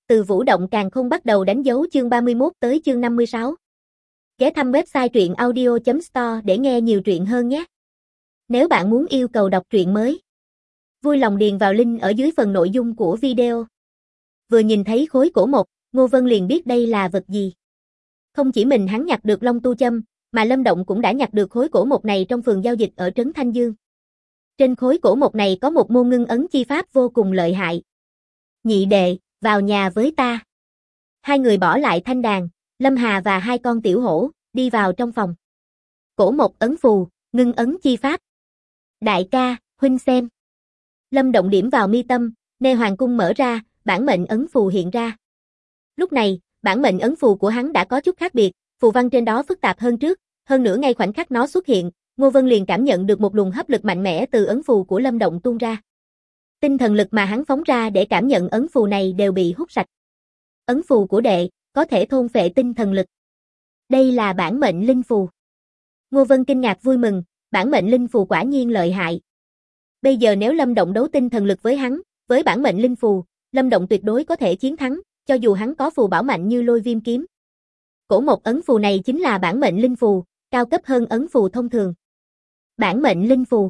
Từ Vũ Động Càn Khôn bắt đầu đánh dấu chương 31 tới chương 56. Ghé thăm website truyệnaudio.store để nghe nhiều truyện hơn nhé. Nếu bạn muốn yêu cầu đọc truyện mới, vui lòng điền vào link ở dưới phần nội dung của video. Vừa nhìn thấy khối cổ mộc, Ngô Vân liền biết đây là vật gì. Không chỉ mình hắn nhặt được Long Tu Châm, mà Lâm Động cũng đã nhặt được khối cổ mộc này trong phường giao dịch ở trấn Thanh Dương. Trên khối cổ mộc này có một môn ngưng ấn chi pháp vô cùng lợi hại. Nhị đệ, vào nhà với ta. Hai người bỏ lại thanh đàn, Lâm Hà và hai con tiểu hổ, đi vào trong phòng. Cổ mộc ấn phù, ngưng ấn chi pháp. Đại ca, huynh xem. Lâm Động điểm vào mi tâm, nê hoàng cung mở ra, bản mệnh ấn phù hiện ra. Lúc này, bản mệnh ấn phù của hắn đã có chút khác biệt, phù văn trên đó phức tạp hơn trước, hơn nữa ngay khoảnh khắc nó xuất hiện, Ngô Vân liền cảm nhận được một luồng hấp lực mạnh mẽ từ ấn phù của Lâm Động tuôn ra. Tinh thần lực mà hắn phóng ra để cảm nhận ấn phù này đều bị hút sạch. Ấn phù của đệ, có thể thôn phệ tinh thần lực. Đây là bản mệnh linh phù. Ngô Vân kinh ngạc vui mừng, bản mệnh linh phù quả nhiên lợi hại. Bây giờ nếu Lâm Động đấu tinh thần lực với hắn, với bản mệnh linh phù, Lâm Động tuyệt đối có thể chiến thắng, cho dù hắn có phù bảo mạnh như Lôi Viêm kiếm. Cổ mộc ấn phù này chính là bản mệnh linh phù, cao cấp hơn ấn phù thông thường. Bản mệnh linh phù.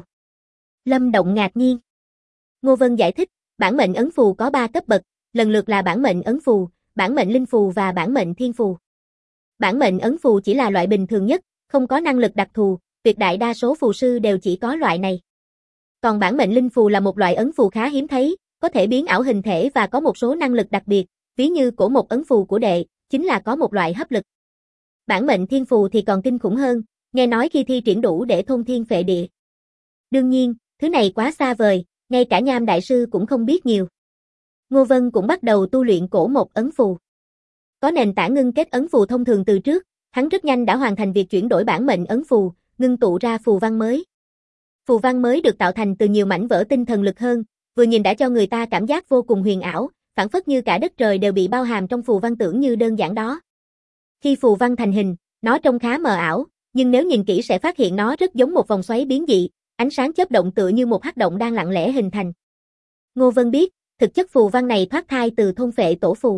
Lâm Động ngạc nhiên. Ngô Vân giải thích, bản mệnh ấn phù có 3 cấp bậc, lần lượt là bản mệnh ấn phù, bản mệnh linh phù và bản mệnh thiên phù. Bản mệnh ấn phù chỉ là loại bình thường nhất, không có năng lực đặc thù, tuyệt đại đa số phù sư đều chỉ có loại này. Còn bản mệnh linh phù là một loại ấn phù khá hiếm thấy, có thể biến ảo hình thể và có một số năng lực đặc biệt, ví như cổ mộc ấn phù của đệ, chính là có một loại hấp lực. Bản mệnh thiên phù thì còn kinh khủng hơn, nghe nói khi thi triển đủ để thôn thiên phệ địa. Đương nhiên, thứ này quá xa vời, ngay cả Nham đại sư cũng không biết nhiều. Ngô Vân cũng bắt đầu tu luyện cổ mộc ấn phù. Có nền tảng ngưng kết ấn phù thông thường từ trước, hắn rất nhanh đã hoàn thành việc chuyển đổi bản mệnh ấn phù, ngưng tụ ra phù văn mới. Phù văn mới được tạo thành từ nhiều mảnh vỡ tinh thần lực hơn, vừa nhìn đã cho người ta cảm giác vô cùng huyền ảo, phảng phất như cả đất trời đều bị bao hàm trong phù văn tưởng như đơn giản đó. Khi phù văn thành hình, nó trông khá mờ ảo, nhưng nếu nhìn kỹ sẽ phát hiện nó rất giống một vòng xoáy biến dị, ánh sáng chớp động tựa như một hắc động đang lặng lẽ hình thành. Ngô Vân biết, thực chất phù văn này thoát thai từ thôn phệ tổ phù.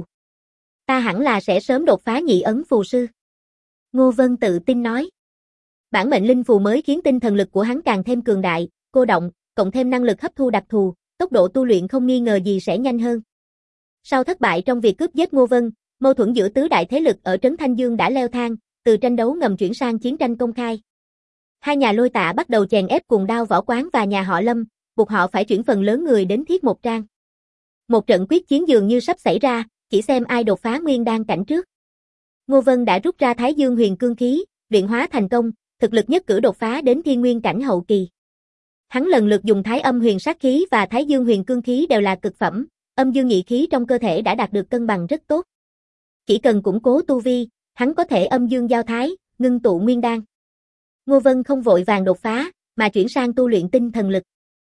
Ta hẳn là sẽ sớm đột phá nhị ấn phù sư. Ngô Vân tự tin nói. Bản mệnh linh phù mới khiến tinh thần lực của hắn càng thêm cường đại, cô động, cộng thêm năng lực hấp thu đặc thù, tốc độ tu luyện không nghi ngờ gì sẽ nhanh hơn. Sau thất bại trong việc cướp giết Ngô Vân, mâu thuẫn giữa tứ đại thế lực ở trấn Thanh Dương đã leo thang, từ tranh đấu ngầm chuyển sang chiến tranh công khai. Hai nhà Lôi Tạ bắt đầu chèn ép cùng Đao Võ Quán và nhà họ Lâm, buộc họ phải chuyển phần lớn người đến Thiết Một Trang. Một trận quyết chiến dường như sắp xảy ra, chỉ xem ai đột phá nguyên đan cảnh trước. Ngô Vân đã rút ra Thái Dương Huyền Cương Khí, luyện hóa thành công, thực lực nhất cử đột phá đến Thiên Nguyên cảnh hậu kỳ. Hắn lần lượt dùng Thái Âm Huyền Sát Khí và Thái Dương Huyền Cương Khí đều là cực phẩm, âm dương nhị khí trong cơ thể đã đạt được cân bằng rất tốt. Chỉ cần củng cố tu vi, hắn có thể âm dương giao thái, ngưng tụ nguyên đan. Ngô Vân không vội vàng đột phá, mà chuyển sang tu luyện tinh thần lực.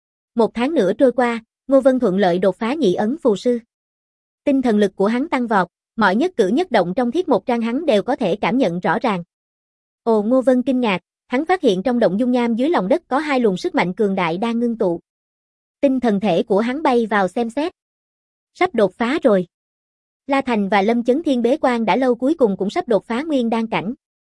1 tháng nữa trôi qua, Ngô Vân thuận lợi đột phá nhị ấn phù sư. Tinh thần lực của hắn tăng vọt, mọi nhất cử nhất động trong Thiết Một Trang hắn đều có thể cảm nhận rõ ràng. Ồ, Ngô Vân kinh ngạc, hắn phát hiện trong động dung nham dưới lòng đất có 2 luồng sức mạnh cường đại đang ngưng tụ. Tinh thần thể của hắn bay vào xem xét. Sắp đột phá rồi. La Thành và Lâm Chấn Thiên bế quan đã lâu cuối cùng cũng sắp đột phá nguyên đan cảnh.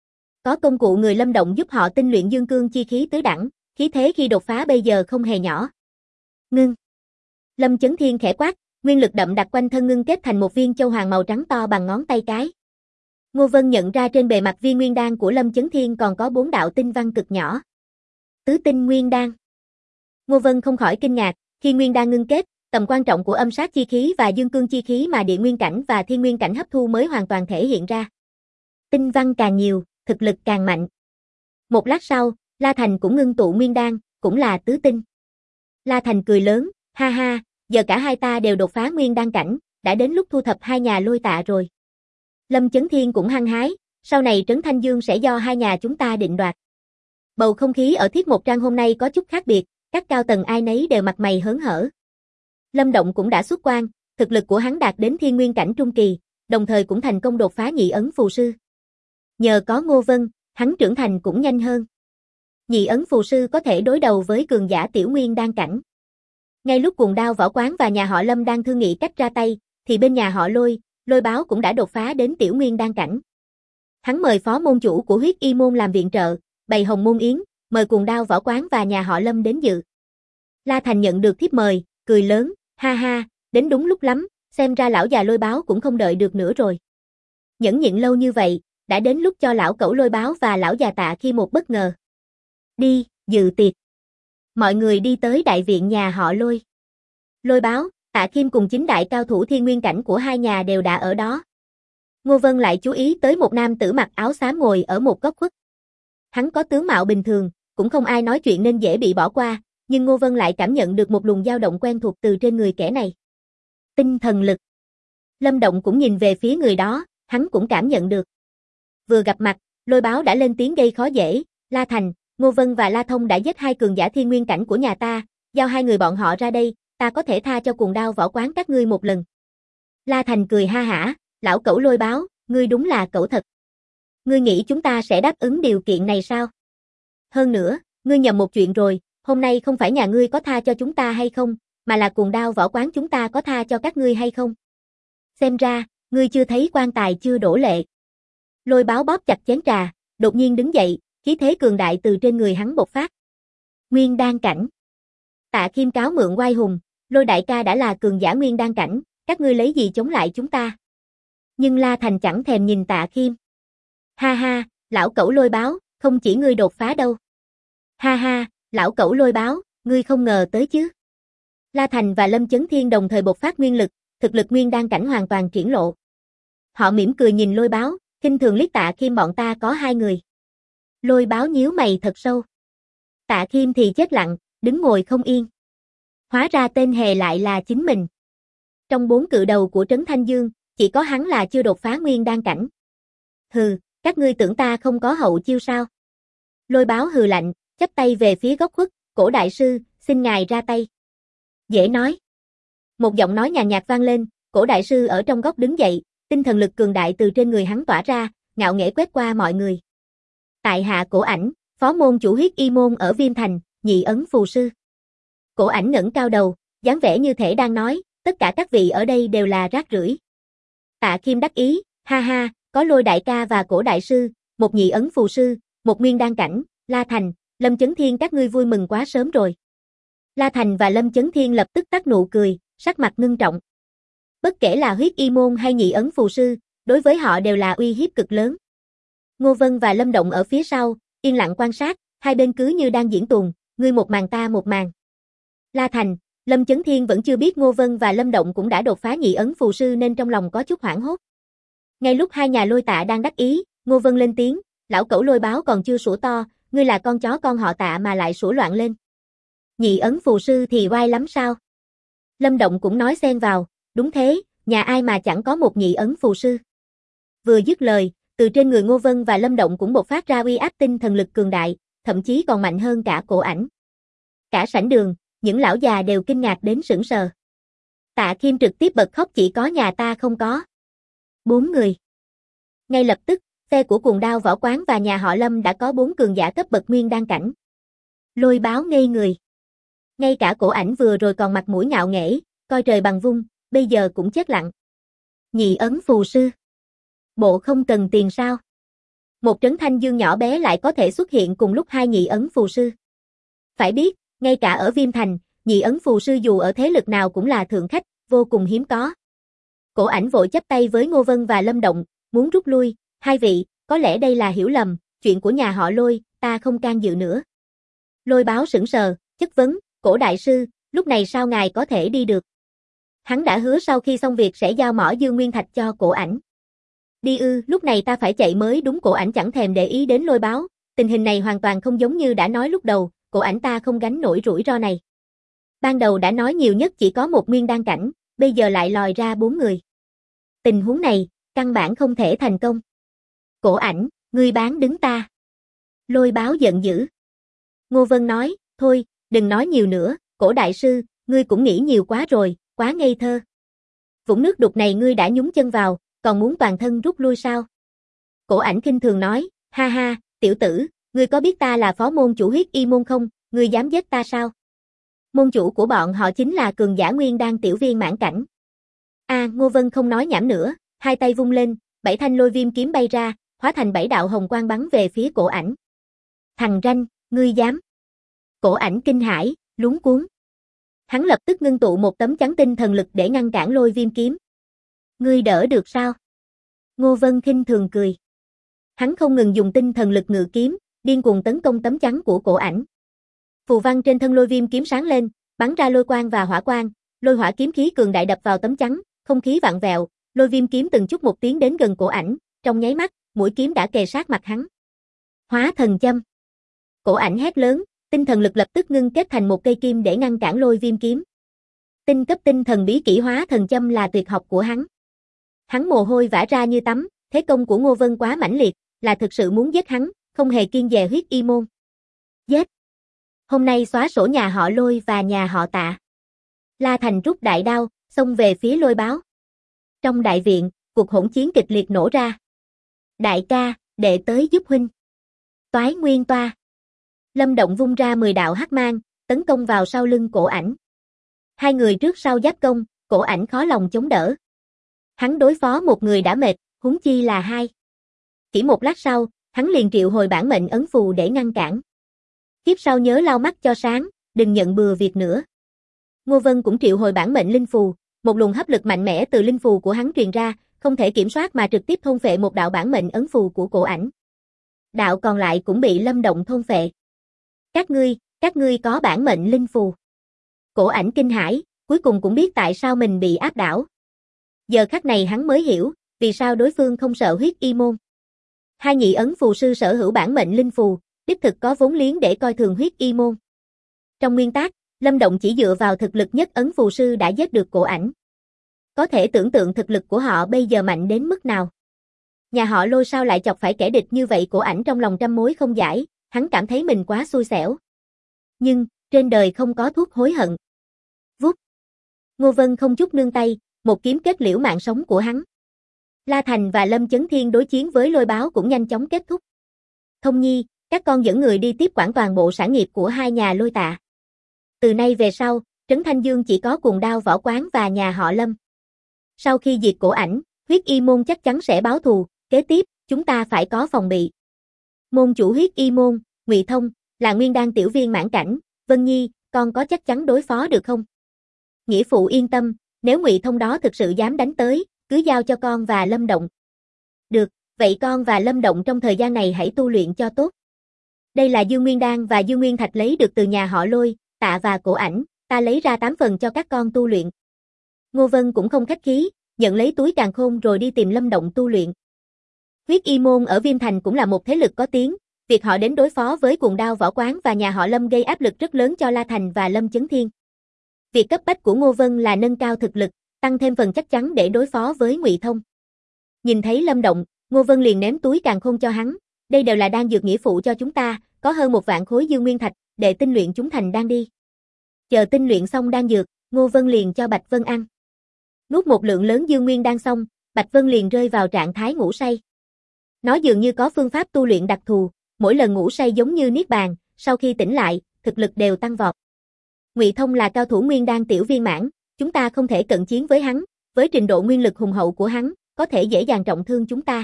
Có công cụ người Lâm Động giúp họ tinh luyện dương cương chi khí tứ đẳng, khí thế khi đột phá bây giờ không hề nhỏ. Ngưng. Lâm Chấn Thiên khẽ quát, nguyên lực đậm đặc quanh thân ngưng kết thành một viên châu hoàng màu trắng to bằng ngón tay cái. Ngô Vân nhận ra trên bề mặt viên nguyên đan của Lâm Chấn Thiên còn có 4 đạo tinh văn cực nhỏ. Tứ tinh nguyên đan. Ngô Vân không khỏi kinh ngạc, khi nguyên đan ngưng kết, tầm quan trọng của âm sát chi khí và dương cương chi khí mà địa nguyên cảnh và thiên nguyên cảnh hấp thu mới hoàn toàn thể hiện ra. Tinh văn càng nhiều, thực lực càng mạnh. Một lát sau, La Thành cũng ngưng tụ nguyên đan, cũng là tứ tinh. La Thành cười lớn, ha ha, giờ cả hai ta đều đột phá nguyên đan cảnh, đã đến lúc thu thập hai nhà Lôi Tạ rồi. Lâm Chấn Thiên cũng hăng hái, sau này trấn Thanh Dương sẽ do hai nhà chúng ta định đoạt. Bầu không khí ở Thiết Một Trang hôm nay có chút khác biệt, các cao tầng ai nấy đều mặt mày hớn hở. Lâm Động cũng đã xuất quan, thực lực của hắn đạt đến thiên nguyên cảnh trung kỳ, đồng thời cũng thành công đột phá nhị ấn phù sư. Nhờ có Ngô Vân, hắn trưởng thành cũng nhanh hơn. Nhị ấn phù sư có thể đối đầu với cường giả tiểu nguyên đan cảnh. Ngay lúc cùng Đao Võ Quán và nhà họ Lâm đang thương nghị cách ra tay, thì bên nhà họ Lôi Báo cũng đã đột phá đến tiểu nguyên đan cảnh. Hắn mời phó môn chủ của huyết y môn làm viện trợ, bày hồng môn yến, mời Cuồng Đao Võ Quán và nhà họ Lâm đến dự. La Thành nhận được thiếp mời, cười lớn, ha ha, đến đúng lúc lắm, xem ra lão già Lôi Báo cũng không đợi được nữa rồi. Nhẫn nhịn lâu như vậy, đã đến lúc cho lão cẩu Lôi Báo và lão già Tạ Kim một bất ngờ. Đi, dự tiệc. Mọi người đi tới đại viện nhà họ Lôi. Lôi Báo, Tạ Kim cùng 9 đại cao thủ thiên nguyên cảnh của hai nhà đều đã ở đó. Ngô Vân lại chú ý tới một nam tử mặc áo xám ngồi ở một góc khuất. Hắn có tướng mạo bình thường, cũng không ai nói chuyện nên dễ bị bỏ qua, nhưng Ngô Vân lại cảm nhận được một luồng dao động quen thuộc từ trên người kẻ này. Tinh thần lực. Lâm Động cũng nhìn về phía người đó, hắn cũng cảm nhận được. Vừa gặp mặt, Lôi Báo đã lên tiếng gây khó dễ, La Thành, Ngô Vân và La Thông đã giết 2 cường giả thiên nguyên cảnh của nhà ta, giao 2 người bọn họ ra đây, ta có thể tha cho Cuồng Đao Võ Quán các ngươi một lần. La Thành cười ha hả, lão cẩu Lôi Báo, ngươi đúng là cẩu thật. Ngươi nghĩ chúng ta sẽ đáp ứng điều kiện này sao? Hơn nữa, ngươi nhầm một chuyện rồi, hôm nay không phải nhà ngươi có tha cho chúng ta hay không, mà là Cuồng Đao Võ Quán chúng ta có tha cho các ngươi hay không. Xem ra, ngươi chưa thấy quan tài chưa đổ lệ. Lôi Báo bóp chặt chén trà, đột nhiên đứng dậy, khí thế cường đại từ trên người hắn bộc phát. Nguyên đan cảnh. Tạ Kim cáo mượn oai hùng, Lôi đại ca đã là cường giả nguyên đan cảnh, các ngươi lấy gì chống lại chúng ta? Nhưng La Thành chẳng thèm nhìn Tạ Kim. Ha ha, lão cẩu Lôi Báo, không chỉ ngươi đột phá đâu. Ha ha, lão cẩu Lôi Báo, ngươi không ngờ tới chứ. La Thành và Lâm Chấn Thiên đồng thời bộc phát nguyên lực, thực lực nguyên đan cảnh hoàn toàn triển lộ. Họ mỉm cười nhìn Lôi Báo, khinh thường liếc Tạ Kim bọn ta có 2 người. Lôi Báo nhíu mày thật sâu. Tạ Kim thì chết lặng, đứng ngồi không yên. Hóa ra tên hề lại là chính mình. Trong 4 cự đầu của Trấn Thanh Dương, chỉ có hắn là chưa đột phá nguyên đan cảnh. Hừ, các ngươi tưởng ta không có hậu chiêu sao? Lôi Báo hừ lạnh, chắp tay về phía góc khuất, Cổ đại sư, xin ngài ra tay. Dễ nói. Một giọng nói nhàn nhạt vang lên, Cổ đại sư ở trong góc đứng dậy, tinh thần lực cường đại từ trên người hắn tỏa ra, ngạo nghễ quét qua mọi người. Tại hạ Cổ Ảnh, phó môn chủ huyết y môn ở Viêm Thành, nhị ấn phù sư. Cổ Ảnh ngẩng cao đầu, dáng vẻ như thể đang nói, tất cả các vị ở đây đều là rác rưởi. Tạ Kim đắc ý, ha ha, có Lôi đại ca và Cổ đại sư, một nhị ấn phù sư, một nguyên đan cảnh, La Thành, Lâm Chấn Thiên các ngươi vui mừng quá sớm rồi. La Thành và Lâm Chấn Thiên lập tức tắt nụ cười, sắc mặt ngưng trọng. Bất kể là huyết y môn hay nhị ấn phù sư, đối với họ đều là uy hiếp cực lớn. Ngô Vân và Lâm Động ở phía sau, yên lặng quan sát, hai bên cứ như đang diễn tuồng, ngươi một màn ta một màn. La Thành, Lâm Chấn Thiên vẫn chưa biết Ngô Vân và Lâm Động cũng đã đột phá nhị ấn phù sư nên trong lòng có chút hoảng hốt. Ngay lúc hai nhà Lôi Tạ đang đắc ý, Ngô Vân lên tiếng, lão cẩu Lôi Báo còn chưa sủa to, ngươi là con chó con họ Tạ mà lại sủa loạn lên. Nhị ấn phù sư thì oai lắm sao? Lâm Động cũng nói xen vào, đúng thế, nhà ai mà chẳng có một nhị ấn phù sư. Vừa dứt lời, từ trên người Ngô Vân và Lâm Động cũng bộc phát ra uy áp tinh thần lực cường đại, thậm chí còn mạnh hơn cả Cổ Ảnh. Cả sảnh đường, những lão già đều kinh ngạc đến sững sờ. Tạ Kim trực tiếp bật khóc, chỉ có nhà ta không có. 4 người. Ngay lập tức, phe của Cuồng Đao Võ Quán và nhà họ Lâm đã có 4 cường giả cấp bậc nguyên đan cảnh. Lôi Báo ngây người. Ngay cả Cổ Ảnh vừa rồi còn mặt mũi ngạo nghễ, coi trời bằng vung, bây giờ cũng chết lặng. Nhị ấn phù sư. Bộ không cần tiền sao? Một Trấn Thanh Dương nhỏ bé lại có thể xuất hiện cùng lúc 2 nhị ấn phù sư. Phải biết, ngay cả ở Viêm Thành, nhị ấn phù sư dù ở thế lực nào cũng là thượng khách, vô cùng hiếm có. Cổ Ảnh vội chắp tay với Ngô Vân và Lâm Động, muốn rút lui, hai vị, có lẽ đây là hiểu lầm, chuyện của nhà họ Lôi, ta không can dự nữa. Lôi Báo sững sờ, chất vấn, Cổ đại sư, lúc này sao ngài có thể đi được? Hắn đã hứa sau khi xong việc sẽ giao mỏ Dương Nguyên Thạch cho Cổ Ảnh. Đi ư, lúc này ta phải chạy mới đúng. Cổ Ảnh chẳng thèm để ý đến Lôi Báo, tình hình này hoàn toàn không giống như đã nói lúc đầu, Cổ Ảnh ta không gánh nổi rủi ro này. Ban đầu đã nói nhiều nhất chỉ có một nguyên đan cảnh, bây giờ lại lòi ra 4 người. Tình huống này, căn bản không thể thành công. Cổ Ảnh, ngươi bán đứng ta. Lôi Báo giận dữ. Ngô Vân nói, thôi, đừng nói nhiều nữa, Cổ đại sư, ngươi cũng nghĩ nhiều quá rồi, quá ngây thơ. Vũng nước đục này ngươi đã nhúng chân vào, còn muốn toàn thân rút lui sao? Cổ Ảnh khinh thường nói, ha ha, tiểu tử, ngươi có biết ta là phó môn chủ huyết y môn không, ngươi dám giết ta sao? Môn chủ của bọn họ chính là cường giả nguyên đan tiểu viên mãn cảnh. Ngô Vân không nói nhảm nữa, hai tay vung lên, 7 thanh lôi viêm kiếm bay ra, hóa thành 7 đạo hồng quang bắn về phía Cổ Ảnh. Thằng ranh, ngươi dám? Cổ Ảnh kinh hãi, luống cuống. Hắn lập tức ngưng tụ một tấm chắn tinh thần lực để ngăn cản lôi viêm kiếm. Ngươi đỡ được sao? Ngô Vân khinh thường cười. Hắn không ngừng dùng tinh thần lực ngự kiếm, điên cuồng tấn công tấm chắn của Cổ Ảnh. Phù văn trên thân lôi viêm kiếm sáng lên, bắn ra lôi quang và hỏa quang, lôi hỏa kiếm khí cường đại đập vào tấm chắn, không khí vặn vẹo, lôi viêm kiếm từng chút một tiến đến gần Cổ Ảnh, trong nháy mắt, mũi kiếm đã kề sát mặt hắn. Hóa thần châm. Cổ Ảnh hét lớn, tinh thần lực lập tức ngưng kết thành một cây kim để ngăn cản lôi viêm kiếm. Tinh cấp tinh thần bí kỹ hóa thần châm là tuyệt học của hắn. Hắn mồ hôi vã ra như tắm, thế công của Ngô Vân quá mãnh liệt, là thực sự muốn giết hắn, không hề kiêng dè huyết y môn. Giết! Hôm nay xóa sổ nhà họ Lôi và nhà họ Tạ. La Thành rút đại đao, xông về phía Lôi Báo. Trong đại viện, cuộc hỗn chiến kịch liệt nổ ra. Đại ca, đệ tới giúp huynh. Toái Nguyên Toa. Lâm Động vung ra 10 đạo hắc mang, tấn công vào sau lưng Cổ Ảnh. Hai người trước sau giáp công, Cổ Ảnh khó lòng chống đỡ. Hắn đối phó một người đã mệt, huống chi là hai. Chỉ một lát sau, hắn liền triệu hồi bản mệnh ấn phù để ngăn cản. Kiếp sau nhớ lau mắt cho sáng, đừng nhận bừa việc nữa. Ngô Vân cũng triệu hồi bản mệnh linh phù, một luồng hấp lực mạnh mẽ từ linh phù của hắn truyền ra, không thể kiểm soát mà trực tiếp thôn phệ một đạo bản mệnh ấn phù của Cổ Ảnh. Đạo còn lại cũng bị Lâm Động thôn phệ. Các ngươi có bản mệnh linh phù. Cổ Ảnh kinh hãi, cuối cùng cũng biết tại sao mình bị áp đảo. Giờ khắc này hắn mới hiểu, vì sao đối phương không sợ huyết y môn. Hai nhị ấn phù sư sở hữu bản mệnh linh phù, đích thực có vốn liếng để coi thường huyết y môn. Trong nguyên tắc, Lâm Động chỉ dựa vào thực lực nhất ấn phù sư đã giết được Cổ Ảnh. Có thể tưởng tượng thực lực của họ bây giờ mạnh đến mức nào. Nhà họ Lôi sao lại chọc phải kẻ địch như vậy? Cổ Ảnh trong lòng trăm mối không giải, hắn cảm thấy mình quá xui xẻo. Nhưng, trên đời không có thuốc hối hận. Vút. Ngô Vân không chút nương tay, một kiếm kết liễu mạng sống của hắn. La Thành và Lâm Chấn Thiên đối chiến với Lôi Báo cũng nhanh chóng kết thúc. Thông Nhi, các con dẫn người đi tiếp quản toàn bộ sản nghiệp của hai nhà Lôi Tạ. Từ nay về sau, Trấn Thanh Dương chỉ có Cuồng Đao Võ Quán và nhà họ Lâm. Sau khi diệt Cổ Ảnh, huyết y môn chắc chắn sẽ báo thù, kế tiếp, chúng ta phải có phòng bị. Môn chủ huyết y môn, Ngụy Thông, là nguyên đan tiểu viên mãn cảnh, Vân Nhi, con có chắc chắn đối phó được không? Nghĩa phụ yên tâm, nếu Ngụy Thông đó thực sự dám đánh tới, cứ giao cho con và Lâm Động. Được, vậy con và Lâm Động trong thời gian này hãy tu luyện cho tốt. Đây là Dương Nguyên Đan và Dương Nguyên Thạch lấy được từ nhà họ Lôi, Tạ và Cổ Ảnh, ta lấy ra 8 phần cho các con tu luyện. Ngô Vân cũng không khách khí, nhận lấy túi càn khôn rồi đi tìm Lâm Động tu luyện. Huyết y môn ở Viêm Thành cũng là một thế lực có tiếng, việc họ đến đối phó với Cuồng Đao Võ Quán và nhà họ Lâm gây áp lực rất lớn cho La Thành và Lâm Chấn Thiên. Việc cấp bách của Ngô Vân là nâng cao thực lực, tăng thêm phần chắc chắn để đối phó với Ngụy Thông. Nhìn thấy Lâm Động, Ngô Vân liền ném túi càn khôn cho hắn, đây đều là đan dược nghĩa phụ cho chúng ta, có hơn 1 vạn khối Dương Nguyên Thạch, để tinh luyện chúng thành đan đi. Chờ tinh luyện xong đan dược, Ngô Vân liền cho Bạch Vân ăn. Nuốt một lượng lớn Dương Nguyên đan xong, Bạch Vân liền rơi vào trạng thái ngủ say. Nó dường như có phương pháp tu luyện đặc thù, mỗi lần ngủ say giống như niết bàn, sau khi tỉnh lại, thực lực đều tăng vọt. Ngụy Thông là cao thủ nguyên đan tiểu viên mãn, chúng ta không thể cận chiến với hắn, với trình độ nguyên lực hùng hậu của hắn, có thể dễ dàng trọng thương chúng ta.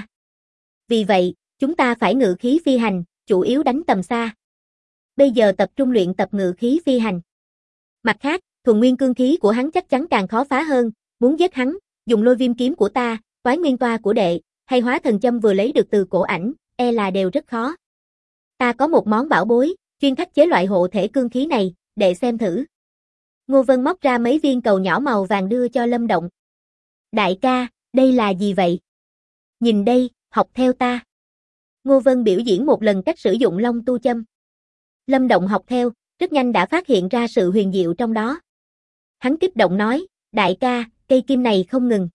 Vì vậy, chúng ta phải ngự khí phi hành, chủ yếu đánh tầm xa. Bây giờ tập trung luyện tập ngự khí phi hành. Mặt khác, thuần nguyên cương khí của hắn chắc chắn càng khó phá hơn, muốn giết hắn, dùng lôi viêm kiếm của ta, toái nguyên toa của đệ, hay hóa thần châm vừa lấy được từ Cổ Ảnh, e là đều rất khó. Ta có một món bảo bối, chuyên khắc chế loại hộ thể cương khí này, đệ xem thử. Ngô Vân móc ra mấy viên cầu nhỏ màu vàng đưa cho Lâm Động. Đại ca, đây là gì vậy? Nhìn đây, học theo ta. Ngô Vân biểu diễn một lần cách sử dụng long tu châm. Lâm Động học theo, rất nhanh đã phát hiện ra sự huyền diệu trong đó. Hắn kích động nói, đại ca, cây kim này không ngừng.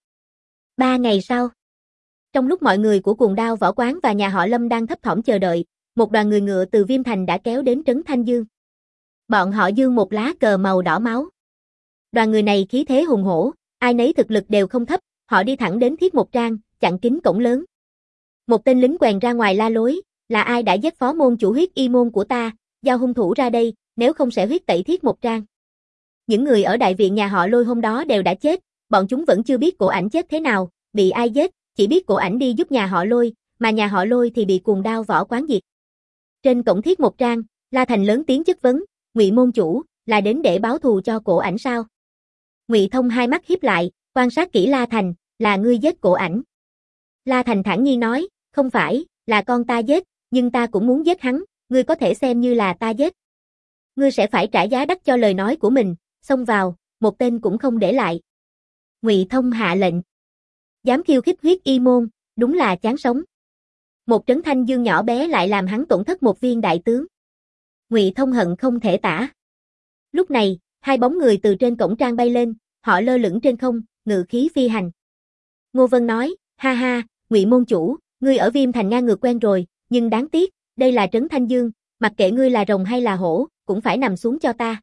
3 ngày sau, trong lúc mọi người của Cuồng Đao Võ Quán và nhà họ Lâm đang thấp thỏm chờ đợi, một đoàn người ngựa từ Viêm Thành đã kéo đến Trấn Thanh Dương. Bọn họ giương một lá cờ màu đỏ máu. Đoàn người này khí thế hùng hổ, ai nấy thực lực đều không thấp, họ đi thẳng đến Thiết Một Trang, chặn kín cổng lớn. Một tên lính quèn ra ngoài la lối, là ai đã giết phó môn chủ huyết y môn của ta, giao hung thủ ra đây, nếu không sẽ huyết tẩy Thiết Một Trang. Những người ở đại viện nhà họ Lôi hôm đó đều đã chết, bọn chúng vẫn chưa biết Cổ Ảnh chết thế nào, bị ai giết, chỉ biết Cổ Ảnh đi giúp nhà họ Lôi, mà nhà họ Lôi thì bị cuồng đao võ quán diệt. Trên cổng Thiết Một Trang, La Thành lớn tiếng chất vấn, Ngụy môn chủ, là đến để báo thù cho Cổ Ảnh sao? Ngụy Thông hai mắt híp lại, quan sát kỹ La Thành, là ngươi giết Cổ Ảnh. La Thành thản nhiên nói, không phải, là con ta giết, nhưng ta cũng muốn giết hắn, ngươi có thể xem như là ta giết. Ngươi sẽ phải trả giá đắt cho lời nói của mình, xông vào, một tên cũng không để lại. Ngụy Thông hạ lệnh. Dám khiêu khích Huyết Y môn, đúng là chán sống. Một trấn thanh dương nhỏ bé lại làm hắn tổn thất một viên đại tướng. Ngụy Thông hận không thể tả. Lúc này, hai bóng người từ trên cổng trang bay lên, họ lơ lửng trên không, ngự khí phi hành. Ngô Vân nói, ha ha, Ngụy môn chủ, ngươi ở Viêm Thành ngang ngược quen rồi, nhưng đáng tiếc, đây là trấn Thanh Dương, mặc kệ ngươi là rồng hay là hổ, cũng phải nằm xuống cho ta.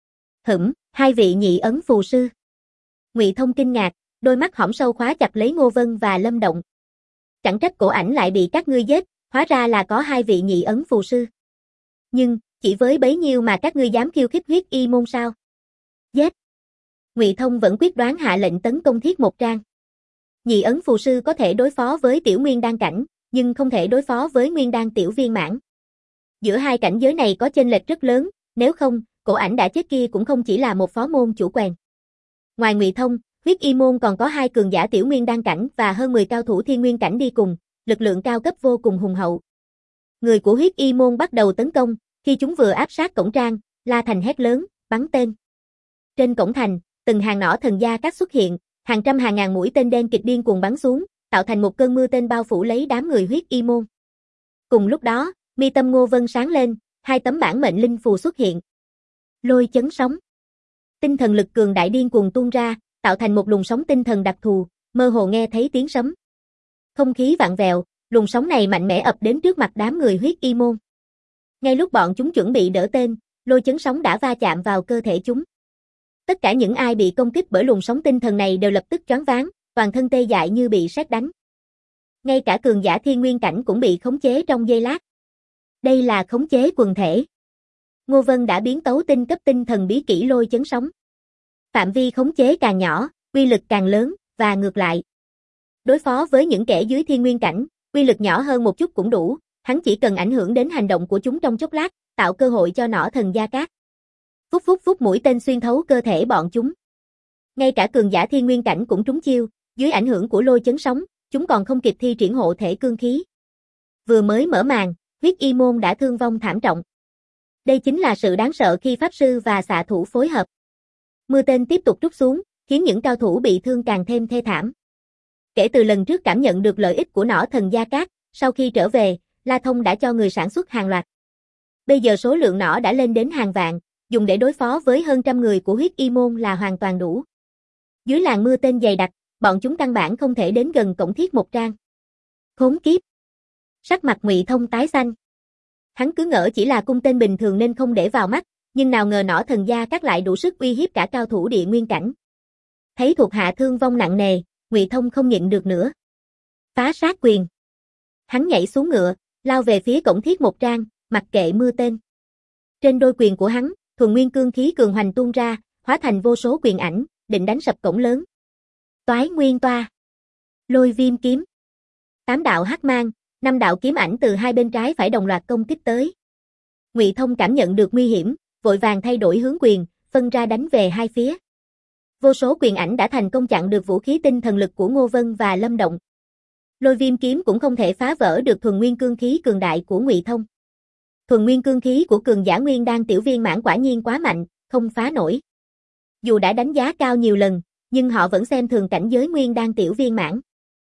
Hai vị nhị ấn phù sư. Ngụy Thông kinh ngạc, đôi mắt hõm sâu khóa chặt lấy Ngô Vân và Lâm Động. Chẳng trách Cổ Ảnh lại bị các ngươi giết, hóa ra là có hai vị nhị ấn phù sư. Nhưng, chỉ với bấy nhiêu mà các ngươi dám khiêu khích Huyết Y môn sao? Giết! Ngụy Thông vẫn quyết đoán hạ lệnh tấn công Thiết Một Trang. Nhị ấn phù sư có thể đối phó với tiểu nguyên đan cảnh, nhưng không thể đối phó với nguyên đan tiểu viên mãn. Giữa hai cảnh giới này có chênh lệch rất lớn, nếu không, Cổ Ảnh đã chết kia cũng không chỉ là một phó môn chủ quèn. Ngoài Ngụy Thông, Huyết Y môn còn có hai cường giả tiểu nguyên đan cảnh và hơn 10 cao thủ thiên nguyên cảnh đi cùng, lực lượng cao cấp vô cùng hùng hậu. Người của Huyết Y môn bắt đầu tấn công, khi chúng vừa áp sát cổng trang, La Thành hét lớn, bắn tên. Trên cổng thành, từng hàng nỏ thần gia các xuất hiện, hàng trăm hàng ngàn mũi tên đen kịch điên cuồng bắn xuống, tạo thành một cơn mưa tên bao phủ lấy đám người Huyết Y môn. Cùng lúc đó, mi tâm Ngô Vân sáng lên, hai tấm bản mệnh linh phù xuất hiện. Lôi chấn sóng. Tinh thần lực cường đại điên cuồng tuôn ra, tạo thành một luồng sóng tinh thần đặc thù, mơ hồ nghe thấy tiếng sấm. Không khí vặn vẹo, luồng sóng này mạnh mẽ ập đến trước mặt đám người Huyết Y môn. Ngay lúc bọn chúng chuẩn bị đỡ tên, lôi chấn sóng đã va chạm vào cơ thể chúng. Tất cả những ai bị công kích bởi luồng sóng tinh thần này đều lập tức choáng váng, toàn thân tê dại như bị sét đánh. Ngay cả cường giả thiên nguyên cảnh cũng bị khống chế trong giây lát. Đây là khống chế quần thể. Ngô Vân đã biến tấu tinh cấp tinh thần bí kỹ lôi chấn sóng. Phạm vi khống chế càng nhỏ, uy lực càng lớn, và ngược lại. Đối phó với những kẻ dưới thiên nguyên cảnh, uy lực nhỏ hơn một chút cũng đủ, hắn chỉ cần ảnh hưởng đến hành động của chúng trong chốc lát, tạo cơ hội cho nỏ thần gia cát. Phút phút phút mũi tên xuyên thấu cơ thể bọn chúng. Ngay cả cường giả thiên nguyên cảnh cũng trúng chiêu, dưới ảnh hưởng của lôi chấn sóng, chúng còn không kịp thi triển hộ thể cương khí. Vừa mới mở màn, Huyết Y môn đã thương vong thảm trọng. Đây chính là sự đáng sợ khi pháp sư và xạ thủ phối hợp. Mưa tên tiếp tục trút xuống, khiến những cao thủ bị thương càng thêm thê thảm. Kể từ lần trước cảm nhận được lợi ích của nỏ thần gia cát, sau khi trở về, La Thông đã cho người sản xuất hàng loạt. Bây giờ số lượng nỏ đã lên đến hàng vạn, dùng để đối phó với hơn trăm người của Huyết Y môn là hoàn toàn đủ. Dưới làn mưa tên dày đặc, bọn chúng căn bản không thể đến gần cổng Thiết Một Trang. Khốn kiếp! Sắc mặt Ngụy Thông tái xanh. Hắn cứ ngỡ chỉ là cung tên bình thường nên không để vào mắt, nhưng nào ngờ nỏ thần gia cát lại đủ sức uy hiếp cả cao thủ địa nguyên cảnh. Thấy thuộc hạ thương vong nặng nề, Ngụy Thông không nhịn được nữa. Phá sát quyền. Hắn nhảy xuống ngựa, lao về phía cổng Thiết Một Trang, mặc kệ mưa tên. Trên đôi quyền của hắn, thuần nguyên cương khí cường hoành tuôn ra, hóa thành vô số quyền ảnh, định đánh sập cổng lớn. Toái nguyên toa. Lôi viêm kiếm. 8 đạo hắc mang, 5 đạo kiếm ảnh từ hai bên trái phải đồng loạt công kích tới. Ngụy Thông cảm nhận được nguy hiểm, vội vàng thay đổi hướng quyền, phân ra đánh về hai phía. Vô số quyền ảnh đã thành công chặn được vũ khí tinh thần lực của Ngô Vân và Lâm Động. Lôi viêm kiếm cũng không thể phá vỡ được thuần nguyên cương khí cường đại của Ngụy Thông. Thuần nguyên cương khí của cường giả nguyên đan tiểu viên mãn quả nhiên quá mạnh, không phá nổi. Dù đã đánh giá cao nhiều lần, nhưng họ vẫn xem thường cảnh giới nguyên đan tiểu viên mãn.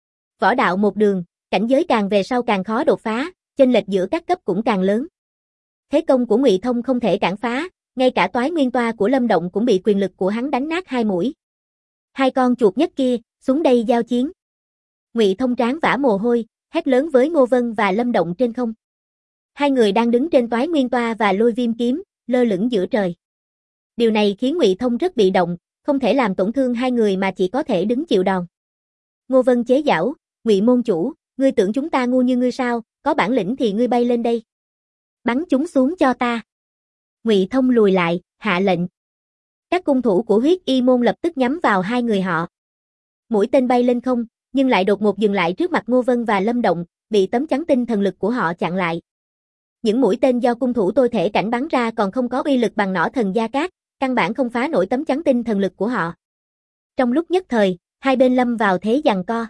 Võ đạo một đường, cảnh giới càng về sau càng khó đột phá, chênh lệch giữa các cấp cũng càng lớn. Thế công của Ngụy Thông không thể cản phá, ngay cả toái nguyên toa của Lâm Động cũng bị quyền lực của hắn đánh nát hai mũi. Hai con chuột nhất kia, xuống đây giao chiến. Ngụy Thông trán vã mồ hôi, hét lớn với Ngô Vân và Lâm Động trên không. Hai người đang đứng trên toái nguyên toa và lôi viêm kiếm, lơ lửng giữa trời. Điều này khiến Ngụy Thông rất bị động, không thể làm tổn thương hai người mà chỉ có thể đứng chịu đòn. Ngô Vân chế giảo, Ngụy môn chủ, ngươi tưởng chúng ta ngu như ngươi sao, có bản lĩnh thì ngươi bay lên đây. Bắn chúng xuống cho ta. Ngụy Thông lùi lại, hạ lệnh. Các cung thủ của Huyết Y môn lập tức nhắm vào hai người họ. Mũi tên bay lên không, nhưng lại đột ngột dừng lại trước mặt Ngô Vân và Lâm Động, bị tấm chắn tinh thần lực của họ chặn lại. Những mũi tên do cung thủ tôi thể cảnh bắn ra còn không có uy lực bằng nỏ thần gia cát, căn bản không phá nổi tấm chắn tinh thần lực của họ. Trong lúc nhất thời, hai bên lâm vào thế giằng co.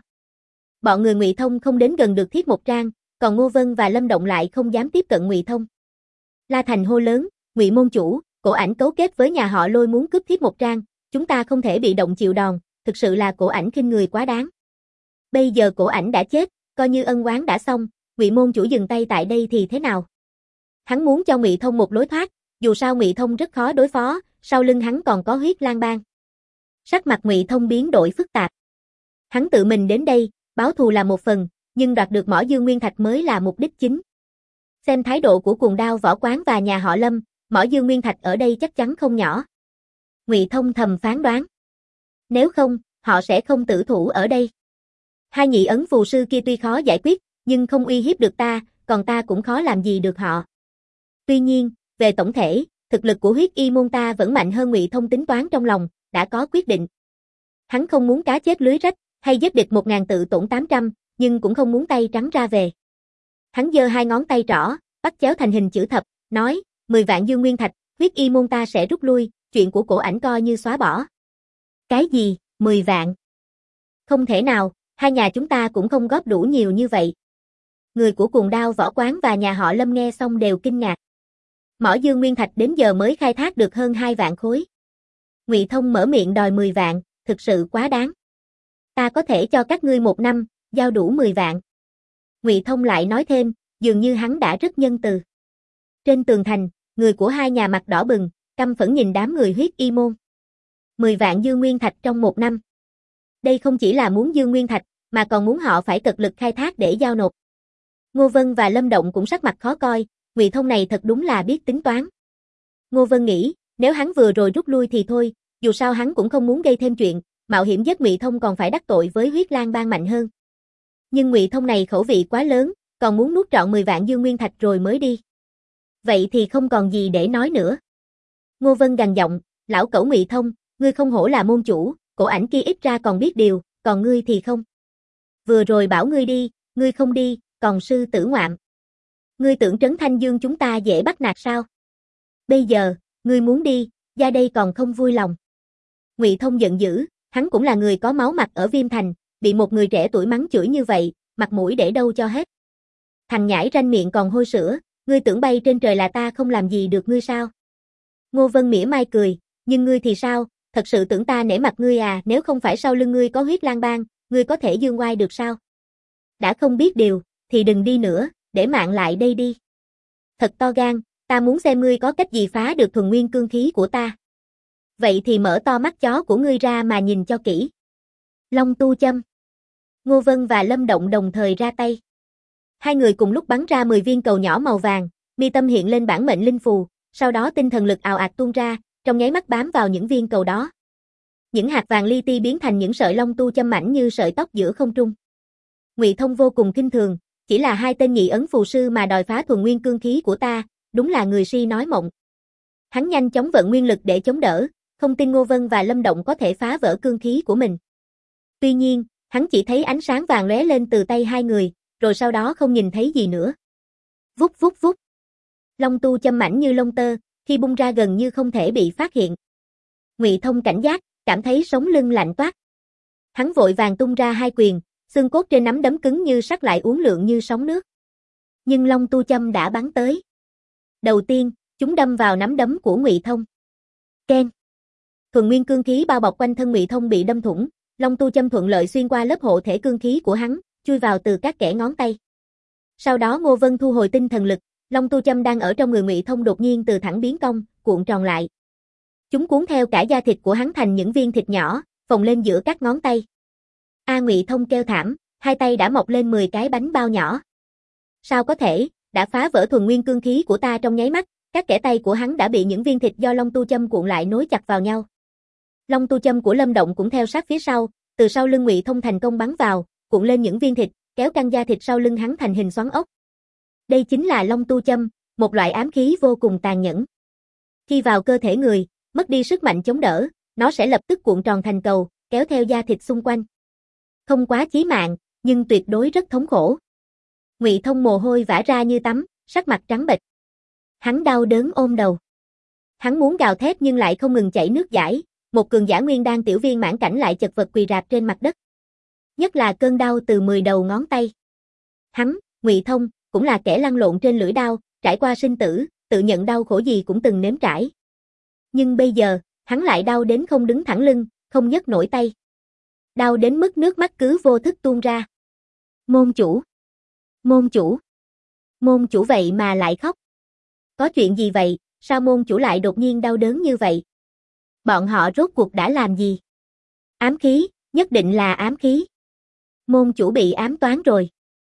Bọn người Ngụy Thông không đến gần được Thiết Một Trang, còn Ngô Vân và Lâm Động lại không dám tiếp cận Ngụy Thông. La Thành hô lớn, Ngụy môn chủ, Cổ Ảnh cấu kết với nhà họ Lôi muốn cướp Thiết Một Trang, chúng ta không thể bị động chịu đòn, thực sự là Cổ Ảnh khinh người quá đáng. Bây giờ Cổ Ảnh đã chết, coi như ân oán đã xong, Ngụy môn chủ dừng tay tại đây thì thế nào? Hắn muốn cho Ngụy Thông một lối thoát, dù sao Ngụy Thông rất khó đối phó, sau lưng hắn còn có Huyết Lang Bang. Sắc mặt Ngụy Thông biến đổi phức tạp. Hắn tự mình đến đây, báo thù là một phần, nhưng đoạt được Mỏ Dương Nguyên Thạch mới là mục đích chính. Xem thái độ của Cuồng Đao Võ Quán và nhà họ Lâm, Mỏ Dương Nguyên Thạch ở đây chắc chắn không nhỏ. Ngụy Thông thầm phán đoán. Nếu không, họ sẽ không tử thủ ở đây. Hai nhị ấn phù sư kia tuy khó giải quyết, nhưng không uy hiếp được ta, còn ta cũng khó làm gì được họ. Tuy nhiên, về tổng thể, thực lực của Huyết Y môn ta vẫn mạnh hơn Ngụy Thông tính toán trong lòng, đã có quyết định. Hắn không muốn cá chết lưới rách, hay giết địch 1000 tự tổn 800, nhưng cũng không muốn tay trắng ra về. Hắn giơ hai ngón tay trỏ, bắt chéo thành hình chữ thập, nói, 10 vạn Dương Nguyên Thạch, Huyết Y môn ta sẽ rút lui, chuyện của Cổ Ảnh coi như xóa bỏ. Cái gì, 10 vạn? Không thể nào, hai nhà chúng ta cũng không góp đủ nhiều như vậy. Người của Cuồng Đao Võ Quán và nhà họ Lâm nghe xong đều kinh ngạc. Mỏ Dương Nguyên Thạch đến giờ mới khai thác được hơn 2 vạn khối. Ngụy Thông mở miệng đòi 10 vạn, thực sự quá đáng. Ta có thể cho các ngươi 1 năm, giao đủ 10 vạn. Ngụy Thông lại nói thêm, dường như hắn đã rất nhân từ. Trên tường thành, người của hai nhà mặt đỏ bừng, căm phẫn nhìn đám người Huyết Y môn. 10 vạn Dương Nguyên Thạch trong 1 năm. Đây không chỉ là muốn Dương Nguyên Thạch, mà còn muốn họ phải cật lực khai thác để giao nộp. Ngô Vân và Lâm Động cũng sắc mặt khó coi, Ngụy Thông này thật đúng là biết tính toán. Ngô Vân nghĩ, nếu hắn vừa rồi rút lui thì thôi, dù sao hắn cũng không muốn gây thêm chuyện, mạo hiểm giết Ngụy Thông còn phải đắc tội với Huyết Lang Bang mạnh hơn. Nhưng Ngụy Thông này khẩu vị quá lớn, còn muốn nuốt trọn 10 vạn Dương Nguyên Thạch rồi mới đi. Vậy thì không còn gì để nói nữa. Ngô Vân gằn giọng, lão cẩu Ngụy Thông, ngươi không hổ là môn chủ, Cổ Ảnh kia ít ra còn biết điều, còn ngươi thì không. Vừa rồi bảo ngươi đi, ngươi không đi, còn sư tử ngoạm. Ngươi tưởng Trấn Thanh Dương chúng ta dễ bắt nạt sao? Bây giờ, ngươi muốn đi, ra đây còn không vui lòng. Ngụy Thông giận dữ, hắn cũng là người có máu mặt ở Viêm Thành, bị một người trẻ tuổi mắng chửi như vậy, mặt mũi để đâu cho hết. Thằng nhãi ranh miệng còn hôi sữa, ngươi tưởng bay trên trời là ta không làm gì được ngươi sao? Ngô Vân mỉa mai cười, nhưng ngươi thì sao, thật sự tưởng ta nể mặt ngươi à, nếu không phải sau lưng ngươi có Huyết Lang Bang, ngươi có thể dương oai được sao? Đã không biết điều, thì đừng đi nữa, để mạng lại đây đi. Thật to gan, ta muốn xem ngươi có cách gì phá được thuần nguyên cương khí của ta. Vậy thì mở to mắt chó của ngươi ra mà nhìn cho kỹ. Long tu châm. Ngô Vân và Lâm Động đồng thời ra tay. Hai người cùng lúc bắn ra 10 viên cầu nhỏ màu vàng, mi tâm hiện lên bản mệnh linh phù, sau đó tinh thần lực ào ạt tuôn ra, trong nháy mắt bám vào những viên cầu đó. Những hạt vàng li ti biến thành những sợi long tu châm mảnh như sợi tóc giữa không trung. Ngụy Thông vô cùng kinh thường, chỉ là hai tên nhị ấn phù sư mà đòi phá thuần nguyên cương khí của ta, đúng là người si nói mộng. Hắn nhanh chóng vận nguyên lực để chống đỡ, không tin Ngô Vân và Lâm Động có thể phá vỡ cương khí của mình. Tuy nhiên, hắn chỉ thấy ánh sáng vàng lóe lên từ tay hai người, rồi sau đó không nhìn thấy gì nữa. Vút vút vút. Long tu châm mảnh như lông tơ, khi bung ra gần như không thể bị phát hiện. Ngụy Thông cảnh giác, cảm thấy sống lưng lạnh toát. Hắn vội vàng tung ra hai quyền, xương cốt trên nắm đấm cứng như sắt lại uốn lượn như sóng nước. Nhưng long tu châm đã bắn tới. Đầu tiên, chúng đâm vào nắm đấm của Ngụy Thông. Keng. Thuần nguyên cương khí bao bọc quanh thân Ngụy Thông bị đâm thủng, long tu châm thuận lợi xuyên qua lớp hộ thể cương khí của hắn, chui vào từ các kẽ ngón tay. Sau đó Ngô Vân thu hồi tinh thần lực, long tu châm đang ở trong người Ngụy Thông đột nhiên từ thẳng biến cong, cuộn tròn lại. Chúng cuốn theo cả da thịt của hắn thành những viên thịt nhỏ, phồng lên giữa các ngón tay. Ngụy Thông kêu thảm, hai tay đã mọc lên 10 cái bánh bao nhỏ. Sao có thể, đã phá vỡ thuần nguyên cương khí của ta trong nháy mắt, các kẽ tay của hắn đã bị những viên thịt do long tu châm cuộn lại nối chặt vào nhau. Long tu châm của Lâm Động cũng theo sát phía sau, từ sau lưng Ngụy Thông thành công bắn vào, cuộn lên những viên thịt, kéo căng da thịt sau lưng hắn thành hình xoắn ốc. Đây chính là long tu châm, một loại ám khí vô cùng tàn nhẫn. Khi vào cơ thể người, mất đi sức mạnh chống đỡ, nó sẽ lập tức cuộn tròn thành cầu, kéo theo da thịt xung quanh. Không quá chí mạng, nhưng tuyệt đối rất thống khổ. Ngụy Thông mồ hôi vã ra như tắm, sắc mặt trắng bệch. Hắn đau đớn ôm đầu. Hắn muốn gào thét nhưng lại không ngừng chảy nước dãi, một cường giả nguyên đan tiểu viên mãn cảnh lại chật vật quỳ rạp trên mặt đất. Nhất là cơn đau từ 10 đầu ngón tay. Hắn, Ngụy Thông, cũng là kẻ lăn lộn trên lưỡi đao, trải qua sinh tử, tự nhận đau khổ gì cũng từng nếm trải. Nhưng bây giờ, hắn lại đau đến không đứng thẳng lưng, không nhấc nổi tay. Đau đến mức nước mắt cứ vô thức tuôn ra. Môn chủ! Môn chủ! Môn chủ vậy mà lại khóc. Có chuyện gì vậy, sao môn chủ lại đột nhiên đau đớn như vậy? Bọn họ rốt cuộc đã làm gì? Ám khí, nhất định là ám khí. Môn chủ bị ám toán rồi.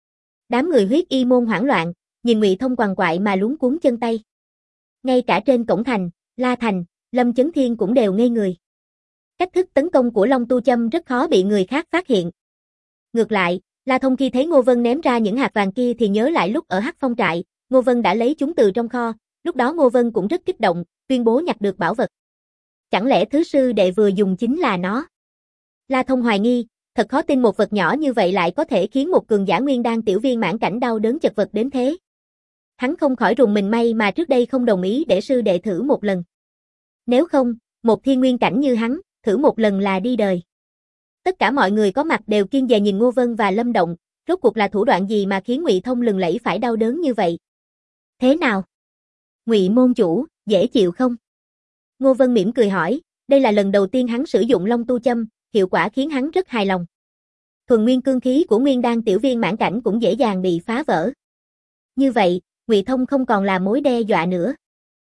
Đám người huyết y môn hoảng loạn, nhìn Ngụy Thông quằn quại mà luống cuống chân tay. Ngay cả trên cổng thành, La Thành, Lâm Chấn Thiên cũng đều ngây người. Cách thức tấn công của Long Tu Châm rất khó bị người khác phát hiện. Ngược lại, La Thông khi thấy Ngô Vân ném ra những hạt vàng kia thì nhớ lại lúc ở Hắc Phong trại, Ngô Vân đã lấy chúng từ trong kho, lúc đó Ngô Vân cũng rất kích động, tuyên bố nhặt được bảo vật. Chẳng lẽ thứ sư đệ vừa dùng chính là nó? La Thông hoài nghi, thật khó tin một vật nhỏ như vậy lại có thể khiến một cường giả nguyên đan tiểu viên mãn cảnh đau đớn chật vật đến thế. Hắn không khỏi rùng mình may mà trước đây không đồng ý để sư đệ thử một lần. Nếu không, một thiên nguyên cảnh như hắn, thử một lần là đi đời. Tất cả mọi người có mặt đều kiêng dè nhìn Ngô Vân và Lâm Động, rốt cuộc là thủ đoạn gì mà khiến Ngụy Thông lừng lẫy phải đau đớn như vậy? Thế nào? Ngụy môn chủ, dễ chịu không? Ngô Vân mỉm cười hỏi, đây là lần đầu tiên hắn sử dụng Long Tu Châm, hiệu quả khiến hắn rất hài lòng. Thuần nguyên cương khí của nguyên đan tiểu viên mãn cảnh cũng dễ dàng bị phá vỡ. Như vậy, Ngụy Thông không còn là mối đe dọa nữa.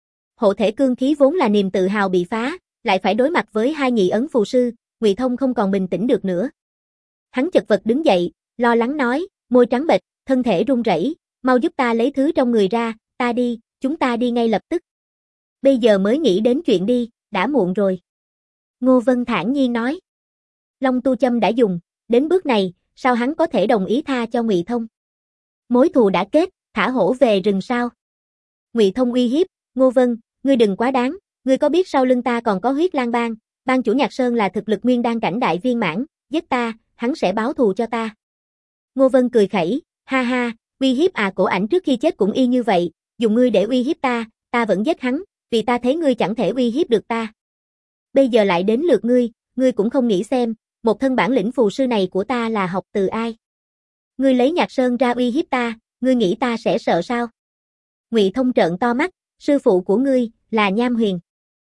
Hộ thể cương khí vốn là niềm tự hào bị phá, lại phải đối mặt với hai nhị ấn phù sư, Ngụy Thông không còn bình tĩnh được nữa. Hắn chật vật đứng dậy, lo lắng nói, môi trắng bệch, thân thể run rẩy, mau giúp ta lấy thứ trong người ra, ta đi, chúng ta đi ngay lập tức. Bây giờ mới nghĩ đến chuyện đi, đã muộn rồi. Ngô Vân thản nhiên nói. Long Tu Châm đã dùng, đến bước này, sao hắn có thể đồng ý tha cho Ngụy Thông? Mối thù đã kết, thả hổ về rừng sao? Ngụy Thông uy hiếp, Ngô Vân, ngươi đừng quá đáng, ngươi có biết sau lưng ta còn có Huyết Lang Bang, bang chủ Nhạc Sơn là thực lực nguyên đan cảnh đại viên mãn, giết ta, hắn sẽ báo thù cho ta. Ngô Vân cười khẩy, ha ha, uy hiếp à, Cổ Ảnh trước khi chết cũng y như vậy, dùng ngươi để uy hiếp ta, ta vẫn giết hắn, vì ta thấy ngươi chẳng thể uy hiếp được ta. Bây giờ lại đến lượt ngươi cũng không nghĩ xem, một thân bản lĩnh phù sư này của ta là học từ ai? Ngươi lấy Nhạc Sơn ra uy hiếp ta, ngươi nghĩ ta sẽ sợ sao? Ngụy Thông trợn to mắt, sư phụ của ngươi là Nham Huyền.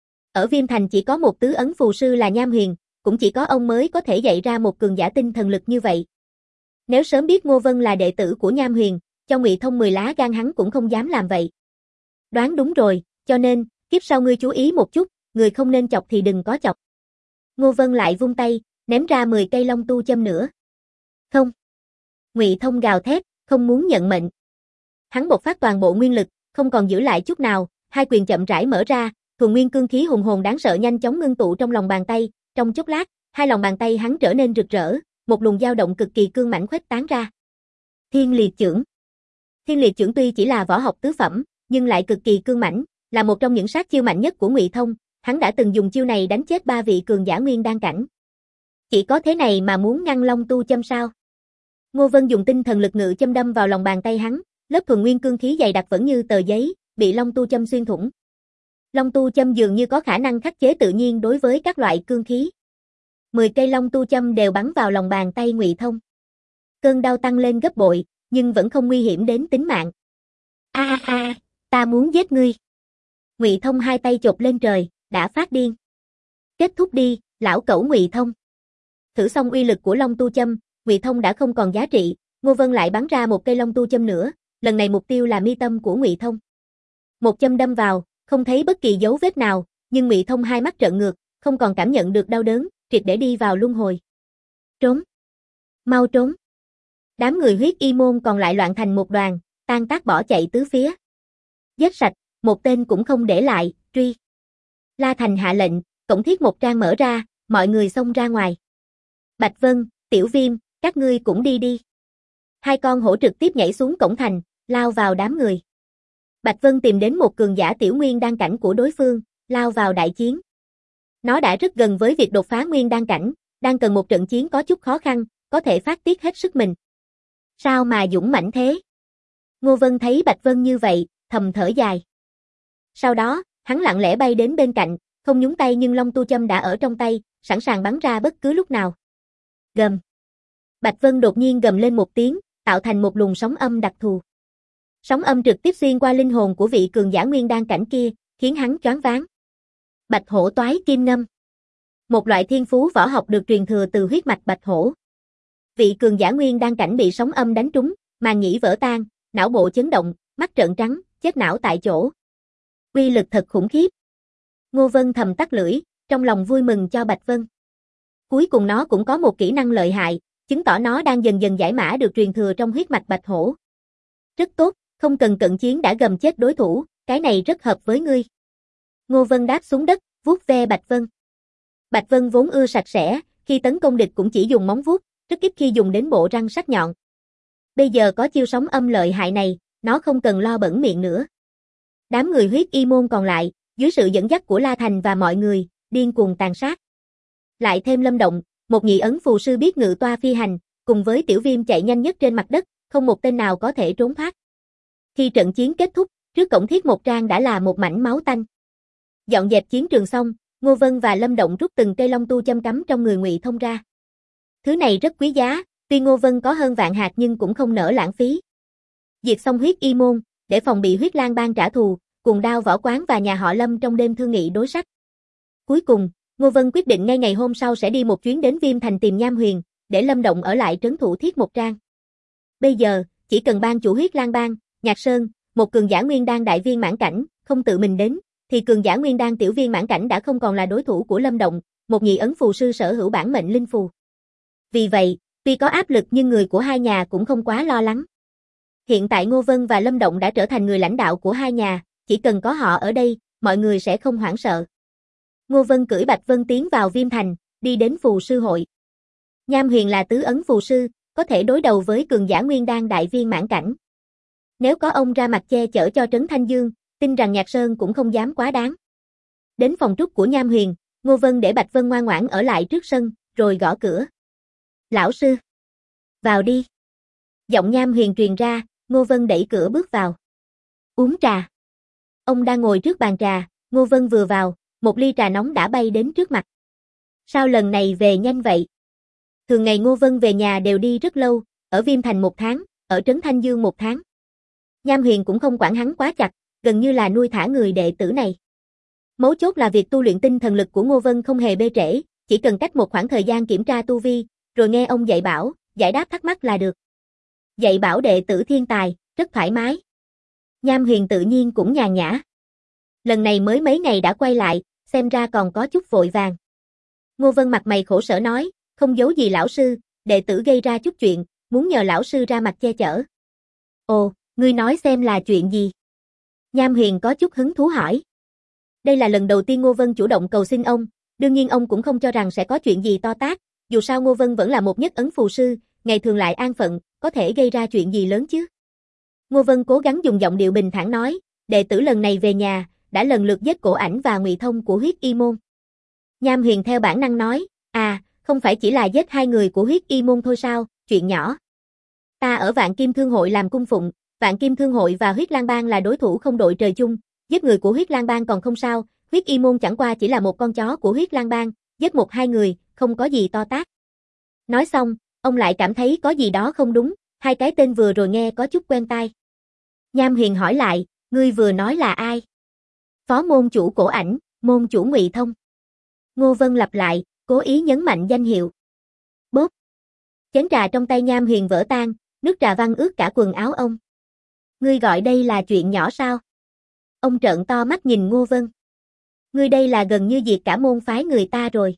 Ở Viêm Thành chỉ có một tứ ấn phù sư là Nham Huyền, cũng chỉ có ông mới có thể dạy ra một cường giả tinh thần lực như vậy. Nếu sớm biết Ngô Vân là đệ tử của Nham Huyền, cho Ngụy Thông 10 lá gan hắn cũng không dám làm vậy. Đoán đúng rồi, cho nên, kiếp sau ngươi chú ý một chút, người không nên chọc thì đừng có chọc. Ngô Vân lại vung tay, ném ra 10 cây Long Tu Châm nữa. Không. Ngụy Thông gào thét, không muốn nhận mệnh. Hắn bộc phát toàn bộ nguyên lực, không còn giữ lại chút nào, hai quyền chậm rãi mở ra, thuần nguyên cương khí hùng hồn đáng sợ nhanh chóng ngưng tụ trong lòng bàn tay, trong chốc lát, hai lòng bàn tay hắn trở nên rực rỡ, một luồng dao động cực kỳ cương mãnh khuếch tán ra. Thiên Liệt Chưởng. Thiên Liệt Chưởng tuy chỉ là võ học tứ phẩm, nhưng lại cực kỳ cương mãnh, là một trong những sát chiêu mạnh nhất của Ngụy Thông, hắn đã từng dùng chiêu này đánh chết 3 vị cường giả nguyên đan cảnh. Chỉ có thế này mà muốn ngăn Long Tu Châm sao? Ngô Vân dùng tinh thần lực ngự châm đâm vào lòng bàn tay hắn, lớp thuần nguyên cương khí dày đặc vẫn như tờ giấy, bị Long Tu Châm xuyên thủng. Long Tu Châm dường như có khả năng khắc chế tự nhiên đối với các loại cương khí. 10 cây Long Tu Châm đều bắn vào lòng bàn tay Ngụy Thông. Cơn đau tăng lên gấp bội, nhưng vẫn không nguy hiểm đến tính mạng. Ta muốn giết ngươi. Ngụy Thông hai tay chộp lên trời, đã phát điên. Kết thúc đi, lão cẩu Ngụy Thông. Thử xong uy lực của Long Tu Châm, Ngụy Thông đã không còn giá trị, Ngô Vân lại bắn ra một cây Long Tu Châm nữa, lần này mục tiêu là mi tâm của Ngụy Thông. Một châm đâm vào, không thấy bất kỳ dấu vết nào, nhưng Ngụy Thông hai mắt trợn ngược, không còn cảm nhận được đau đớn, triệt để đi vào luân hồi. Trốn! Mau trốn! Đám người huyết y môn còn lại loạn thành một đoàn, tan tác bỏ chạy tứ phía. Giết sạch, một tên cũng không để lại, truy. La Thành hạ lệnh, cổng thiết một trang mở ra, mọi người xông ra ngoài. Bạch Vân, Tiểu Viêm, các ngươi cũng đi đi. Hai con hổ trực tiếp nhảy xuống cổng thành, lao vào đám người. Bạch Vân tìm đến một cường giả tiểu nguyên đan cảnh của đối phương, lao vào đại chiến. Nó đã rất gần với việc đột phá nguyên đan cảnh, đang cần một trận chiến có chút khó khăn, có thể phát tiết hết sức mình. Sao mà dũng mãnh thế? Ngô Vân thấy Bạch Vân như vậy, thầm thở dài. Sau đó, hắn lặng lẽ bay đến bên cạnh, không nhúng tay nhưng Long Tu Châm đã ở trong tay, sẵn sàng bắn ra bất cứ lúc nào. Gầm. Bạch Vân đột nhiên gầm lên một tiếng, tạo thành một luồng sóng âm đặc thù. Sóng âm trực tiếp xuyên qua linh hồn của vị cường giả nguyên đan cảnh kia, khiến hắn choáng váng. Bạch hổ toái kim ngâm. Một loại thiên phú võ học được truyền thừa từ huyết mạch bạch hổ. Vị cường giả nguyên đan cảnh bị sóng âm đánh trúng, màng nhĩ vỡ tan, não bộ chấn động, mắt trợn trắng, chết não tại chỗ. Uy lực thật khủng khiếp. Ngô Vân thầm tắt lưỡi, trong lòng vui mừng cho Bạch Vân. Cuối cùng nó cũng có một kỹ năng lợi hại, chứng tỏ nó đang dần dần giải mã được truyền thừa trong huyết mạch bạch hổ. Rất tốt, không cần cận chiến đã gầm chết đối thủ, cái này rất hợp với ngươi. Ngô Vân đáp xuống đất, vuốt ve Bạch Vân. Bạch Vân vốn ưa sạch sẽ, khi tấn công địch cũng chỉ dùng móng vuốt, rất ít khi dùng đến bộ răng sắc nhọn. Bây giờ có chiêu sóng âm lợi hại này, nó không cần lo bẩn miệng nữa. Đám người huyết y môn còn lại, dưới sự dẫn dắt của La Thành và mọi người, điên cuồng tàn sát. Lại thêm Lâm Động, một nhị ấn phù sư biết ngự toa phi hành, cùng với Tiểu Viêm chạy nhanh nhất trên mặt đất, không một tên nào có thể trốn thoát. Khi trận chiến kết thúc, trước cổng Thiết Một Trang đã là một mảnh máu tanh. Dọn dẹp chiến trường xong, Ngô Vân và Lâm Động rút từng cây Long Tu Châm cắm trong người Ngụy Thông ra. Thứ này rất quý giá, tuy Ngô Vân có hơn vạn hạt nhưng cũng không nỡ lãng phí. Diệt xong huyết y môn, để phòng bị huyết lang bang trả thù, cùng Đao Võ Quán và nhà họ Lâm trong đêm thương nghị đối sách. Cuối cùng, Ngô Vân quyết định ngay ngày hôm sau sẽ đi một chuyến đến Viêm Thành tìm Nham Huyền, để Lâm Động ở lại trấn thủ Thiết Một Trang. Bây giờ, chỉ cần ban chủ huyết lang bang, Nhạc Sơn, một cường giả nguyên đan đại viên mãn cảnh, không tự mình đến, thì cường giả nguyên đan tiểu viên mãn cảnh đã không còn là đối thủ của Lâm Động, một nhị ấn phù sư sở hữu bản mệnh linh phù. Vì vậy, tuy có áp lực nhưng người của hai nhà cũng không quá lo lắng. Hiện tại Ngô Vân và Lâm Động đã trở thành người lãnh đạo của hai nhà, chỉ cần có họ ở đây, mọi người sẽ không hoảng sợ. Ngô Vân cưỡi Bạch Vân tiến vào Viêm Thành, đi đến phù sư hội. Nham Huyền là tứ ấn phù sư, có thể đối đầu với cường giả nguyên đan đại viên mãn cảnh. Nếu có ông ra mặt che chở cho Trấn Thanh Dương, tin rằng Nhạc Sơn cũng không dám quá đáng. Đến phòng trúc của Nham Huyền, Ngô Vân để Bạch Vân ngoan ngoãn ở lại trước sân, rồi gõ cửa. Lão sư. Vào đi. Giọng Nham Huyền truyền ra, Ngô Vân đẩy cửa bước vào. Uống trà. Ông đang ngồi trước bàn trà, Ngô Vân vừa vào, một ly trà nóng đã bay đến trước mặt. Sao lần này về nhanh vậy? Thường ngày Ngô Vân về nhà đều đi rất lâu, ở Viêm Thành 1 tháng, ở Trấn Thanh Dương 1 tháng. Nham Huyền cũng không quản hắn quá chặt, gần như là nuôi thả người đệ tử này. Mấu chốt là việc tu luyện tinh thần lực của Ngô Vân không hề bê trễ, chỉ cần cách một khoảng thời gian kiểm tra tu vi, rồi nghe ông dạy bảo, giải đáp thắc mắc là được. Dạy bảo đệ tử thiên tài, rất thoải mái. Nham Huyền tự nhiên cũng nhàn nhã. Lần này mới mấy ngày đã quay lại, xem ra còn có chút vội vàng. Ngô Vân mặt mày khổ sở nói, không giấu gì lão sư, đệ tử gây ra chút chuyện, muốn nhờ lão sư ra mặt che chở. Ồ, ngươi nói xem là chuyện gì? Nham Huyền có chút hứng thú hỏi. Đây là lần đầu tiên Ngô Vân chủ động cầu xin ông, đương nhiên ông cũng không cho rằng sẽ có chuyện gì to tát, dù sao Ngô Vân vẫn là một nhất ấn phù sư, ngày thường lại an phận, có thể gây ra chuyện gì lớn chứ. Ngô Vân cố gắng dùng giọng điệu bình thản nói, đệ tử lần này về nhà, đã lần lượt giết Cổ Ảnh và Ngụy Thông của huyết y môn. Nham Huyền theo bản năng nói, không phải chỉ là giết 2 người của huyết y môn thôi sao, chuyện nhỏ. Ta ở Vạn Kim Thương Hội làm cung phụng, Vạn Kim Thương Hội và huyết lang bang là đối thủ không đội trời chung, giết người của huyết lang bang còn không sao, huyết y môn chẳng qua chỉ là một con chó của huyết lang bang, giết 1-2 người, không có gì to tát. Nói xong, ông lại cảm thấy có gì đó không đúng, 2 cái tên vừa rồi nghe có chút quen tai. Nham Huyền hỏi lại, ngươi vừa nói là ai? Phó môn chủ Cổ Ảnh, môn chủ Ngụy Thông. Ngô Vân lặp lại, cố ý nhấn mạnh danh hiệu. Bốp. Chén trà trong tay Nham Huyền vỡ tan, nước trà văng ướt cả quần áo ông. Ngươi gọi đây là chuyện nhỏ sao? Ông trợn to mắt nhìn Ngô Vân. Ngươi đây là gần như diệt cả môn phái người ta rồi.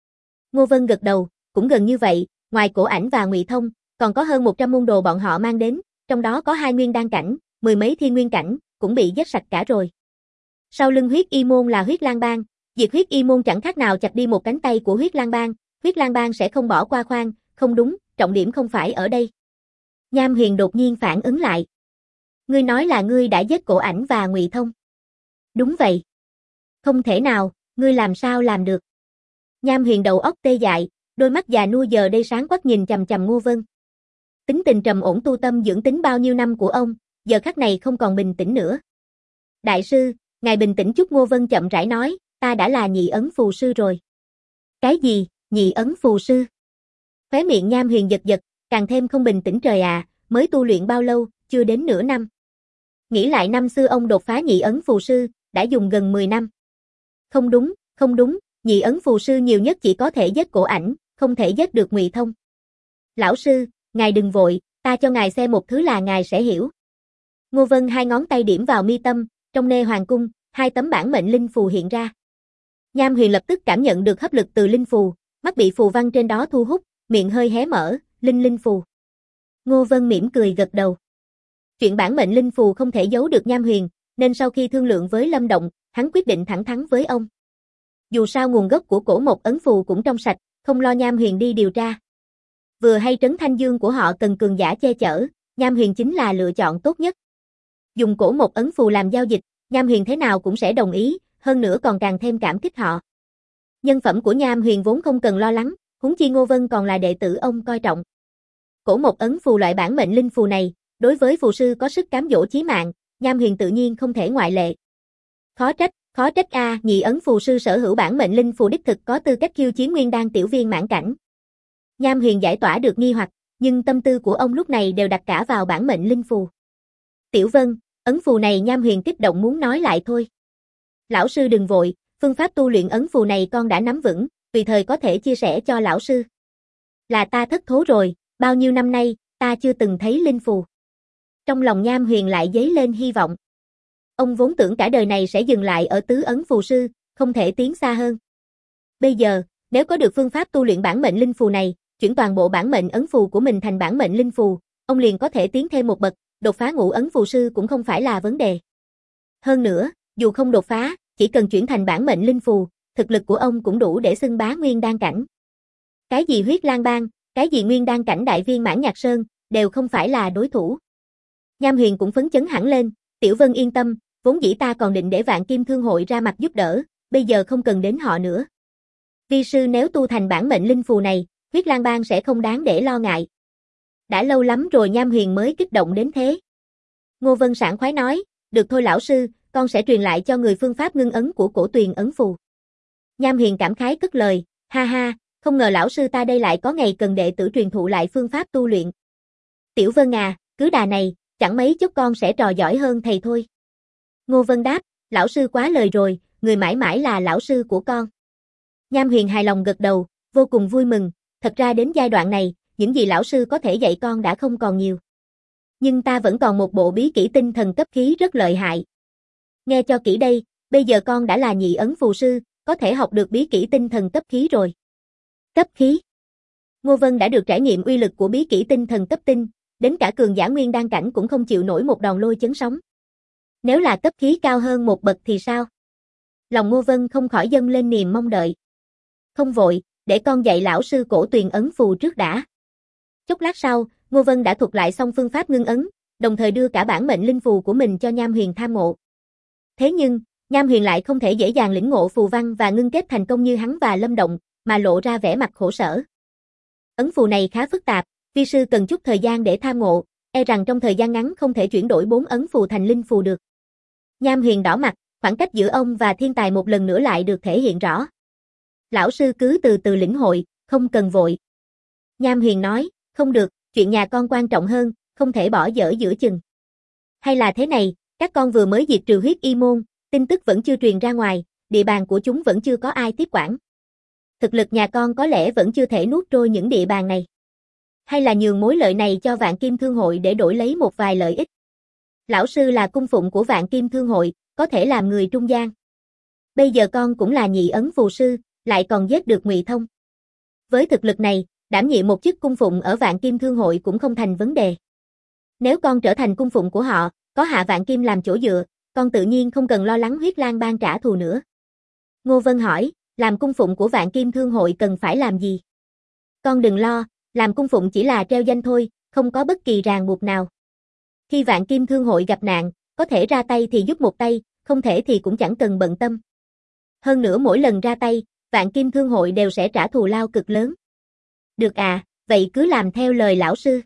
Ngô Vân gật đầu, cũng gần như vậy, ngoài Cổ Ảnh và Ngụy Thông, còn có hơn 100 môn đồ bọn họ mang đến, trong đó có 2 nguyên đan cảnh, 10 mấy thiên nguyên cảnh, cũng bị giết sạch cả rồi. Sau lưng huyết y môn là huyết lang bang, diệt huyết y môn chẳng khác nào chặt đi một cánh tay của huyết lang bang sẽ không bỏ qua khoan, không đúng, trọng điểm không phải ở đây. Nham Huyền đột nhiên phản ứng lại. Ngươi nói là ngươi đã giết Cổ Ảnh và Ngụy Thông. Đúng vậy. Không thể nào, ngươi làm sao làm được. Nham Huyền đầu óc tê dại, Đôi mắt già nua giờ đây sáng quắc nhìn chằm chằm Ngô Vân. Tính tình trầm ổn tu tâm dưỡng tính bao nhiêu năm của ông, giờ khắc này không còn bình tĩnh nữa. Đại sư, ngài bình tĩnh chút, Ngô Vân chậm rãi nói, ta đã là nhị ấn phù sư rồi. Cái gì, nhị ấn phù sư? Khóe miệng Nham Huyền giật giật, càng thêm không bình tĩnh, trời à, mới tu luyện bao lâu, chưa đến nửa năm. Nghĩ lại năm xưa ông đột phá nhị ấn phù sư, đã dùng gần 10 năm. Không đúng, nhị ấn phù sư nhiều nhất chỉ có thể giết cổ ảnh, không thể giết được Ngụy Thông. Lão sư, ngài đừng vội, ta cho ngài xem một thứ là ngài sẽ hiểu. Ngô Vân hai ngón tay điểm vào mi tâm, trong nê hoàng cung, hai tấm bản mệnh linh phù hiện ra. Nham Huyền lập tức cảm nhận được hấp lực từ linh phù, mắt bị phù văn trên đó thu hút, miệng hơi hé mở, linh phù. Ngô Vân mỉm cười gật đầu. Chuyện bản mệnh linh phù không thể giấu được Nham Huyền, nên sau khi thương lượng với Lâm Động, hắn quyết định thẳng thắn với ông. Dù sao nguồn gốc của cổ một ấn phù cũng trong sạch, không lo Nham Huyền đi điều tra. Vừa hay Trấn Thanh Dương của họ cần cường giả che chở, Nham Huyền chính là lựa chọn tốt nhất. Dùng cổ một ấn phù làm giao dịch, Nham Huyền thế nào cũng sẽ đồng ý, hơn nữa còn càng thêm cảm kích họ. Nhân phẩm của Nham Huyền vốn không cần lo lắng, huống chi Ngô Vân còn là đệ tử ông coi trọng. Cổ một ấn phù loại bản mệnh linh phù này, đối với phù sư có sức cám dỗ chí mạng, Nham Huyền tự nhiên không thể ngoại lệ. Khó trách a, nhị ấn phù sư sở hữu bản mệnh linh phù đích thực có tư cách khiêu chiến nguyên đan tiểu viên mãn cảnh. Nham Huyền giải tỏa được nghi hoặc, nhưng tâm tư của ông lúc này đều đặt cả vào bản mệnh linh phù. Tiểu Vân, ấn phù này, Nham Huyền kích động muốn nói lại thôi. Lão sư đừng vội, phương pháp tu luyện ấn phù này con đã nắm vững, tùy thời có thể chia sẻ cho lão sư. Là ta thất thố rồi, bao nhiêu năm nay, ta chưa từng thấy linh phù. Trong lòng Nham Huyền lại dấy lên hy vọng. Ông vốn tưởng cả đời này sẽ dừng lại ở tứ ấn phù sư, không thể tiến xa hơn. Bây giờ, nếu có được phương pháp tu luyện bản mệnh linh phù này, chuyển toàn bộ bản mệnh ấn phù của mình thành bản mệnh linh phù, ông liền có thể tiến thêm một bậc, đột phá ngũ ấn phù sư cũng không phải là vấn đề. Hơn nữa, dù không đột phá, chỉ cần chuyển thành bản mệnh linh phù, thực lực của ông cũng đủ để xưng bá nguyên đan cảnh. Cái gì huyết lang bang, cái gì nguyên đan cảnh đại viên mãn Nhạc Sơn, đều không phải là đối thủ. Nham Huyền cũng phấn chấn hẳn lên, Tiểu Vân yên tâm, vốn dĩ ta còn định để Vạn Kim Thương hội ra mặt giúp đỡ, bây giờ không cần đến họ nữa. Vi sư nếu tu thành bản mệnh linh phù này, huyết lang bang sẽ không đáng để lo ngại. Đã lâu lắm rồi Nham Huyền mới kích động đến thế. Ngô Vân sảng khoái nói, được thôi lão sư, con sẽ truyền lại cho người phương pháp ngưng ấn của cổ tuyền ấn phù. Nham Huyền cảm khái cất lời, ha ha, không ngờ lão sư ta đây lại có ngày cần đệ tử truyền thụ lại phương pháp tu luyện. Tiểu Vân à, cứ đà này, chẳng mấy chốc con sẽ trò giỏi hơn thầy thôi. Ngô Vân đáp, lão sư quá lời rồi, người mãi mãi là lão sư của con. Nham Huyền hài lòng gật đầu, vô cùng vui mừng, thật ra đến giai đoạn này, những gì lão sư có thể dạy con đã không còn nhiều. Nhưng ta vẫn còn một bộ bí kỹ tinh thần cấp khí rất lợi hại. Nghe cho kỹ đây, bây giờ con đã là nhị ấn phù sư, có thể học được bí kỹ tinh thần cấp khí rồi. Cấp khí. Ngô Vân đã được trải nghiệm uy lực của bí kỹ tinh thần cấp tinh, đến cả cường giả nguyên đan cảnh cũng không chịu nổi một đòn lôi chấn sóng. Nếu là cấp khí cao hơn một bậc thì sao? Lòng Ngô Vân không khỏi dâng lên niềm mong đợi. Không vội, để con dạy lão sư cổ tuyền ấn phù trước đã. Chốc lát sau, Ngô Vân đã thuật lại xong phương pháp ngưng ấn, đồng thời đưa cả bản mệnh linh phù của mình cho Nham Huyền tham ngộ. Thế nhưng, Nham Huyền lại không thể dễ dàng lĩnh ngộ phù văn và ngưng kết thành công như hắn và Lâm Động, mà lộ ra vẻ mặt khổ sở. Ấn phù này khá phức tạp, vi sư cần chút thời gian để tham ngộ, e rằng trong thời gian ngắn không thể chuyển đổi 4 ấn phù thành linh phù được. Nham Huyền đỏ mặt, khoảng cách giữa ông và thiên tài một lần nữa lại được thể hiện rõ. Lão sư cứ từ từ lĩnh hội, không cần vội. Nham Huyền nói, không được, chuyện nhà con quan trọng hơn, không thể bỏ dở giữa chừng. Hay là thế này, các con vừa mới diệt trừ huyết y môn, tin tức vẫn chưa truyền ra ngoài, địa bàn của chúng vẫn chưa có ai tiếp quản. Thực lực nhà con có lẽ vẫn chưa thể nuốt trôi những địa bàn này. Hay là nhường mối lợi này cho Vạn Kim Thương hội để đổi lấy một vài lợi ích. Lão sư là cung phụng của Vạn Kim Thương hội, có thể làm người trung gian. Bây giờ con cũng là nhị ấn phù sư, lại còn giết được Ngụy Thông. Với thực lực này, đảm nhiệm một chức cung phụng ở Vạn Kim Thương hội cũng không thành vấn đề. Nếu con trở thành cung phụng của họ, có Hạ Vạn Kim làm chỗ dựa, con tự nhiên không cần lo lắng huyết lang bang trả thù nữa. Ngô Vân hỏi, làm cung phụng của Vạn Kim Thương hội cần phải làm gì? Con đừng lo, làm cung phụng chỉ là treo danh thôi, không có bất kỳ ràng buộc nào. Khi Vạn Kim Thương hội gặp nạn, có thể ra tay thì giúp một tay, không thể thì cũng chẳng cần bận tâm. Hơn nữa mỗi lần ra tay, Vạn Kim Thương hội đều sẽ trả thù lao cực lớn. Được à, vậy cứ làm theo lời lão sư.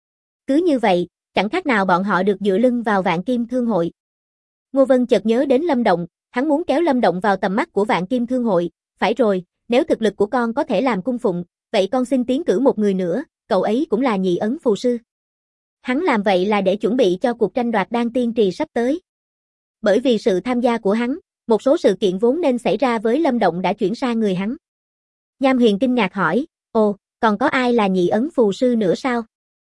Cứ như vậy, chẳng khác nào bọn họ được dựa lưng vào Vạn Kim Thương hội. Ngô Vân chợt nhớ đến Lâm Động, hắn muốn kéo Lâm Động vào tầm mắt của Vạn Kim Thương hội. Phải rồi, nếu thực lực của con có thể làm cung phụng, vậy con xin tiến cử một người nữa, cậu ấy cũng là nhị ấn phù sư. Hắn làm vậy là để chuẩn bị cho cuộc tranh đoạt đan tiên trì sắp tới. Bởi vì sự tham gia của hắn, một số sự kiện vốn nên xảy ra với Lâm Động đã chuyển sang người hắn. Nham Huyền kinh ngạc hỏi, ồ, còn có ai là nhị ấn phù sư nữa sao?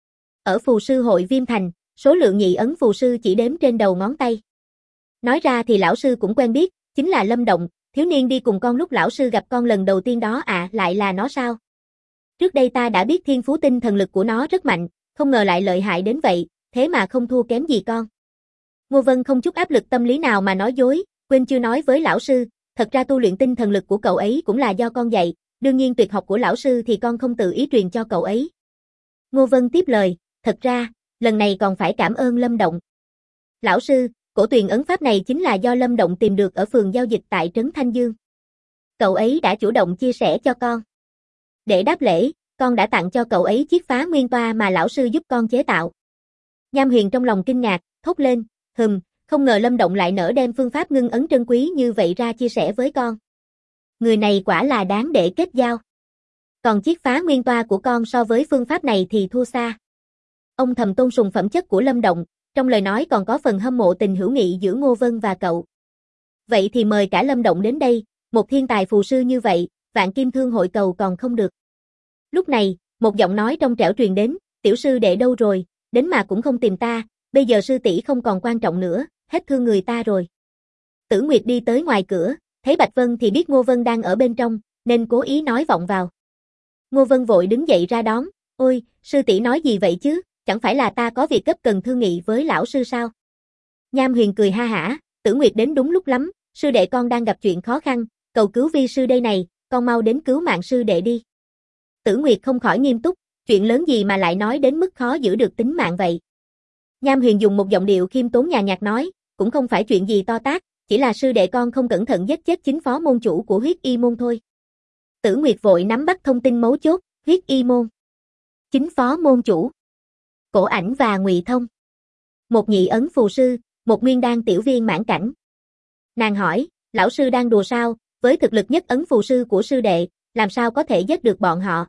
Ở phù sư hội Viêm Thành, số lượng nhị ấn phù sư chỉ đếm trên đầu ngón tay. Nói ra thì lão sư cũng quen biết, chính là Lâm Động, thiếu niên đi cùng con lúc lão sư gặp con lần đầu tiên đó à, lại là nó sao? Trước đây ta đã biết thiên phú tinh thần lực của nó rất mạnh, không ngờ lại lợi hại đến vậy, thế mà không thua kém gì con. Ngô Vân không chút áp lực tâm lý nào mà nói dối, quên chưa nói với lão sư, thật ra tu luyện tinh thần lực của cậu ấy cũng là do con dạy, đương nhiên tuyệt học của lão sư thì con không tự ý truyền cho cậu ấy. Ngô Vân tiếp lời, thật ra, lần này còn phải cảm ơn Lâm Động. Lão sư, cổ tuyền ấn pháp này chính là do Lâm Động tìm được ở phường giao dịch tại trấn Thanh Dương. Cậu ấy đã chủ động chia sẻ cho con. Để đáp lễ, con đã tặng cho cậu ấy chiếc phá nguyên toa mà lão sư giúp con chế tạo. Nham Huyền trong lòng kinh ngạc, thốt lên, không ngờ Lâm Động lại nỡ đem phương pháp ngưng ấn trân quý như vậy ra chia sẻ với con. Người này quả là đáng để kết giao. Còn chiếc phá nguyên toa của con so với phương pháp này thì thua xa. Ông thầm tôn sùng phẩm chất của Lâm Động, trong lời nói còn có phần hâm mộ tình hữu nghị giữa Ngô Vân và cậu. Vậy thì mời cả Lâm Động đến đây, một thiên tài phù sư như vậy, Vạn Kim Thương hội cầu còn không được. Lúc này, một giọng nói trong trẻo truyền đến, tiểu sư đệ đâu rồi, đến mà cũng không tìm ta, bây giờ sư tỷ không còn quan trọng nữa, hết thương người ta rồi. Tử Nguyệt đi tới ngoài cửa, thấy Bạch Vân thì biết Ngô Vân đang ở bên trong, nên cố ý nói vọng vào. Ngô Vân vội đứng dậy ra đón, ôi, sư tỷ nói gì vậy chứ, chẳng phải là ta có việc gấp cần thương nghị với lão sư sao? Nham Huyền cười ha hả, Tử Nguyệt đến đúng lúc lắm, sư đệ con đang gặp chuyện khó khăn, cầu cứu vi sư đây này, con mau đến cứu mạng sư đệ đi. Tử Nguyệt không khỏi nghiêm túc, chuyện lớn gì mà lại nói đến mức khó giữ được tính mạng vậy. Nham Huyền dùng một giọng điệu khiêm tốn nhàn nhạt nói, cũng không phải chuyện gì to tát, chỉ là sư đệ con không cẩn thận giết chết chính phó môn chủ của huyết y môn thôi. Tử Nguyệt vội nắm bắt thông tin mấu chốt, huyết y môn. Chính phó môn chủ. Cổ Ảnh và Ngụy Thông. Một nhị ấn phù sư, một nguyên đan tiểu viên mãn cảnh. Nàng hỏi, lão sư đang đùa sao, với thực lực nhất ấn phù sư của sư đệ, làm sao có thể giết được bọn họ?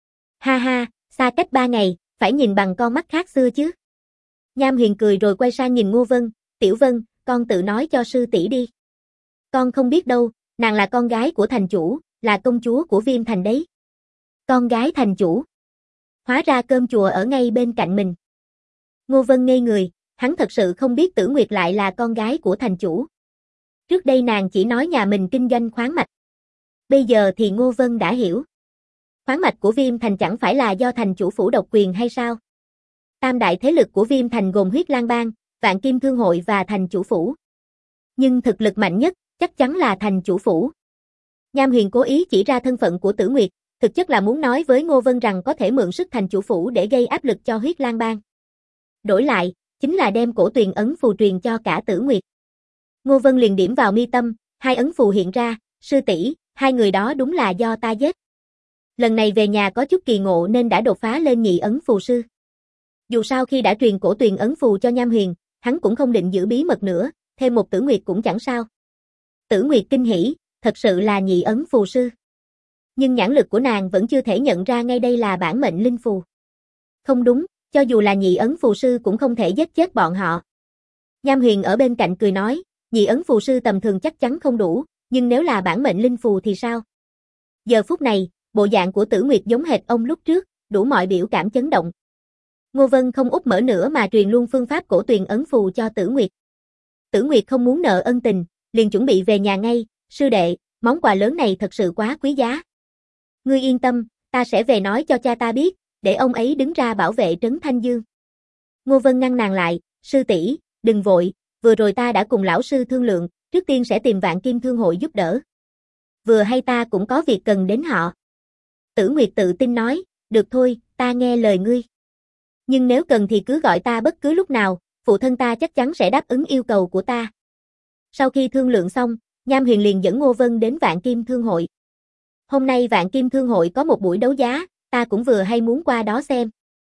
Ha ha, xa cách 3 ngày, phải nhìn bằng con mắt khác xưa chứ. Nham Huyền cười rồi quay sang nhìn Ngô Vân, Tiểu Vân, con tự nói cho sư tỷ đi. Con không biết đâu, nàng là con gái của thành chủ, là công chúa của Viêm Thành đấy. Con gái thành chủ. Hóa ra cơm chùa ở ngay bên cạnh mình. Ngô Vân ngây người, hắn thật sự không biết Tử Nguyệt lại là con gái của thành chủ. Trước đây nàng chỉ nói nhà mình kinh doanh khoáng mạch. Bây giờ thì Ngô Vân đã hiểu. Khoáng mạch của Viêm Thành chẳng phải là do thành chủ phủ độc quyền hay sao? Tam đại thế lực của Viêm Thành gồm Huyết Lang Bang, Vạn Kim Thương hội và thành chủ phủ. Nhưng thực lực mạnh nhất chắc chắn là thành chủ phủ. Nham Huyền cố ý chỉ ra thân phận của Tử Nguyệt, thực chất là muốn nói với Ngô Vân rằng có thể mượn sức thành chủ phủ để gây áp lực cho Huyết Lang Bang. Đổi lại, chính là đem cổ tuyền ấn phù truyền cho cả Tử Nguyệt. Ngô Vân liền điểm vào mi tâm, 2 ấn phù hiện ra, sư tỷ, 2 người đó đúng là do ta giết. Lần này về nhà có chút kỳ ngộ nên đã đột phá lên nhị ấn phù sư. Dù sao khi đã truyền cổ tuyền ấn phù cho Nham Huyền, hắn cũng không định giữ bí mật nữa, thêm một Tử Nguyệt cũng chẳng sao. Tử Nguyệt kinh hỉ, thật sự là nhị ấn phù sư. Nhưng nhãn lực của nàng vẫn chưa thể nhận ra ngay đây là bản mệnh linh phù. Không đúng, cho dù là nhị ấn phù sư cũng không thể giết chết bọn họ. Nham Huyền ở bên cạnh cười nói, nhị ấn phù sư tầm thường chắc chắn không đủ, nhưng nếu là bản mệnh linh phù thì sao? Giờ phút này, bộ dạng của Tử Nguyệt giống hệt ông lúc trước, đủ mọi biểu cảm chấn động. Ngô Vân không úp mở nữa mà truyền luôn phương pháp cổ tuyền ấn phù cho Tử Nguyệt. Tử Nguyệt không muốn nợ ân tình, liền chuẩn bị về nhà ngay, sư đệ, món quà lớn này thật sự quá quý giá. Ngươi yên tâm, ta sẽ về nói cho cha ta biết, để ông ấy đứng ra bảo vệ trấn Thanh Dương. Ngô Vân ngăn nàng lại, sư tỷ, đừng vội, vừa rồi ta đã cùng lão sư thương lượng, trước tiên sẽ tìm Vạn Kim Thương hội giúp đỡ. Vừa hay ta cũng có việc cần đến họ. Tử Nguyệt tự tin nói, được thôi, ta nghe lời ngươi. Nhưng nếu cần thì cứ gọi ta bất cứ lúc nào, phụ thân ta chắc chắn sẽ đáp ứng yêu cầu của ta. Sau khi thương lượng xong, Nham Huyền liền dẫn Ngô Vân đến Vạn Kim Thương hội. Hôm nay Vạn Kim Thương hội có một buổi đấu giá, ta cũng vừa hay muốn qua đó xem.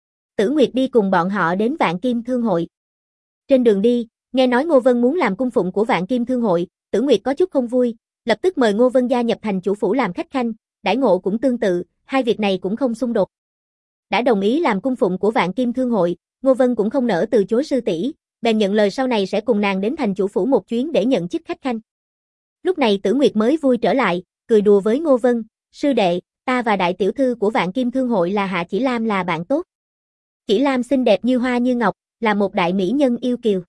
Tử Nguyệt đi cùng bọn họ đến Vạn Kim Thương hội. Trên đường đi, nghe nói Ngô Vân muốn làm cung phụng của Vạn Kim Thương hội, Tử Nguyệt có chút không vui, lập tức mời Ngô Vân gia nhập thành chủ phủ làm khách khanh, đãi ngộ cũng tương tự, hai việc này cũng không xung đột. Đã đồng ý làm cung phụng của Vạn Kim Thương hội, Ngô Vân cũng không nỡ từ chối sư tỷ, bèn nhận lời sau này sẽ cùng nàng đến thành chủ phủ một chuyến để nhận chức khách khanh. Lúc này Tử Nguyệt mới vui trở lại, cười đùa với Ngô Vân, sư đệ, ta và đại tiểu thư của Vạn Kim Thương hội là Hạ Chỉ Lam là bạn tốt. Chỉ Lam xinh đẹp như hoa như ngọc, là một đại mỹ nhân yêu kiều.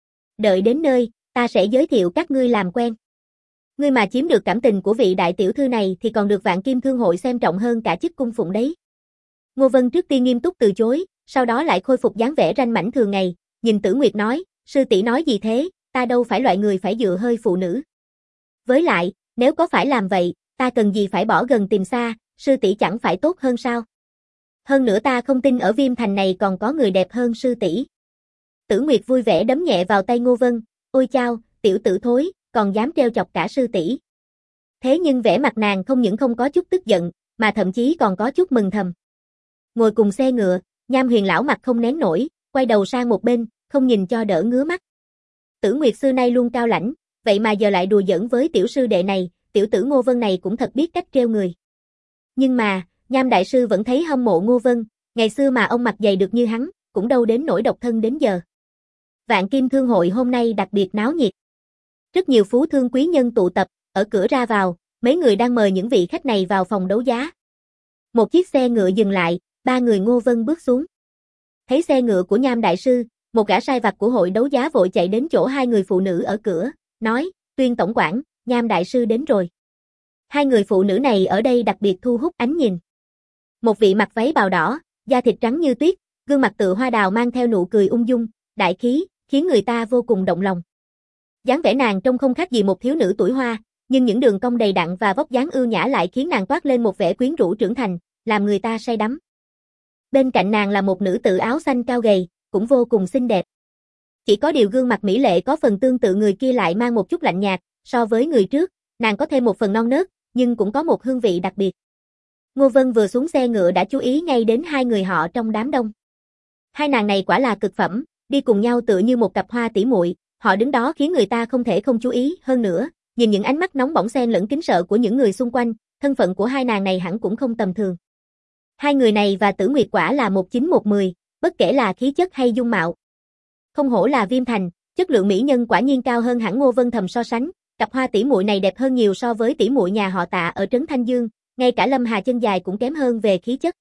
Đợi đến nơi, ta sẽ giới thiệu các ngươi làm quen. Ngươi mà chiếm được cảm tình của vị đại tiểu thư này thì còn được Vạn Kim Thương hội xem trọng hơn cả chức cung phụng đấy. Ngô Vân trước tiên nghiêm túc từ chối, sau đó lại khôi phục dáng vẻ ranh mãnh thường ngày, nhìn Tử Nguyệt nói, sư tỷ nói gì thế, ta đâu phải loại người phải dựa hơi phụ nữ. Với lại, nếu có phải làm vậy, ta cần gì phải bỏ gần tìm xa, sư tỷ chẳng phải tốt hơn sao? Hơn nữa ta không tin ở Viêm Thành này còn có người đẹp hơn sư tỷ. Tử Nguyệt vui vẻ đấm nhẹ vào tay Ngô Vân, ôi chao, tiểu tử thối, còn dám trêu chọc cả sư tỷ. Thế nhưng vẻ mặt nàng không những không có chút tức giận, mà thậm chí còn có chút mừng thầm. Ngồi cùng xe ngựa, Nham Huyền lão mặt không nén nổi, quay đầu sang một bên, không nhìn cho đỡ ngứa mắt. Tử Nguyệt xưa nay luôn cao lãnh, vậy mà giờ lại đùa giỡn với tiểu sư đệ này, tiểu tử Ngô Vân này cũng thật biết cách trêu người. Nhưng mà, Nham đại sư vẫn thấy hâm mộ Ngô Vân, ngày xưa mà ông mặt dày được như hắn, cũng đâu đến nỗi độc thân đến giờ. Vạn Kim Thương hội hôm nay đặc biệt náo nhiệt. Rất nhiều phú thương quý nhân tụ tập, ở cửa ra vào, mấy người đang mời những vị khách này vào phòng đấu giá. Một chiếc xe ngựa dừng lại, ba người Ngô Vân bước xuống. Thấy xe ngựa của Nham đại sư, một gã sai vặt của hội đấu giá vội chạy đến chỗ hai người phụ nữ ở cửa, nói, Tuyên tổng quản, Nham đại sư đến rồi. Hai người phụ nữ này ở đây đặc biệt thu hút ánh nhìn. Một vị mặc váy bào đỏ, da thịt trắng như tuyết, gương mặt tựa hoa đào mang theo nụ cười ung dung, đại khí, khiến người ta vô cùng động lòng. Dáng vẻ nàng trông không khác gì một thiếu nữ tuổi hoa, nhưng những đường cong đầy đặn và vóc dáng ưu nhã lại khiến nàng toát lên một vẻ quyến rũ trưởng thành, làm người ta say đắm. Bên cạnh nàng là một nữ tử áo xanh cao gầy, cũng vô cùng xinh đẹp. Chỉ có điều gương mặt mỹ lệ có phần tương tự người kia lại mang một chút lạnh nhạt, so với người trước, nàng có thêm một phần non nớt, nhưng cũng có một hương vị đặc biệt. Ngô Vân vừa xuống xe ngựa đã chú ý ngay đến hai người họ trong đám đông. Hai nàng này quả là cực phẩm, đi cùng nhau tựa như một cặp hoa tỉ muội, họ đứng đó khiến người ta không thể không chú ý, hơn nữa, nhìn những ánh mắt nóng bỏng xen lẫn kính sợ của những người xung quanh, thân phận của hai nàng này hẳn cũng không tầm thường. Hai người này và Tử Nguyệt quả là một chín một mười, bất kể là khí chất hay dung mạo. Không hổ là Viêm Thành, chất lượng mỹ nhân quả nhiên cao hơn hẳn. Ngô Vân thầm so sánh, cặp hoa tỷ muội này đẹp hơn nhiều so với tỷ muội nhà họ Tạ ở trấn Thanh Dương, ngay cả Lâm Hà chân dài cũng kém hơn về khí chất.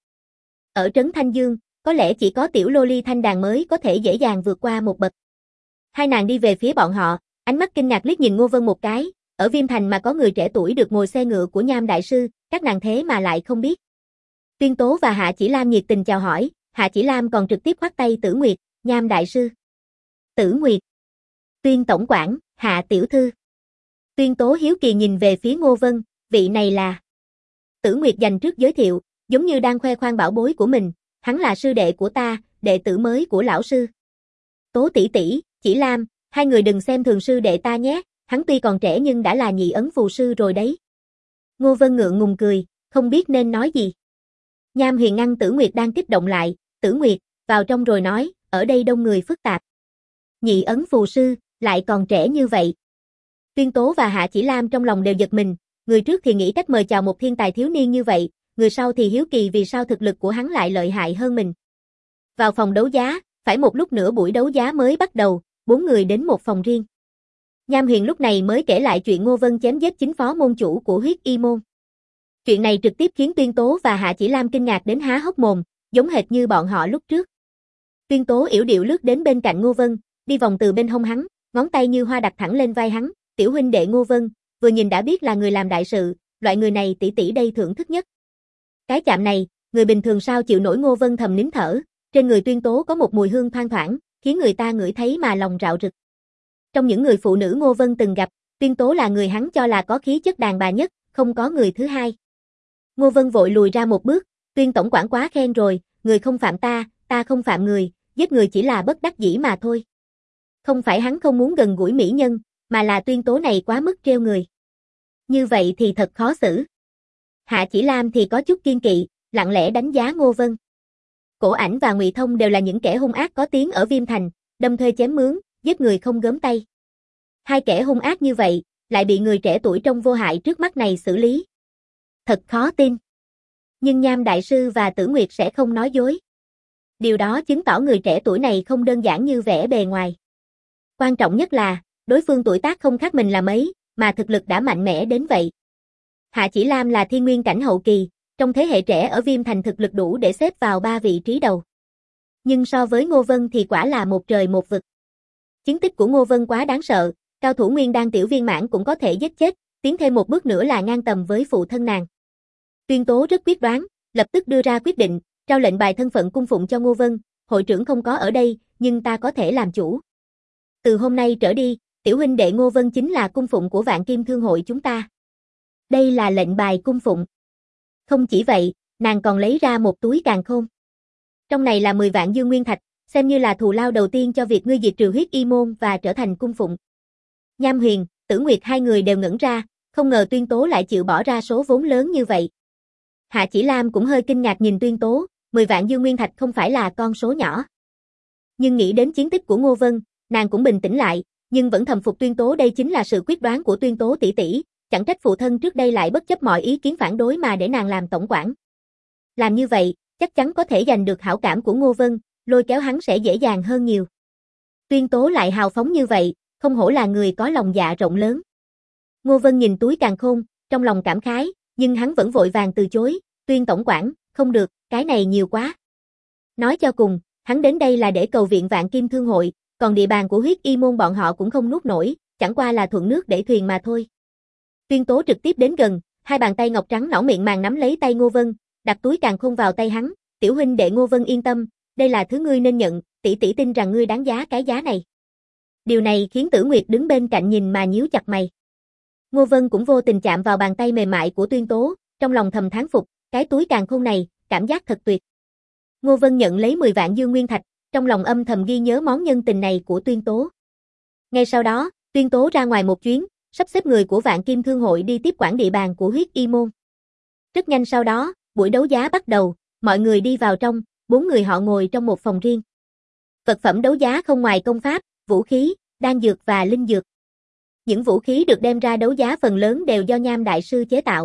Ở trấn Thanh Dương, có lẽ chỉ có tiểu loli Thanh Đàn mới có thể dễ dàng vượt qua một bậc. Hai nàng đi về phía bọn họ, ánh mắt kinh ngạc liếc nhìn Ngô Vân một cái, ở Viêm Thành mà có người trẻ tuổi được ngồi xe ngựa của Nham đại sư, các nàng thế mà lại không biết. Tuyên Tố và Hạ Chỉ Lam nhiệt tình chào hỏi, Hạ Chỉ Lam còn trực tiếp khoát tay Tử Nguyệt, Nham đại sư. Tử Nguyệt. Tuyên tổng quản, Hạ tiểu thư. Tuyên Tố hiếu kỳ nhìn về phía Ngô Vân, vị này là. Tử Nguyệt dành trước giới thiệu, giống như đang khoe khoang bảo bối của mình, hắn là sư đệ của ta, đệ tử mới của lão sư. Tố tỷ tỷ, Chỉ Lam, hai người đừng xem thường sư đệ ta nhé, hắn tuy còn trẻ nhưng đã là nhị ấn phù sư rồi đấy. Ngô Vân ngượng ngùng cười, không biết nên nói gì. Nham Huyền ngăn Tử Nguyệt đang kích động lại, Tử Nguyệt, vào trong rồi nói, ở đây đông người phức tạp. Nhị ấn phù sư, lại còn trẻ như vậy. Tuyên Tố và Hạ Chỉ Lam trong lòng đều giật mình, người trước thì nghĩ cách mời chào một thiên tài thiếu niên như vậy, người sau thì hiếu kỳ vì sao thực lực của hắn lại lợi hại hơn mình. Vào phòng đấu giá, phải một lúc nữa buổi đấu giá mới bắt đầu, 4 người đến một phòng riêng. Nham Huyền lúc này mới kể lại chuyện Ngô Vân chém giết chính phó môn chủ của Huyết Y môn. Chuyện này trực tiếp khiến Tuyên Tố và Hạ Chỉ Lam kinh ngạc đến há hốc mồm, giống hệt như bọn họ lúc trước. Tuyên Tố yểu điệu lướt đến bên cạnh Ngô Vân, đi vòng từ bên hông hắn, ngón tay như hoa đặt thẳng lên vai hắn, tiểu huynh đệ Ngô Vân, vừa nhìn đã biết là người làm đại sự, loại người này tỷ tỷ đây thưởng thức nhất. Cái chạm này, người bình thường sao chịu nổi. Ngô Vân thầm nín thở, trên người Tuyên Tố có một mùi hương thoang thoảng, khiến người ta ngửi thấy mà lòng rạo rực. Trong những người phụ nữ Ngô Vân từng gặp, Tuyên Tố là người hắn cho là có khí chất đàn bà nhất, không có người thứ hai. Ngô Vân vội lùi ra một bước, Tuyên tổng quản quá khen rồi, người không phạm ta, ta không phạm người, giết người chỉ là bất đắc dĩ mà thôi. Không phải hắn không muốn gần gũi mỹ nhân, mà là Tuyên Tố này quá mức trêu người. Như vậy thì thật khó xử. Hạ Chỉ Lam thì có chút kiên kỵ, lặng lẽ đánh giá Ngô Vân. Cổ Ảnh và Ngụy Thông đều là những kẻ hung ác có tiếng ở Viêm Thành, đâm thuê chém mướn, giết người không gớm tay. Hai kẻ hung ác như vậy, lại bị người trẻ tuổi trông vô hại trước mắt này xử lý. Thật khó tin. Nhưng Nham Đại Sư và Tử Nguyệt sẽ không nói dối. Điều đó chứng tỏ người trẻ tuổi này không đơn giản như vẻ bề ngoài. Quan trọng nhất là, đối phương tuổi tác không khác mình là mấy, mà thực lực đã mạnh mẽ đến vậy. Hạ Chỉ Lam là thiên nguyên cảnh hậu kỳ, trong thế hệ trẻ ở Viêm Thành thực lực đủ để xếp vào 3 vị trí đầu. Nhưng so với Ngô Vân thì quả là một trời một vực. Chiến tích của Ngô Vân quá đáng sợ, cao thủ nguyên đan tiểu viên mãn cũng có thể giết chết, tiến thêm một bước nữa là ngang tầm với phụ thân nàng. Tuyên Tố rất quyết đoán, lập tức đưa ra quyết định, trao lệnh bài thân phận cung phụng cho Ngô Vân, hội trưởng không có ở đây, nhưng ta có thể làm chủ. Từ hôm nay trở đi, tiểu huynh đệ Ngô Vân chính là cung phụng của Vạn Kim Thương hội chúng ta. Đây là lệnh bài cung phụng. Không chỉ vậy, nàng còn lấy ra một túi càn khôn. Trong này là 10 vạn dương nguyên thạch, xem như là thù lao đầu tiên cho việc ngươi diệt trừ huyết y môn và trở thành cung phụng. Nham Huyền, Tử Nguyệt hai người đều ngẩn ra, không ngờ Tuyên Tố lại chịu bỏ ra số vốn lớn như vậy. Hạ Chỉ Lam cũng hơi kinh ngạc nhìn Tuyên Tố, 10 vạn dương nguyên thạch không phải là con số nhỏ. Nhưng nghĩ đến chiến tích của Ngô Vân, nàng cũng bình tĩnh lại, nhưng vẫn thầm phục Tuyên Tố, đây chính là sự quyết đoán của Tuyên Tố tỷ tỷ, chẳng trách phụ thân trước đây lại bất chấp mọi ý kiến phản đối mà để nàng làm tổng quản. Làm như vậy, chắc chắn có thể giành được hảo cảm của Ngô Vân, lôi kéo hắn sẽ dễ dàng hơn nhiều. Tuyên Tố lại hào phóng như vậy, không hổ là người có lòng dạ rộng lớn. Ngô Vân nhìn túi càn khôn, trong lòng cảm khái, nhưng hắn vẫn vội vàng từ chối, Tuyên tổng quản, không được, cái này nhiều quá. Nói cho cùng, hắn đến đây là để cầu viện Vạn Kim Thương hội, còn địa bàn của huyết y môn bọn họ cũng không nuốt nổi, chẳng qua là thuận nước đẩy thuyền mà thôi. Tuyên Tố trực tiếp đến gần, hai bàn tay ngọc trắng nõn miệng màng nắm lấy tay Ngô Vân, đặt túi càn khôn vào tay hắn, tiểu huynh đệ Ngô Vân yên tâm, đây là thứ ngươi nên nhận, tỷ tỷ tin rằng ngươi đáng giá cái giá này. Điều này khiến Tử Nguyệt đứng bên cạnh nhìn mà nhíu chặt mày. Ngô Vân cũng vô tình chạm vào bàn tay mềm mại của Tuyên Tố, trong lòng thầm thán phục, cái túi càn khôn này, cảm giác thật tuyệt. Ngô Vân nhận lấy 10 vạn dương nguyên thạch, trong lòng âm thầm ghi nhớ món nhân tình này của Tuyên Tố. Ngay sau đó, Tuyên Tố ra ngoài một chuyến, sắp xếp người của Vạn Kim Thương hội đi tiếp quản địa bàn của huyết y môn. Rất nhanh sau đó, buổi đấu giá bắt đầu, mọi người đi vào trong, 4 người họ ngồi trong một phòng riêng. Vật phẩm đấu giá không ngoài công pháp, vũ khí, đan dược và linh dược. Những vũ khí được đem ra đấu giá phần lớn đều do Nham Đại Sư chế tạo.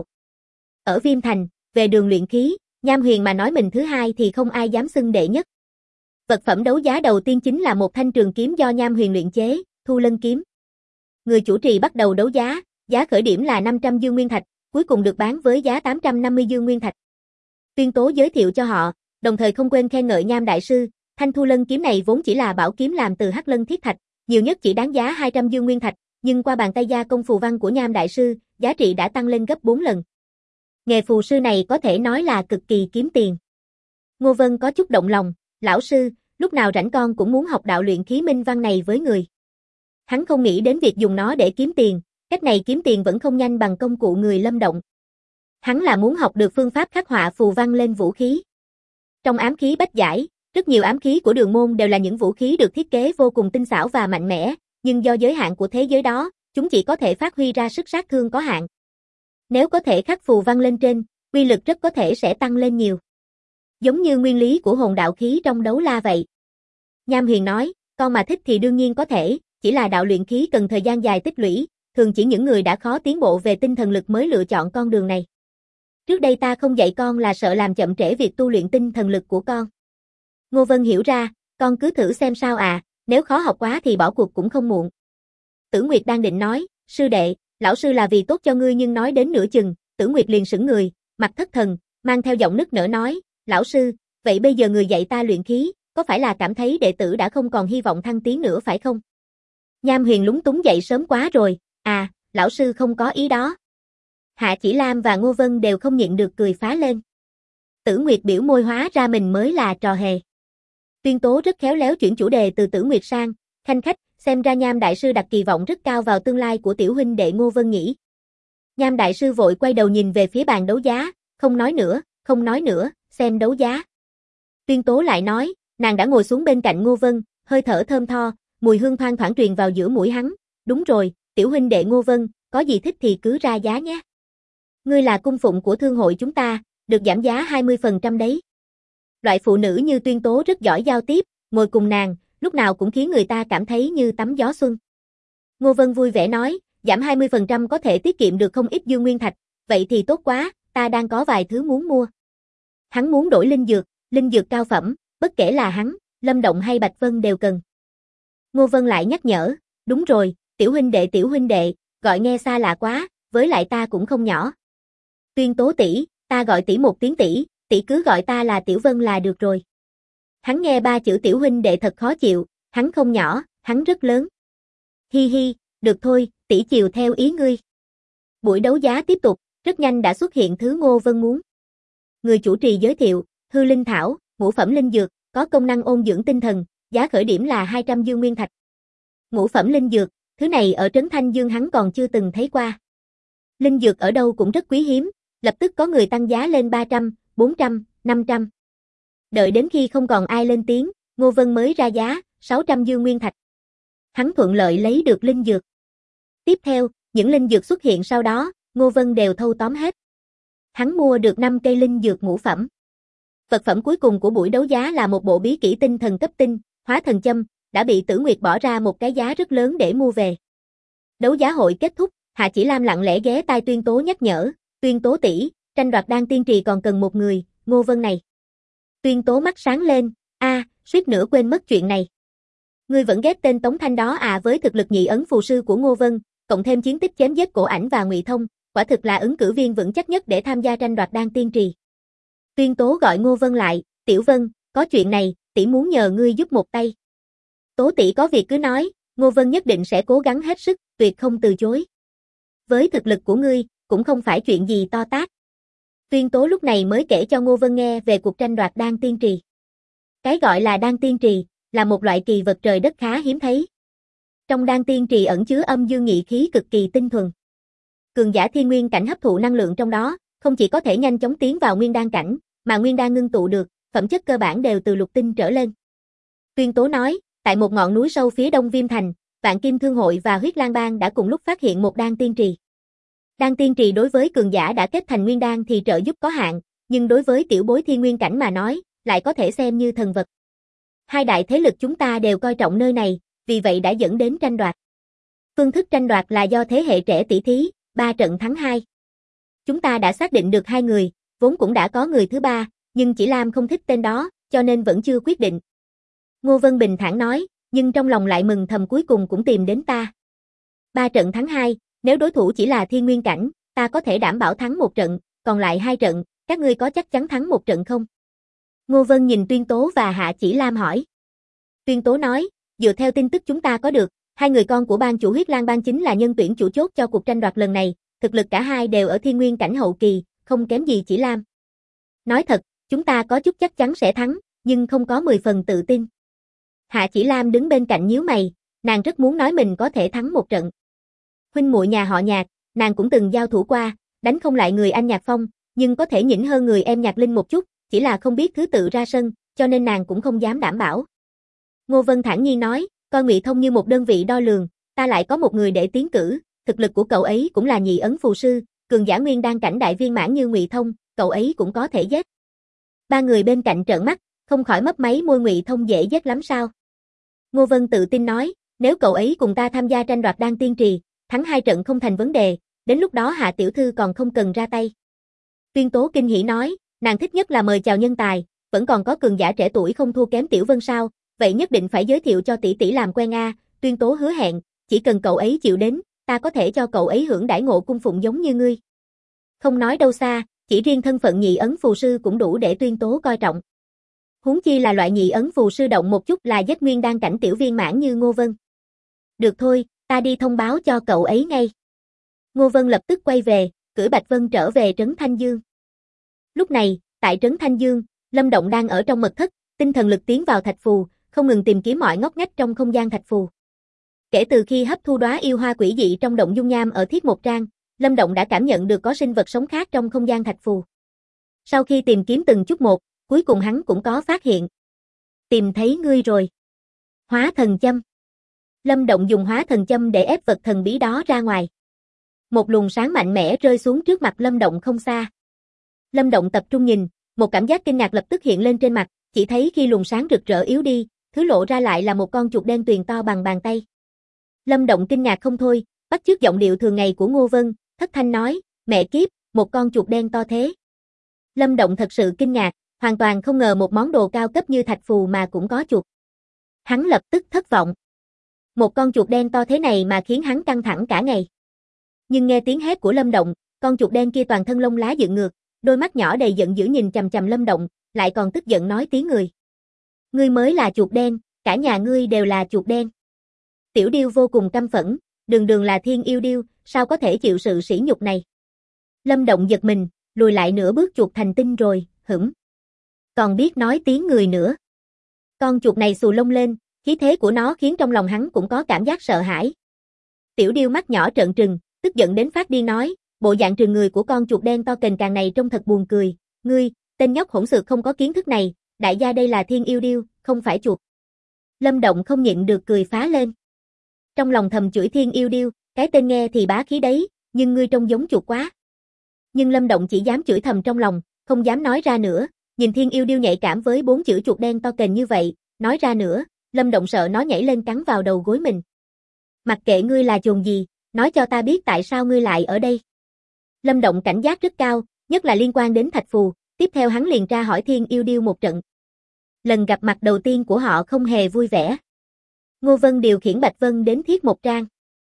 Ở Viêm Thành, về đường luyện khí, Nham Huyền mà nói mình thứ hai thì không ai dám xưng đệ nhất. Vật phẩm đấu giá đầu tiên chính là một thanh trường kiếm do Nham Huyền luyện chế, Thu Lân kiếm. Người chủ trì bắt đầu đấu giá, giá khởi điểm là 500 dương nguyên thạch, cuối cùng được bán với giá 850 dương nguyên thạch. Tuyên Tố giới thiệu cho họ, đồng thời không quên khen ngợi Nham Đại Sư, thanh Thu Lân kiếm này vốn chỉ là bảo kiếm làm từ hắc lân thiết thạch, nhiều nhất chỉ đáng giá 200 dương nguyên thạch, nhưng qua bàn tay gia công phù văn của Nham Đại Sư, giá trị đã tăng lên gấp 4 lần. Nghề phù sư này có thể nói là cực kỳ kiếm tiền. Ngô Vân có chút động lòng, lão sư, lúc nào rảnh con cũng muốn học đạo luyện khí minh văn này với người. Hắn không nghĩ đến việc dùng nó để kiếm tiền, cách này kiếm tiền vẫn không nhanh bằng công cụ người lâm động. Hắn là muốn học được phương pháp khắc họa phù văn lên vũ khí. Trong ám khí bách giải, rất nhiều ám khí của đường môn đều là những vũ khí được thiết kế vô cùng tinh xảo và mạnh mẽ, nhưng do giới hạn của thế giới đó, chúng chỉ có thể phát huy ra sức sát thương có hạn. Nếu có thể khắc phù văn lên trên, uy lực rất có thể sẽ tăng lên nhiều. Giống như nguyên lý của hồn đạo khí trong đấu la vậy. Nham Huyền nói, con mà thích thì đương nhiên có thể, chỉ là đạo luyện khí cần thời gian dài tích lũy, thường chỉ những người đã khó tiến bộ về tinh thần lực mới lựa chọn con đường này. Trước đây ta không dạy con là sợ làm chậm trễ việc tu luyện tinh thần lực của con. Ngô Vân hiểu ra, con cứ thử xem sao à, nếu khó học quá thì bỏ cuộc cũng không muộn. Tử Nguyệt đang định nói, sư đệ, lão sư là vì tốt cho ngươi, nhưng nói đến nửa chừng, Tử Nguyệt liền sững người, mặt thất thần, mang theo giọng nức nở nói, lão sư, vậy bây giờ người dạy ta luyện khí, có phải là cảm thấy đệ tử đã không còn hy vọng thăng tiến nữa phải không? Nham Huyền lúng túng dậy sớm quá rồi, à, lão sư không có ý đó. Hạ Chỉ Lam và Ngô Vân đều không nhịn được cười phá lên. Tử Nguyệt biểu môi, hóa ra mình mới là trò hề. Tuyên Tố rất khéo léo chuyển chủ đề từ Tử Nguyệt sang, khanh khách, xem ra Nham Đại Sư đặt kỳ vọng rất cao vào tương lai của tiểu huynh đệ Ngô Vân nhỉ. Nham Đại Sư vội quay đầu nhìn về phía bàn đấu giá, không nói nữa, xem đấu giá. Tuyên Tố lại nói, nàng đã ngồi xuống bên cạnh Ngô Vân, hơi thở thơm tho, mùi hương thoang thoảng truyền vào giữa mũi hắn. Đúng rồi, tiểu huynh đệ Ngô Vân, có gì thích thì cứ ra giá nhé. Ngươi là cung phụng của thương hội chúng ta, Được giảm giá 20% đấy. Loại phụ nữ như Tuyên Tố rất giỏi giao tiếp, ngồi cùng nàng, lúc nào cũng khiến người ta cảm thấy như tắm gió xuân. Ngô Vân vui vẻ nói, giảm 20% có thể tiết kiệm được không ít dương nguyên thạch, vậy thì tốt quá, ta đang có vài thứ muốn mua. Hắn muốn đổi linh dược cao phẩm, bất kể là hắn, Lâm Động hay Bạch Vân đều cần. Ngô Vân lại nhắc nhở, đúng rồi, tiểu huynh đệ, gọi nghe xa lạ quá, với lại ta cũng không nhỏ. Tuyên Tố tỷ, ta gọi tỷ một tiếng tỷ cứ gọi ta là Tiểu Vân là được rồi. Hắn nghe 3 chữ tiểu huynh đệ thật khó chịu, hắn không nhỏ, hắn rất lớn. Hi hi, được thôi, tỷ chiều theo ý ngươi. Buổi đấu giá tiếp tục, rất nhanh đã xuất hiện thứ Ngô Vân muốn. Người chủ trì giới thiệu, hư linh thảo, ngũ phẩm linh dược, có công năng ôn dưỡng tinh thần, giá khởi điểm là 200 dương nguyên thạch. Ngũ phẩm linh dược, thứ này ở Trấn Thanh Dương hắn còn chưa từng thấy qua. Linh dược ở đâu cũng rất quý hiếm, lập tức có người tăng giá lên 300, 400, 500. Đợi đến khi không còn ai lên tiếng, Ngô Vân mới ra giá, 600 dương nguyên thạch. Hắn thuận lợi lấy được linh dược. Tiếp theo, những linh dược xuất hiện sau đó, Ngô Vân đều thâu tóm hết. Hắn mua được 5 cây linh dược ngũ phẩm. Vật phẩm cuối cùng của buổi đấu giá là một bộ bí kỹ tinh thần cấp tinh, hóa thần châm, đã bị Tử Nguyệt bỏ ra một cái giá rất lớn để mua về. Đấu giá hội kết thúc, Hạ Chỉ Lam lặng lẽ ghé tai Tuyên Tố nhắc nhở, Tuyên Tố tỷ, tranh đoạt đan tiên trì còn cần một người, Ngô Vân này. Tuyên Tố mắt sáng lên, suýt nữa quên mất chuyện này. Ngươi vẫn ghét tên Tống Thanh đó à? Với thực lực nhị ấn phù sư của Ngô Vân, cộng thêm chiến tích chém giết Cổ Ảnh và Ngụy Thông, quả thực là ứng cử viên vững chắc nhất để tham gia tranh đoạt đan tiên trì. Tuyên Tố gọi Ngô Vân lại, Tiểu Vân, có chuyện này, tỷ muốn nhờ ngươi giúp một tay. Tố tỷ có việc cứ nói, Ngô Vân nhất định sẽ cố gắng hết sức, tuyệt không từ chối. Với thực lực của ngươi, cũng không phải chuyện gì to tát. Tuyên Tố lúc này mới kể cho Ngô Vân nghe về cuộc tranh đoạt đan tiên trì. Cái gọi là đan tiên trì, là một loại kỳ vật trời đất khá hiếm thấy. Trong đan tiên trì ẩn chứa âm dương nhị khí cực kỳ tinh thuần. Cường giả thiên nguyên cảnh hấp thụ năng lượng trong đó, không chỉ có thể nhanh chóng tiến vào nguyên đan cảnh, mà nguyên đan ngưng tụ được, phẩm chất cơ bản đều từ lục tinh trở lên. Tuyên Tố nói, tại một ngọn núi sâu phía đông Viêm Thành, Vạn Kim Thương hội và Huyết Lang Bang đã cùng lúc phát hiện một đan tiên trì. Đan tiên trì đối với cường giả đã kết thành nguyên đan thì trợ giúp có hạn, nhưng đối với tiểu bối thiên nguyên cảnh mà nói, lại có thể xem như thần vật. Hai đại thế lực chúng ta đều coi trọng nơi này, vì vậy đã dẫn đến tranh đoạt. Phương thức tranh đoạt là do thế hệ trẻ tỷ thí, 3 trận thắng 2. Chúng ta đã xác định được 2 người, vốn cũng đã có người thứ 3, nhưng chỉ Lam không thích tên đó, cho nên vẫn chưa quyết định. Ngô Vân bình thản nói, nhưng trong lòng lại mừng thầm cuối cùng cũng tìm đến ta. 3 trận thắng 2, nếu đối thủ chỉ là thiên nguyên cảnh, ta có thể đảm bảo thắng 1 trận, còn lại 2 trận, các ngươi có chắc chắn thắng 1 trận không? Ngô Vân nhìn Tuyên Tố và Hạ Chỉ Lam hỏi. Tuyên Tố nói, dựa theo tin tức chúng ta có được, 2 người con của bang chủ Huyết Lang Bang chính là nhân tuyển chủ chốt cho cuộc tranh đoạt lần này, thực lực cả hai đều ở thiên nguyên cảnh hậu kỳ, không kém gì Chỉ Lam. Nói thật, chúng ta có chút chắc chắn sẽ thắng, nhưng không có 10 phần tự tin. Hạ Chỉ Lam đứng bên cạnh nhíu mày, nàng rất muốn nói mình có thể thắng 1 trận. Huynh muội nhà họ Nhạc, nàng cũng từng giao thủ qua, đánh không lại người anh Nhạc Phong, nhưng có thể nhỉnh hơn người em Nhạc Linh một chút, chỉ là không biết thứ tự ra sân, cho nên nàng cũng không dám đảm bảo. Ngô Vân thản nhiên nói, coi Ngụy Thông như một đơn vị đo lường, ta lại có một người để tiến cử, thực lực của cậu ấy cũng là nhị ấn phù sư, cường giả nguyên đan cảnh đại viên mãn như Ngụy Thông, cậu ấy cũng có thể giết. 3 người bên cạnh trợn mắt, không khỏi mấp máy môi. Ngụy Thông dễ giết lắm sao? Ngô Vân tự tin nói, nếu cậu ấy cùng ta tham gia tranh đoạt đan tiên trì, thắng 2 trận không thành vấn đề, đến lúc đó Hạ tiểu thư còn không cần ra tay. Tuyên Tố kinh hỉ nói, nàng thích nhất là mời chào nhân tài, vẫn còn có cường giả trẻ tuổi không thua kém Tiểu Vân sao, vậy nhất định phải giới thiệu cho tỷ tỷ làm quen a. Tuyên Tố hứa hẹn, chỉ cần cậu ấy chịu đến, ta có thể cho cậu ấy hưởng đãi ngộ cung phụng giống như ngươi. Không nói đâu xa, chỉ riêng thân phận nhị ấn phù sư cũng đủ để Tuyên Tố coi trọng. Huống chi là loại nhị ấn phù sư động một chút là giết nguyên đan cảnh tiểu viên mãn như Ngô Vân. Được thôi, ta đi thông báo cho cậu ấy ngay. Ngô Vân lập tức quay về, cưỡi Bạch Vân trở về Trấn Thanh Dương. Lúc này, tại Trấn Thanh Dương, Lâm Động đang ở trong mật thất, tinh thần lực tiến vào thạch phù, không ngừng tìm kiếm mọi ngóc ngách trong không gian thạch phù. Kể từ khi hấp thu đóa yêu hoa quỷ dị trong động dung nham ở Thiết Một Trang, Lâm Động đã cảm nhận được có sinh vật sống khác trong không gian thạch phù. Sau khi tìm kiếm từng chút một, cuối cùng hắn cũng có phát hiện. Tìm thấy ngươi rồi. Hóa thần châm. Lâm Động dùng hóa thần châm để ép vật thần bí đó ra ngoài. Một luồng sáng mạnh mẽ rơi xuống trước mặt Lâm Động không xa. Lâm Động tập trung nhìn, một cảm giác kinh ngạc lập tức hiện lên trên mặt, chỉ thấy khi luồng sáng rực rỡ yếu đi, thứ lộ ra lại là một con chuột đen tuyền to bằng bàn tay. Lâm Động kinh ngạc không thôi, bắt chước giọng điệu thường ngày của Ngô Vân, thất thanh nói, mẹ kiếp, một con chuột đen to thế. Lâm Động thật sự kinh ngạc, hoàn toàn không ngờ một món đồ cao cấp như thạch phù mà cũng có chuột. Hắn lập tức thất vọng. Một con chuột đen to thế này mà khiến hắn căng thẳng cả ngày. Nhưng nghe tiếng hét của Lâm Động, con chuột đen kia toàn thân lông lá dựng ngược, đôi mắt nhỏ đầy giận dữ nhìn chằm chằm Lâm Động, lại còn tức giận nói tiếng người. Ngươi mới là chuột đen, cả nhà ngươi đều là chuột đen. Tiểu điêu vô cùng căm phẫn, đường đường là thiên yêu điêu, sao có thể chịu sự sỉ nhục này. Lâm Động giật mình, lùi lại nửa bước chuột thành tinh rồi, hửng. Còn biết nói tiếng người nữa. Con chuột này xù lông lên, khí thế của nó khiến trong lòng hắn cũng có cảm giác sợ hãi. Tiểu điêu mắt nhỏ trợn trừng, tức giận đến phát điên nói, bộ dạng trừng người của con chuột đen to cành càng này trông thật buồn cười, ngươi, tên nhóc hỗn xược không có kiến thức này, đại gia đây là thiên yêu điêu, không phải chuột. Lâm Động không nhịn được cười phá lên. Trong lòng thầm chửi thiên yêu điêu, cái tên nghe thì bá khí đấy, nhưng ngươi trông giống chuột quá. Nhưng Lâm Động chỉ dám chửi thầm trong lòng, không dám nói ra nữa, nhìn thiên yêu điêu nhạy cảm với 4 chữ chuột đen to kềnh như vậy, nói ra nữa, Lâm Động sợ nó nhảy lên cắn vào đầu gối mình. Mặc kệ ngươi là chuồn gì, nói cho ta biết tại sao ngươi lại ở đây. Lâm Động cảnh giác rất cao, nhất là liên quan đến thạch phù, tiếp theo hắn liền tra hỏi thiên yêu điêu một trận. Lần gặp mặt đầu tiên của họ không hề vui vẻ. Ngô Vân điều khiển Bạch Vân đến thiết một trang.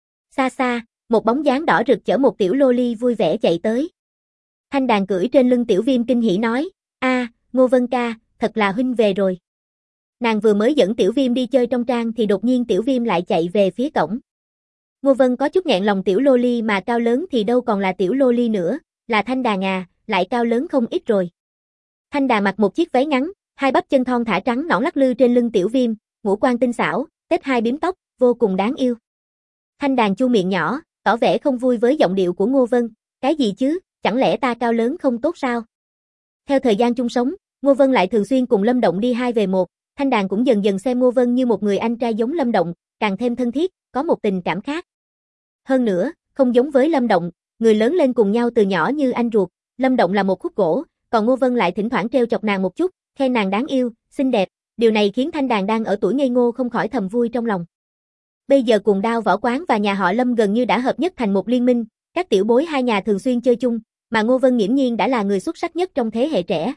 Xa xa, một bóng dáng đỏ rực chở một tiểu lô ly vui vẻ chạy tới. Thanh Đàn cưỡi trên lưng Tiểu Viêm kinh hỉ nói, Ngô Vân ca, thật là huynh về rồi. Nàng vừa mới dẫn Tiểu Viêm đi chơi trong trang thì đột nhiên Tiểu Viêm lại chạy về phía cổng. Ngô Vân có chút nghẹn lòng, tiểu lô ly mà cao lớn thì đâu còn là tiểu lô ly nữa, là Thanh Đàn à, lại cao lớn không ít rồi. Thanh Đàn mặc một chiếc váy ngắn, hai bắp chân thon thả trắng nõn lắc lư trên lưng Tiểu Viêm, ngũ quan tinh xảo, tết hai bím tóc, vô cùng đáng yêu. Thanh Đàn chu miệng nhỏ, tỏ vẻ không vui với giọng điệu của Ngô Vân, cái gì chứ, chẳng lẽ ta cao lớn không tốt sao? Theo thời gian chung sống, Ngô Vân lại thường xuyên cùng Lâm Động đi 2 về 1, Thanh Đàn cũng dần dần xem Ngô Vân như một người anh trai giống Lâm Động, càng thêm thân thiết, có một tình cảm khác. Hơn nữa, không giống với Lâm Động, người lớn lên cùng nhau từ nhỏ như anh ruột, Lâm Động là một khúc gỗ, còn Ngô Vân lại thỉnh thoảng trêu chọc nàng một chút, khen nàng đáng yêu, xinh đẹp, điều này khiến Thanh Đàn đang ở tuổi ngây ngô không khỏi thầm vui trong lòng. Bây giờ Cuồng Đao Võ Quán và nhà họ Lâm gần như đã hợp nhất thành một liên minh, các tiểu bối hai nhà thường xuyên chơi chung, mà Ngô Vân nghiễm nhiên đã là người xuất sắc nhất trong thế hệ trẻ.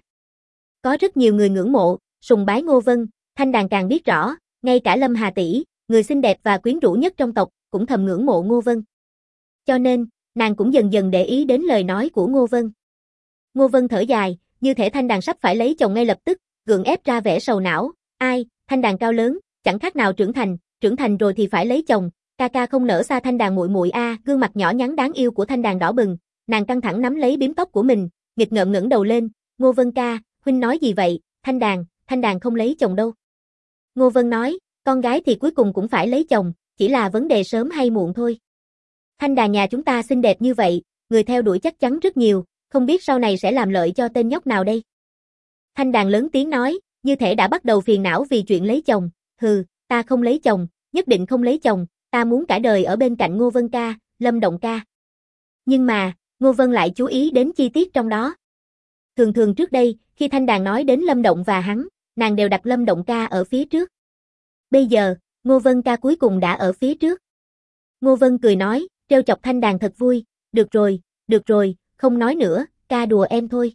Có rất nhiều người ngưỡng mộ, sùng bái Ngô Vân, Thanh Đàn càng biết rõ, ngay cả Lâm Hà tỷ, người xinh đẹp và quyến rũ nhất trong tộc, cũng thầm ngưỡng mộ Ngô Vân. Cho nên, nàng cũng dần dần để ý đến lời nói của Ngô Vân. Ngô Vân thở dài, như thể Thanh Đàn sắp phải lấy chồng ngay lập tức, gượng ép ra vẻ sầu não, ai, Thanh Đàn cao lớn, chẳng khác nào trưởng thành rồi thì phải lấy chồng, ca ca không nỡ xa Thanh Đàn muội muội a. Gương mặt nhỏ nhắn đáng yêu của Thanh Đàn đỏ bừng, nàng căng thẳng nắm lấy bím tóc của mình, nghịch ngợm ngẩng đầu lên, Ngô Vân ca, huynh nói gì vậy, Thanh Đàn không lấy chồng đâu. Ngô Vân nói, con gái thì cuối cùng cũng phải lấy chồng, chỉ là vấn đề sớm hay muộn thôi. Thanh Đàn nhà chúng ta xinh đẹp như vậy, người theo đuổi chắc chắn rất nhiều, không biết sau này sẽ làm lợi cho tên nhóc nào đây. Thanh Đàn lớn tiếng nói, như thể đã bắt đầu phiền não vì chuyện lấy chồng, hừ, ta không lấy chồng, nhất định không lấy chồng, ta muốn cả đời ở bên cạnh Ngô Vân ca, Lâm Động ca. Nhưng mà, Ngô Vân lại chú ý đến chi tiết trong đó. Thường trước đây, khi Thanh Đàn nói đến Lâm Động và hắn, nàng đều đặt Lâm Động ca ở phía trước. Bây giờ, Ngô Vân ca cuối cùng đã ở phía trước. Ngô Vân cười nói, trêu chọc Thanh Đàn thật vui, được rồi, không nói nữa, ca đùa em thôi.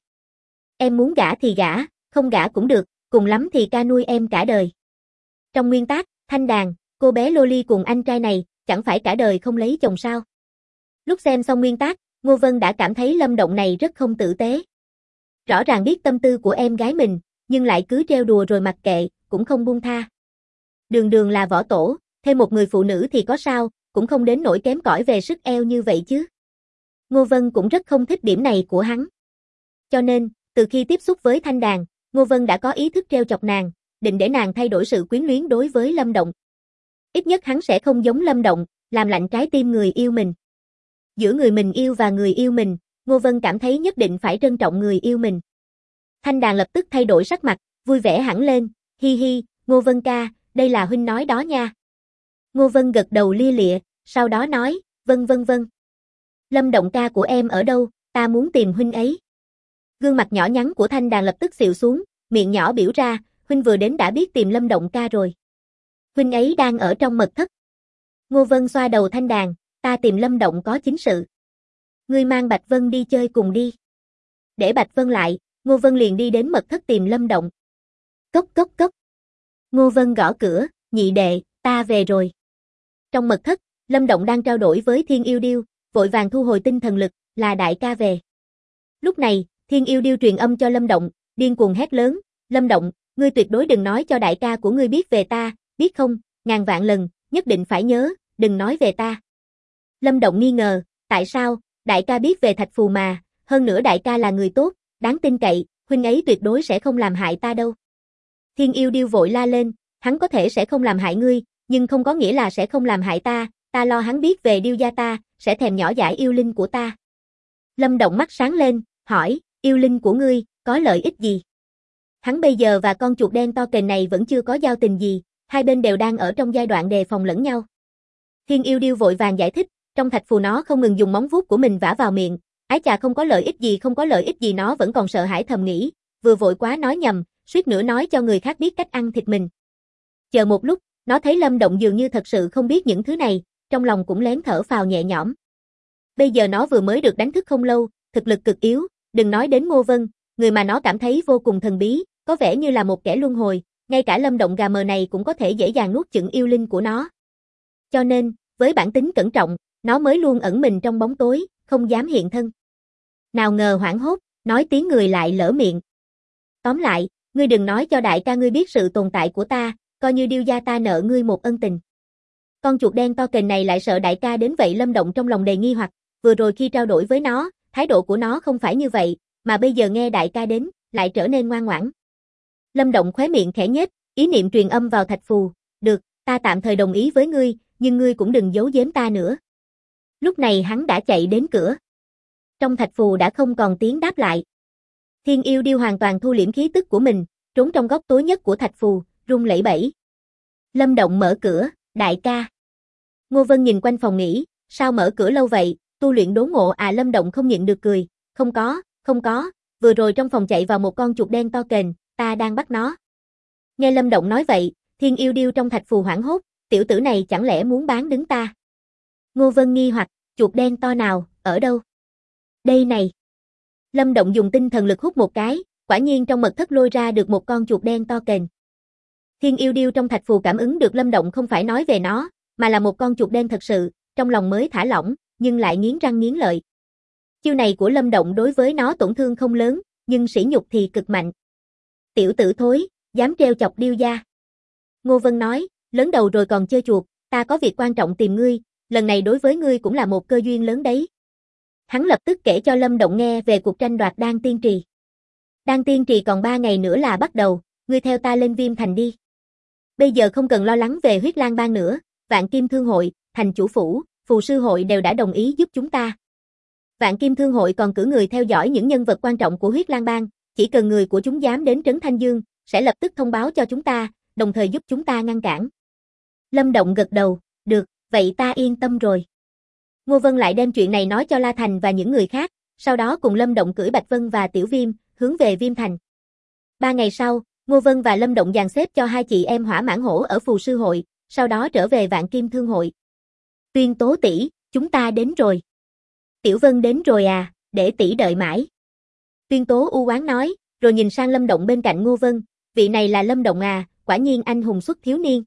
Em muốn gả thì gả, không gả cũng được, cùng lắm thì ca nuôi em cả đời. Trong nguyên tắc, Thanh Đàn, cô bé Loli cùng anh trai này, chẳng phải cả đời không lấy chồng sao? Lúc xem xong nguyên tắc, Ngô Vân đã cảm thấy Lâm Động này rất không tử tế. Rõ ràng biết tâm tư của em gái mình, nhưng lại cứ trêu đùa rồi mặc kệ, cũng không buông tha. Đường là võ tổ, thêm một người phụ nữ thì có sao, cũng không đến nỗi kém cỏi về sức eo như vậy chứ. Ngô Vân cũng rất không thích điểm này của hắn. Cho nên, từ khi tiếp xúc với Thanh Đàn, Ngô Vân đã có ý thức trêu chọc nàng, định để nàng thay đổi sự quyến luyến đối với Lâm Động. Ít nhất hắn sẽ không giống Lâm Động, làm lạnh trái tim người yêu mình. Giữa người mình yêu và người yêu mình, Ngô Vân cảm thấy nhất định phải trân trọng người yêu mình. Thanh Đàn lập tức thay đổi sắc mặt, vui vẻ hẳn lên, hi hi, Ngô Vân ca, đây là huynh nói đó nha. Ngô Vân gật đầu lia lịa, sau đó nói, vâng. Lâm Động ca của em ở đâu, ta muốn tìm huynh ấy. Gương mặt nhỏ nhắn của Thanh Đàn lập tức xịu xuống, miệng nhỏ biểu ra, huynh vừa đến đã biết tìm Lâm Động ca rồi. Huynh ấy đang ở trong mật thất. Ngô Vân xoa đầu Thanh Đàn, ta tìm Lâm Động có chính sự. Ngươi mang Bạch Vân đi chơi cùng đi. Để Bạch Vân lại, Ngô Vân liền đi đến mật thất tìm Lâm Động. Cốc cốc cốc. Ngô Vân gõ cửa, nhị đệ, ta về rồi. Trong mật thất, Lâm Động đang trao đổi với Thiên Yêu Điêu, vội vàng thu hồi tinh thần lực, là đại ca về. Lúc này, Thiên Yêu Điêu truyền âm cho Lâm Động, điên cuồng hét lớn, Lâm Động, ngươi tuyệt đối đừng nói cho đại ca của ngươi biết về ta, biết không, ngàn vạn lần, nhất định phải nhớ, đừng nói về ta. Lâm Động nghi ngờ, tại sao, đại ca biết về Thạch Phù mà, hơn nữa đại ca là người tốt, đáng tin cậy, huynh ấy tuyệt đối sẽ không làm hại ta đâu. Thiên Yêu Điêu vội la lên, hắn có thể sẽ không làm hại ngươi, nhưng không có nghĩa là sẽ không làm hại ta lo hắn biết về Điêu gia ta, sẽ thèm nhỏ dãi yêu linh của ta. Lâm Động mắt sáng lên, hỏi, yêu linh của ngươi, có lợi ích gì? Hắn bây giờ và con chuột đen to kền này vẫn chưa có giao tình gì, hai bên đều đang ở trong giai đoạn đề phòng lẫn nhau. Thiên Yêu Điêu vội vàng giải thích, trong thạch phù nó không ngừng dùng móng vuốt của mình vả vào miệng, ái chà không có lợi ích gì nó vẫn còn sợ hãi thầm nghĩ, vừa vội quá nói nhầm, suýt nữa nói cho người khác biết cách ăn thịt mình. Chờ một lúc, nó thấy Lâm Động dường như thật sự không biết những thứ này, trong lòng cũng lén thở phào nhẹ nhõm. Bây giờ nó vừa mới được đánh thức không lâu, thực lực cực yếu, đừng nói đến Ngô Vân, người mà nó cảm thấy vô cùng thần bí, có vẻ như là một kẻ luân hồi, ngay cả Lâm Động gà mờ này cũng có thể dễ dàng nuốt chửng yêu linh của nó. Cho nên, với bản tính cẩn trọng, nó mới luôn ẩn mình trong bóng tối, không dám hiện thân. Nào ngờ hoảng hốt, nói tiếng người lại lỡ miệng. Tóm lại, ngươi đừng nói cho đại ca ngươi biết sự tồn tại của ta, coi như Điêu gia ta nợ ngươi một ân tình. Con chuột đen to kền này lại sợ đại ca đến vậy. Lâm Động trong lòng đầy nghi hoặc, vừa rồi khi trao đổi với nó, thái độ của nó không phải như vậy, mà bây giờ nghe đại ca đến, lại trở nên ngoan ngoãn. Lâm Động khóe miệng khẽ nhếch, ý niệm truyền âm vào thạch phù, được, ta tạm thời đồng ý với ngươi, nhưng ngươi cũng đừng giấu giếm ta nữa. Lúc này hắn đã chạy đến cửa. Trong thạch phù đã không còn tiếng đáp lại. Thiên Yêu Điêu hoàn toàn thu liễm khí tức của mình, trốn trong góc tối nhất của thạch phù, run lẩy bẩy. Lâm Động mở cửa, đại ca. Ngô Vân nhìn quanh phòng nghĩ, sao mở cửa lâu vậy, tu luyện đốn ngộ à? Lâm Động không nhịn được cười, không có, vừa rồi trong phòng chạy vào một con chuột đen to kền, ta đang bắt nó. Nghe Lâm Động nói vậy, Thiên Yêu Điêu trong thạch phù hoảng hốt, tiểu tử này chẳng lẽ muốn bán đứng ta? Ngô Vân nghi hoặc, chuột đen to nào, ở đâu? Đây này. Lâm Động dùng tinh thần lực hút một cái, quả nhiên trong mật thất lôi ra được một con chuột đen to kền. Thiên Yêu Điêu trong thạch phù cảm ứng được Lâm Động không phải nói về nó, mà là một con chuột đen thật sự, trong lòng mới thả lỏng, nhưng lại nghiến răng nghiến lợi. Chiêu này của Lâm Động đối với nó tổn thương không lớn, nhưng sỉ nhục thì cực mạnh. Tiểu tử thối, dám trêu chọc Điêu gia. Ngô Vân nói, lớn đầu rồi còn chơi chuột, ta có việc quan trọng tìm ngươi, lần này đối với ngươi cũng là một cơ duyên lớn đấy. Hắn lập tức kể cho Lâm Động nghe về cuộc tranh đoạt đan tiên trì. Đan tiên trì còn 3 ngày nữa là bắt đầu, ngươi theo ta lên Viêm Thành đi. Bây giờ không cần lo lắng về Huyết Lang Bang nữa, Vạn Kim Thương hội, Thành chủ phủ, Phù sư hội đều đã đồng ý giúp chúng ta. Vạn Kim Thương hội còn cử người theo dõi những nhân vật quan trọng của Huyết Lang Bang, chỉ cần người của chúng dám đến trấn Thanh Dương, sẽ lập tức thông báo cho chúng ta, đồng thời giúp chúng ta ngăn cản. Lâm Động gật đầu, được, vậy ta yên tâm rồi. Ngô Vân lại đem chuyện này nói cho La Thành và những người khác, sau đó cùng Lâm Động cưỡi Bạch Vân và Tiểu Viêm, hướng về Viêm Thành. 3 ngày sau, Ngô Vân và Lâm Động dàn xếp cho hai chị em Hỏa Mãn Hổ ở Phù sư hội, sau đó trở về Vạn Kim Thương hội. Tuyên Tố tỷ, chúng ta đến rồi. Tiểu Vân đến rồi à, để tỷ đợi mãi. Tuyên Tố u oán nói, rồi nhìn sang Lâm Động bên cạnh Ngô Vân, vị này là Lâm Động à, quả nhiên anh hùng xuất thiếu niên.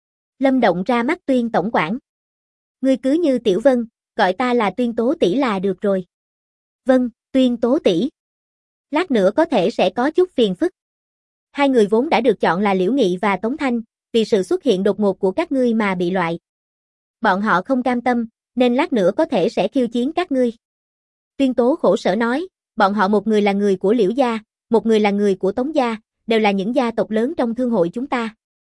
Lâm Động ra mắt Tuyên tổng quản. Ngươi cứ như Tiểu Vân, gọi ta là Tuyên Tố tỷ là được rồi. Vâng, Tuyên Tố tỷ. Lát nữa có thể sẽ có chút phiền phức. Hai người vốn đã được chọn là Liễu Nghị và Tống Thanh, vì sự xuất hiện đột ngột của các ngươi mà bị loại. Bọn họ không cam tâm, nên lát nữa có thể sẽ khiêu chiến các ngươi. Tuyên Tố khổ sở nói, bọn họ một người là người của Liễu gia, một người là người của Tống gia, đều là những gia tộc lớn trong thương hội chúng ta.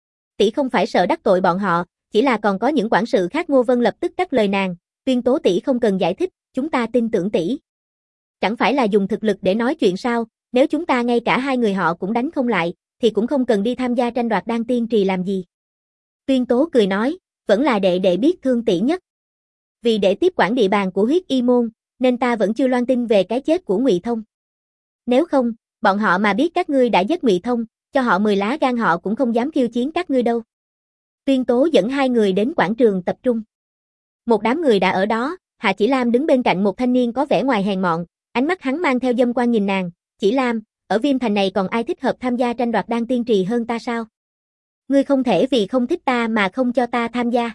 Tỷ không phải sợ đắc tội bọn họ, chỉ là còn có những quản sự khác. Ngô Vân lập tức cắt lời nàng, Tuyên Tố tỷ không cần giải thích, chúng ta tin tưởng tỷ. Chẳng phải là dùng thực lực để nói chuyện sao, nếu chúng ta ngay cả hai người họ cũng đánh không lại, thì cũng không cần đi tham gia tranh đoạt đan tiên trì làm gì. Tuyên Tố cười nói, vẫn là đệ đệ biết thương tỷ nhất. Vì để tiếp quản địa bàn của Huyết Y môn, nên ta vẫn chưa loan tin về cái chết của Ngụy Thông. Nếu không, bọn họ mà biết các ngươi đã giết Ngụy Thông, cho họ 10 lá gan họ cũng không dám khiêu chiến các ngươi đâu. Tuyên Tố dẫn hai người đến quảng trường tập trung. Một đám người đã ở đó, Hạ Chỉ Lam đứng bên cạnh một thanh niên có vẻ ngoài hèn mọn, ánh mắt hắn mang theo dâm quan nhìn nàng, "Chỉ Lam, ở Viêm Thành này còn ai thích hợp tham gia tranh đoạt đan tiên trì hơn ta sao? Ngươi không thể vì không thích ta mà không cho ta tham gia."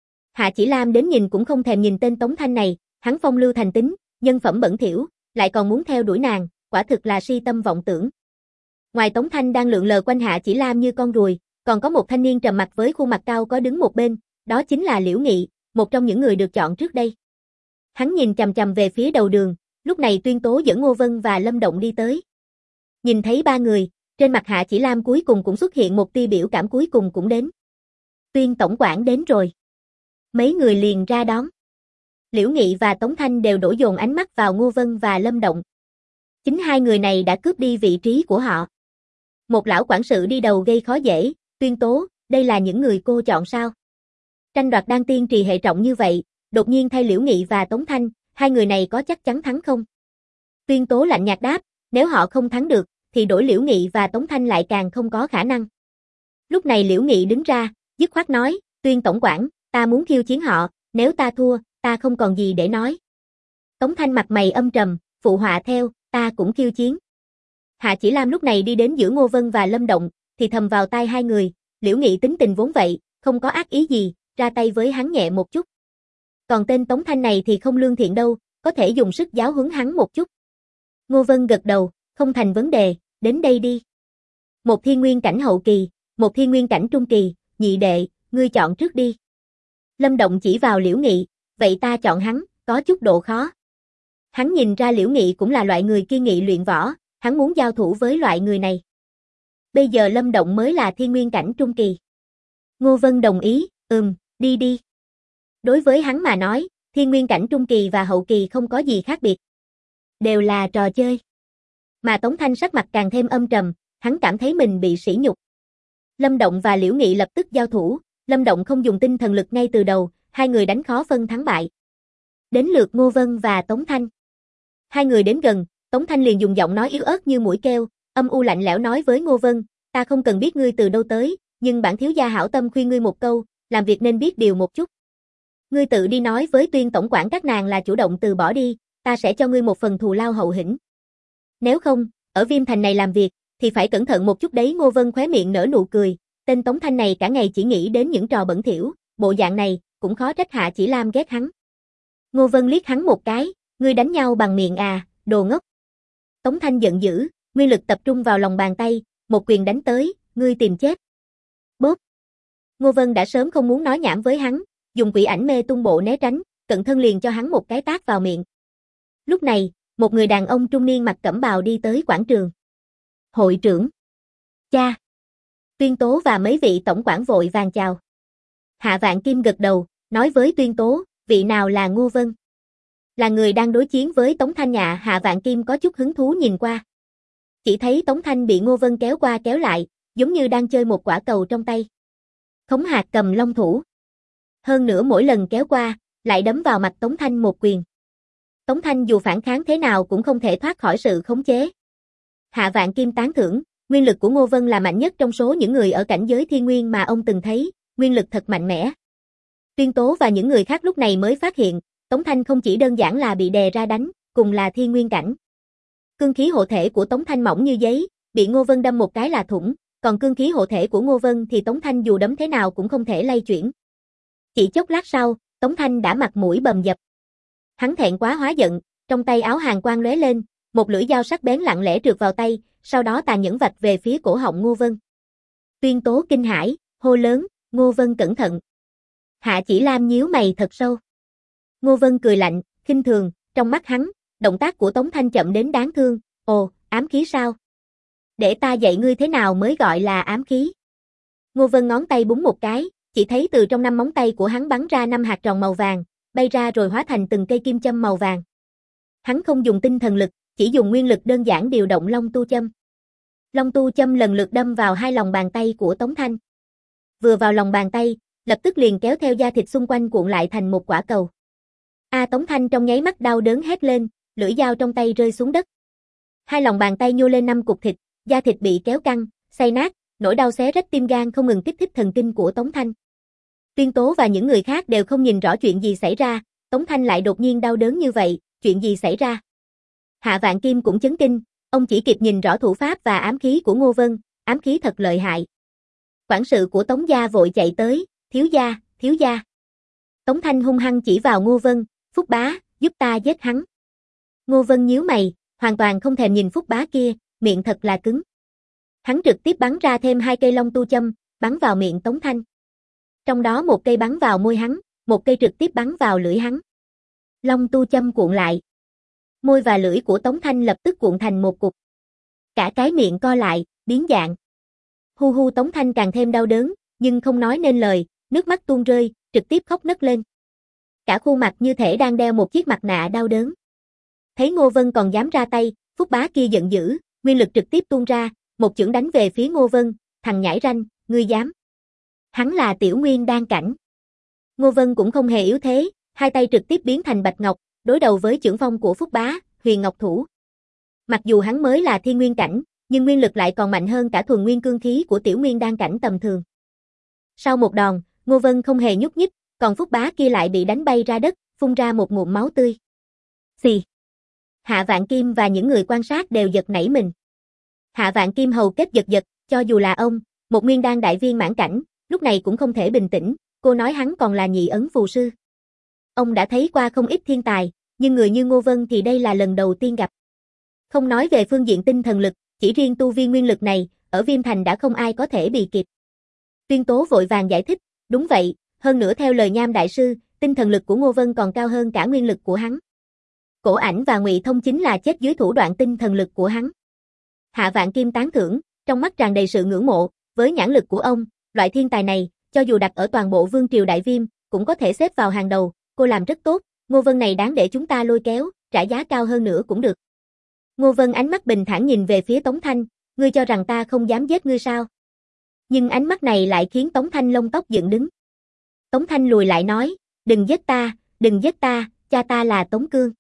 Hạ Chỉ Lam đến nhìn cũng không thèm nhìn tên Tống Thanh này, hắn phong lưu thành tính, nhân phẩm bẩn thỉu, lại còn muốn theo đuổi nàng, quả thực là si tâm vọng tưởng. Ngoài Tống Thanh đang lượn lờ quanh Hạ Chỉ Lam như con ruồi, còn có một thanh niên trầm mặc với khuôn mặt cao có đứng một bên, đó chính là Liễu Nghị, một trong những người được chọn trước đây. Hắn nhìn chằm chằm về phía đầu đường, lúc này Tuyên Tố dẫn Ngô Vân và Lâm Động đi tới. Nhìn thấy ba người, trên mặt Hạ Chỉ Lam cuối cùng cũng xuất hiện một tia biểu cảm, cuối cùng cũng đến. Tuyên tổng quản đến rồi. Mấy người liền ra đón. Liễu Nghị và Tống Thanh đều đổ dồn ánh mắt vào Ngô Vân và Lâm Động. Chính hai người này đã cướp đi vị trí của họ. Một lão quản sự đi đầu gây khó dễ, Tuyên Tố, đây là những người cô chọn sao? Tranh đoạt đan tiên trì hệ trọng như vậy, đột nhiên thay Liễu Nghị và Tống Thanh, hai người này có chắc chắn thắng không? Tuyên Tố lạnh nhạt đáp, nếu họ không thắng được, thì đổi Liễu Nghị và Tống Thanh lại càng không có khả năng. Lúc này Liễu Nghị đứng ra, dứt khoát nói, Tuyên tổng quản, ta muốn khiêu chiến họ, nếu ta thua, ta không còn gì để nói. Tống Thanh mặt mày âm trầm, phụ họa theo, ta cũng khiêu chiến. Hạ Chỉ Lam lúc này đi đến giữa Ngô Vân và Lâm Động, thì thầm vào tai hai người, Liễu Nghị tính tình vốn vậy, không có ác ý gì, ra tay với hắn nhẹ một chút. Còn tên Tống Thanh này thì không lương thiện đâu, có thể dùng sức giáo huấn hắn một chút. Ngô Vân gật đầu, không thành vấn đề, đến đây đi. Một thiên nguyên cảnh hậu kỳ, một thiên nguyên cảnh trung kỳ, nhị đệ, ngươi chọn trước đi. Lâm Động chỉ vào Liễu Nghị, vậy ta chọn hắn, có chút độ khó. Hắn nhìn ra Liễu Nghị cũng là loại người kiên nghị luyện võ, hắn muốn giao thủ với loại người này. Bây giờ Lâm Động mới là thiên nguyên cảnh trung kỳ. Ngô Vân đồng ý, đi đi. Đối với hắn mà nói, thiên nguyên cảnh trung kỳ và hậu kỳ không có gì khác biệt. Đều là trò chơi. Mà Tống Thanh sắc mặt càng thêm âm trầm, hắn cảm thấy mình bị sỉ nhục. Lâm Động và Liễu Nghị lập tức giao thủ, Lâm Động không dùng tinh thần lực ngay từ đầu, hai người đánh khó phân thắng bại. Đến lượt Ngô Vân và Tống Thanh. Hai người đến gần, Tống Thanh liền dùng giọng nói yếu ớt như mũi keo, âm u lạnh lẽo nói với Ngô Vân, ta không cần biết ngươi từ đâu tới, nhưng bản thiếu gia hảo tâm khuyên ngươi một câu, làm việc nên biết điều một chút. Ngươi tự đi nói với Tuyên tổng quản các nàng là chủ động từ bỏ đi, ta sẽ cho ngươi một phần thù lao hậu hĩnh. Nếu không, ở Viêm Thành này làm việc, thì phải cẩn thận một chút đấy. Ngô Vân khóe miệng nở nụ cười, tên Tống Thanh này cả ngày chỉ nghĩ đến những trò bẩn thỉu, bộ dạng này, cũng khó trách Hạ Chỉ Lam ghét hắn. Ngô Vân liếc hắn một cái, ngươi đánh nhau bằng miệng à, đồ ngốc. Tống Thanh giận dữ, nguyên lực tập trung vào lòng bàn tay, một quyền đánh tới, ngươi tìm chết. Bốp. Ngô Vân đã sớm không muốn nói nhảm với hắn, dùng quỷ ảnh mê tung bộ né tránh, cận thân liền cho hắn một cái tát vào miệng. Lúc này, một người đàn ông trung niên mặc cẩm bào đi tới quảng trường. Hội trưởng. Cha. Tuyên Tố và mấy vị tổng quản vội vàng chào. Hạ Vạn Kim gật đầu, nói với Tuyên Tố, vị nào là Ngô Vân? Là người đang đối chiến với Tống Thanh ạ. Hạ Vạn Kim có chút hứng thú nhìn qua. Chỉ thấy Tống Thanh bị Ngô Vân kéo qua kéo lại, giống như đang chơi một quả cầu trong tay. Khống hạt cầm long thủ. Hơn nữa mỗi lần kéo qua, lại đấm vào mặt Tống Thanh một quyền. Tống Thanh dù phản kháng thế nào cũng không thể thoát khỏi sự khống chế. Hạ Vạn Kim tán thưởng, nguyên lực của Ngô Vân là mạnh nhất trong số những người ở cảnh giới thiên nguyên mà ông từng thấy, nguyên lực thật mạnh mẽ. Tuyên Tố và những người khác lúc này mới phát hiện, Tống Thanh không chỉ đơn giản là bị đè ra đánh, cùng là thiên nguyên cảnh. Cương khí hộ thể của Tống Thanh mỏng như giấy, bị Ngô Vân đâm một cái là thủng, còn cương khí hộ thể của Ngô Vân thì Tống Thanh dù đấm thế nào cũng không thể lay chuyển. Chỉ chốc lát sau, Tống Thanh đã mặt mũi bầm dập. Hắn thẹn quá hóa giận, trong tay áo hàn quang lóe lên, một lưỡi dao sắc bén lặng lẽ trượt vào tay, sau đó tàn nhẫn vạch về phía cổ họng Ngô Vân. Tuyên Tố kinh hãi, hô lớn, Ngô Vân cẩn thận. Hạ Chỉ Lam nhíu mày thật sâu. Ngô Vân cười lạnh, khinh thường, trong mắt hắn, động tác của Tống Thanh chậm đến đáng thương, ồ, ám khí sao? Để ta dạy ngươi thế nào mới gọi là ám khí. Ngô Vân ngón tay búng một cái, chỉ thấy từ trong 5 móng tay của hắn bắn ra 5 hạt tròn màu vàng, bay ra rồi hóa thành từng cây kim châm màu vàng. Hắn không dùng tinh thần lực, chỉ dùng nguyên lực đơn giản điều động long tu châm. Long tu châm lần lượt đâm vào hai lòng bàn tay của Tống Thanh. Vừa vào lòng bàn tay, lập tức liền kéo theo da thịt xung quanh cuộn lại thành một quả cầu. Tống Thanh trong nháy mắt đau đớn hét lên, lưỡi dao trong tay rơi xuống đất. Hai lòng bàn tay nhô lên 5 cục thịt, da thịt bị kéo căng, xay nát, nỗi đau xé rách tim gan không ngừng kích thích thần kinh của Tống Thanh. Tuyên Tố và những người khác đều không nhìn rõ chuyện gì xảy ra, Tống Thanh lại đột nhiên đau đớn như vậy, chuyện gì xảy ra? Hạ Vạn Kim cũng chấn kinh, ông chỉ kịp nhìn rõ thủ pháp và ám khí của Ngô Vân, ám khí thật lợi hại. Quản sự của Tống gia vội chạy tới, thiếu gia, thiếu gia. Tống Thanh hung hăng chỉ vào Ngô Vân, Phúc bá, giúp ta giết hắn. Ngô Vân nhíu mày, hoàn toàn không thèm nhìn Phúc bá kia, miệng thật là cứng. Hắn trực tiếp bắn ra thêm 2 cây long tu châm, bắn vào miệng Tống Thanh. Trong đó một cây bắn vào môi hắn, một cây trực tiếp bắn vào lưỡi hắn. Long tu châm cuộn lại. Môi và lưỡi của Tống Thanh lập tức cuộn thành một cục. Cả cái miệng co lại, biến dạng. Hu hu Tống Thanh càng thêm đau đớn, nhưng không nói nên lời, nước mắt tuôn rơi, trực tiếp khóc nấc lên. Cả khuôn mặt như thể đang đeo một chiếc mặt nạ đau đớn. Thấy Ngô Vân còn dám ra tay, Phúc bá kia giận dữ, nguyên lực trực tiếp tuôn ra, một chưởng đánh về phía Ngô Vân, thằng nhãi ranh, ngươi dám. Hắn là tiểu nguyên đan cảnh. Ngô Vân cũng không hề yếu thế, hai tay trực tiếp biến thành bạch ngọc, đối đầu với chưởng phong của Phúc bá, huyền ngọc thủ. Mặc dù hắn mới là thiên nguyên cảnh, nhưng nguyên lực lại còn mạnh hơn cả thuần nguyên cương khí của tiểu nguyên đan cảnh tầm thường. Sau một đòn, Ngô Vân không hề nhúc nhích, còn Phúc bá kia lại bị đánh bay ra đất, phun ra một ngụm máu tươi. Xì. Hạ Vạn Kim và những người quan sát đều giật nảy mình. Hạ Vạn Kim hầu kết giật giật, cho dù là ông, một nguyên đan đại viên mãn cảnh, lúc này cũng không thể bình tĩnh, cô nói hắn còn là nhị ấn phù sư. Ông đã thấy qua không ít thiên tài, nhưng người như Ngô Vân thì đây là lần đầu tiên gặp. Không nói về phương diện tinh thần lực, chỉ riêng tu vi nguyên lực này, ở Viêm Thành đã không ai có thể bị kịp. Tuyên Tố vội vàng giải thích, đúng vậy, hơn nữa theo lời Nham đại sư, tinh thần lực của Ngô Vân còn cao hơn cả nguyên lực của hắn. Cổ Ảnh và Ngụy Thông chính là chết dưới thủ đoạn tinh thần lực của hắn. Hạ Vạn Kim tán thưởng, trong mắt tràn đầy sự ngưỡng mộ, với nhãn lực của ông, loại thiên tài này, cho dù đặt ở toàn bộ Vương triều Đại Viêm, cũng có thể xếp vào hàng đầu, cô làm rất tốt, Ngô Vân này đáng để chúng ta lôi kéo, trả giá cao hơn nữa cũng được. Ngô Vân ánh mắt bình thản nhìn về phía Tống Thanh, ngươi cho rằng ta không dám giết ngươi sao? Nhưng ánh mắt này lại khiến Tống Thanh lông tóc dựng đứng. Tống Thanh lùi lại nói, đừng giết ta, cha ta là Tống Cương.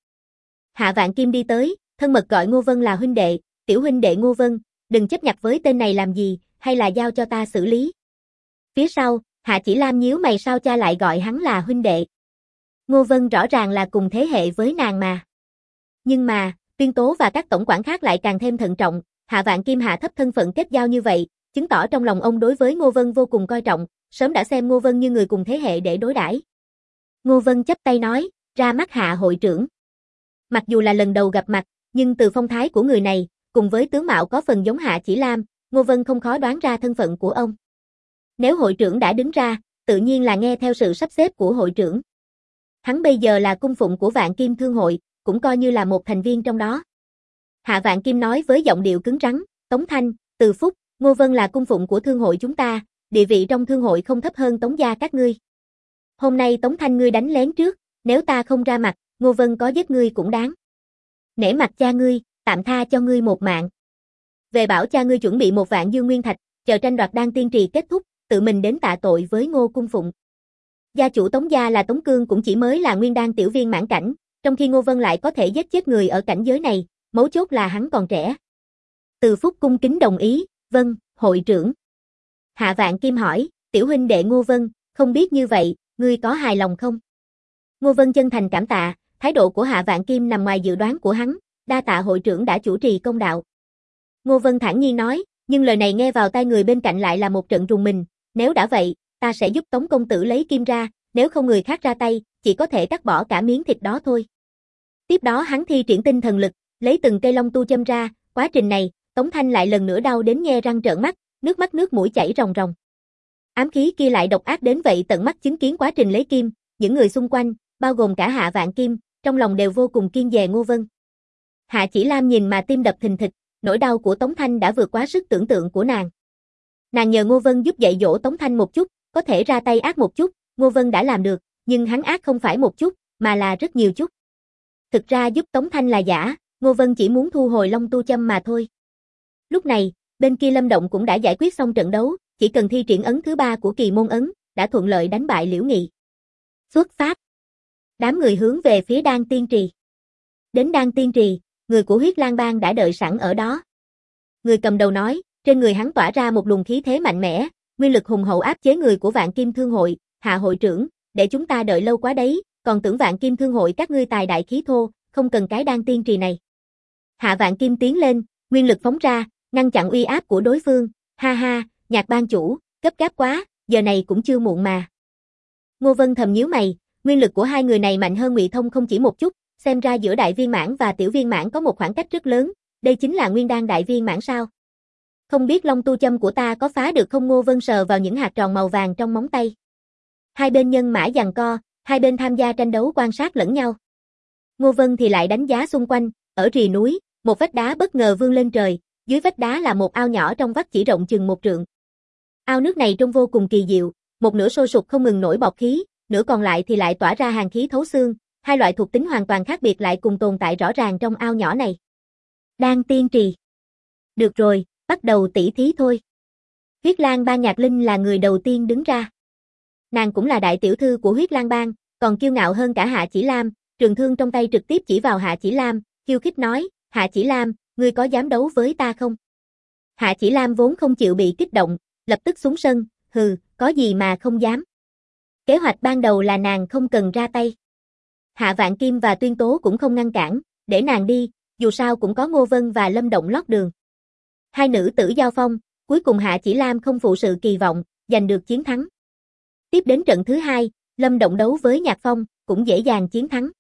Hạ Vạn Kim đi tới, thân mật gọi Ngô Vân là huynh đệ, tiểu huynh đệ Ngô Vân, đừng chấp nhặt với tên này làm gì, hay là giao cho ta xử lý. Phía sau, Hạ Chỉ Lam nhíu mày sao cha lại gọi hắn là huynh đệ. Ngô Vân rõ ràng là cùng thế hệ với nàng mà. Nhưng mà, Tuyên Tố và các tổng quản khác lại càng thêm thận trọng, Hạ Vạn Kim hạ thấp thân phận kết giao như vậy, chứng tỏ trong lòng ông đối với Ngô Vân vô cùng coi trọng, sớm đã xem Ngô Vân như người cùng thế hệ để đối đãi. Ngô Vân chắp tay nói, ra mắt Hạ hội trưởng. Mặc dù là lần đầu gặp mặt, nhưng từ phong thái của người này, cùng với tướng mạo có phần giống Hạ Chỉ Lam, Ngô Vân không khó đoán ra thân phận của ông. Nếu hội trưởng đã đứng ra, tự nhiên là nghe theo sự sắp xếp của hội trưởng. Hắn bây giờ là cung phụng của Vạn Kim Thương hội, cũng coi như là một thành viên trong đó. Hạ Vạn Kim nói với giọng điệu cứng rắn, Tống Thanh, Từ Phúc, Ngô Vân là cung phụng của thương hội chúng ta, địa vị trong thương hội không thấp hơn Tống gia các ngươi. Hôm nay Tống Thanh ngươi đánh lén trước, nếu ta không ra mặt, Ngô Vân có giết ngươi cũng đáng. Nể mặt cha ngươi, tạm tha cho ngươi một mạng. Về bảo cha ngươi chuẩn bị 1 vạn dương nguyên thạch, chờ tranh đoạt đan tiên trì kết thúc, tự mình đến tạ tội với Ngô cung phụng. Gia chủ Tống gia là Tống Cương cũng chỉ mới là nguyên đan tiểu viên mãn cảnh, trong khi Ngô Vân lại có thể giết chết người ở cảnh giới này, mấu chốt là hắn còn trẻ. Từ Phúc cung kính đồng ý, vâng, hội trưởng. Hạ Vạn Kim hỏi, tiểu huynh đệ Ngô Vân, không biết như vậy, ngươi có hài lòng không? Ngô Vân chân thành cảm tạ, thái độ của Hạ Vạn Kim nằm ngoài dự đoán của hắn, đa tạ hội trưởng đã chủ trì công đạo. Ngô Vân thản nhiên nói, nhưng lời này nghe vào tai người bên cạnh lại là một trận rùng mình, nếu đã vậy, ta sẽ giúp Tống công tử lấy kim ra, nếu không người khác ra tay, chỉ có thể cắt bỏ cả miếng thịt đó thôi. Tiếp đó hắn thi triển tinh thần lực, lấy từng cây long tu châm ra, quá trình này, Tống Thanh lại lần nữa đau đến nhe răng trợn mắt, nước mắt nước mũi chảy ròng ròng. Ám khí kia lại độc ác đến vậy tận mắt chứng kiến quá trình lấy kim, những người xung quanh, bao gồm cả Hạ Vạn Kim, trong lòng đều vô cùng kiêng dè Ngô Vân. Hạ Chỉ Lam nhìn mà tim đập thình thịch, nỗi đau của Tống Thanh đã vượt quá sức tưởng tượng của nàng. Nàng nhờ Ngô Vân giúp dạy dỗ Tống Thanh một chút, có thể ra tay ác một chút, Ngô Vân đã làm được, nhưng hắn ác không phải một chút, mà là rất nhiều chút. Thực ra giúp Tống Thanh là giả, Ngô Vân chỉ muốn thu hồi long tu châm mà thôi. Lúc này, bên kia Lâm Động cũng đã giải quyết xong trận đấu, chỉ cần thi triển ấn thứ 3 của kỳ môn ấn, đã thuận lợi đánh bại Liễu Nghị. Xuất phát. Đám người hướng về phía Đan Tiên Trì. Đến Đan Tiên Trì, người của Huyết Lang Bang đã đợi sẵn ở đó. Người cầm đầu nói, trên người hắn tỏa ra một luồng khí thế mạnh mẽ, nguyên lực hùng hậu áp chế người của Vạn Kim Thương hội. Hạ hội trưởng, để chúng ta đợi lâu quá đấy, còn tưởng Vạn Kim Thương hội các ngươi tài đại khí thô, không cần cái đan tiên trì này. Hạ Vạn Kim tiến lên, nguyên lực phóng ra, ngăn chặn uy áp của đối phương. Ha ha, Nhạc ban chủ, gấp gáp quá, giờ này cũng chưa muộn mà. Ngô Vân thầm nhíu mày, nguyên lực của hai người này mạnh hơn Ngụy Thông không chỉ một chút, xem ra giữa đại viên mãn và tiểu viên mãn có một khoảng cách rất lớn, đây chính là nguyên đan đại viên mãn sao? Không biết Long tu châm của ta có phá được không? Ngô Vân sờ vào những hạt tròn màu vàng trong móng tay. Hai bên nhân mã giằng co, hai bên tham gia tranh đấu quan sát lẫn nhau. Ngô Vân thì lại đánh giá xung quanh, ở rìa núi, một vách đá bất ngờ vươn lên trời, dưới vách đá là một ao nhỏ trong vắt chỉ rộng chừng 1 trượng. Ao nước này trông vô cùng kỳ diệu, một nửa sôi sục không ngừng nổi bọt khí, nửa còn lại thì lại tỏa ra hàn khí thấu xương, hai loại thuộc tính hoàn toàn khác biệt lại cùng tồn tại rõ ràng trong ao nhỏ này. Đan tiên trì. Được rồi, bắt đầu tỉ thí thôi. Huyết Lang Bang Nhạc Linh là người đầu tiên đứng ra. Nàng cũng là đại tiểu thư của Huyết Lang Bang, còn kiêu ngạo hơn cả Hạ Chỉ Lam, trường thương trong tay trực tiếp chỉ vào Hạ Chỉ Lam, khiêu khích nói, Hạ Chỉ Lam, ngươi có dám đấu với ta không? Hạ Chỉ Lam vốn không chịu bị kích động, lập tức xuống sân, hừ, có gì mà không dám. Kế hoạch ban đầu là nàng không cần ra tay. Hạ Vạn Kim và Tuyên Tố cũng không ngăn cản, để nàng đi, dù sao cũng có Ngô Vân và Lâm Động lót đường. Hai nữ tử giao phong, cuối cùng Hạ Chỉ Lam không phụ sự kỳ vọng, giành được chiến thắng. Tiếp đến trận thứ hai, Lâm Động đấu với Nhạc Phong, cũng dễ dàng chiến thắng.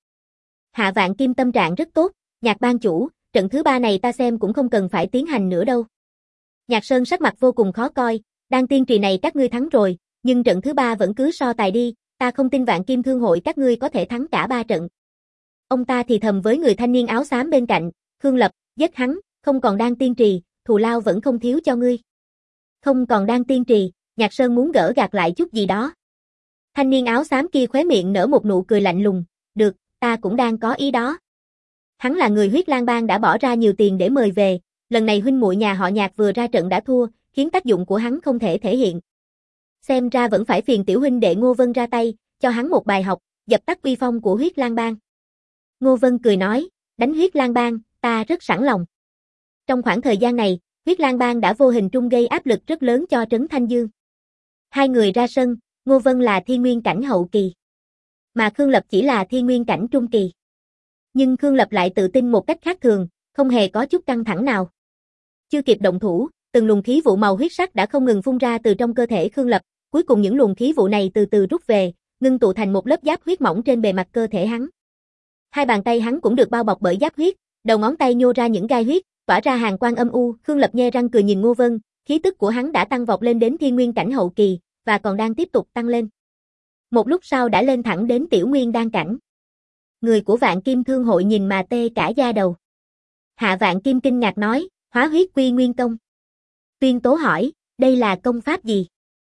Hạ Vạn Kim tâm trạng rất tốt, Nhạc ban chủ, trận thứ ba này ta xem cũng không cần phải tiến hành nữa đâu. Nhạc Sơn sắc mặt vô cùng khó coi, đan tiên trì này các ngươi thắng rồi, nhưng trận thứ ba vẫn cứ so tài đi, ta không tin Vạn Kim Thương hội các ngươi có thể thắng cả 3 trận. Ông ta thì thầm với người thanh niên áo xám bên cạnh, Khương Lập, giết hắn, không còn đan tiên trì, thù lao vẫn không thiếu cho ngươi. Không còn đan tiên trì, Nhạc Sơn muốn gỡ gạt lại chút gì đó. Thanh niên áo xám kia khóe miệng nở một nụ cười lạnh lùng, được, ta cũng đang có ý đó. Hắn là người Huyết Lang Bang đã bỏ ra nhiều tiền để mời về, lần này huynh muội nhà họ Nhạc vừa ra trận đã thua, khiến tác dụng của hắn không thể thể hiện. Xem ra vẫn phải phiền tiểu huynh đệ Ngô Vân ra tay, cho hắn một bài học, dập tắt uy phong của Huyết Lang Bang. Ngô Vân cười nói, đánh Huyết Lang Bang, ta rất sẵn lòng. Trong khoảng thời gian này, Huyết Lang Bang đã vô hình trung gây áp lực rất lớn cho Trấn Thanh Dương. Hai người ra sân, Ngô Vân là thiên nguyên cảnh hậu kỳ, mà Khương Lập chỉ là thiên nguyên cảnh trung kỳ. Nhưng Khương Lập lại tự tin một cách khác thường, không hề có chút căng thẳng nào. Chưa kịp động thủ, từng luồng khí vụ màu huyết sắc đã không ngừng phun ra từ trong cơ thể Khương Lập, cuối cùng những luồng khí vụ này từ từ rút về, ngưng tụ thành một lớp giáp huyết mỏng trên bề mặt cơ thể hắn. Hai bàn tay hắn cũng được bao bọc bởi giáp huyết, đầu ngón tay nhô ra những gai huyết, tỏa ra hàn quang âm u. Khương Lập nhe răng cười nhìn Ngô Vân, khí tức của hắn đã tăng vọt lên đến thiên nguyên cảnh hậu kỳ, và còn đang tiếp tục tăng lên. Một lúc sau đã lên thẳng đến tiểu nguyên đan cảnh. Người của Vạn Kim Thương hội nhìn mà tê cả da đầu. Hạ Vạn Kim kinh ngạc nói, Hóa huyết quy nguyên công. Tuyên Tố hỏi, đây là công pháp gì?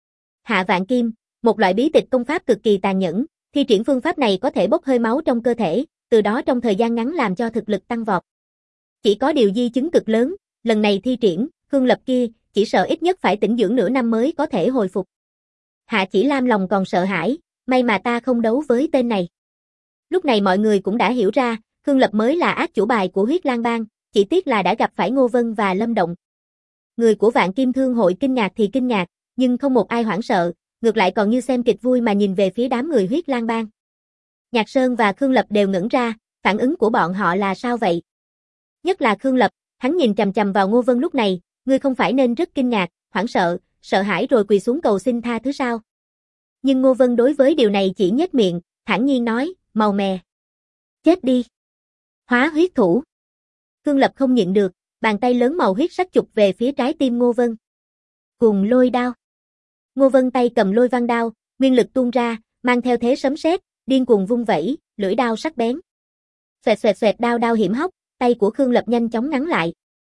Hạ Vạn Kim, một loại bí tịch công pháp cực kỳ tàn nhẫn, thi triển phương pháp này có thể bốc hơi máu trong cơ thể, từ đó trong thời gian ngắn làm cho thực lực tăng vọt. Chỉ có điều di chứng cực lớn, lần này thi triển, Khương Lập kia, chỉ sợ ít nhất phải tĩnh dưỡng nửa năm mới có thể hồi phục. Hạ Chỉ Lam lòng còn sợ hãi, may mà ta không đấu với tên này. Lúc này mọi người cũng đã hiểu ra, Khương Lập mới là ác chủ bài của Huyết Lang Bang, chỉ tiếc là đã gặp phải Ngô Vân và Lâm Động. Người của Vạn Kim Thương hội kinh ngạc thì kinh ngạc, nhưng không một ai hoảng sợ, ngược lại còn như xem kịch vui mà nhìn về phía đám người Huyết Lang Bang. Nhạc Sơn và Khương Lập đều ngẩn ra, phản ứng của bọn họ là sao vậy? Nhất là Khương Lập, hắn nhìn chằm chằm vào Ngô Vân lúc này, ngươi không phải nên rất kinh ngạc, hoảng sợ, sợ hãi rồi quỳ xuống cầu xin tha thứ sao? Nhưng Ngô Vân đối với điều này chỉ nhếch miệng, thản nhiên nói, màu mè. Chết đi. Hóa huyết thủ. Khương Lập không nhịn được, bàn tay lớn màu huyết sắc chụp về phía trái tim Ngô Vân. Cùng lôi đao. Ngô Vân tay cầm lôi văn đao, nguyên lực tuôn ra, mang theo thế sấm sét, điên cuồng vung vẩy, lưỡi đao sắc bén. Xoẹt xoẹt xoẹt, đao đao hiểm hóc, tay của Khương Lập nhanh chóng ngắn lại.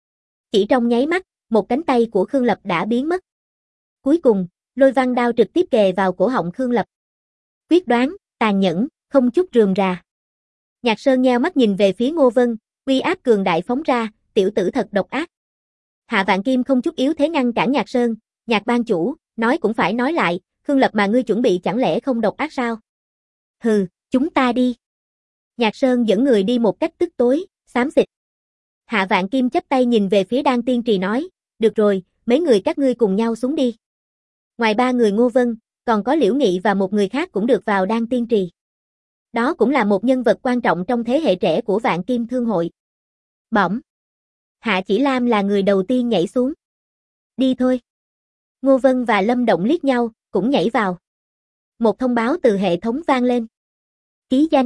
Chỉ trong nháy mắt, một cánh tay của Khương Lập đã biến mất. Cuối cùng, lôi văn đao trực tiếp kề vào cổ họng Khương Lập. Quyết đoán, tàn nhẫn, không chút rườm rà. Nhạc Sơn nheo mắt nhìn về phía Ngô Vân, uy áp cường đại phóng ra, tiểu tử thật độc ác. Hạ Vạn Kim không chút yếu thế ngăn cản Nhạc Sơn, Nhạc ban chủ, nói cũng phải nói lại, Khương Lập mà ngươi chuẩn bị chẳng lẽ không độc ác sao? Hừ, chúng ta đi. Nhạc Sơn dẫn người đi một cách tức tối, xám xịt. Hạ Vạn Kim chắp tay nhìn về phía Đan Tiên Trì nói, được rồi, mấy người các ngươi cùng nhau xuống đi. Ngoài ba người Ngô Vân, còn có Liễu Nghị và một người khác cũng được vào Đan Tiên Trì. Đó cũng là một nhân vật quan trọng trong thế hệ trẻ của Vạn Kim Thương hội. Bỗng, Hạ Chỉ Lam là người đầu tiên nhảy xuống. Đi thôi. Ngô Vân và Lâm Động liếc nhau, cũng nhảy vào. Một thông báo từ hệ thống vang lên. Ký danh.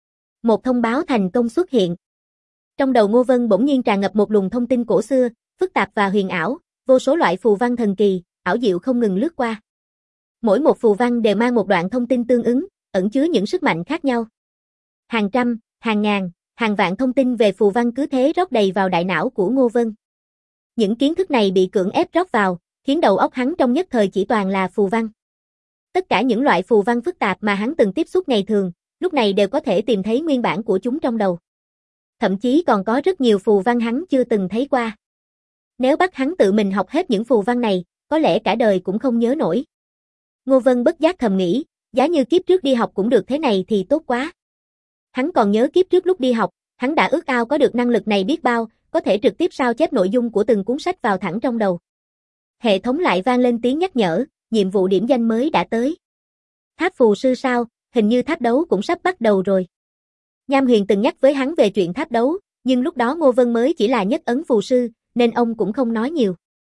Một thông báo thành công xuất hiện. Trong đầu Ngô Vân bỗng nhiên tràn ngập một luồng thông tin cổ xưa, phức tạp và huyền ảo, vô số loại phù văn thần kỳ, ảo diệu không ngừng lướt qua. Mỗi một phù văn đều mang một đoạn thông tin tương ứng, ẩn chứa những sức mạnh khác nhau. Hàng trăm, hàng ngàn, hàng vạn thông tin về phù văn cứ thế rót đầy vào đại não của Ngô Vân. Những kiến thức này bị cưỡng ép rót vào, khiến đầu óc hắn trong nhất thời chỉ toàn là phù văn. Tất cả những loại phù văn phức tạp mà hắn từng tiếp xúc ngày thường, lúc này đều có thể tìm thấy nguyên bản của chúng trong đầu. Thậm chí còn có rất nhiều phù văn hắn chưa từng thấy qua. Nếu bắt hắn tự mình học hết những phù văn này, có lẽ cả đời cũng không nhớ nổi. Ngô Vân bất giác thầm nghĩ, giá như kiếp trước đi học cũng được thế này thì tốt quá. Hắn còn nhớ kiếp trước lúc đi học, hắn đã ước ao có được năng lực này biết bao, có thể trực tiếp sao chép nội dung của từng cuốn sách vào thẳng trong đầu. Hệ thống lại vang lên tiếng nhắc nhở, nhiệm vụ điểm danh mới đã tới. Tháp phù sư sao, hình như tháp đấu cũng sắp bắt đầu rồi. Nham Huyền từng nhắc với hắn về chuyện tháp đấu, nhưng lúc đó Ngô Vân mới chỉ là nhất ấn phù sư, nên ông cũng không nói nhiều.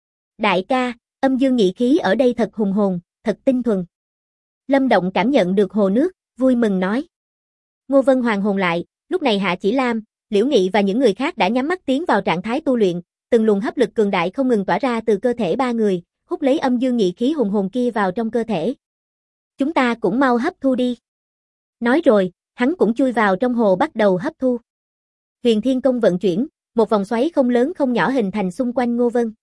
Đại ca, âm dương nhị khí ở đây thật hùng hồn, thật tinh thuần. Lâm Động cảm nhận được hồ nước, vui mừng nói. Ngô Vân hoàn hồn lại, lúc này Hạ Chỉ Lam, Liễu Nghị và những người khác đã nhắm mắt tiến vào trạng thái tu luyện, từng luồng hấp lực cường đại không ngừng tỏa ra từ cơ thể ba người, hút lấy âm dương nhị khí hùng hồn kia vào trong cơ thể. Chúng ta cũng mau hấp thu đi. Nói rồi, hắn cũng chui vào trong hồ bắt đầu hấp thu. Huyền Thiên Công vận chuyển, một vòng xoáy không lớn không nhỏ hình thành xung quanh Ngô Vân.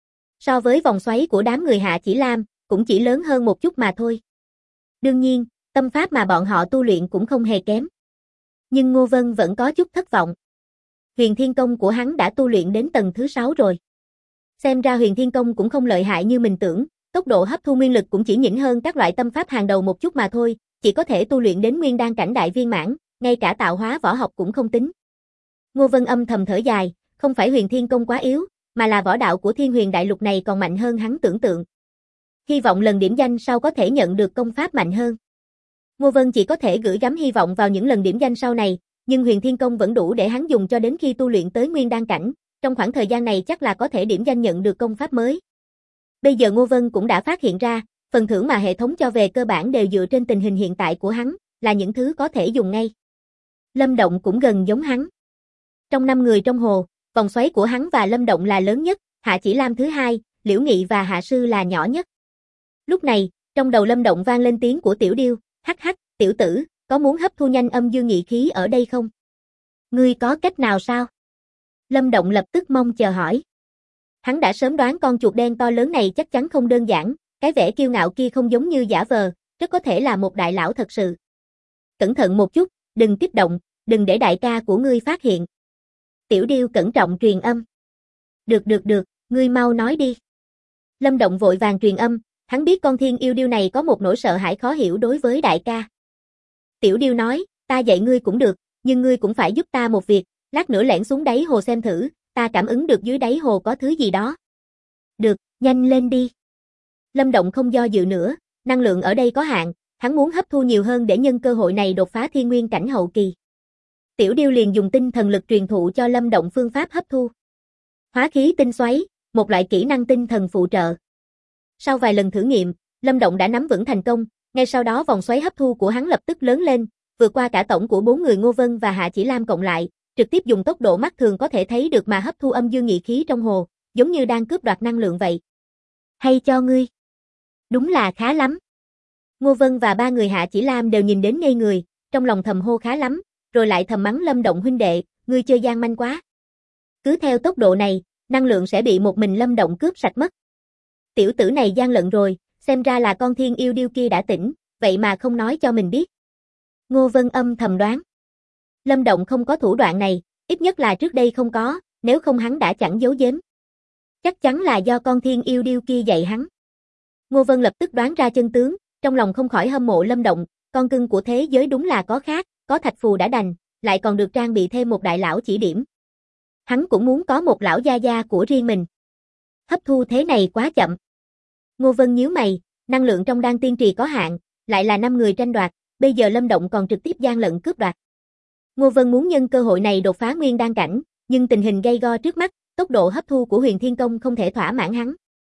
So với vòng xoáy của đám người Hạ Chỉ Lam, cũng chỉ lớn hơn một chút mà thôi. Đương nhiên, tâm pháp mà bọn họ tu luyện cũng không hề kém. Nhưng Ngô Vân vẫn có chút thất vọng. Huyền Thiên Công của hắn đã tu luyện đến tầng thứ 6 rồi. Xem ra Huyền Thiên Công cũng không lợi hại như mình tưởng, tốc độ hấp thu nguyên lực cũng chỉ nhỉnh hơn các loại tâm pháp hàng đầu một chút mà thôi, chỉ có thể tu luyện đến nguyên đan cảnh đại viên mãn, ngay cả tạo hóa võ học cũng không tính. Ngô Vân âm thầm thở dài, không phải Huyền Thiên Công quá yếu, mà là võ đạo của Thiên Huyền Đại Lục này còn mạnh hơn hắn tưởng tượng. Hy vọng lần điểm danh sau có thể nhận được công pháp mạnh hơn. Ngô Vân chỉ có thể gửi gắm hy vọng vào những lần điểm danh sau này, nhưng Huyền Thiên Công vẫn đủ để hắn dùng cho đến khi tu luyện tới nguyên đan cảnh, trong khoảng thời gian này chắc là có thể điểm danh nhận được công pháp mới. Bây giờ Ngô Vân cũng đã phát hiện ra, phần thưởng mà hệ thống cho về cơ bản đều dựa trên tình hình hiện tại của hắn, là những thứ có thể dùng ngay. Lâm Động cũng gần giống hắn. Trong 5 người trong hồ, vòng xoáy của hắn và Lâm Động là lớn nhất, Hạ Chỉ Lam thứ hai, Liễu Nghị và Hạ Sư là nhỏ nhất. Lúc này, trong đầu Lâm Động vang lên tiếng của Tiểu Điêu, hắc hắc, tiểu tử, có muốn hấp thu nhanh âm dương nhị khí ở đây không? Ngươi có cách nào sao? Lâm Động lập tức mong chờ hỏi. Hắn đã sớm đoán con chuột đen to lớn này chắc chắn không đơn giản, cái vẻ kiêu ngạo kia không giống như giả vờ, rất có thể là một đại lão thật sự. Cẩn thận một chút, đừng kích động, đừng để đại ca của ngươi phát hiện. Tiểu Điêu cẩn trọng truyền âm. Được, ngươi mau nói đi. Lâm Động vội vàng truyền âm, hắn biết con thiên yêu điêu này có một nỗi sợ hãi khó hiểu đối với đại ca. Tiểu Điêu nói, ta dạy ngươi cũng được, nhưng ngươi cũng phải giúp ta một việc, lát nữa lẻn xuống đáy hồ xem thử, ta cảm ứng được dưới đáy hồ có thứ gì đó. Được, nhanh lên đi. Lâm Động không do dự nữa, năng lượng ở đây có hạn, hắn muốn hấp thu nhiều hơn để nhân cơ hội này đột phá thiên nguyên cảnh hậu kỳ. Tiểu Điêu liền dùng tinh thần lực truyền thụ cho Lâm Động phương pháp hấp thu. Hóa khí tinh xoáy, một loại kỹ năng tinh thần phụ trợ. Sau vài lần thử nghiệm, Lâm Động đã nắm vững thành công, ngay sau đó vòng xoáy hấp thu của hắn lập tức lớn lên, vượt qua cả tổng của 4 người Ngô Vân và Hạ Chỉ Lam cộng lại, trực tiếp dùng tốc độ mắt thường có thể thấy được mà hấp thu âm dương nhị khí trong hồ, giống như đang cướp đoạt năng lượng vậy. Hay cho ngươi. Đúng là khá lắm. Ngô Vân và 3 người Hạ Chỉ Lam đều nhìn đến ngây người, trong lòng thầm hô khá lắm, rồi lại thầm mắng Lâm Động huynh đệ, ngươi chơi gian manh quá. Cứ theo tốc độ này, năng lượng sẽ bị một mình Lâm Động cướp sạch mất. Tiểu tử này gian lận rồi, xem ra là con thiên yêu điêu kia đã tỉnh, vậy mà không nói cho mình biết. Ngô Vân âm thầm đoán. Lâm Động không có thủ đoạn này, ít nhất là trước đây không có, nếu không hắn đã chẳng giấu giếm. Chắc chắn là do con thiên yêu điêu kia dạy hắn. Ngô Vân lập tức đoán ra chân tướng, trong lòng không khỏi hâm mộ Lâm Động, con cưng của thế giới đúng là có khác, có thạch phù đã đành, lại còn được trang bị thêm một đại lão chỉ điểm. Hắn cũng muốn có một lão gia gia của riêng mình. Hấp thu thế này quá chậm. Ngô Vân nhíu mày, năng lượng trong đan tiên trì có hạn, lại là 5 người tranh đoạt, bây giờ Lâm Động còn trực tiếp gian lận cướp đoạt. Ngô Vân muốn nhân cơ hội này đột phá nguyên đan cảnh, nhưng tình hình gay go trước mắt, tốc độ hấp thu của Huyền Thiên Công không thể thỏa mãn hắn.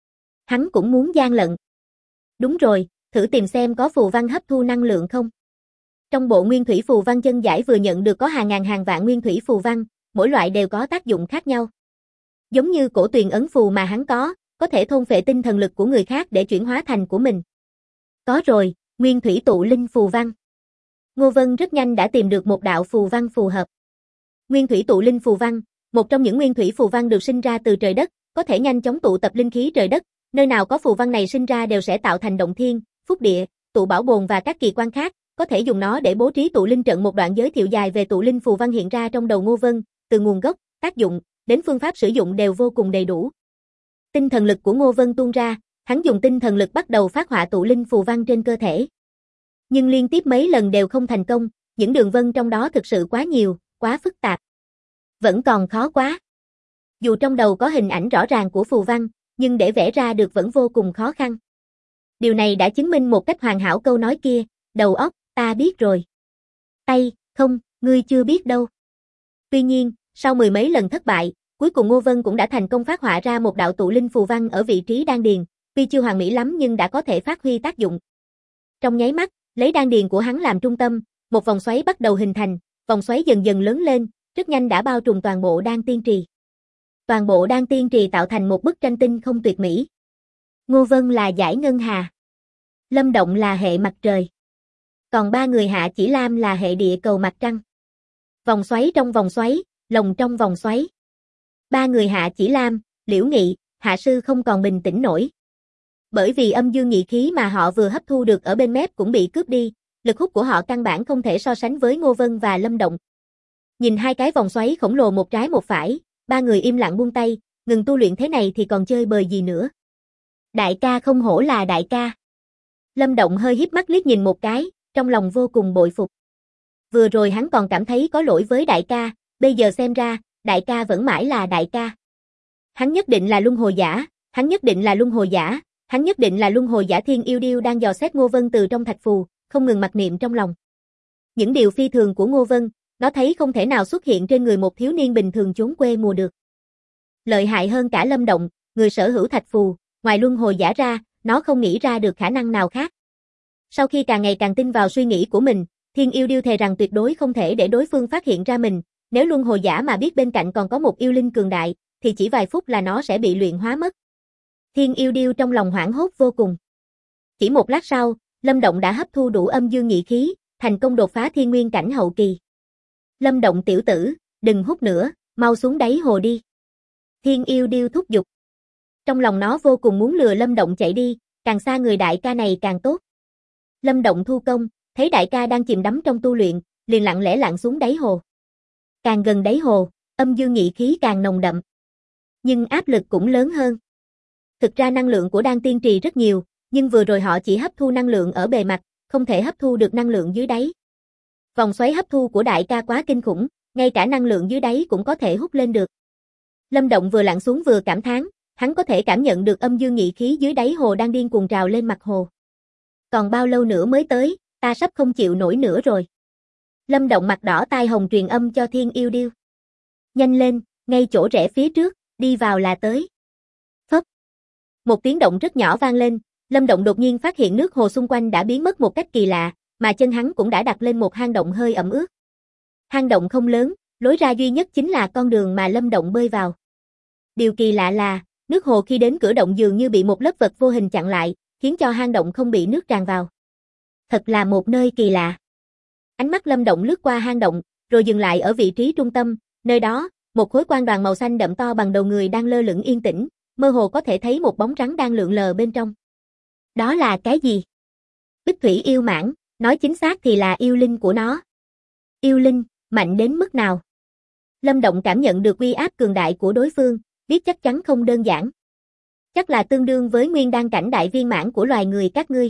Hắn cũng muốn gian lận. Đúng rồi, thử tìm xem có phù văn hấp thu năng lượng không. Trong bộ nguyên thủy phù văn chân giải vừa nhận được có hàng ngàn hàng vạn nguyên thủy phù văn, mỗi loại đều có tác dụng khác nhau. Giống như cổ tuyền ấn phù mà hắn có thể thôn phệ tinh thần lực của người khác để chuyển hóa thành của mình. Có rồi, nguyên thủy tụ linh phù văn. Ngô Vân rất nhanh đã tìm được một đạo phù văn phù hợp. Nguyên thủy tụ linh phù văn, một trong những nguyên thủy phù văn được sinh ra từ trời đất, có thể nhanh chóng tụ tập linh khí trời đất, nơi nào có phù văn này sinh ra đều sẽ tạo thành động thiên, phúc địa, tụ bảo bồn và các kỳ quan khác, có thể dùng nó để bố trí tụ linh trận. Một đoạn giới thiệu dài về tụ linh phù văn hiện ra trong đầu Ngô Vân, từ nguồn gốc, tác dụng, đến phương pháp sử dụng đều vô cùng đầy đủ. Tinh thần lực của Ngô Vân tuôn ra, hắn dùng tinh thần lực bắt đầu phát họa tụ linh phù văn trên cơ thể. Nhưng liên tiếp mấy lần đều không thành công, những đường vân trong đó thực sự quá nhiều, quá phức tạp. Vẫn còn khó quá. Dù trong đầu có hình ảnh rõ ràng của phù văn, nhưng để vẽ ra được vẫn vô cùng khó khăn. Điều này đã chứng minh một cách hoàn hảo câu nói kia, đầu óc, ta biết rồi. Tay, không, ngươi chưa biết đâu. Tuy nhiên, sau mười mấy lần thất bại, cuối cùng Ngô Vân cũng đã thành công phát họa ra một đạo tụ linh phù văn ở vị trí đan điền, tuy chưa hoàn mỹ lắm nhưng đã có thể phát huy tác dụng. Trong nháy mắt, lấy đan điền của hắn làm trung tâm, một vòng xoáy bắt đầu hình thành, vòng xoáy dần dần lớn lên, rất nhanh đã bao trùm toàn bộ đan tiên trì. Toàn bộ đan tiên trì tạo thành một bức tranh tinh không tuyệt mỹ. Ngô Vân là dải ngân hà, Lâm Động là hệ mặt trời, còn ba người Hạ Chỉ Lam là hệ địa cầu mặt trăng. Vòng xoáy trong vòng xoáy, lồng trong vòng xoáy. Ba người Hạ Chỉ Lam, Liễu Nghị, Hạ Sư không còn bình tĩnh nổi. Bởi vì âm dương nhị khí mà họ vừa hấp thu được ở bên mép cũng bị cướp đi, lực hút của họ căn bản không thể so sánh với Ngô Vân và Lâm Động. Nhìn hai cái vòng xoáy khổng lồ một trái một phải, ba người im lặng buông tay, ngừng tu luyện thế này thì còn chơi bời gì nữa. Đại ca không hổ là đại ca. Lâm Động hơi híp mắt liếc nhìn một cái, trong lòng vô cùng bội phục. Vừa rồi hắn còn cảm thấy có lỗi với đại ca, bây giờ xem ra, đại ca vẫn mãi là đại ca. Hắn nhất định là luân hồi giả, hắn nhất định là luân hồi giả, hắn nhất định là luân hồi giả. Thiên Yêu Điêu đang dò xét Ngô Vân từ trong thạch phù, không ngừng mặc niệm trong lòng. Những điều phi thường của Ngô Vân, nó thấy không thể nào xuất hiện trên người một thiếu niên bình thường chốn quê mùa được. Lợi hại hơn cả Lâm Động, người sở hữu thạch phù, ngoài luân hồi giả ra, nó không nghĩ ra được khả năng nào khác. Sau khi càng ngày càng tin vào suy nghĩ của mình, Thiên Yêu Điêu thề rằng tuyệt đối không thể để đối phương phát hiện ra mình, nếu luân hồi giả mà biết bên cạnh còn có một yêu linh cường đại, thì chỉ vài phút là nó sẽ bị luyện hóa mất. Thiên Yêu Điêu trong lòng hoảng hốt vô cùng. Chỉ một lát sau, Lâm Động đã hấp thu đủ âm dương nhị khí, thành công đột phá thiên nguyên cảnh hậu kỳ. Lâm Động tiểu tử, đừng hút nữa, mau xuống đáy hồ đi. Thiên Yêu Điêu thúc giục. Trong lòng nó vô cùng muốn lừa Lâm Động chạy đi, càng xa người đại ca này càng tốt. Lâm Động thu công, thấy đại ca đang chìm đắm trong tu luyện, liền lặng lẽ lặn xuống đáy hồ. Càng gần đáy hồ, âm dương nhị khí càng nồng đậm. Nhưng áp lực cũng lớn hơn. Thực ra năng lượng của đan tiên trì rất nhiều, nhưng vừa rồi họ chỉ hấp thu năng lượng ở bề mặt, không thể hấp thu được năng lượng dưới đáy. Vòng xoáy hấp thu của đại ca quá kinh khủng, ngay cả năng lượng dưới đáy cũng có thể hút lên được. Lâm Động vừa lặn xuống vừa cảm thán, hắn có thể cảm nhận được âm dương nhị khí dưới đáy hồ đang điên cuồng trào lên mặt hồ. Còn bao lâu nữa mới tới, ta sắp không chịu nổi nữa rồi. Lâm Động mặt đỏ tai hồng truyền âm cho Thiên Yêu Điêu. Nhanh lên, ngay chỗ rẽ phía trước, đi vào là tới. Phấp. Một tiếng động rất nhỏ vang lên, Lâm Động đột nhiên phát hiện nước hồ xung quanh đã biến mất một cách kỳ lạ, mà chân hắn cũng đã đặt lên một hang động hơi ẩm ướt. Hang động không lớn, lối ra duy nhất chính là con đường mà Lâm Động bơi vào. Điều kỳ lạ là, nước hồ khi đến cửa động dường như bị một lớp vật vô hình chặn lại, khiến cho hang động không bị nước tràn vào. Thật là một nơi kỳ lạ. Ánh mắt Lâm Động lướt qua hang động, rồi dừng lại ở vị trí trung tâm, nơi đó, một khối quan đoàn màu xanh đậm to bằng đầu người đang lơ lửng yên tĩnh, mơ hồ có thể thấy một bóng rắn đang lượn lờ bên trong. Đó là cái gì? Bích thủy yêu mãng, nói chính xác thì là yêu linh của nó. Yêu linh, mạnh đến mức nào? Lâm Động cảm nhận được uy áp cường đại của đối phương, biết chắc chắn không đơn giản. Chắc là tương đương với nguyên đan cảnh đại viên mãn của loài người các ngươi.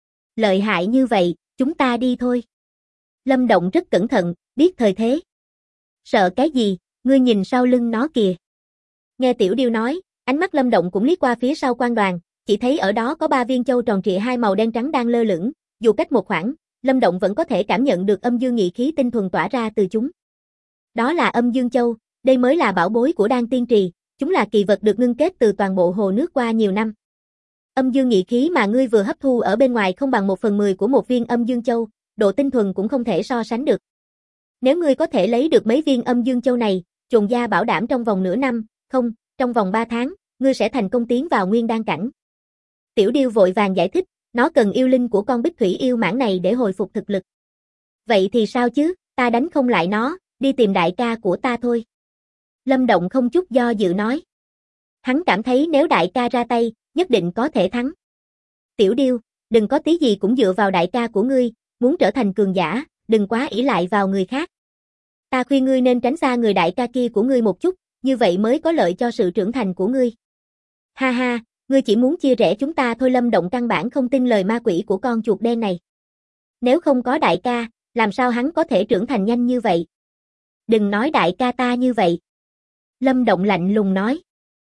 Lợi hại như vậy, chúng ta đi thôi. Lâm Động rất cẩn thận, biết thời thế. Sợ cái gì, Ngươi nhìn sau lưng nó kìa. Nghe Tiểu Điêu nói, ánh mắt Lâm Động cũng liếc qua phía sau quan đoàn, chỉ thấy ở đó có 3 viên châu tròn trịa hai màu đen trắng đang lơ lửng, dù cách một khoảng, Lâm Động vẫn có thể cảm nhận được âm dương nghị khí tinh thuần tỏa ra từ chúng. Đó là âm dương châu, đây mới là bảo bối của Đan Tiên Trì, chúng là kỳ vật được ngưng kết từ toàn bộ hồ nước qua nhiều năm. Âm dương nghị khí mà ngươi vừa hấp thu ở bên ngoài không bằng 1/10 của một viên âm dương châu, độ tinh thuần cũng không thể so sánh được. Nếu ngươi có thể lấy được mấy viên âm dương châu này, Trồn gia bảo đảm trong vòng nửa năm, không, trong vòng 3 tháng, ngươi sẽ thành công tiến vào nguyên đan cảnh. Tiểu Điêu vội vàng giải thích, nó cần yêu linh của con Bích Thủy yêu mãng này để hồi phục thực lực. Vậy thì sao chứ, ta đánh không lại nó, đi tìm đại ca của ta thôi. Lâm Động không chút do dự nói. Hắn cảm thấy nếu đại ca ra tay, nhất định có thể thắng. Tiểu Điêu, đừng có tí gì cũng dựa vào đại ca của ngươi, muốn trở thành cường giả, đừng quá ỷ lại vào người khác. Ta khuyên ngươi nên tránh xa người đại ca kia của ngươi một chút, như vậy mới có lợi cho sự trưởng thành của ngươi. Ha ha, ngươi chỉ muốn chia rẽ chúng ta thôi. Lâm Động căn bản không tin lời ma quỷ của con chuột đen này. Nếu không có đại ca, làm sao hắn có thể trưởng thành nhanh như vậy? Đừng nói đại ca ta như vậy. Lâm Động lạnh lùng nói.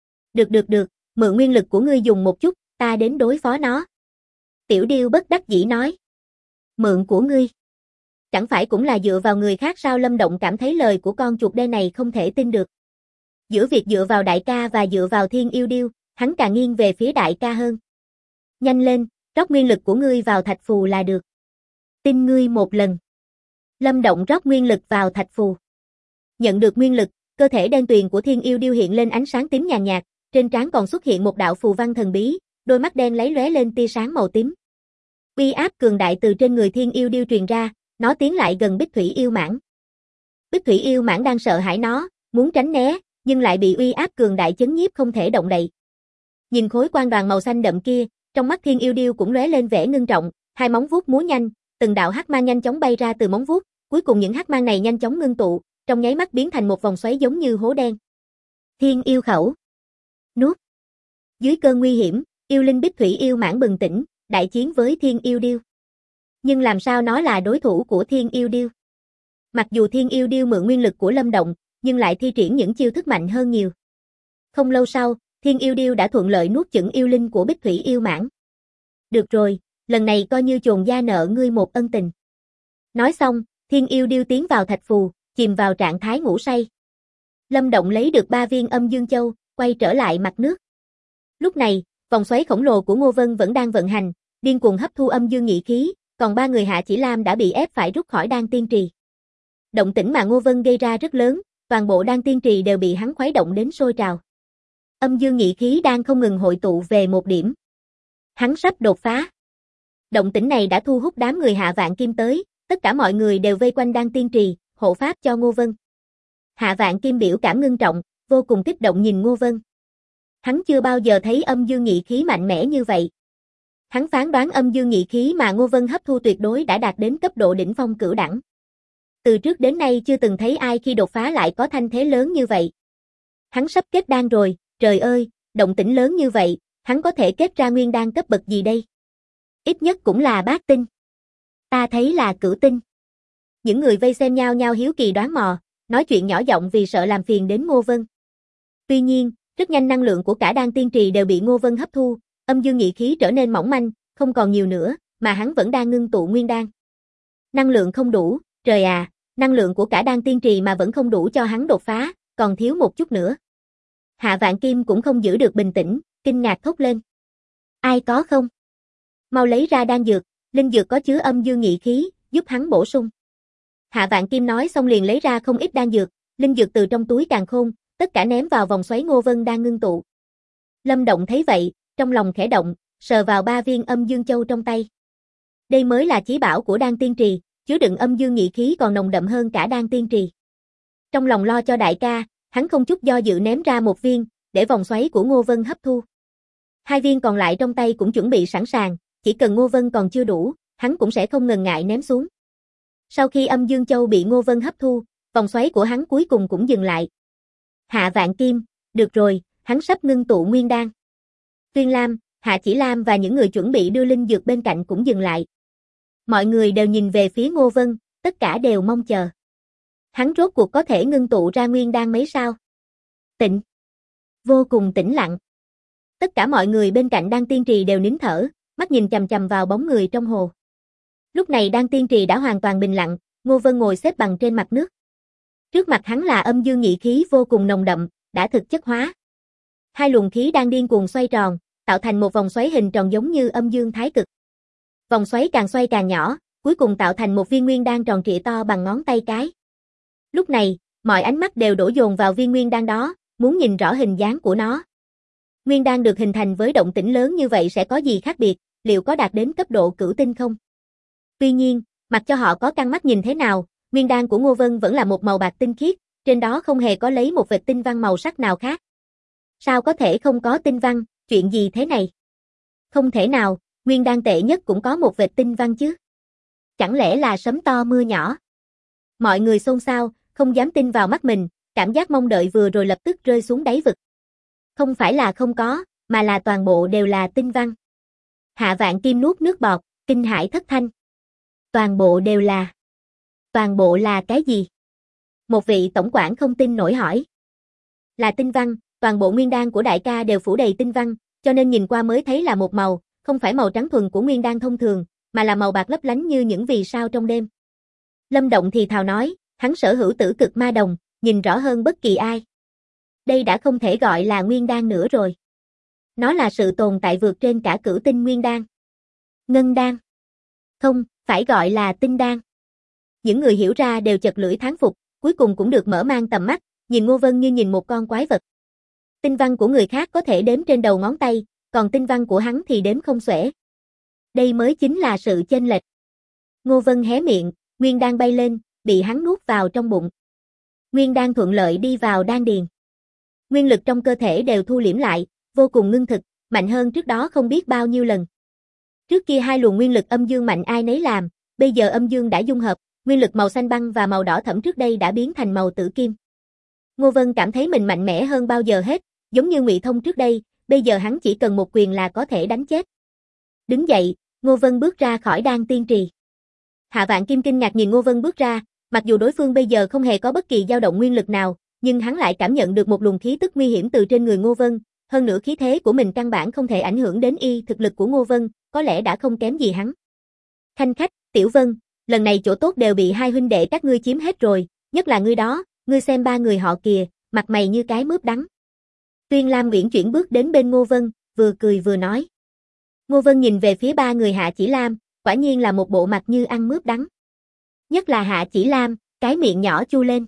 Được, mượn nguyên lực của ngươi dùng một chút, ta đến đối phó nó. Tiểu Điêu bất đắc dĩ nói. Mượn của ngươi? Chẳng phải cũng là dựa vào người khác sao? Lâm Động cảm thấy lời của con chuột đen này không thể tin được. Giữa việc dựa vào đại ca và dựa vào Thiên Yêu Điêu, hắn càng nghiêng về phía đại ca hơn. Nhanh lên, rót nguyên lực của ngươi vào thạch phù là được. Tin ngươi một lần. Lâm Động rót nguyên lực vào thạch phù. Nhận được nguyên lực, cơ thể đen tuyền của Thiên Yêu Điêu hiện lên ánh sáng tím nhàn nhạt, trên trán còn xuất hiện một đạo phù văn thần bí, đôi mắt đen lấy lóe lên tia sáng màu tím. Uy áp cường đại từ trên người Thiên Yêu Điêu truyền ra, nó tiến lại gần Bích Thủy yêu mãng. Bích Thủy yêu mãng đang sợ hãi nó, muốn tránh né, nhưng lại bị uy áp cường đại chấn nhiếp không thể động đậy. Nhìn khối quan đoàn màu xanh đậm kia, trong mắt Thiên Yêu Điêu cũng lóe lên vẻ ngưng trọng, hai móng vuốt múa nhanh, từng đạo hắc mang nhanh chóng bay ra từ móng vuốt, cuối cùng những hắc mang này nhanh chóng ngưng tụ, trong nháy mắt biến thành một vòng xoáy giống như hố đen. Thiên yêu khẩu. Nuốt. Dưới cơn nguy hiểm, yêu linh Bích Thủy yêu mãng bừng tỉnh, đại chiến với Thiên Yêu Điêu. Nhưng làm sao nó là đối thủ của Thiên Yêu Điêu? Mặc dù Thiên Yêu Điêu mượn nguyên lực của Lâm Động, nhưng lại thi triển những chiêu thức mạnh hơn nhiều. Không lâu sau, Thiên Yêu Điêu đã thuận lợi nuốt chửng yêu linh của Bích Thủy yêu mãng. Được rồi, lần này coi như Trồn gia nợ ngươi một ân tình. Nói xong, Thiên Yêu Điêu tiến vào thạch phù, chìm vào trạng thái ngủ say. Lâm Động lấy được 3 viên âm dương châu, quay trở lại mặt nước. Lúc này, vòng xoáy khổng lồ của Ngô Vân vẫn đang vận hành, điên cuồng hấp thu âm dương nghị khí, còn 3 người Hạ Chỉ Lam đã bị ép phải rút khỏi Đan Tiên Trì. Động tĩnh mà Ngô Vân gây ra rất lớn, toàn bộ Đan Tiên Trì đều bị hắn khuấy động đến sôi trào. Âm dương nghị khí đang không ngừng hội tụ về một điểm. Hắn sắp đột phá. Động tĩnh này đã thu hút đám người Hạ Vạn Kim tới, tất cả mọi người đều vây quanh Đan Tiên Trì, hộ pháp cho Ngô Vân. Hạ Vạn Kim biểu cảm ngưng trọng, vô cùng kích động nhìn Ngô Vân. Hắn chưa bao giờ thấy âm dương nghị khí mạnh mẽ như vậy. Hắn phán đoán âm dương nghị khí mà Ngô Vân hấp thu tuyệt đối đã đạt đến cấp độ đỉnh phong cửu đẳng. Từ trước đến nay chưa từng thấy ai khi đột phá lại có thanh thế lớn như vậy. Hắn sắp kết đan rồi, trời ơi, động tĩnh lớn như vậy, hắn có thể kết ra nguyên đan cấp bậc gì đây? Ít nhất cũng là bát tinh. Ta thấy là cửu tinh. Những người vây xem nhao nhao hiếu kỳ đoán mò, nói chuyện nhỏ giọng vì sợ làm phiền đến Ngô Vân. Tuy nhiên, rất nhanh năng lượng của cả Đan Tiên Trì đều bị Ngô Vân hấp thu, âm dương nghị khí trở nên mỏng manh, không còn nhiều nữa, mà hắn vẫn đang ngưng tụ nguyên đan. Năng lượng không đủ, trời à, năng lượng của cả Đan Tiên Trì mà vẫn không đủ cho hắn đột phá, còn thiếu một chút nữa. Hạ Vạn Kim cũng không giữ được bình tĩnh, kinh ngạc thốt lên. Ai có không? Mau lấy ra đan dược, linh dược có chứa âm dương nghị khí, giúp hắn bổ sung. Hạ Vạn Kim nói xong liền lấy ra không ít đan dược, linh dược từ trong túi càn khôn, tất cả ném vào vòng xoáy Ngô Vân đang ngưng tụ. Lâm Động thấy vậy, trong lòng khẽ động, sờ vào 3 viên âm dương châu trong tay. Đây mới là chí bảo của Đan Tiên Trì, chứa đựng âm dương nghị khí còn nồng đậm hơn cả Đan Tiên Trì. Trong lòng lo cho đại ca, hắn không chút do dự ném ra một viên, để vòng xoáy của Ngô Vân hấp thu. 2 viên còn lại trong tay cũng chuẩn bị sẵn sàng, chỉ cần Ngô Vân còn chưa đủ, hắn cũng sẽ không ngần ngại ném xuống. Sau khi âm dương châu bị Ngô Vân hấp thu, vòng xoáy của hắn cuối cùng cũng dừng lại. Hạ Vạn Kim, được rồi, hắn sắp ngưng tụ nguyên đan. Tuyên Lam, Hạ Chỉ Lam và những người chuẩn bị đưa linh dược bên cạnh cũng dừng lại. Mọi người đều nhìn về phía Ngô Vân, tất cả đều mong chờ. Hắn rốt cuộc có thể ngưng tụ ra nguyên đan mấy sao? Tịnh. Vô cùng tĩnh lặng. Tất cả mọi người bên cạnh Đan Tiên Trì đều nín thở, mắt nhìn chằm chằm vào bóng người trong hồ. Lúc này Đan Tiên Trì đã hoàn toàn bình lặng, Ngô Vân ngồi xếp bằng trên mặt nước. Trước mặt hắn là âm dương nhị khí vô cùng nồng đậm, đã thực chất hóa. Hai luồng khí đang điên cuồng xoay tròn, tạo thành một vòng xoáy hình tròn giống như âm dương thái cực. Vòng xoáy càng xoay càng nhỏ, cuối cùng tạo thành một viên nguyên đan tròn trịa to bằng ngón tay cái. Lúc này, mọi ánh mắt đều đổ dồn vào viên nguyên đan đó, muốn nhìn rõ hình dáng của nó. Nguyên đan được hình thành với động tĩnh lớn như vậy sẽ có gì khác biệt, liệu có đạt đến cấp độ cửu tinh không? Tuy nhiên, mặc cho họ có căng mắt nhìn thế nào, nguyên đan của Ngô Vân vẫn là một màu bạc tinh khiết, trên đó không hề có lấy một vệt tinh văn màu sắc nào khác. Sao có thể không có tinh văn, chuyện gì thế này? Không thể nào, nguyên đan tệ nhất cũng có một vệt tinh văn chứ. Chẳng lẽ là sấm to mưa nhỏ? Mọi người xôn xao, không dám tin vào mắt mình, cảm giác mong đợi vừa rồi lập tức rơi xuống đáy vực. Không phải là không có, mà là toàn bộ đều là tinh văn. Hạ Vạn Kim nuốt nước bọt, kinh hãi thất thanh. Toàn bộ đều là. Toàn bộ là cái gì? Một vị tổng quản không tin nổi hỏi. Là tinh văn, toàn bộ nguyên đan của đại ca đều phủ đầy tinh văn, cho nên nhìn qua mới thấy là một màu, không phải màu trắng thuần của nguyên đan thông thường, mà là màu bạc lấp lánh như những vì sao trong đêm. Lâm Động thì thào nói, hắn sở hữu tử cực ma đồng, nhìn rõ hơn bất kỳ ai. Đây đã không thể gọi là nguyên đan nữa rồi. Nó là sự tồn tại vượt trên cả cửu tinh nguyên đan. Ngân đan. Không, phải gọi là tinh đan. Những người hiểu ra đều chật lưỡi thán phục, cuối cùng cũng được mở mang tầm mắt, nhìn Ngô Vân như nhìn một con quái vật. Tinh văn của người khác có thể đếm trên đầu ngón tay, còn tinh văn của hắn thì đếm không xuể. Đây mới chính là sự chênh lệch. Ngô Vân hé miệng, nguyên đan bay lên, bị hắn nuốt vào trong bụng. Nguyên đan thuận lợi đi vào đan điền. Nguyên lực trong cơ thể đều thu liễm lại, vô cùng ngưng thực, mạnh hơn trước đó không biết bao nhiêu lần. Trước kia hai luồng nguyên lực âm dương mạnh ai nấy làm, bây giờ âm dương đã dung hợp, nguyên lực màu xanh băng và màu đỏ thẫm trước đây đã biến thành màu tử kim. Ngô Vân cảm thấy mình mạnh mẽ hơn bao giờ hết, giống như Ngụy Thông trước đây, bây giờ hắn chỉ cần một quyền là có thể đánh chết. Đứng dậy, Ngô Vân bước ra khỏi Đan Tiên Trì. Hạ Vạn Kim kinh ngạc nhìn Ngô Vân bước ra, mặc dù đối phương bây giờ không hề có bất kỳ dao động nguyên lực nào, nhưng hắn lại cảm nhận được một luồng khí tức nguy hiểm từ trên người Ngô Vân, hơn nữa khí thế của mình căn bản không thể ảnh hưởng đến thực lực của Ngô Vân, có lẽ đã không kém gì hắn. Khanh khách, Tiểu Vân, lần này chỗ tốt đều bị hai huynh đệ các ngươi chiếm hết rồi, nhất là ngươi đó, ngươi xem ba người họ kìa, mặt mày như cái mướp đắng. Tuyên Lam uyển chuyển bước đến bên Ngô Vân, vừa cười vừa nói. Ngô Vân nhìn về phía ba người Hạ Chỉ Lam, quả nhiên là một bộ mặt như ăn mướp đắng. Nhất là Hạ Chỉ Lam, cái miệng nhỏ chu lên.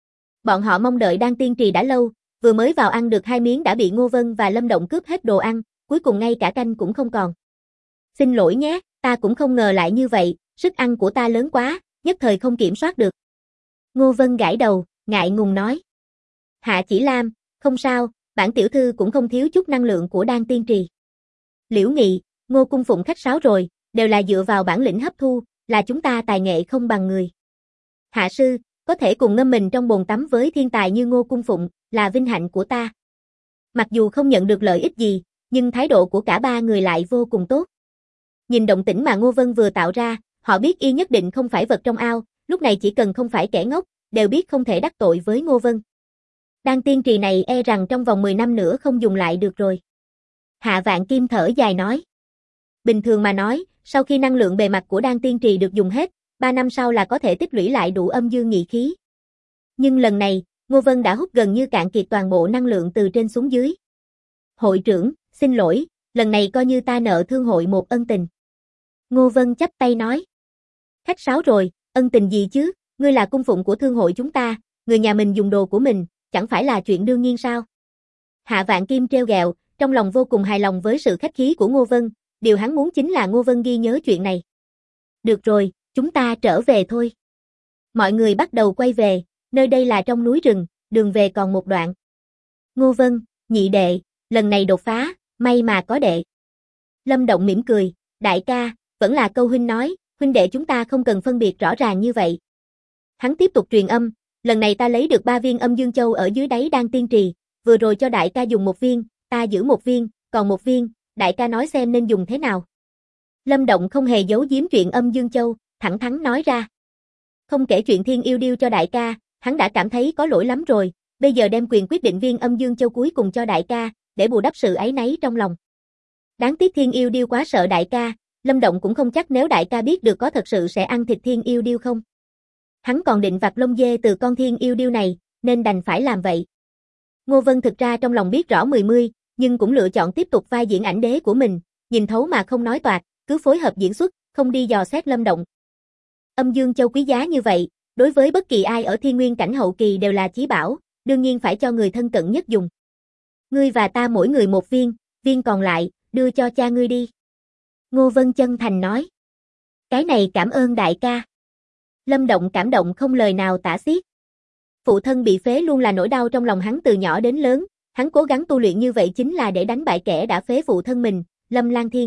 Bọn họ mong đợi Đan Tiên Trì đã lâu, vừa mới vào ăn được 2 miếng đã bị Ngô Vân và Lâm Động cướp hết đồ ăn, cuối cùng ngay cả canh cũng không còn. Xin lỗi nhé, ta cũng không ngờ lại như vậy, sức ăn của ta lớn quá, nhất thời không kiểm soát được. Ngô Vân gãi đầu, ngại ngùng nói. Hạ Chỉ Lam, không sao, bản tiểu thư cũng không thiếu chút năng lượng của Đan Tiên Trì. Liễu Nghị, Ngô cung phụng khách sáo rồi, đều là dựa vào bản lĩnh hấp thu, là chúng ta tài nghệ không bằng người. Hạ sư, có thể cùng ngâm mình trong bồn tắm với thiên tài như Ngô cung phụng, là vinh hạnh của ta. Mặc dù không nhận được lợi ích gì, nhưng thái độ của cả ba người lại vô cùng tốt. Nhìn động tĩnh mà Ngô Vân vừa tạo ra, họ biết y nhất định không phải vật trong ao, lúc này chỉ cần không phải kẻ ngốc, đều biết không thể đắc tội với Ngô Vân. Đan Tiên Trì này e rằng trong vòng 10 năm nữa không dùng lại được rồi. Hạ Vạn Kim thở dài nói. Bình thường mà nói, sau khi năng lượng bề mặt của Đan Tiên Trì được dùng hết, 3 năm sau là có thể tích lũy lại đủ âm dương nhị khí. Nhưng lần này, Ngô Vân đã hút gần như cạn kiệt toàn bộ năng lượng từ trên xuống dưới. Hội trưởng, xin lỗi, lần này coi như ta nợ thương hội một ân tình. Ngô Vân chắp tay nói. Khách sáo rồi, ân tình gì chứ, ngươi là cung phụng của thương hội chúng ta, người nhà mình dùng đồ của mình, chẳng phải là chuyện đương nhiên sao? Hạ Vạn Kim trêu ghẹo, trong lòng vô cùng hài lòng với sự khách khí của Ngô Vân, điều hắn muốn chính là Ngô Vân ghi nhớ chuyện này. Được rồi, chúng ta trở về thôi. Mọi người bắt đầu quay về, nơi đây là trong núi rừng, đường về còn một đoạn. Ngô Vân, nhị đệ, lần này đột phá, may mà có đệ. Lâm Động mỉm cười, đại ca, vẫn là câu huynh nói, huynh đệ chúng ta không cần phân biệt rõ ràng như vậy. Hắn tiếp tục truyền âm, lần này ta lấy được 3 viên âm dương châu ở dưới đáy Đan Tiên Trì, vừa rồi cho đại ca dùng 1 viên, ta giữ 1 viên, còn 1 viên, đại ca nói xem nên dùng thế nào. Lâm Động không hề giấu giếm chuyện âm dương châu, thẳng thắn nói ra. Không kể chuyện thiên yêu điêu cho đại ca, hắn đã cảm thấy có lỗi lắm rồi, bây giờ đem quyền quyết định Viên Âm Dương Châu cuối cùng cho đại ca, để bù đắp sự áy náy trong lòng. Đáng tiếc Thiên Yêu Điêu quá sợ đại ca, Lâm Động cũng không chắc nếu đại ca biết được có thật sự sẽ ăn thịt Thiên Yêu Điêu không. Hắn còn định vặt lông dê từ con Thiên Yêu Điêu này, nên đành phải làm vậy. Ngô Vân thực ra trong lòng biết rõ mười, nhưng cũng lựa chọn tiếp tục vai diễn ảnh đế của mình, nhìn thấu mà không nói toạc, cứ phối hợp diễn xuất, không đi dò xét Lâm Động. Âm Dương Châu quý giá như vậy, đối với bất kỳ ai ở Thiên Nguyên cảnh hậu kỳ đều là chí bảo, đương nhiên phải cho người thân cận nhất dùng. Ngươi và ta mỗi người một viên, viên còn lại, đưa cho cha ngươi đi. Ngô Vân chân thành nói. Cái này cảm ơn đại ca. Lâm Động cảm động không lời nào tả xiết. Phụ thân bị phế luôn là nỗi đau trong lòng hắn từ nhỏ đến lớn, hắn cố gắng tu luyện như vậy chính là để đánh bại kẻ đã phế phụ thân mình, Lâm Lang Thiên.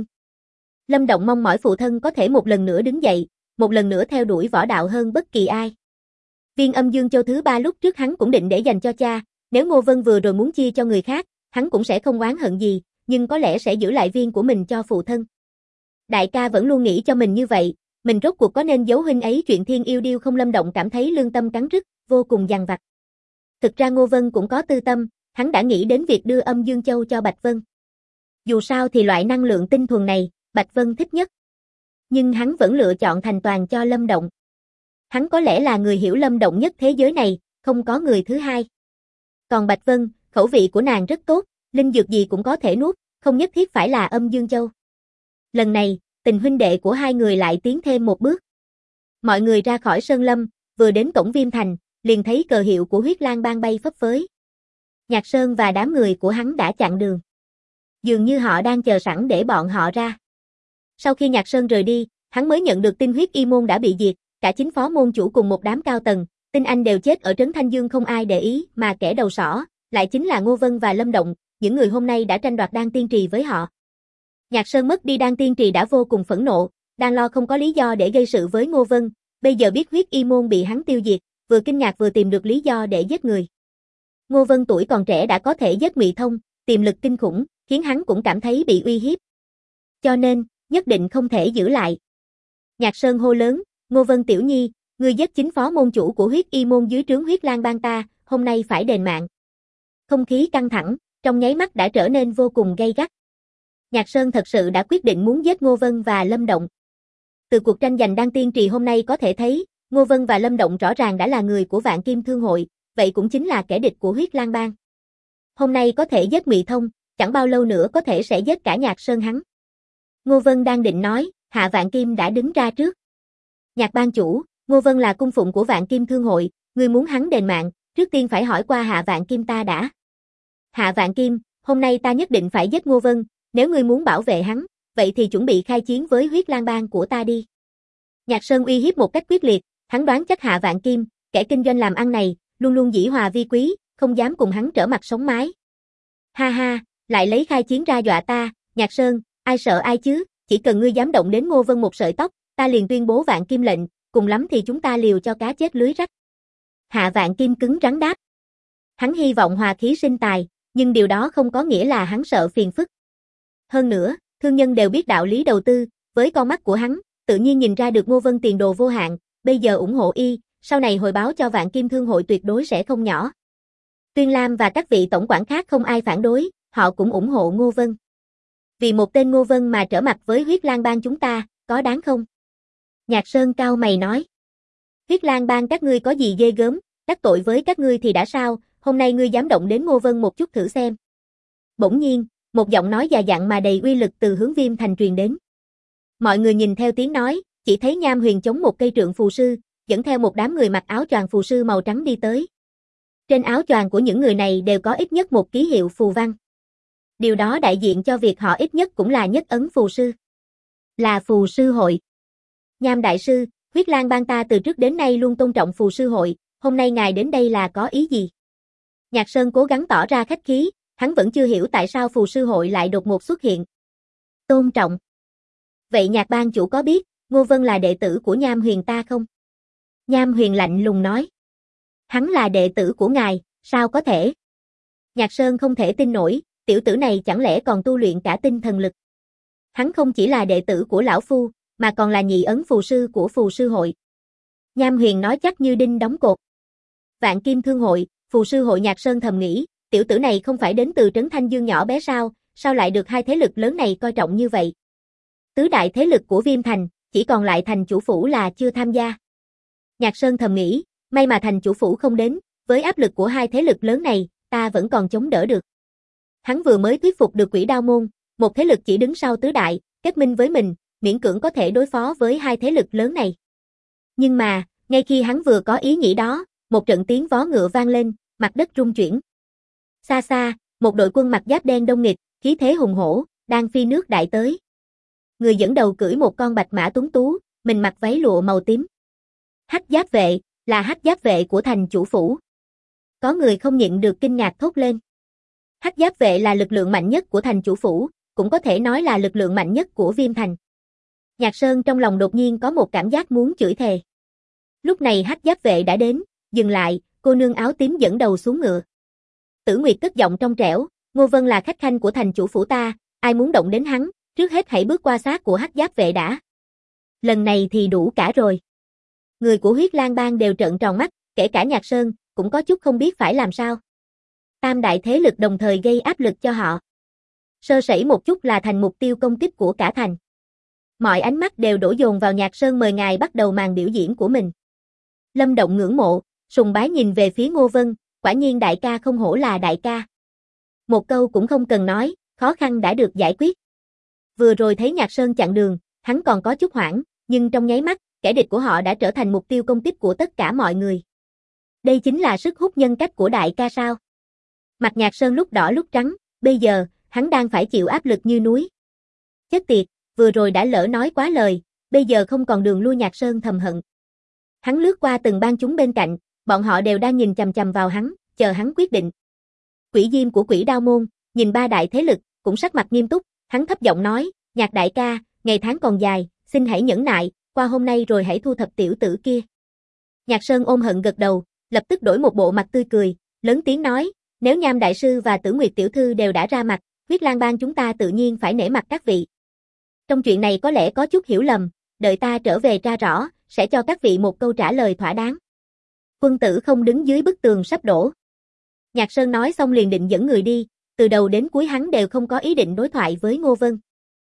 Lâm Động mong mỏi phụ thân có thể một lần nữa đứng dậy, một lần nữa theo đuổi võ đạo hơn bất kỳ ai. Viên Âm Dương Châu thứ 3 lúc trước hắn cũng định để dành cho cha, nếu Ngô Vân vừa rồi muốn chia cho người khác, hắn cũng sẽ không oán hận gì, nhưng có lẽ sẽ giữ lại viên của mình cho phụ thân. Đại ca vẫn luôn nghĩ cho mình như vậy, mình rốt cuộc có nên giấu huynh ấy chuyện Thiên Yêu Điêu không? Lâm Động cảm thấy lương tâm cắn rứt, vô cùng dằn vặt. Thực ra Ngô Vân cũng có tư tâm, hắn đã nghĩ đến việc đưa Âm Dương Châu cho Bạch Vân. Dù sao thì loại năng lượng tinh thuần này, Bạch Vân thích nhất. Nhưng hắn vẫn lựa chọn thành toàn cho Lâm Động. Hắn có lẽ là người hiểu Lâm Động nhất thế giới này, không có người thứ hai. Còn Bạch Vân, khẩu vị của nàng rất tốt, linh dược gì cũng có thể nuốt, không nhất thiết phải là Âm Dương Châu. Lần này, tình huynh đệ của hai người lại tiến thêm một bước. Mọi người ra khỏi Sơn Lâm, vừa đến cổng Viêm Thành, liền thấy cờ hiệu của Huyết Lang Bang bay phấp phới. Nhạc Sơn và đám người của hắn đã chặn đường. Dường như họ đang chờ sẵn để bọn họ ra. Sau khi Nhạc Sơn rời đi, hắn mới nhận được tin Huyết Y Môn đã bị diệt, cả chính phó môn chủ cùng một đám cao tầng, tinh anh đều chết ở trấn Thanh Dương không ai để ý, mà kẻ đầu sỏ lại chính là Ngô Vân và Lâm Động, những người hôm nay đã tranh đoạt đan tiên trì với họ. Nhạc Sơn mất đi đan tiên trì đã vô cùng phẫn nộ, đang lo không có lý do để gây sự với Ngô Vân, bây giờ biết Huyết Y Môn bị hắn tiêu diệt, vừa kinh ngạc vừa tìm được lý do để giết người. Ngô Vân tuổi còn trẻ đã có thể giết Ngụy Thông, tiềm lực kinh khủng, khiến hắn cũng cảm thấy bị uy hiếp. Cho nên, nhất định không thể giữ lại. Nhạc Sơn hô lớn, Ngô Vân tiểu nhi, ngươi giết chính phó môn chủ của Huyết Y Môn dưới trướng Huyết Lang Bang ta, hôm nay phải đền mạng. Không khí căng thẳng, trong nháy mắt đã trở nên vô cùng gay gắt. Nhạc Sơn thật sự đã quyết định muốn giết Ngô Vân và Lâm Động. Từ cuộc tranh giành đan tiên trì hôm nay có thể thấy, Ngô Vân và Lâm Động rõ ràng đã là người của Vạn Kim Thương Hội, vậy cũng chính là kẻ địch của Huyết Lang Bang. Hôm nay có thể giết Ngụy Thông, chẳng bao lâu nữa có thể sẽ giết cả Nhạc Sơn hắn. Ngô Vân đang định nói, Hạ Vạn Kim đã đứng ra trước. Nhạc ban chủ, Ngô Vân là cung phụng của Vạn Kim Thương Hội, ngươi muốn hắn đền mạng, trước tiên phải hỏi qua Hạ Vạn Kim ta đã. Hạ Vạn Kim, hôm nay ta nhất định phải giết Ngô Vân, nếu ngươi muốn bảo vệ hắn, vậy thì chuẩn bị khai chiến với Huyết Lang Bang của ta đi. Nhạc Sơn uy hiếp một cách quyết liệt, hắn đoán chắc Hạ Vạn Kim, kẻ kinh doanh làm ăn này, luôn luôn dĩ hòa vi quý, không dám cùng hắn trở mặt sống mái. Ha ha, lại lấy khai chiến ra dọa ta, Nhạc Sơn, ai sợ ai chứ, chỉ cần ngươi dám động đến Ngô Vân một sợi tóc, ta liền tuyên bố Vạn Kim lệnh, cùng lắm thì chúng ta liều cho cá chết lưới rách. Hạ Vạn Kim cứng rắn đáp. Hắn hy vọng hòa khí sinh tài, nhưng điều đó không có nghĩa là hắn sợ phiền phức. Hơn nữa, thương nhân đều biết đạo lý đầu tư, với con mắt của hắn, tự nhiên nhìn ra được Ngô Vân tiền đồ vô hạn, bây giờ ủng hộ y, sau này hồi báo cho Vạn Kim Thương Hội tuyệt đối sẽ không nhỏ. Tuyên Lam và các vị tổng quản khác không ai phản đối, họ cũng ủng hộ Ngô Vân. Vì một tên Ngô Vân mà trở mặt với Huyết Lang Bang chúng ta, có đáng không? Nhạc Sơn cao mày nói. Huyết Lang Bang các ngươi có gì ghê gớm, đắc tội với các ngươi thì đã sao, hôm nay ngươi dám động đến Ngô Vân một chút thử xem. Bỗng nhiên, một giọng nói già dặn mà đầy uy lực từ hướng Viêm Thành truyền đến. Mọi người nhìn theo tiếng nói, chỉ thấy Nham Huyền chống một cây trượng phù sư, dẫn theo một đám người mặc áo choàng phù sư màu trắng đi tới. Trên áo choàng của những người này đều có ít nhất một ký hiệu phù văn. Điều đó đại diện cho việc họ ít nhất cũng là nhất ấn phù sư. Là phù sư hội. Nham đại sư, Huyết Lang Bang ta từ trước đến nay luôn tôn trọng phù sư hội, hôm nay ngài đến đây là có ý gì? Nhạc Sơn cố gắng tỏ ra khách khí, hắn vẫn chưa hiểu tại sao phù sư hội lại đột ngột xuất hiện. Tôn trọng. Vậy Nhạc ban chủ có biết, Ngô Vân là đệ tử của Nham Huyền ta không? Nham Huyền lạnh lùng nói. Hắn là đệ tử của ngài, sao có thể? Nhạc Sơn không thể tin nổi, tiểu tử này chẳng lẽ còn tu luyện cả tinh thần lực. Hắn không chỉ là đệ tử của lão phu, mà còn là nhị ấn phù sư của phù sư hội. Nham Huyền nói chắc như đinh đóng cột. Vạn Kim Thương hội, Phù sư hội Nhạc Sơn thầm nghĩ, tiểu tử này không phải đến từ trấn Thanh Dương nhỏ bé sao lại được hai thế lực lớn này coi trọng như vậy? Tứ đại thế lực của Viêm Thành, chỉ còn lại thành chủ phủ là chưa tham gia. Nhạc Sơn thầm nghĩ, may mà thành chủ phủ không đến, với áp lực của hai thế lực lớn này, ta vẫn còn chống đỡ được. Hắn vừa mới thuyết phục được Quỷ Đao môn, một thế lực chỉ đứng sau tứ đại, kết minh với mình, miễn cưỡng có thể đối phó với hai thế lực lớn này. Nhưng mà, ngay khi hắn vừa có ý nghĩ đó, một trận tiếng vó ngựa vang lên, mặt đất rung chuyển. Xa xa, một đội quân mặc giáp đen đông nghịt, khí thế hùng hổ, đang phi nước đại tới. Người dẫn đầu cưỡi một con bạch mã tuấn tú, mình mặc váy lụa màu tím. Hắc giáp vệ, là hắc giáp vệ của thành chủ phủ. Có người không nhịn được kinh ngạc thốt lên. Hắc giáp vệ là lực lượng mạnh nhất của thành chủ phủ, cũng có thể nói là lực lượng mạnh nhất của Viêm Thành. Nhạc Sơn trong lòng đột nhiên có một cảm giác muốn chửi thề. Lúc này hắc giáp vệ đã đến, dừng lại, cô nương áo tím dẫn đầu xuống ngựa. Tử Nguyệt cất giọng trong trẻo, Ngô Vân là khách khanh của thành chủ phủ ta, ai muốn động đến hắn, trước hết hãy bước qua xác của hắc giáp vệ đã. Lần này thì đủ cả rồi. Người của Huyết Lang Bang đều trợn tròn mắt, kể cả Nhạc Sơn, cũng có chút không biết phải làm sao. Tam đại thế lực đồng thời gây áp lực cho họ. Sơ sẩy một chút là thành mục tiêu công kích của cả thành. Mọi ánh mắt đều đổ dồn vào Nhạc Sơn mời ngài bắt đầu màn biểu diễn của mình. Lâm Động ngưỡng mộ, sùng bái nhìn về phía Ngô Vân, quả nhiên đại ca không hổ là đại ca. Một câu cũng không cần nói, khó khăn đã được giải quyết. Vừa rồi thấy Nhạc Sơn chặn đường, hắn còn có chút hoảng, nhưng trong nháy mắt, kẻ địch của họ đã trở thành mục tiêu công kích của tất cả mọi người. Đây chính là sức hút nhân cách của đại ca sao? Mặt Nhạc Sơn lúc đỏ lúc trắng, bây giờ, hắn đang phải chịu áp lực như núi. Chết tiệt, vừa rồi đã lỡ nói quá lời, bây giờ không còn đường lui. Nhạc Sơn thầm hận. Hắn lướt qua từng bang chúng bên cạnh, bọn họ đều đang nhìn chằm chằm vào hắn, chờ hắn quyết định. Quỷ Diêm của Quỷ Đao môn, nhìn ba đại thế lực, cũng sắc mặt nghiêm túc, hắn thấp giọng nói, Nhạc đại ca, ngày tháng còn dài, xin hãy nhẫn nại, qua hôm nay rồi hãy thu thập tiểu tử kia. Nhạc Sơn ôm hận gật đầu, lập tức đổi một bộ mặt tươi cười, lớn tiếng nói, nếu Nham đại sư và Tử Nguyệt tiểu thư đều đã ra mặt, Huyết Lang Bang chúng ta tự nhiên phải nể mặt các vị. Trong chuyện này có lẽ có chút hiểu lầm, đợi ta trở về tra rõ, sẽ cho các vị một câu trả lời thỏa đáng. Quân tử không đứng dưới bức tường sắp đổ. Nhạc Sơn nói xong liền định dẫn người đi, từ đầu đến cuối hắn đều không có ý định đối thoại với Ngô Vân.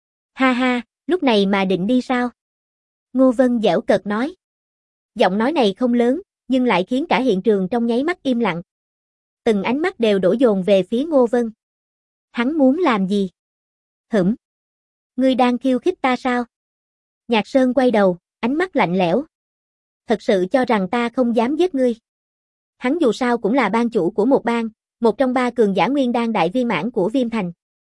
Ha ha, lúc này mà định đi sao? Ngô Vân giễu cợt nói. Giọng nói này không lớn, nhưng lại khiến cả hiện trường trong nháy mắt im lặng. Từng ánh mắt đều đổ dồn về phía Ngô Vân. Hắn muốn làm gì? Hửm. Ngươi đang khiêu khích ta sao? Nhạc Sơn quay đầu, ánh mắt lạnh lẽo. Thật sự cho rằng ta không dám giết ngươi. Hắn dù sao cũng là bang chủ của một bang, một trong ba cường giả nguyên đan đại viên mãn của Viêm Thành.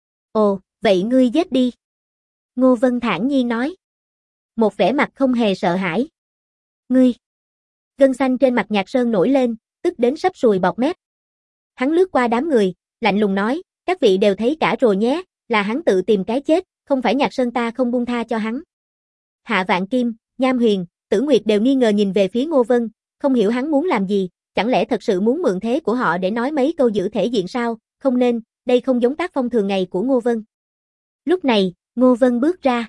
Ồ, vậy ngươi giết đi. Ngô Vân thản nhiên nói. Một vẻ mặt không hề sợ hãi. Ngươi. Gân xanh trên mặt Nhạc Sơn nổi lên, tức đến sắp sùi bọt mép. Hắn lướt qua đám người, lạnh lùng nói, các vị đều thấy cả rồi nhé, là hắn tự tìm cái chết, không phải Nhạc Sơn ta không buông tha cho hắn. Hạ Vạn Kim, Nham Huyền, Tử Nguyệt đều nghi ngờ nhìn về phía Ngô Vân, không hiểu hắn muốn làm gì, chẳng lẽ thật sự muốn mượn thế của họ để nói mấy câu giữ thể diện sao, không nên, đây không giống tác phong thường ngày của Ngô Vân. Lúc này, Ngô Vân bước ra.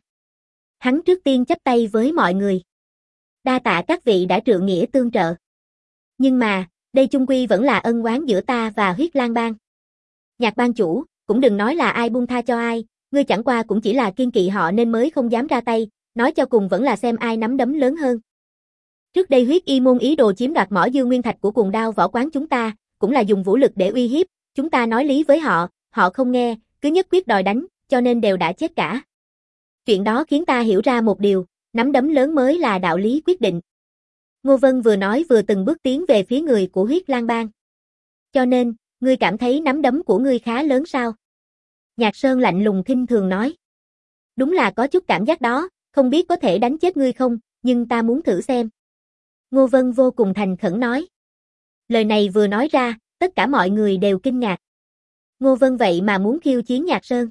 Hắn trước tiên chắp tay với mọi người. Đa tạ các vị đã trượng nghĩa tương trợ. Nhưng mà, đây chung quy vẫn là ân oán giữa ta và Huyết Lang Bang. Nhạc bang chủ, cũng đừng nói là ai buông tha cho ai, ngươi chẳng qua cũng chỉ là kiên kỵ họ nên mới không dám ra tay, nói cho cùng vẫn là xem ai nắm đấm lớn hơn. Trước đây Huyết Y môn ý đồ chiếm đoạt mỏ Dương Nguyên Thạch của Cuồng Đao võ quán chúng ta, cũng là dùng vũ lực để uy hiếp, chúng ta nói lý với họ, họ không nghe, cứ nhất quyết đòi đánh, cho nên đều đã chết cả. Chuyện đó khiến ta hiểu ra một điều, nắm đấm lớn mới là đạo lý quyết định. Ngô Vân vừa nói vừa từng bước tiến về phía người của Huyết Lang Bang. Cho nên, ngươi cảm thấy nắm đấm của ngươi khá lớn sao? Nhạc Sơn lạnh lùng khinh thường nói. Đúng là có chút cảm giác đó, không biết có thể đánh chết ngươi không, nhưng ta muốn thử xem. Ngô Vân vô cùng thành khẩn nói. Lời này vừa nói ra, tất cả mọi người đều kinh ngạc. Ngô Vân vậy mà muốn khiêu chiến Nhạc Sơn.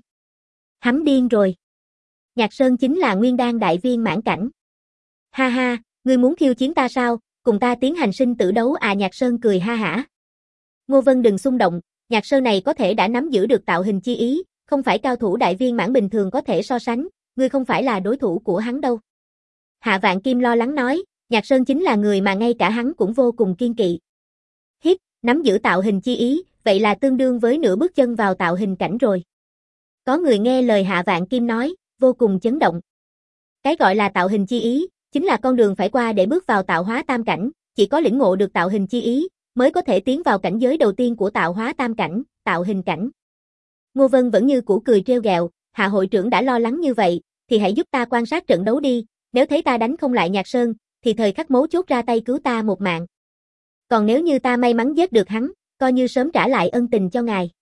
Hắn điên rồi. Nhạc Sơn chính là nguyên đan đại viên mãn cảnh. Ha ha, ngươi muốn khiêu chiến ta sao, cùng ta tiến hành sinh tử đấu à? Nhạc Sơn cười ha hả. Ngô Vân đừng xung động, Nhạc Sơn này có thể đã nắm giữ được tạo hình chi ý, không phải cao thủ đại viên mãn bình thường có thể so sánh, ngươi không phải là đối thủ của hắn đâu. Hạ Vạn Kim lo lắng nói, Nhạc Sơn chính là người mà ngay cả hắn cũng vô cùng kiên kỵ. Nắm giữ tạo hình chi ý, vậy là tương đương với nửa bước chân vào tạo hình cảnh rồi. Có người nghe lời Hạ Vạn Kim nói, vô cùng chấn động. Cái gọi là tạo hình chi ý, chính là con đường phải qua để bước vào tạo hóa tam cảnh, chỉ có lĩnh ngộ được tạo hình chi ý, mới có thể tiến vào cảnh giới đầu tiên của tạo hóa tam cảnh, tạo hình cảnh. Ngô Vân vẫn như cũ cười trêu ghẹo, Hạ hội trưởng đã lo lắng như vậy, thì hãy giúp ta quan sát trận đấu đi, nếu thấy ta đánh không lại Nhạc Sơn, thì thời khắc mấu chốt ra tay cứu ta một mạng. Còn nếu như ta may mắn giết được hắn, coi như sớm trả lại ân tình cho ngài.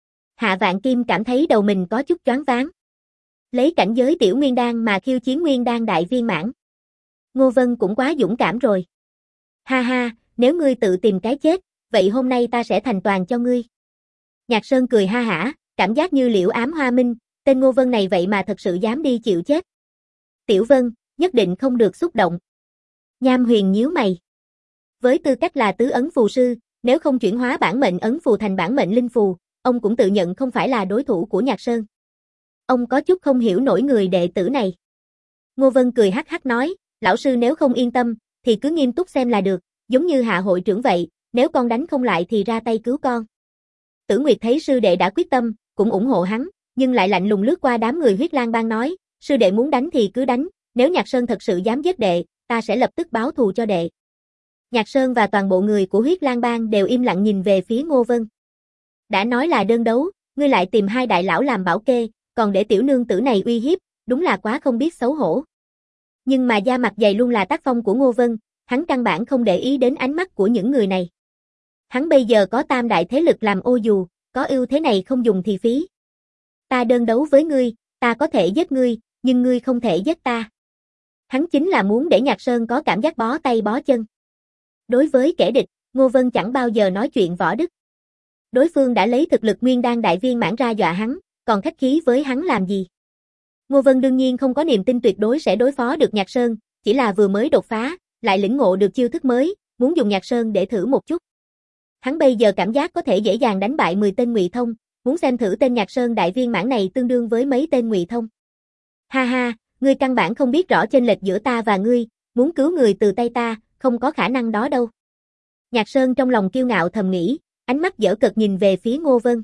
Hạ Vạn Kim cảm thấy đầu mình có chút choáng váng. Lấy cảnh giới tiểu nguyên đan mà khiêu chiến nguyên đan đại viên mãn. Ngô Vân cũng quá dũng cảm rồi. Ha ha, nếu ngươi tự tìm cái chết, vậy hôm nay ta sẽ thành toàn cho ngươi. Nhạc Sơn cười ha hả, cảm giác như liễu ám hoa minh, tên Ngô Vân này vậy mà thật sự dám đi chịu chết. Tiểu Vân, nhất định không được xúc động. Nham Huyền nhíu mày. Với tư cách là tứ ấn phù sư, nếu không chuyển hóa bản mệnh ấn phù thành bản mệnh linh phù, ông cũng tự nhận không phải là đối thủ của Nhạc Sơn. Ông có chút không hiểu nổi người đệ tử này. Ngô Vân cười hắc hắc nói, lão sư nếu không yên tâm, thì cứ nghiêm túc xem là được, giống như Hạ hội trưởng vậy, nếu con đánh không lại thì ra tay cứu con. Tử Nguyệt thấy sư đệ đã quyết tâm, cũng ủng hộ hắn, nhưng lại lạnh lùng lướt qua đám người Huyết Lang Bang nói, sư đệ muốn đánh thì cứ đánh, nếu Nhạc Sơn thật sự dám giết đệ, ta sẽ lập tức báo thù cho đệ. Nhạc Sơn và toàn bộ người của Huyết Lang Bang đều im lặng nhìn về phía Ngô Vân. Đã nói là đơn đấu, ngươi lại tìm hai đại lão làm bảo kê, còn để tiểu nương tử này uy hiếp, đúng là quá không biết xấu hổ. Nhưng mà da mặt dày luôn là tác phong của Ngô Vân, hắn căn bản không để ý đến ánh mắt của những người này. Hắn bây giờ có tam đại thế lực làm ô dù, có ưu thế này không dùng thì phí. Ta đơn đấu với ngươi, ta có thể giết ngươi, nhưng ngươi không thể giết ta. Hắn chính là muốn để Nhạc Sơn có cảm giác bó tay bó chân. Đối với kẻ địch, Ngô Vân chẳng bao giờ nói chuyện võ đức. Đối phương đã lấy thực lực nguyên đan đại viên mãn ra dọa hắn, còn khách khí với hắn làm gì? Ngô Vân đương nhiên không có niềm tin tuyệt đối sẽ đối phó được Nhạc Sơn, chỉ là vừa mới đột phá, lại lĩnh ngộ được chiêu thức mới, muốn dùng Nhạc Sơn để thử một chút. Hắn bây giờ cảm giác có thể dễ dàng đánh bại 10 tên Ngụy Thông, muốn xem thử tên Nhạc Sơn đại viên mãn này tương đương với mấy tên Ngụy Thông. Ha ha, ngươi căn bản không biết rõ chênh lệch giữa ta và ngươi, muốn cứu người từ tay ta, không có khả năng đó đâu. Nhạc Sơn trong lòng kiêu ngạo thầm nghĩ, ánh mắt giở cợt nhìn về phía Ngô Vân.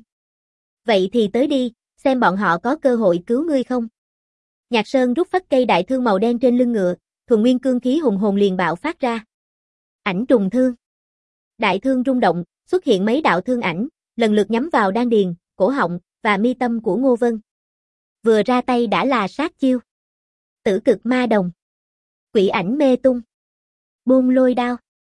Vậy thì tới đi, xem bọn họ có cơ hội cứu ngươi không. Nhạc Sơn rút phách cây đại thương màu đen trên lưng ngựa, thuần nguyên cương khí hùng hồn liền bạo phát ra. Ảnh trùng thương. Đại thương rung động, xuất hiện mấy đạo thương ảnh, lần lượt nhắm vào đan điền, cổ họng và mi tâm của Ngô Vân. Vừa ra tay đã là sát chiêu. Tử cực ma đồng. Quỷ ảnh mê tung. Buông lôi đao.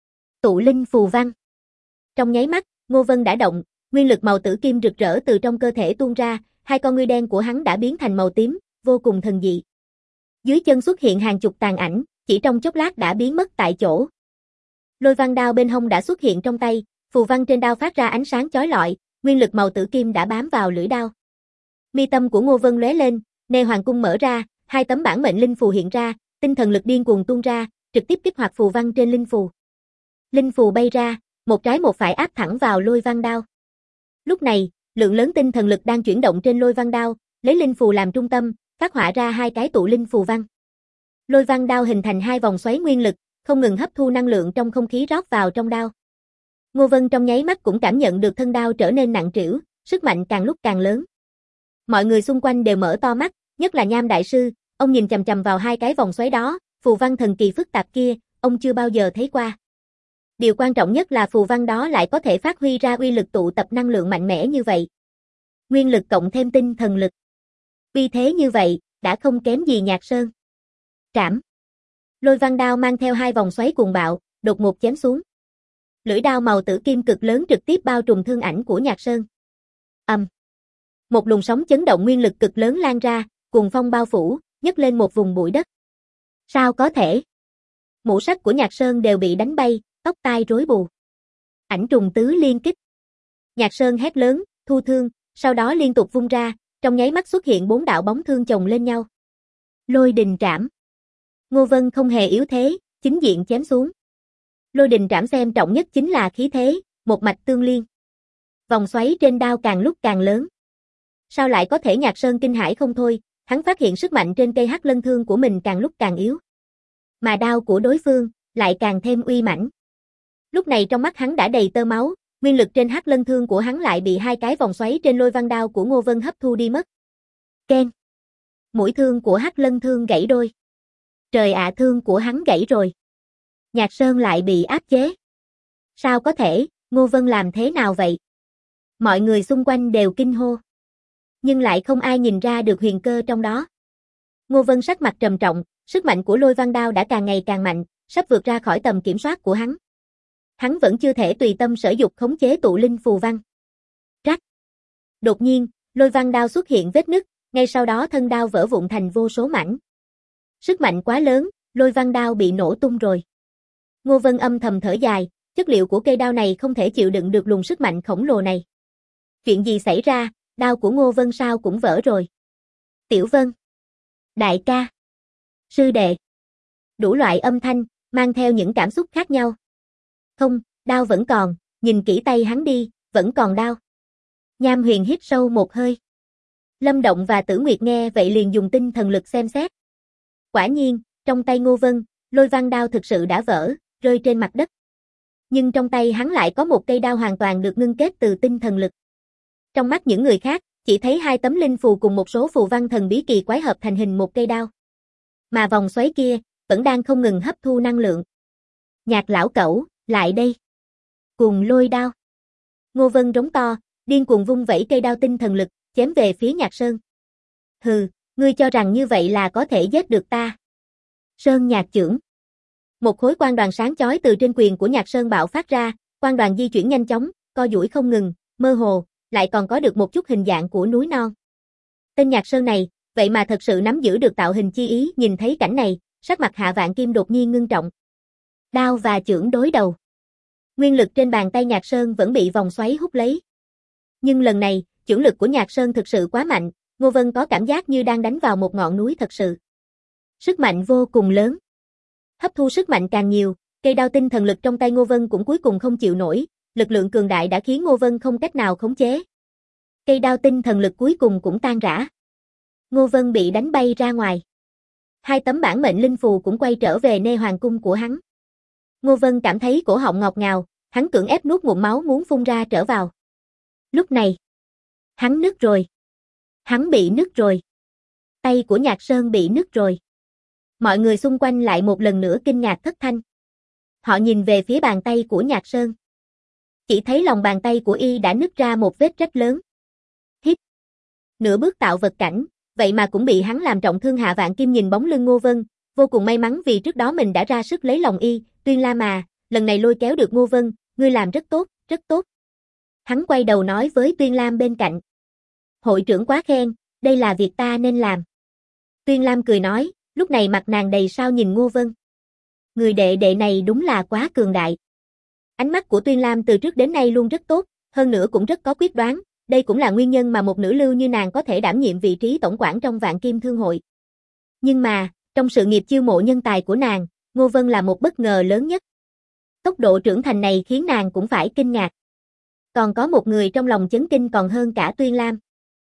Tụ linh phù văn. Trong nháy mắt, Ngô Vân đã động, nguyên lực màu tử kim rực rỡ từ trong cơ thể tuôn ra, hai con ngươi đen của hắn đã biến thành màu tím, vô cùng thần dị. Dưới chân xuất hiện hàng chục tàn ảnh, chỉ trong chốc lát đã biến mất tại chỗ. Lôi văn đao bên hông đã xuất hiện trong tay, phù văn trên đao phát ra ánh sáng chói lọi, nguyên lực màu tử kim đã bám vào lưỡi đao. Mi tâm của Ngô Vân lóe lên, nê hoàng cung mở ra, hai tấm bản mệnh linh phù hiện ra, tinh thần lực điên cuồng tuôn ra, trực tiếp kích hoạt phù văn trên linh phù. Linh phù bay ra, một trái một phải áp thẳng vào lôi văn đao. Lúc này, lượng lớn tinh thần lực đang chuyển động trên lôi văn đao, lấy linh phù làm trung tâm, phát họa ra hai cái tụ linh phù văn. Lôi văn đao hình thành hai vòng xoáy nguyên lực, không ngừng hấp thu năng lượng trong không khí rót vào trong đao. Ngô Vân trong nháy mắt cũng cảm nhận được thân đao trở nên nặng trĩu, sức mạnh càng lúc càng lớn. Mọi người xung quanh đều mở to mắt, nhất là Nham đại sư, ông nhìn chằm chằm vào hai cái vòng xoáy đó, phù văn thần kỳ phức tạp kia, ông chưa bao giờ thấy qua. Điều quan trọng nhất là phù văn đó lại có thể phát huy ra uy lực tụ tập năng lượng mạnh mẽ như vậy. Nguyên lực cộng thêm tinh thần lực. Uy thế như vậy, đã không kém gì Nhạc Sơn. Trảm. Lôi văn đao mang theo hai vòng xoáy cuồng bạo, đột ngột chém xuống. Lưỡi đao màu tử kim cực lớn trực tiếp bao trùm thương ảnh của Nhạc Sơn. Một luồng sóng chấn động nguyên lực cực lớn lan ra, cuồng phong bao phủ, nhấc lên một vùng bụi đất. Sao có thể? Mũ sắt của Nhạc Sơn đều bị đánh bay, tóc tai rối bù. Ảnh trùng tứ liên kích. Nhạc Sơn hét lớn, thu thương, sau đó liên tục vung ra, trong nháy mắt xuất hiện 4 đạo bóng thương chồng lên nhau. Lôi đình trảm. Ngô Vân không hề yếu thế, chính diện chém xuống. Lôi đình trảm xem trọng nhất chính là khí thế, một mạch tương liên. Vòng xoáy trên đao càng lúc càng lớn. Sao lại có thể? Nhạc Sơn kinh hãi không thôi, hắn phát hiện sức mạnh trên cây hắc lân thương của mình càng lúc càng yếu. Mà đao của đối phương lại càng thêm uy mãnh. Lúc này trong mắt hắn đã đầy tơ máu, Nguyên lực trên hắc lân thương của hắn lại bị hai cái vòng xoáy trên lôi văn đao của Ngô Vân hấp thu đi mất. Keng. Mũi thương của hắc lân thương gãy đôi. Trời ạ, thương của hắn gãy rồi. Nhạc Sơn lại bị áp chế. Sao có thể, Ngô Vân làm thế nào vậy? Mọi người xung quanh đều kinh hô. Nhưng lại không ai nhìn ra được huyền cơ trong đó. Ngô Vân sắc mặt trầm trọng, sức mạnh của lôi văn đao đã càng ngày càng mạnh, sắp vượt ra khỏi tầm kiểm soát của hắn. Hắn vẫn chưa thể tùy tâm sở dục khống chế tụ linh phù văn. Rắc. Đột nhiên, lôi văn đao xuất hiện vết nứt, ngay sau đó thân đao vỡ vụn thành vô số mảnh. Sức mạnh quá lớn, lôi văn đao bị nổ tung rồi. Ngô Vân âm thầm thở dài, chất liệu của cây đao này không thể chịu đựng được luồng sức mạnh khổng lồ này. Chuyện gì xảy ra, đao của Ngô Vân sao cũng vỡ rồi. Tiểu Vân. Đại ca. Sư đệ. Đủ loại âm thanh, mang theo những cảm xúc khác nhau. Không, đao vẫn còn, nhìn kỹ tay hắn đi, vẫn còn đao. Nham Huyền hít sâu một hơi. Lâm Động và Tử Nguyệt nghe vậy liền dùng tinh thần lực xem xét. Quả nhiên, trong tay Ngô Vân, lôi văn đao thực sự đã vỡ, rơi trên mặt đất. Nhưng trong tay hắn lại có một cây đao hoàn toàn được ngưng kết từ tinh thần lực. Trong mắt những người khác, chỉ thấy hai tấm linh phù cùng một số phù văn thần bí kỳ quái hợp thành hình một cây đao. Mà vòng xoáy kia, vẫn đang không ngừng hấp thu năng lượng. Nhạc lão cẩu, lại đây. Cùng lôi đao. Ngô Vân rống to, điên cuồng vung vẩy cây đao tinh thần lực, chém về phía Nhạc Sơn. Hừ, ngươi cho rằng như vậy là có thể giết được ta. Sơn Nhạc chưởng. Một khối quang đoàn sáng chói từ trên quyền của Nhạc Sơn bạo phát ra, quang đoàn di chuyển nhanh chóng, co duỗi không ngừng, mơ hồ, lại còn có được một chút hình dạng của núi non. Tên Nhạc Sơn này, vậy mà thật sự nắm giữ được tạo hình chi ý, nhìn thấy cảnh này, sắc mặt Hạ Vạn Kim đột nhiên ngưng trọng. Đao và chưởng đối đầu. Nguyên lực trên bàn tay Nhạc Sơn vẫn bị vòng xoáy hút lấy. Nhưng lần này, chưởng lực của Nhạc Sơn thực sự quá mạnh, Ngô Vân có cảm giác như đang đánh vào một ngọn núi thật sự. Sức mạnh vô cùng lớn. Hấp thu sức mạnh càng nhiều, cây đao tinh thần lực trong tay Ngô Vân cũng cuối cùng không chịu nổi, lực lượng cường đại đã khiến Ngô Vân không cách nào khống chế. Cây đao tinh thần lực cuối cùng cũng tan rã. Ngô Vân bị đánh bay ra ngoài. Hai tấm bản mệnh linh phù cũng quay trở về nơi hoàng cung của hắn. Ngô Vân cảm thấy cổ họng ngọt ngào, hắn cưỡng ép nuốt ngụm máu muốn phun ra trở vào. Lúc này, hắn nứt rồi. Hắn bị nứt rồi. Tay của Nhạc Sơn bị nứt rồi. Mọi người xung quanh lại một lần nữa kinh ngạc thất thanh. Họ nhìn về phía bàn tay của Nhạc Sơn. Chỉ thấy lòng bàn tay của y đã nứt ra một vết rách lớn. Hít. Nửa bước tạo vật cảnh, vậy mà cũng bị hắn làm trọng thương. Hạ Vạn Kim nhìn bóng lưng Ngô Vân, vô cùng may mắn vì trước đó mình đã ra sức lấy lòng y, Tuyên Lam à, lần này lôi kéo được Ngô Vân, ngươi làm rất tốt, rất tốt. Hắn quay đầu nói với Tuyên Lam bên cạnh. Hội trưởng quá khen, đây là việc ta nên làm. Tuyên Lam cười nói, lúc này mặt nàng đầy sao nhìn Ngô Vân. Người đệ đệ này đúng là quá cường đại. Ánh mắt của Tuyên Lam từ trước đến nay luôn rất tốt, hơn nữa cũng rất có quyết đoán, đây cũng là nguyên nhân mà một nữ lưu như nàng có thể đảm nhiệm vị trí tổng quản trong Vạn Kim Thương hội. Nhưng mà, trong sự nghiệp chiêu mộ nhân tài của nàng, Ngô Vân là một bất ngờ lớn nhất. Tốc độ trưởng thành này khiến nàng cũng phải kinh ngạc. Còn có một người trong lòng chấn kinh còn hơn cả Tuyên Lam.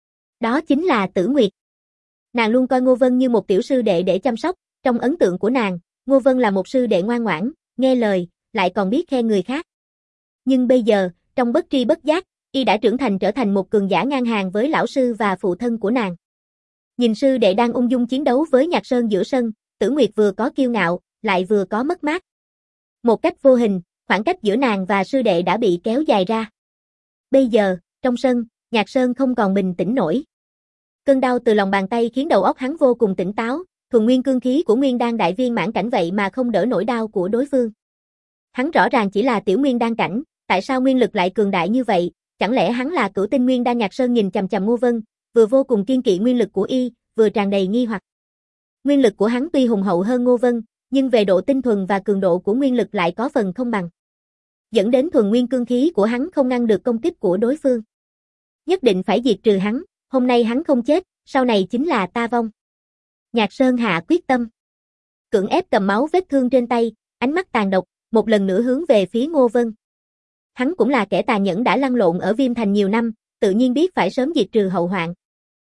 Đó chính là Tử Nguyệt. Nàng luôn coi Ngô Vân như một tiểu sư đệ để chăm sóc, trong ấn tượng của nàng, Ngô Vân là một sư đệ ngoan ngoãn, nghe lời, lại còn biết khen người khác. Nhưng bây giờ, trong bất tri bất giác, y đã trưởng thành trở thành một cường giả ngang hàng với lão sư và phụ thân của nàng. Nhìn sư đệ đang ung dung chiến đấu với Nhạc Sơn giữa sân, Tử Nguyệt vừa có kiêu ngạo, lại vừa có mất mát. Một cách vô hình, khoảng cách giữa nàng và sư đệ đã bị kéo dài ra. Bây giờ, trong sân, Nhạc Sơn không còn bình tĩnh nổi. Cơn đau từ lòng bàn tay khiến đầu óc hắn vô cùng tỉnh táo, thuần nguyên cương khí của Nguyên Đan đại viên mãn cảnh vậy mà không đỡ nổi đau của đối phương. Hắn rõ ràng chỉ là tiểu Nguyên Đan cảnh, tại sao nguyên lực lại cường đại như vậy, chẳng lẽ hắn là cửu tinh Nguyên Đan? Nhạc Sơn nhìn chằm chằm Ngô Vân, vừa vô cùng kiên kỵ nguyên lực của y, vừa tràn đầy nghi hoặc. Nguyên lực của hắn tuy hùng hậu hơn Ngô Vân, nhưng về độ tinh thuần và cường độ của nguyên lực lại có phần không bằng. Dẫn đến thuần nguyên cương khí của hắn không ngăn được công kích của đối phương. Nhất định phải diệt trừ hắn, hôm nay hắn không chết, sau này chính là ta vong. Nhạc Sơn hạ quyết tâm. Cưỡng ép cầm máu vết thương trên tay, ánh mắt tàn độc, một lần nữa hướng về phía Ngô Vân. Hắn cũng là kẻ tàn nhẫn đã lăn lộn ở Viêm Thành nhiều năm, tự nhiên biết phải sớm diệt trừ hậu hoạn.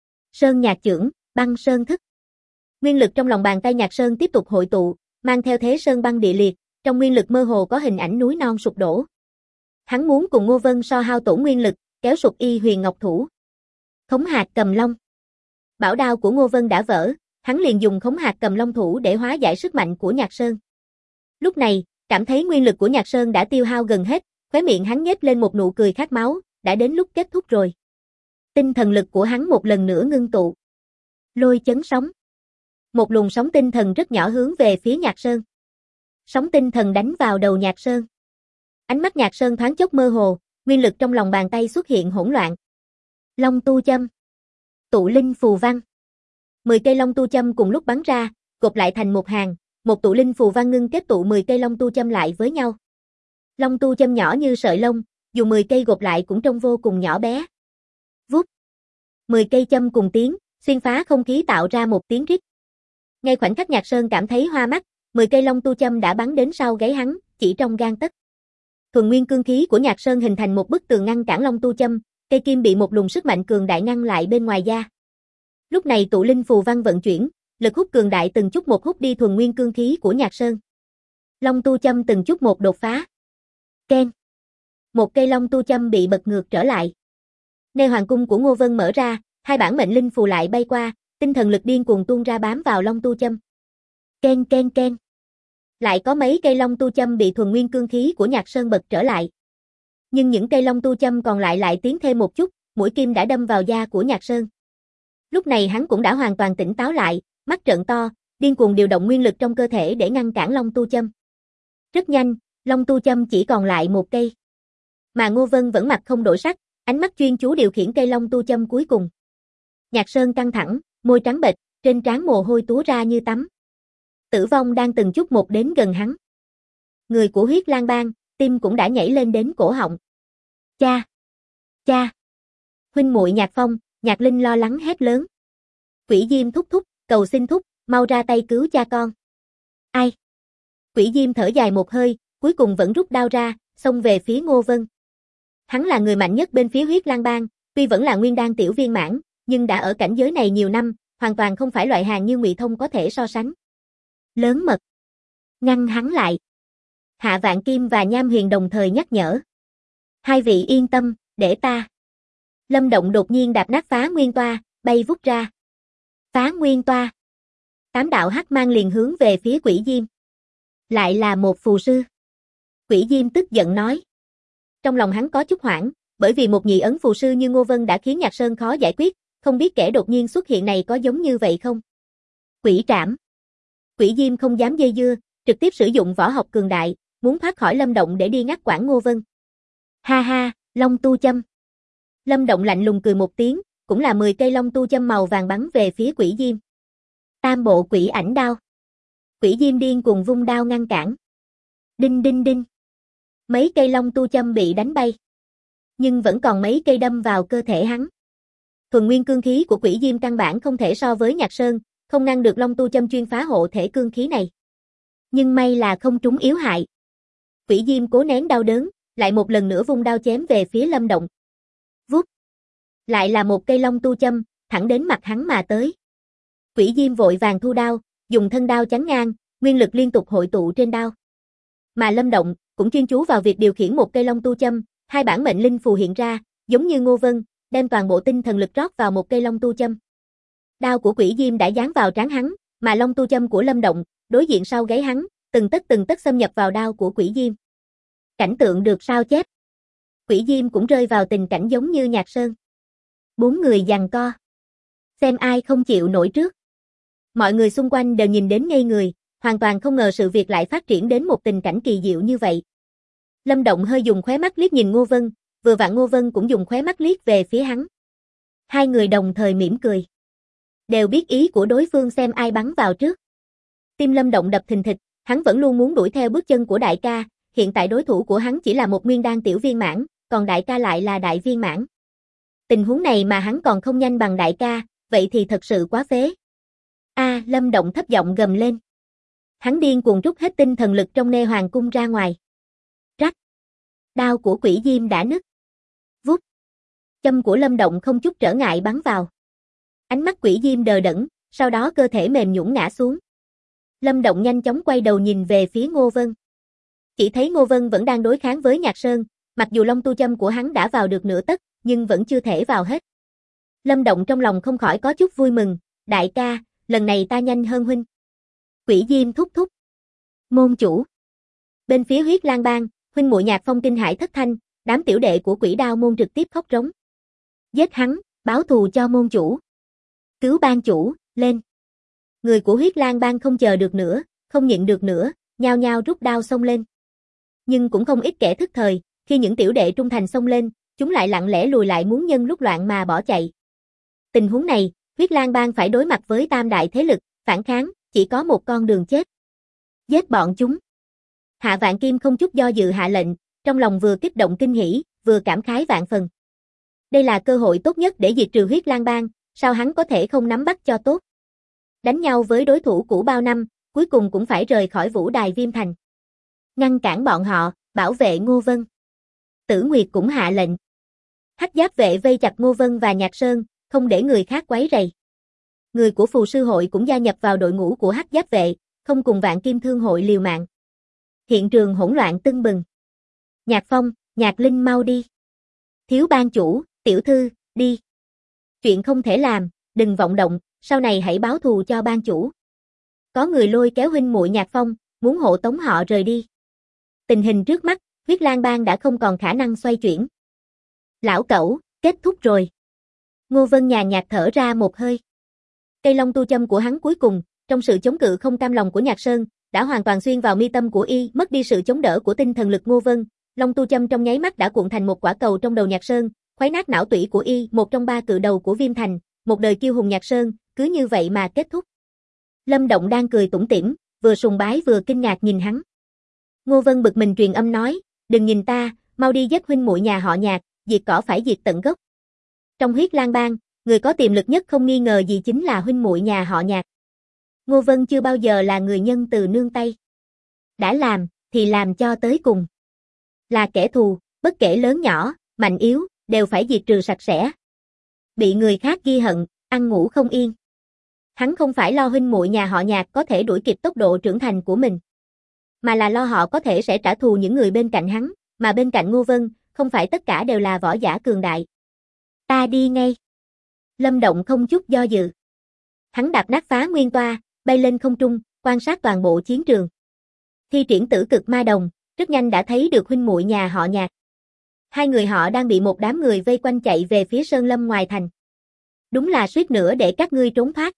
Sơn Nhạc chưởng, băng sơn thức. Nguyên lực trong lòng bàn tay Nhạc Sơn tiếp tục hội tụ, mang theo thế sơn băng địa liệt, trong nguyên lực mơ hồ có hình ảnh núi non sụp đổ. Hắn muốn cùng Ngô Vân so hao tổn nguyên lực, kéo sụp Y Huyền Ngọc thủ. Khống hạt cầm long. Bảo đao của Ngô Vân đã vỡ, hắn liền dùng khống hạt cầm long thủ để hóa giải sức mạnh của Nhạc Sơn. Lúc này, cảm thấy nguyên lực của Nhạc Sơn đã tiêu hao gần hết, khóe miệng hắn nhếch lên một nụ cười khát máu, đã đến lúc kết thúc rồi. Tinh thần lực của hắn một lần nữa ngưng tụ. Lôi chấn sóng. Một luồng sóng tinh thần rất nhỏ hướng về phía Nhạc Sơn. Sóng tinh thần đánh vào đầu Nhạc Sơn. Ánh mắt Nhạc Sơn thoáng chốc mơ hồ, nguyên lực trong lòng bàn tay xuất hiện hỗn loạn. Long tu châm. Tụ linh phù văn. 10 cây long tu châm cùng lúc bắn ra, gộp lại thành một hàng, một tụ linh phù văn ngưng kết tụ 10 cây long tu châm lại với nhau. Long tu châm nhỏ như sợi lông, dù 10 cây gộp lại cũng trông vô cùng nhỏ bé. Vút. 10 cây châm cùng tiếng, xuyên phá không khí tạo ra một tiếng rít. Ngay khoảnh khắc Nhạc Sơn cảm thấy hoa mắt, 10 cây long tu châm đã bắn đến sau gáy hắn, chỉ trong gang tấc. Thuần nguyên cương khí của Nhạc Sơn hình thành một bức tường ngăn cản long tu châm, cây kim bị một luồng sức mạnh cường đại ngăn lại bên ngoài da. Lúc này tụ linh phù văn vận chuyển, lực hút cường đại từng chút một hút đi thuần nguyên cương khí của Nhạc Sơn. Long tu châm từng chút một đột phá. Keng. Một cây long tu châm bị bật ngược trở lại. Nê hoàng cung của Ngô Vân mở ra, hai bản mệnh linh phù lại bay qua, tinh thần lực điên cuồng tuôn ra bám vào long tu châm. Keng keng keng. Lại có mấy cây long tu châm bị thuần nguyên cương khí của Nhạc Sơn bật trở lại. Nhưng những cây long tu châm còn lại tiến thêm một chút, mũi kim đã đâm vào da của Nhạc Sơn. Lúc này hắn cũng đã hoàn toàn tỉnh táo lại, mắt trợn to, điên cuồng điều động nguyên lực trong cơ thể để ngăn cản long tu châm. Rất nhanh, long tu châm chỉ còn lại một cây. Mà Ngô Vân vẫn mặt không đổi sắc, ánh mắt chuyên chú điều khiển cây long tu châm cuối cùng. Nhạc Sơn căng thẳng, môi trắng bệch, trên trán mồ hôi túa ra như tắm. Tử vong đang từng chút một đến gần hắn. Người của Huyết Lang Bang, tim cũng đã nhảy lên đến cổ họng. Cha! Cha! Huynh muội Nhạc Phong, Nhạc Linh lo lắng hét lớn. Quỷ Diêm thúc thúc, cầu xin thúc, mau ra tay cứu cha con. Ai? Quỷ Diêm thở dài một hơi, cuối cùng vẫn rút đao ra, xông về phía Ngô Vân. Hắn là người mạnh nhất bên phía Huyết Lang Bang, tuy vẫn là nguyên đan tiểu viên mãn, nhưng đã ở cảnh giới này nhiều năm, hoàn toàn không phải loại hàng như Ngụy Thông có thể so sánh. Lớn mật. Ngăn hắn lại. Hạ Vạn Kim và Nham Huyền đồng thời nhắc nhở. Hai vị yên tâm, để ta. Lâm Động đột nhiên đạp nát phá nguyên toa, bay vút ra. Phá nguyên toa. 8 đạo hắc mang liền hướng về phía Quỷ Diêm. Lại là một phù sư. Quỷ Diêm tức giận nói. Trong lòng hắn có chút hoảng, bởi vì một nhị ấn phù sư như Ngô Vân đã khiến Nhạc Sơn khó giải quyết, không biết kẻ đột nhiên xuất hiện này có giống như vậy không? Quỷ trảm. Quỷ Diêm không dám dây dưa, trực tiếp sử dụng võ học cường đại, muốn thoát khỏi Lâm Động để đi ngắt quãng Ngô Vân. Ha ha, long tu châm. Lâm Động lạnh lùng cười một tiếng, cũng là 10 cây long tu châm màu vàng bắn về phía Quỷ Diêm. Tam bộ quỷ ảnh đao. Quỷ Diêm điên cuồng vung đao ngăn cản. Đinh đinh đinh. Mấy cây long tu châm bị đánh bay. Nhưng vẫn còn mấy cây đâm vào cơ thể hắn. Thuần nguyên cương khí của Quỷ Diêm căn bản không thể so với Nhạc Sơn, không ngăn được long tu châm chuyên phá hộ thể cương khí này. Nhưng may là không trúng yếu hại. Quỷ Diêm cố nén đau đớn, lại một lần nữa vung đao chém về phía Lâm Động. Vút. Lại là một cây long tu châm, thẳng đến mặt hắn mà tới. Quỷ Diêm vội vàng thu đao, dùng thân đao chắn ngang, nguyên lực liên tục hội tụ trên đao. Mà Lâm Động cũng chuyên chú vào việc điều khiển một cây long tu châm, hai bản mệnh linh phù hiện ra, giống như Ngô Vân, đem toàn bộ tinh thần lực rót vào một cây long tu châm. Đao của Quỷ Diêm đã giáng vào trán hắn, mà long tu châm của Lâm Động đối diện sau gáy hắn, từng tấc xâm nhập vào đao của Quỷ Diêm. Cảnh tượng được sao chép. Quỷ Diêm cũng rơi vào tình cảnh giống như Nhạc Sơn. 4 người giằng co. Xem ai không chịu nổi trước. Mọi người xung quanh đều nhìn đến ngây người, hoàn toàn không ngờ sự việc lại phát triển đến một tình cảnh kỳ diệu như vậy. Lâm Động hơi dùng khóe mắt liếc nhìn Ngô Vân, vừa vặn Ngô Vân cũng dùng khóe mắt liếc về phía hắn. Hai người đồng thời mỉm cười. Đều biết ý của đối phương xem ai bắn vào trước. Tim Lâm Động đập thình thịch, hắn vẫn luôn muốn đuổi theo bước chân của đại ca, hiện tại đối thủ của hắn chỉ là một nguyên đan tiểu viên mãn, còn đại ca lại là đại viên mãn. Tình huống này mà hắn còn không nhanh bằng đại ca, vậy thì thật sự quá phế. Lâm Động thấp giọng gầm lên. Hắn điên cuồng rút hết tinh thần lực trong Nê Hoàng cung ra ngoài. Rắc. Đao của Quỷ Diêm đã nứt. Vút. Châm của Lâm Động không chút trở ngại bắn vào. Ánh mắt Quỷ Diêm đờ đẫn, sau đó cơ thể mềm nhũn ngã xuống. Lâm Động nhanh chóng quay đầu nhìn về phía Ngô Vân. Chỉ thấy Ngô Vân vẫn đang đối kháng với Nhạc Sơn, Mặc dù long tu châm của hắn đã vào được nửa tấc, nhưng vẫn chưa thể vào hết. Lâm Động trong lòng không khỏi có chút vui mừng, đại ca, lần này ta nhanh hơn huynh. Quỷ Diêm thúc thúc. Môn chủ. Bên phía Huyết Lang Bang, huynh muội Nhạc Phong kinh hãi thất thanh, đám tiểu đệ của Quỷ Đao môn trực tiếp khóc rống. Giết hắn, báo thù cho môn chủ. Cứu bang chủ, lên. Người của Huyết Lang Bang không chờ được nữa, không nhịn được nữa, nhao nhao rút đao xông lên. Nhưng cũng không ít kẻ thức thời, khi những tiểu đệ trung thành xông lên, chúng lại lặng lẽ lùi lại muốn nhân lúc loạn mà bỏ chạy. Tình huống này, Huyết Lang Bang phải đối mặt với tam đại thế lực, phản kháng, chỉ có một con đường chết. Giết bọn chúng. Hạ Vạn Kim không chút do dự hạ lệnh, trong lòng vừa kích động kinh hỉ, vừa cảm khái vạn phần. Đây là cơ hội tốt nhất để diệt trừ Huyết Lang Bang, sao hắn có thể không nắm bắt cho tốt. Đánh nhau với đối thủ cũ bao năm, cuối cùng cũng phải rời khỏi vũ đài Viêm Thành. Ngăn cản bọn họ, bảo vệ Ngô Vân. Tử Nguyệt cũng hạ lệnh. Hắc Giáp vệ vây chặt Ngô Vân và Nhạc Sơn, không để người khác quấy rầy. Người của Phù Sư hội cũng gia nhập vào đội ngũ của Hắc Giáp vệ, không cùng Vạn Kim Thương hội liều mạng. Hiện trường hỗn loạn tưng bừng. Nhạc Phong, Nhạc Linh mau đi. Thiếu ban chủ, tiểu thư, đi. Chuyện không thể làm, đừng vọng động, sau này hãy báo thù cho ban chủ. Có người lôi kéo huynh muội Nhạc Phong, muốn hộ tống họ rời đi. Tình hình trước mắt, Huyết Lang Bang đã không còn khả năng xoay chuyển. Lão cẩu, kết thúc rồi. Ngô Vân nhàn nhạt thở ra một hơi. Cây long tu châm của hắn cuối cùng, trong sự chống cự không cam lòng của Nhạc Sơn, đã hoàn toàn xuyên vào mi tâm của y, mất đi sự chống đỡ của tinh thần lực Ngô Vân. Long tu châm trong nháy mắt đã cuộn thành một quả cầu trong đầu Nhạc Sơn, khuấy nát não tủy của y, một trong ba cự đầu của Viêm Thành, một đời kiêu hùng Nhạc Sơn, cứ như vậy mà kết thúc. Lâm Động đang cười tủm tỉm, vừa sùng bái vừa kinh ngạc nhìn hắn. Ngô Vân bực mình truyền âm nói, đừng nhìn ta, mau đi giết huynh muội nhà họ Nhạc, diệt cỏ phải diệt tận gốc. Trong Huyết Lang Bang, người có tiềm lực nhất không nghi ngờ gì chính là huynh muội nhà họ Nhạc. Ngô Vân chưa bao giờ là người nhân từ nương tay. Đã làm, thì làm cho tới cùng. Là kẻ thù, bất kể lớn nhỏ, mạnh yếu, đều phải diệt trừ sạch sẽ. Bị người khác ghi hận, ăn ngủ không yên. Hắn không phải lo huynh muội nhà họ Nhạc có thể đuổi kịp tốc độ trưởng thành của mình, mà là lo họ có thể sẽ trả thù những người bên cạnh hắn, mà bên cạnh Ngô Vân, không phải tất cả đều là võ giả cường đại. Ta đi ngay. Lâm Động không chút do dự. Hắn đạp nát phá nguyên toa, bay lên không trung, quan sát toàn bộ chiến trường. Thi triển tử cực ma đồng, rất nhanh đã thấy được huynh muội nhà họ Nhạc. Hai người họ đang bị một đám người vây quanh chạy về phía sơn lâm ngoài thành. Đúng là suýt nữa để các ngươi trốn thoát.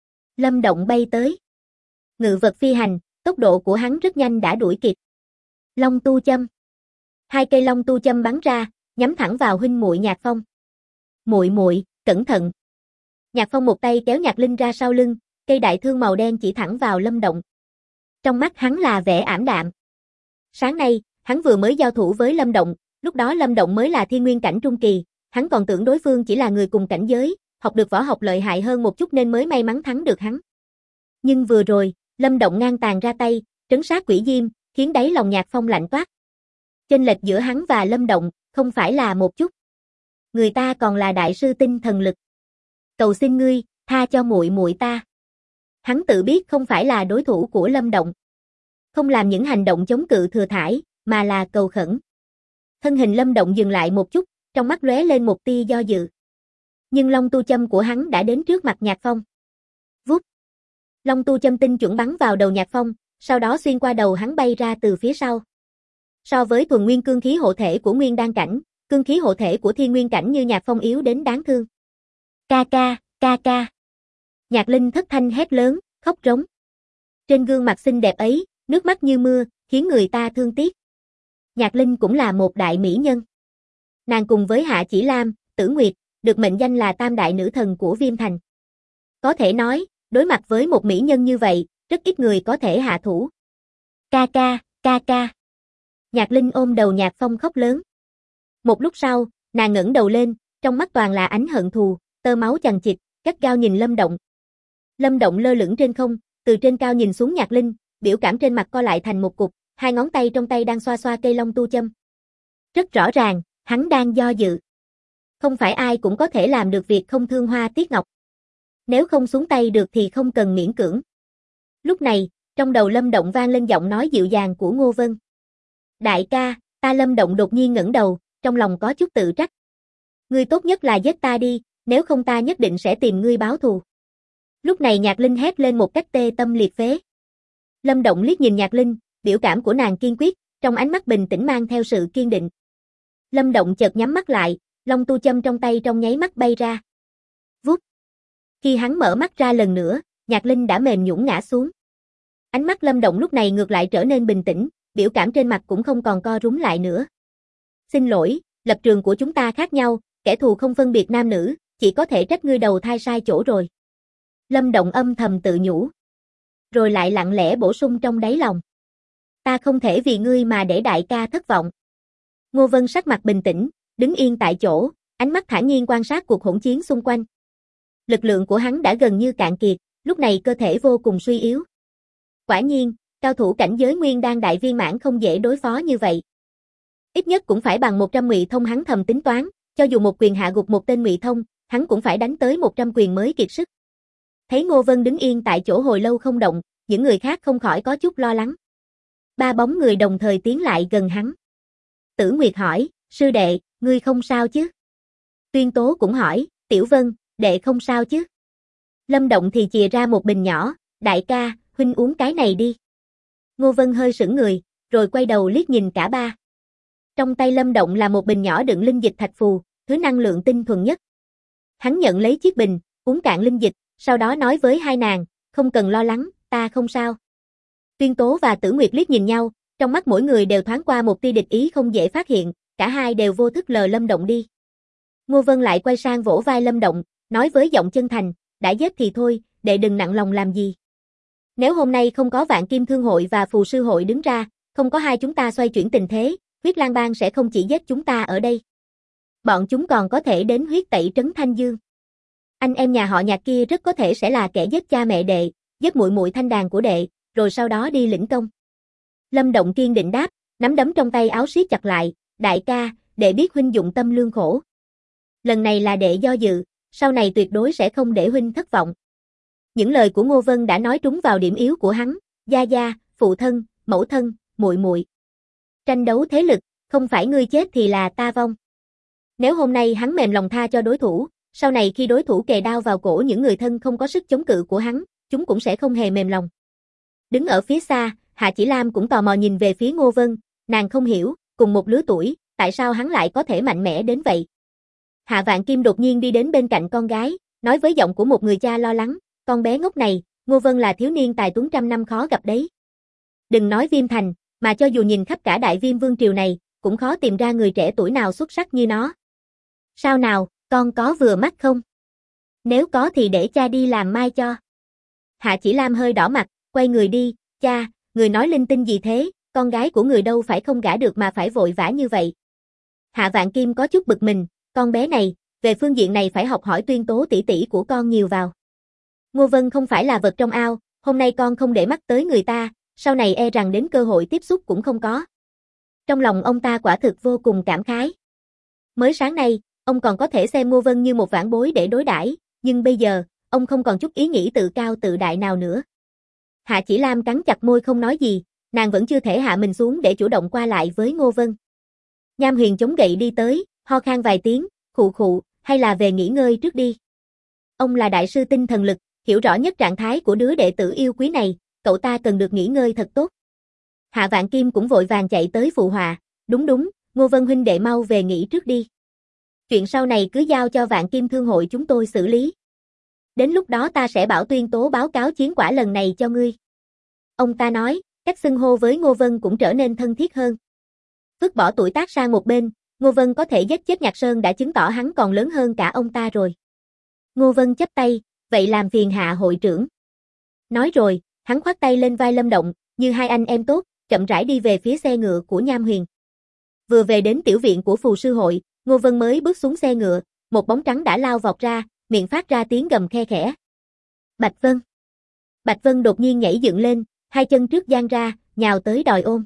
Lâm Động bay tới. Ngự vật phi hành, tốc độ của hắn rất nhanh đã đuổi kịp. Long tu châm. Hai cây long tu châm bắn ra, nhắm thẳng vào huynh muội Nhạc Phong. Muội muội, cẩn thận. Nhạc Phong một tay kéo Nhạc Linh ra sau lưng, cây đại thương màu đen chỉ thẳng vào Lâm Động. Trong mắt hắn là vẻ ảm đạm. Sáng nay, hắn vừa mới giao thủ với Lâm Động, lúc đó Lâm Động mới là thiên nguyên cảnh trung kỳ, hắn còn tưởng đối phương chỉ là người cùng cảnh giới, học được võ học lợi hại hơn một chút nên mới may mắn thắng được hắn. Nhưng vừa rồi, Lâm Động ngang tàn ra tay, trấn sát Quỷ Diêm, khiến đáy lòng Nhạc Phong lạnh toát. Chênh lệch giữa hắn và Lâm Động, không phải là một chút. Người ta còn là đại sư tinh thần lực. Cầu xin ngươi, tha cho muội muội ta. Hắn tự biết không phải là đối thủ của Lâm Động. Không làm những hành động chống cự thừa thãi, mà là cầu khẩn. Thân hình Lâm Động dừng lại một chút, trong mắt lóe lên một tia do dự. Nhưng long tu châm của hắn đã đến trước mặt Nhạc Phong. Vút. Long tu châm tinh chuẩn bắn vào đầu Nhạc Phong, sau đó xuyên qua đầu hắn bay ra từ phía sau. So với thuần nguyên cương khí hộ thể của nguyên đan cảnh, cương khí hộ thể của thiên nguyên cảnh như Nhạc Phong yếu đến đáng thương. Ca ca, ca ca. Nhạc Linh thất thanh hét lớn, khóc rống. Trên gương mặt xinh đẹp ấy, nước mắt như mưa, khiến người ta thương tiếc. Nhạc Linh cũng là một đại mỹ nhân. Nàng cùng với Hạ Chỉ Lam, Tử Nguyệt, được mệnh danh là tam đại nữ thần của Viêm Thành. Có thể nói, đối mặt với một mỹ nhân như vậy, rất ít người có thể hạ thủ. Ca ca, ca ca. Nhạc Linh ôm đầu Nhạc Phong khóc lớn. Một lúc sau, nàng ngẩng đầu lên, trong mắt toàn là ánh hận thù, tơ máu chằng chịt, gắt gao nhìn Lâm Động. Lâm Động lơ lửng trên không, từ trên cao nhìn xuống Nhạc Linh, biểu cảm trên mặt co lại thành một cục, hai ngón tay trong tay đang xoa xoa cây long tu châm. Rất rõ ràng, hắn đang do dự. Không phải ai cũng có thể làm được việc không thương hoa tiếc ngọc. Nếu không xuống tay được thì không cần miễn cưỡng. Lúc này, trong đầu Lâm Động vang lên giọng nói dịu dàng của Ngô Vân. Đại ca, Ta Lâm Động đột nhiên ngẩng đầu, trong lòng có chút tự trách. Ngươi tốt nhất là giết ta đi, nếu không ta nhất định sẽ tìm ngươi báo thù. Lúc này Nhạc Linh hét lên một cách tê tâm liệt phế. Lâm Động liếc nhìn Nhạc Linh, biểu cảm của nàng kiên quyết, trong ánh mắt bình tĩnh mang theo sự kiên định. Lâm Động chợt nhắm mắt lại, long tu châm trong tay trong nháy mắt bay ra. Vút. Khi hắn mở mắt ra lần nữa, Nhạc Linh đã mềm nhũn ngã xuống. Ánh mắt Lâm Động lúc này ngược lại trở nên bình tĩnh, biểu cảm trên mặt cũng không còn co rúm lại nữa. Xin lỗi, lập trường của chúng ta khác nhau, kẻ thù không phân biệt nam nữ, chỉ có thể trách ngươi đầu thai sai chỗ rồi. Lâm Động âm thầm tự nhủ. Rồi lại lặng lẽ bổ sung trong đáy lòng. Ta không thể vì ngươi mà để đại ca thất vọng. Ngô Vân sắc mặt bình tĩnh, đứng yên tại chỗ, ánh mắt thản nhiên quan sát cuộc hỗn chiến xung quanh. Lực lượng của hắn đã gần như cạn kiệt, lúc này cơ thể vô cùng suy yếu. Quả nhiên, cao thủ cảnh giới nguyên đan đại viên mãn không dễ đối phó như vậy. Ít nhất cũng phải bằng 100 ngụy thông, hắn thầm tính toán, cho dù một quyền hạ gục một tên ngụy thông, hắn cũng phải đánh tới 100 quyền mới kiệt sức. Thấy Ngô Vân đứng yên tại chỗ hồi lâu không động, những người khác không khỏi có chút lo lắng. Ba bóng người đồng thời tiến lại gần hắn. Tử Nguyệt hỏi, sư đệ, ngươi không sao chứ? Tuyên Tố cũng hỏi, Tiểu Vân, đệ không sao chứ? Lâm Động thì chìa ra một bình nhỏ, đại ca, huynh uống cái này đi. Ngô Vân hơi sững người, rồi quay đầu liếc nhìn cả ba. Trong tay Lâm Động là một bình nhỏ đựng linh dịch thạch phù, thứ năng lượng tinh thuần nhất. Hắn nhận lấy chiếc bình, uống cạn linh dịch, sau đó nói với hai nàng, không cần lo lắng, ta không sao. Tuyên Tố và Tử Nguyệt liếc nhìn nhau, trong mắt mỗi người đều thoáng qua một tia địch ý không dễ phát hiện, cả hai đều vô thức lờ Lâm Động đi. Ngô Vân lại quay sang vỗ vai Lâm Động, nói với giọng chân thành, đã giết thì thôi, đệ đừng nặng lòng làm gì. Nếu hôm nay không có Vạn Kim Thương hội và Phù Sư hội đứng ra, không có hai chúng ta xoay chuyển tình thế, Huyết Lang Bang sẽ không chỉ giết chúng ta ở đây. Bọn chúng còn có thể đến huyết tẩy trấn Thanh Dương. Anh em nhà họ Nhạc kia rất có thể sẽ là kẻ giết cha mẹ đệ, giết muội muội Thanh Đàn của đệ, rồi sau đó đi lĩnh công. Lâm Động kiên định đáp, nắm đấm trong tay áo siết chặt lại, đại ca, đệ biết huynh dụng tâm lương khổ. Lần này là đệ do dự, sau này tuyệt đối sẽ không để huynh thất vọng. Những lời của Ngô Vân đã nói trúng vào điểm yếu của hắn, gia gia, phụ thân, mẫu thân, muội muội. Tranh đấu thế lực, không phải ngươi chết thì là ta vong. Nếu hôm nay hắn mềm lòng tha cho đối thủ, sau này khi đối thủ kề đao vào cổ những người thân không có sức chống cự của hắn, chúng cũng sẽ không hề mềm lòng. Đứng ở phía xa, Hạ Chỉ Lam cũng tò mò nhìn về phía Ngô Vân, nàng không hiểu, cùng một lứa tuổi, tại sao hắn lại có thể mạnh mẽ đến vậy. Hạ Vạn Kim đột nhiên đi đến bên cạnh con gái, nói với giọng của một người cha lo lắng, con bé ngốc này, Ngô Vân là thiếu niên tài tuấn trăm năm khó gặp đấy. Đừng nói Viêm Thành, mà cho dù nhìn khắp cả Đại Viêm Vương triều này, cũng khó tìm ra người trẻ tuổi nào xuất sắc như nó. Sao nào, con có vừa mắt không? Nếu có thì để cha đi làm mai cho. Hạ Chỉ Lam hơi đỏ mặt, quay người đi, cha, người nói linh tinh gì thế, con gái của người đâu phải không gả được mà phải vội vã như vậy. Hạ Vạn Kim có chút bực mình, con bé này, về phương diện này phải học hỏi Tuyên Tố tỷ tỷ của con nhiều vào. Ngô Vân không phải là vật trong ao, hôm nay con không để mắt tới người ta, sau này e rằng đến cơ hội tiếp xúc cũng không có. Trong lòng ông ta quả thực vô cùng cảm khái. Mới sáng nay, ông còn có thể xem Ngô Vân như một vãn bối để đối đãi, nhưng bây giờ, ông không còn chút ý nghĩ tự cao tự đại nào nữa. Hạ Chỉ Lam cắn chặt môi không nói gì, nàng vẫn chưa thể hạ mình xuống để chủ động qua lại với Ngô Vân. Nham Huyền chống gậy đi tới, ho khan vài tiếng, khụ khụ, hay là về nghỉ ngơi trước đi. Ông là đại sư tinh thần lực, hiểu rõ nhất trạng thái của đứa đệ tử yêu quý này, cậu ta cần được nghỉ ngơi thật tốt. Hạ Vạn Kim cũng vội vàng chạy tới phụ họa, đúng, Ngô Vân huynh đệ mau về nghỉ trước đi. Chuyện sau này cứ giao cho Vạn Kim Thương hội chúng tôi xử lý. Đến lúc đó ta sẽ bảo Tuyên Tố báo cáo chiến quả lần này cho ngươi. Ông ta nói, cách xưng hô với Ngô Vân cũng trở nên thân thiết hơn. Vứt bỏ tuổi tác sang một bên, Ngô Vân có thể giết chết Nhạc Sơn đã chứng tỏ hắn còn lớn hơn cả ông ta rồi. Ngô Vân chắp tay, vậy làm phiền Hạ hội trưởng. Nói rồi, hắn khoác tay lên vai Lâm Động, như hai anh em tốt, chậm rãi đi về phía xe ngựa của Nham Huyền. Vừa về đến tiểu viện của Phù Sư hội, Ngô Vân mới bước xuống xe ngựa, một bóng trắng đã lao vọt ra, miệng phát ra tiếng gầm khe khẽ. Bạch Vân. Bạch Vân đột nhiên nhảy dựng lên, hai chân trước dang ra, nhào tới đòi ôm.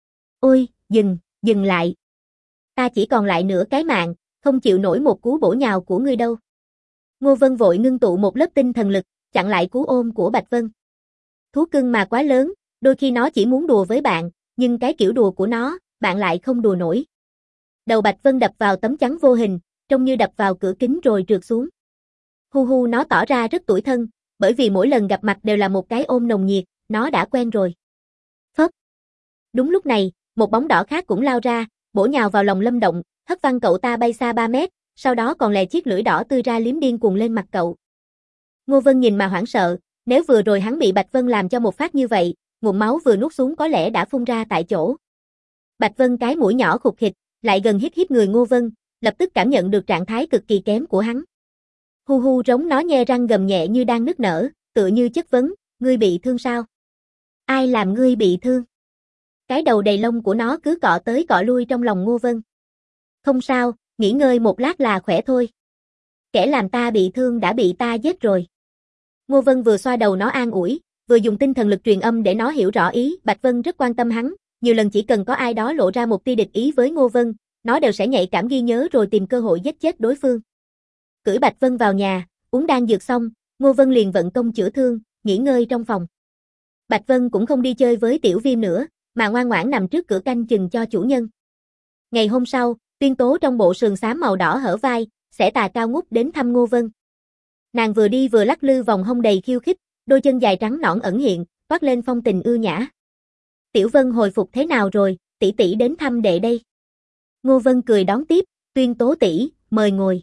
Ôi, dừng lại. Ta chỉ còn lại nửa cái mạng, không chịu nổi một cú bổ nhào của ngươi đâu. Ngô Vân vội ngưng tụ một lớp tinh thần lực, chặn lại cú ôm của Bạch Vân. Thú cưng mà quá lớn, đôi khi nó chỉ muốn đùa với bạn, nhưng cái kiểu đùa của nó, bạn lại không đùa nổi. Đầu Bạch Vân đập vào tấm chắn vô hình, trông như đập vào cửa kính rồi trượt xuống. Hu hu, nó tỏ ra rất tủi thân, bởi vì mỗi lần gặp mặt đều là một cái ôm nồng nhiệt, nó đã quen rồi. Phớp. Đúng lúc này, một bóng đỏ khác cũng lao ra, bổ nhào vào lòng Lâm Động, hất văng cậu ta bay xa 3 mét, sau đó còn lè chiếc lưỡi đỏ tươi ra liếm điên cuồng lên mặt cậu. Ngô Vân nhìn mà hoảng sợ, nếu vừa rồi hắn bị Bạch Vân làm cho một phát như vậy, ngụm máu vừa nuốt xuống có lẽ đã phun ra tại chỗ. Bạch Vân cái mũi nhỏ khục khịch, lại gần hít người Ngô Vân, lập tức cảm nhận được trạng thái cực kỳ kém của hắn. Hu hu rống, nó nhe răng gầm nhẹ như đang nức nở, tựa như chất vấn, ngươi bị thương sao? Ai làm ngươi bị thương? Cái đầu đầy lông của nó cứ cọ tới cọ lui trong lòng Ngô Vân. Không sao, nghỉ ngơi một lát là khỏe thôi. Kẻ làm ta bị thương đã bị ta giết rồi. Ngô Vân vừa xoa đầu nó an ủi, vừa dùng tinh thần lực truyền âm để nó hiểu rõ ý. Bạch Vân rất quan tâm hắn, nhiều lần chỉ cần có ai đó lộ ra một tia địch ý với Ngô Vân, nó đều sẽ nhạy cảm ghi nhớ rồi tìm cơ hội giết chết đối phương. Cưỡi Bạch Vân vào nhà, uống đan dược xong, Ngô Vân liền vận công chữa thương, nghỉ ngơi trong phòng. Bạch Vân cũng không đi chơi với Tiểu Viêm nữa, mà ngoan ngoãn nằm trước cửa canh chừng cho chủ nhân. Ngày hôm sau, Tuyên Tố trong bộ sườn xám màu đỏ hở vai, xẻ tà cao ngút đến thăm Ngô Vân. Nàng vừa đi vừa lắc lư vòng hông đầy khiêu khích, đôi chân dài trắng nõn ẩn hiện, toát lên phong tình ưu nhã. Tiểu Vân hồi phục thế nào rồi, tỷ tỷ đến thăm đệ đây. Ngô Vân cười đón tiếp, Tuyên Tố tỷ, mời ngồi.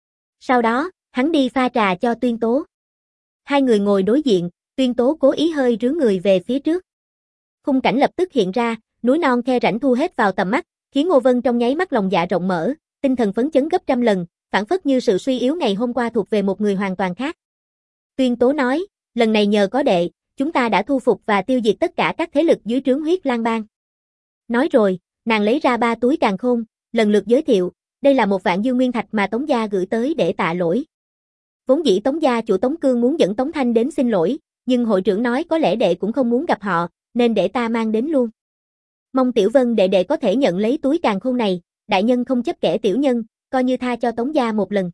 Sau đó, hắn đi pha trà cho Tuyên Tố. Hai người ngồi đối diện, Tuyên Tố cố ý hơi rướn người về phía trước. Khung cảnh lập tức hiện ra, núi non khe rãnh thu hết vào tầm mắt, khiến Ngô Vân trong nháy mắt lòng dạ rộng mở, tinh thần phấn chấn gấp trăm lần, phản phất như sự suy yếu ngày hôm qua thuộc về một người hoàn toàn khác. Tuyên Tố nói, lần này nhờ có đệ, chúng ta đã thu phục và tiêu diệt tất cả các thế lực dưới trướng Huyết Lang Bang. Nói rồi, nàng lấy ra 3 túi càn khôn, lần lượt giới thiệu, đây là một vạn dương nguyên thạch mà Tống gia gửi tới để tạ lỗi. Vốn dĩ Tống gia chủ Tống Cương muốn dẫn Tống Thanh đến xin lỗi, nhưng hội trưởng nói có lẽ đệ cũng không muốn gặp họ, nên để ta mang đến luôn. Mong Tiểu Vân đệ có thể nhận lấy túi càn khôn này, đại nhân không chấp kẻ tiểu nhân, coi như tha cho Tống gia một lần.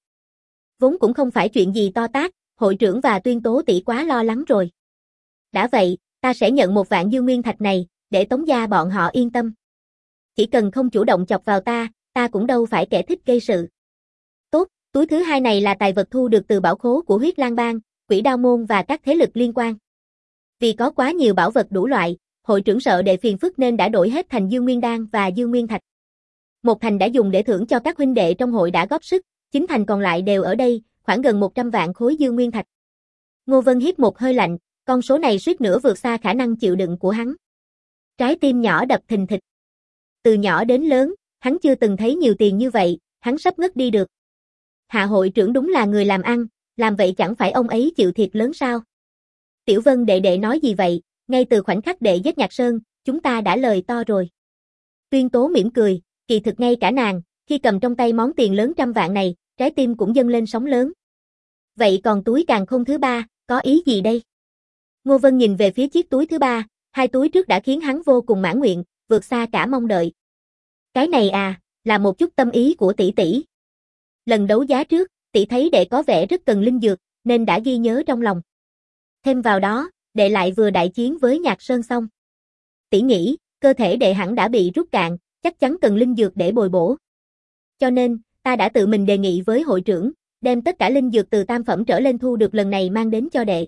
Vốn cũng không phải chuyện gì to tát, hội trưởng và Tuyên Tố tỷ quá lo lắng rồi. Đã vậy, ta sẽ nhận 1 vạn dương nguyên thạch này, để Tống gia bọn họ yên tâm. Chỉ cần không chủ động chọc vào ta cũng đâu phải kẻ thích gây sự. Tốt, túi thứ 2 này là tài vật thu được từ bảo khố của Huyết Lang Bang, Quỷ Đao môn và các thế lực liên quan. Vì có quá nhiều bảo vật đủ loại, hội trưởng sợ đệ phiền phức nên đã đổi hết thành Dương Nguyên Đan và Dương Nguyên Thạch. 1 thành đã dùng để thưởng cho các huynh đệ trong hội đã góp sức, 9 thành còn lại đều ở đây, khoảng gần 100 vạn khối Dương Nguyên Thạch. Ngô Vân hít một hơi lạnh, con số này suýt nữa vượt xa khả năng chịu đựng của hắn. Trái tim nhỏ đập thình thịch. Từ nhỏ đến lớn, hắn chưa từng thấy nhiều tiền như vậy, hắn sắp ngất đi được. Hạ hội trưởng đúng là người làm ăn, làm vậy chẳng phải ông ấy chịu thiệt lớn sao? Tiểu Vân đệ nói gì vậy, ngay từ khoảnh khắc đệ giết Nhạc Sơn, chúng ta đã lời to rồi. Tuyên Tố mỉm cười, kỳ thực ngay cả nàng, khi cầm trong tay món tiền lớn trăm vạn này, trái tim cũng dâng lên sóng lớn. Vậy còn túi càn khôn thứ 3, có ý gì đây? Ngô Vân nhìn về phía chiếc túi thứ 3, 2 túi trước đã khiến hắn vô cùng mãn nguyện, vượt xa cả mong đợi. Cái này à, là một chút tâm ý của tỷ tỷ. Lần đấu giá trước, tỷ thấy đệ có vẻ rất cần linh dược, nên đã ghi nhớ trong lòng. Thêm vào đó, đệ lại vừa đại chiến với Nhạc Sơn xong. Tỷ nghĩ, cơ thể đệ hẳn đã bị rút cạn, chắc chắn cần linh dược để bồi bổ. Cho nên, ta đã tự mình đề nghị với hội trưởng, đem tất cả linh dược từ tam phẩm trở lên thu được lần này mang đến cho đệ.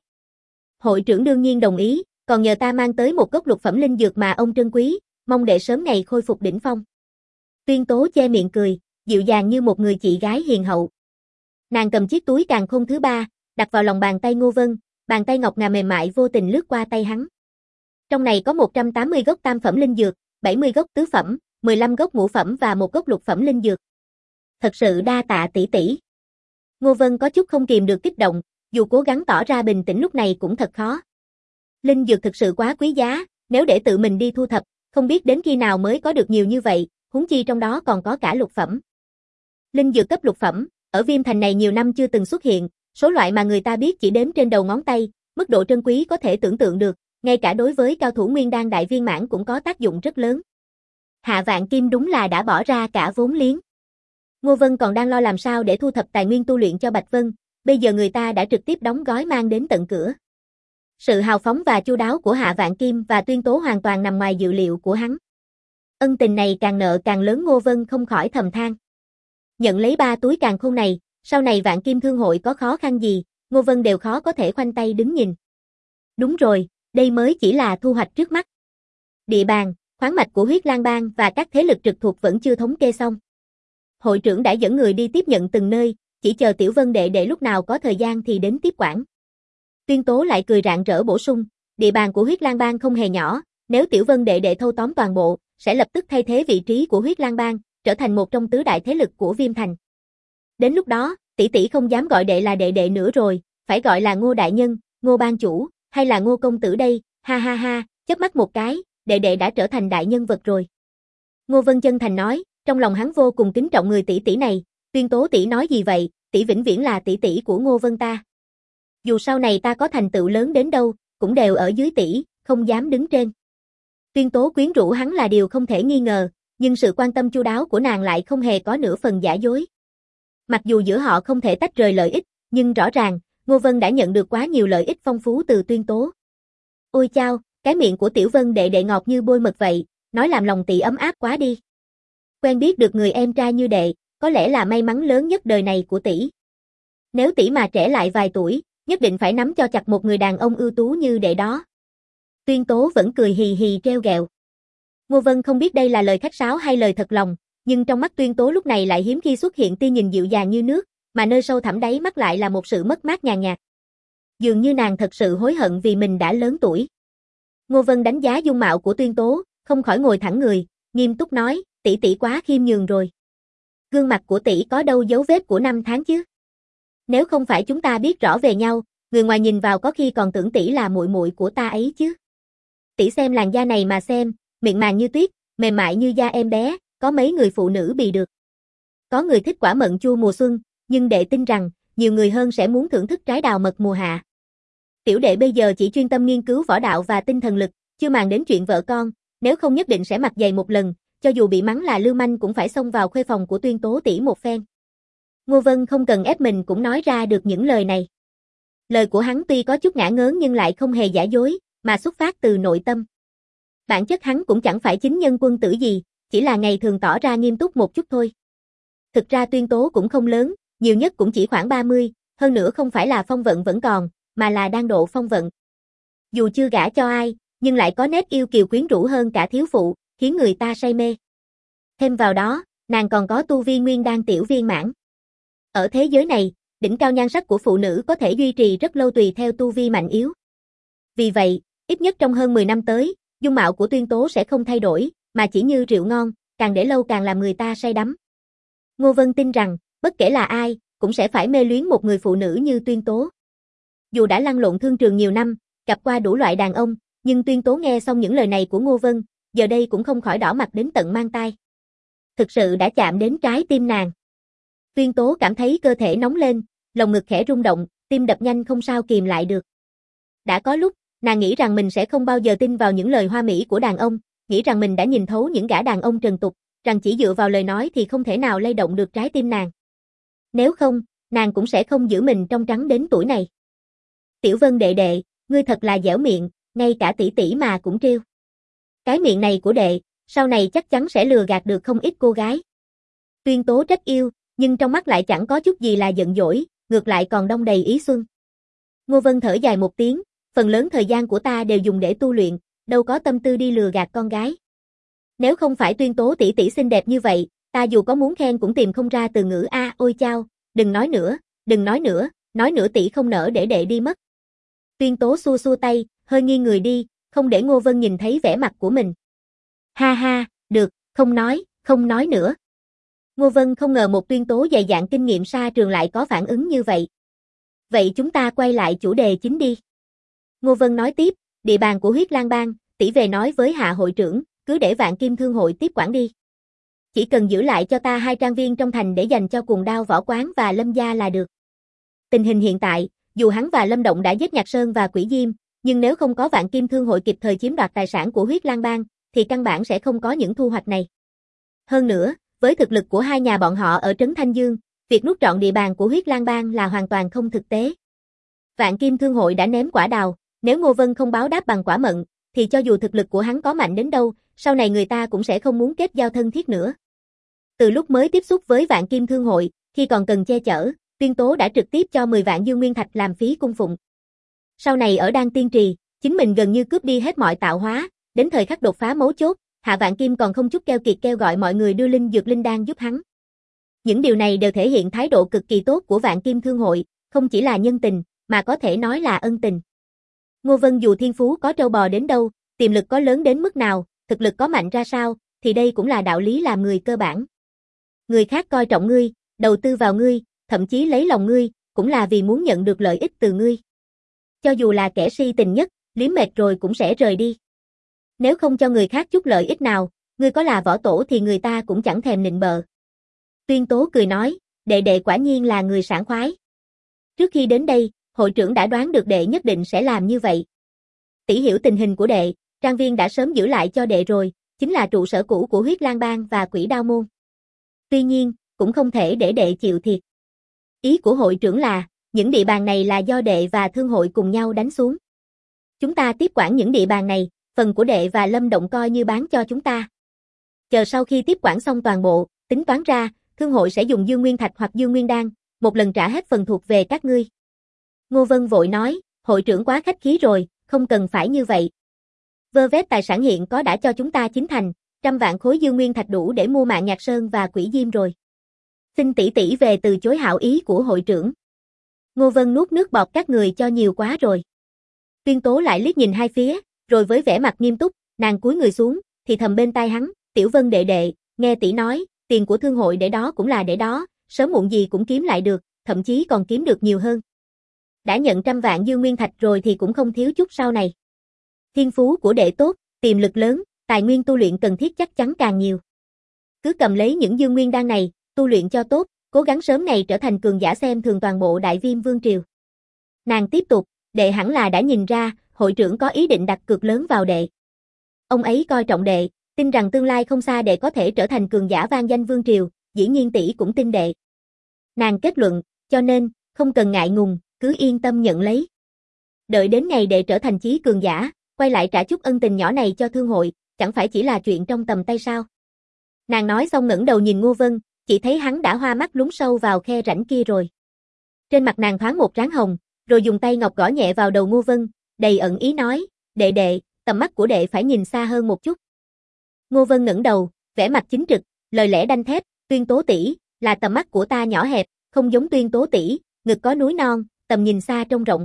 Hội trưởng đương nhiên đồng ý, còn nhờ ta mang tới một gốc lục phẩm linh dược mà ông trân quý, mong đệ sớm ngày khôi phục đỉnh phong. Tuyên Tố che miệng cười, dịu dàng như một người chị gái hiền hậu. Nàng cầm chiếc túi càn khôn thứ 3, đặt vào lòng bàn tay Ngô Vân, bàn tay ngọc ngà mềm mại vô tình lướt qua tay hắn. Trong này có 180 gốc tam phẩm linh dược, 70 gốc tứ phẩm, 15 gốc ngũ phẩm và 1 gốc lục phẩm linh dược. Thật sự đa tạ tỷ tỷ. Ngô Vân có chút không kìm được kích động, dù cố gắng tỏ ra bình tĩnh lúc này cũng thật khó. Linh dược thực sự quá quý giá, nếu để tự mình đi thu thập, không biết đến khi nào mới có được nhiều như vậy, huống chi trong đó còn có cả lục phẩm. Linh dược cấp lục phẩm, ở Viêm Thành này nhiều năm chưa từng xuất hiện, số loại mà người ta biết chỉ đếm trên đầu ngón tay, mức độ trân quý có thể tưởng tượng được, ngay cả đối với cao thủ nguyên đan đại viên mãn cũng có tác dụng rất lớn. Hạ Vạn Kim đúng là đã bỏ ra cả vốn liếng. Ngô Vân còn đang lo làm sao để thu thập tài nguyên tu luyện cho Bạch Vân, bây giờ người ta đã trực tiếp đóng gói mang đến tận cửa. Sự hào phóng và chu đáo của Hạ Vạn Kim và Tuyên Tố hoàn toàn nằm ngoài dự liệu của hắn. Ân tình này càng nợ càng lớn, Ngô Vân không khỏi thầm than. Nhận lấy 3 túi càn khôn này, sau này Vạn Kim Thương hội có khó khăn gì, Ngô Vân đều khó có thể khoanh tay đứng nhìn. Đúng rồi, đây mới chỉ là thu hoạch trước mắt. Địa bàn, khoáng mạch của Huyết Lang Bang và các thế lực trực thuộc vẫn chưa thống kê xong. Hội trưởng đã dẫn người đi tiếp nhận từng nơi, chỉ chờ Tiểu Vân đệ đệ lúc nào có thời gian thì đến tiếp quản. Tuyên Tố lại cười rạng rỡ bổ sung, địa bàn của Huyết Lang Bang không hề nhỏ, nếu Tiểu Vân đệ đệ thâu tóm toàn bộ, sẽ lập tức thay thế vị trí của Huyết Lang Bang, trở thành một trong tứ đại thế lực của Viêm Thành. Đến lúc đó, tỷ tỷ không dám gọi đệ là đệ đệ nữa rồi, phải gọi là Ngô đại nhân, Ngô ban chủ, hay là Ngô công tử đây, ha ha ha, chớp mắt một cái, đệ đệ đã trở thành đại nhân vật rồi. Ngô Vân chân thành nói, trong lòng hắn vô cùng kính trọng người tỷ tỷ này, Tuyên Tố tỷ nói gì vậy, tỷ vĩnh viễn là tỷ tỷ của Ngô Vân ta. Dù sau này ta có thành tựu lớn đến đâu, cũng đều ở dưới tỷ, không dám đứng trên. Tuyên Tố quyến rũ hắn là điều không thể nghi ngờ, nhưng sự quan tâm chu đáo của nàng lại không hề có nửa phần giả dối. Mặc dù giữa họ không thể tách rời lợi ích, nhưng rõ ràng, Ngô Vân đã nhận được quá nhiều lợi ích phong phú từ Tuyên Tố. Ôi chao, cái miệng của Tiểu Vân đệ đệ ngọt như bôi mật vậy, nói làm lòng tỷ ấm áp quá đi. Quen biết được người em trai như đệ, có lẽ là may mắn lớn nhất đời này của tỷ. Nếu tỷ mà trẻ lại vài tuổi, nhất định phải nắm cho chặt một người đàn ông ưu tú như đệ đó. Tuyên Tố vẫn cười hì hì trêu ghẹo. Ngô Vân không biết đây là lời khách sáo hay lời thật lòng, nhưng trong mắt Tuyên Tố lúc này lại hiếm khi xuất hiện tia nhìn dịu dàng như nước, mà nơi sâu thẳm đáy mắt lại là một sự mất mát nhàn nhạt. Dường như nàng thật sự hối hận vì mình đã lớn tuổi. Ngô Vân đánh giá dung mạo của Tuyên Tố, không khỏi ngồi thẳng người, nghiêm túc nói, tỷ tỷ quá khiêm nhường rồi. Gương mặt của tỷ có đâu dấu vết của năm tháng chứ? Nếu không phải chúng ta biết rõ về nhau, người ngoài nhìn vào có khi còn tưởng tỷ là muội muội của ta ấy chứ. Tỷ xem làn da này mà xem, miệng màng như tuyết, mềm mại như da em bé, có mấy người phụ nữ bì được. Có người thích quả mận chua mùa xuân, nhưng đệ tin rằng, nhiều người hơn sẽ muốn thưởng thức trái đào mật mùa hạ. Tiểu đệ bây giờ chỉ chuyên tâm nghiên cứu võ đạo và tinh thần lực, chưa màng đến chuyện vợ con, nếu không nhất định sẽ mặt dày một lần, cho dù bị mắng là lưu manh cũng phải xông vào khuê phòng của Tuyên Tố tỷ một phen. Ngô Vân không cần ép mình cũng nói ra được những lời này. Lời của hắn tuy có chút ngả ngớn nhưng lại không hề giả dối, mà xuất phát từ nội tâm. Bản chất hắn cũng chẳng phải chính nhân quân tử gì, chỉ là ngày thường tỏ ra nghiêm túc một chút thôi. Thực ra Tuyên Tố cũng không lớn, nhiều nhất cũng chỉ khoảng 30, hơn nữa không phải là phong vận vẫn còn, mà là đang độ phong vận. Dù chưa gả cho ai, nhưng lại có nét yêu kiều quyến rũ hơn cả thiếu phụ, khiến người ta say mê. Thêm vào đó, nàng còn có tu vi nguyên đan tiểu viên mãn. Ở thế giới này, đỉnh cao nhan sắc của phụ nữ có thể duy trì rất lâu tùy theo tu vi mạnh yếu. Vì vậy, ít nhất trong hơn 10 năm tới, dung mạo của Tuyên Tố sẽ không thay đổi, mà chỉ như rượu ngon, càng để lâu càng làm người ta say đắm. Ngô Vân tin rằng, bất kể là ai, cũng sẽ phải mê luyến một người phụ nữ như Tuyên Tố. Dù đã lăn lộn thương trường nhiều năm, gặp qua đủ loại đàn ông, nhưng Tuyên Tố nghe xong những lời này của Ngô Vân, giờ đây cũng không khỏi đỏ mặt đến tận mang tai. Thực sự đã chạm đến trái tim nàng. Tuyên Tố cảm thấy cơ thể nóng lên, lồng ngực khẽ rung động, tim đập nhanh không sao kìm lại được. Đã có lúc, nàng nghĩ rằng mình sẽ không bao giờ tin vào những lời hoa mỹ của đàn ông, nghĩ rằng mình đã nhìn thấu những gã đàn ông trần tục, rằng chỉ dựa vào lời nói thì không thể nào lay động được trái tim nàng. Nếu không, nàng cũng sẽ không giữ mình trong trắng đến tuổi này. Tiểu Vân đệ đệ, ngươi thật là dẻo miệng, ngay cả tỷ tỷ mà cũng trêu. Cái miệng này của đệ, sau này chắc chắn sẽ lừa gạt được không ít cô gái. Tuyên Tố trách yêu, nhưng trong mắt lại chẳng có chút gì là giận dỗi, ngược lại còn đong đầy ý xuân. Ngô Vân thở dài một tiếng, phần lớn thời gian của ta đều dùng để tu luyện, đâu có tâm tư đi lừa gạt con gái. Nếu không phải Tuyên Tố tỷ tỷ xinh đẹp như vậy, ta dù có muốn khen cũng tìm không ra từ ngữ a, ôi chao, đừng nói nữa, nói nữa tỷ không nỡ để đệ đi mất. Tuyên Tố xua xua tay, hơi nghiêng người đi, không để Ngô Vân nhìn thấy vẻ mặt của mình. Ha ha, được, không nói nữa. Ngô Vân không ngờ một Tuyên Tố dày dạn kinh nghiệm xa trường lại có phản ứng như vậy. Vậy chúng ta quay lại chủ đề chính đi. Ngô Vân nói tiếp, địa bàn của Huyết Lang Bang, tỷ về nói với Hạ hội trưởng, cứ để Vạn Kim Thương hội tiếp quản đi. Chỉ cần giữ lại cho ta 2 trang viên trong thành để dành cho Cuồng Đao Võ Quán và Lâm gia là được. Tình hình hiện tại, dù hắn và Lâm Động đã giết Nhạc Sơn và Quỷ Diêm, nhưng nếu không có Vạn Kim Thương hội kịp thời chiếm đoạt tài sản của Huyết Lang Bang, thì căn bản sẽ không có những thu hoạch này. Hơn nữa, với thực lực của hai nhà bọn họ ở Trấn Thanh Dương, việc nuốt trọn địa bàn của Huyết Lang Bang là hoàn toàn không thực tế. Vạn Kim Thương hội đã ném quả đào, nếu Ngô Vân không báo đáp bằng quả mận, thì cho dù thực lực của hắn có mạnh đến đâu, sau này người ta cũng sẽ không muốn kết giao thân thiết nữa. Từ lúc mới tiếp xúc với Vạn Kim Thương hội, khi còn cần che chở, Tuyên Tố đã trực tiếp cho 10 vạn dương nguyên thạch làm phí cung phụng. Sau này ở Đan Tiên Trì, chính mình gần như cướp đi hết mọi tạo hóa, đến thời khắc đột phá mấu chốt, Hạ Vạn Kim còn không chút keo kiệt kêu gọi mọi người đưa linh dược linh đan giúp hắn. Những điều này đều thể hiện thái độ cực kỳ tốt của Vạn Kim Thương hội, không chỉ là nhân tình, mà có thể nói là ân tình. Ngô Vân dù thiên phú có trâu bò đến đâu, tiềm lực có lớn đến mức nào, thực lực có mạnh ra sao, thì đây cũng là đạo lý làm người cơ bản. Người khác coi trọng ngươi, đầu tư vào ngươi, thậm chí lấy lòng ngươi, cũng là vì muốn nhận được lợi ích từ ngươi. Cho dù là kẻ si tình nhất, liếm mệt rồi cũng sẽ rời đi. Nếu không cho người khác chút lợi ích nào, ngươi có là võ tổ thì người ta cũng chẳng thèm nịnh bợ. Tuyên Tố cười nói, đệ đệ quả nhiên là người sảng khoái. Trước khi đến đây, hội trưởng đã đoán được đệ nhất định sẽ làm như vậy. Tỷ hiểu tình hình của đệ, trang viên đã sớm giữ lại cho đệ rồi, chính là trụ sở cũ của Huyết Lang Bang và Quỷ Đao Môn. Tuy nhiên, cũng không thể để đệ chịu thiệt. Ý của hội trưởng là, những địa bàn này là do đệ và thương hội cùng nhau đánh xuống. Chúng ta tiếp quản những địa bàn này, phần của đệ và Lâm Động coi như bán cho chúng ta. Chờ sau khi tiếp quản xong toàn bộ, tính toán ra, thương hội sẽ dùng dương nguyên thạch hoặc dương nguyên đan, một lần trả hết phần thuộc về các ngươi. Ngô Vân vội nói, hội trưởng quá khách khí rồi, không cần phải như vậy. Vơ vét tài sản hiện có đã cho chúng ta chín thành, 100 vạn khối dương nguyên thạch đủ để mua Mạng Nhạc Sơn và Quỷ Diêm rồi. Xin tỷ tỷ về từ chối hảo ý của hội trưởng. Ngô Vân nuốt nước bọt các người cho nhiều quá rồi. Tuyên Tố lại liếc nhìn hai phía, rồi với vẻ mặt nghiêm túc, nàng cúi người xuống, thì thầm bên tai hắn, Tiểu Vân đệ đệ, nghe tỷ nói, tiền của thương hội để đó cũng là để đó, sớm muộn gì cũng kiếm lại được, thậm chí còn kiếm được nhiều hơn. Đã nhận 100 vạn dương nguyên thạch rồi thì cũng không thiếu chút sau này. Thiên phú của đệ tốt, tiềm lực lớn, tài nguyên tu luyện cần thiết chắc chắn càng nhiều. Cứ cầm lấy những dương nguyên đan này, tu luyện cho tốt, cố gắng sớm ngày trở thành cường giả xem thường toàn bộ Đại Viêm Vương triều. Nàng tiếp tục, đệ hẳn là đã nhìn ra, hội trưởng có ý định đặt cược lớn vào đệ. Ông ấy coi trọng đệ, tin rằng tương lai không xa đệ có thể trở thành cường giả vang danh vương triều, dĩ nhiên tỷ cũng tin đệ. Nàng kết luận, cho nên, không cần ngại ngùng, cứ yên tâm nhận lấy. Đợi đến ngày đệ trở thành chí cường giả, quay lại trả chút ân tình nhỏ này cho thương hội, chẳng phải chỉ là chuyện trong tầm tay sao. Nàng nói xong ngẩng đầu nhìn Ngô Vân, chỉ thấy hắn đã hoa mắt lún sâu vào khe rãnh kia rồi. Trên mặt nàng thoáng một trán hồng, rồi dùng tay ngọc gõ nhẹ vào đầu Ngô Vân, đầy ẩn ý nói, đệ đệ, tầm mắt của đệ phải nhìn xa hơn một chút. Ngô Vân ngẩng đầu, vẻ mặt chính trực, lời lẽ đanh thép, Tuyên Tố tỷ, là tầm mắt của ta nhỏ hẹp, không giống Tuyên Tố tỷ, ngực có núi non, tầm nhìn xa trông rộng.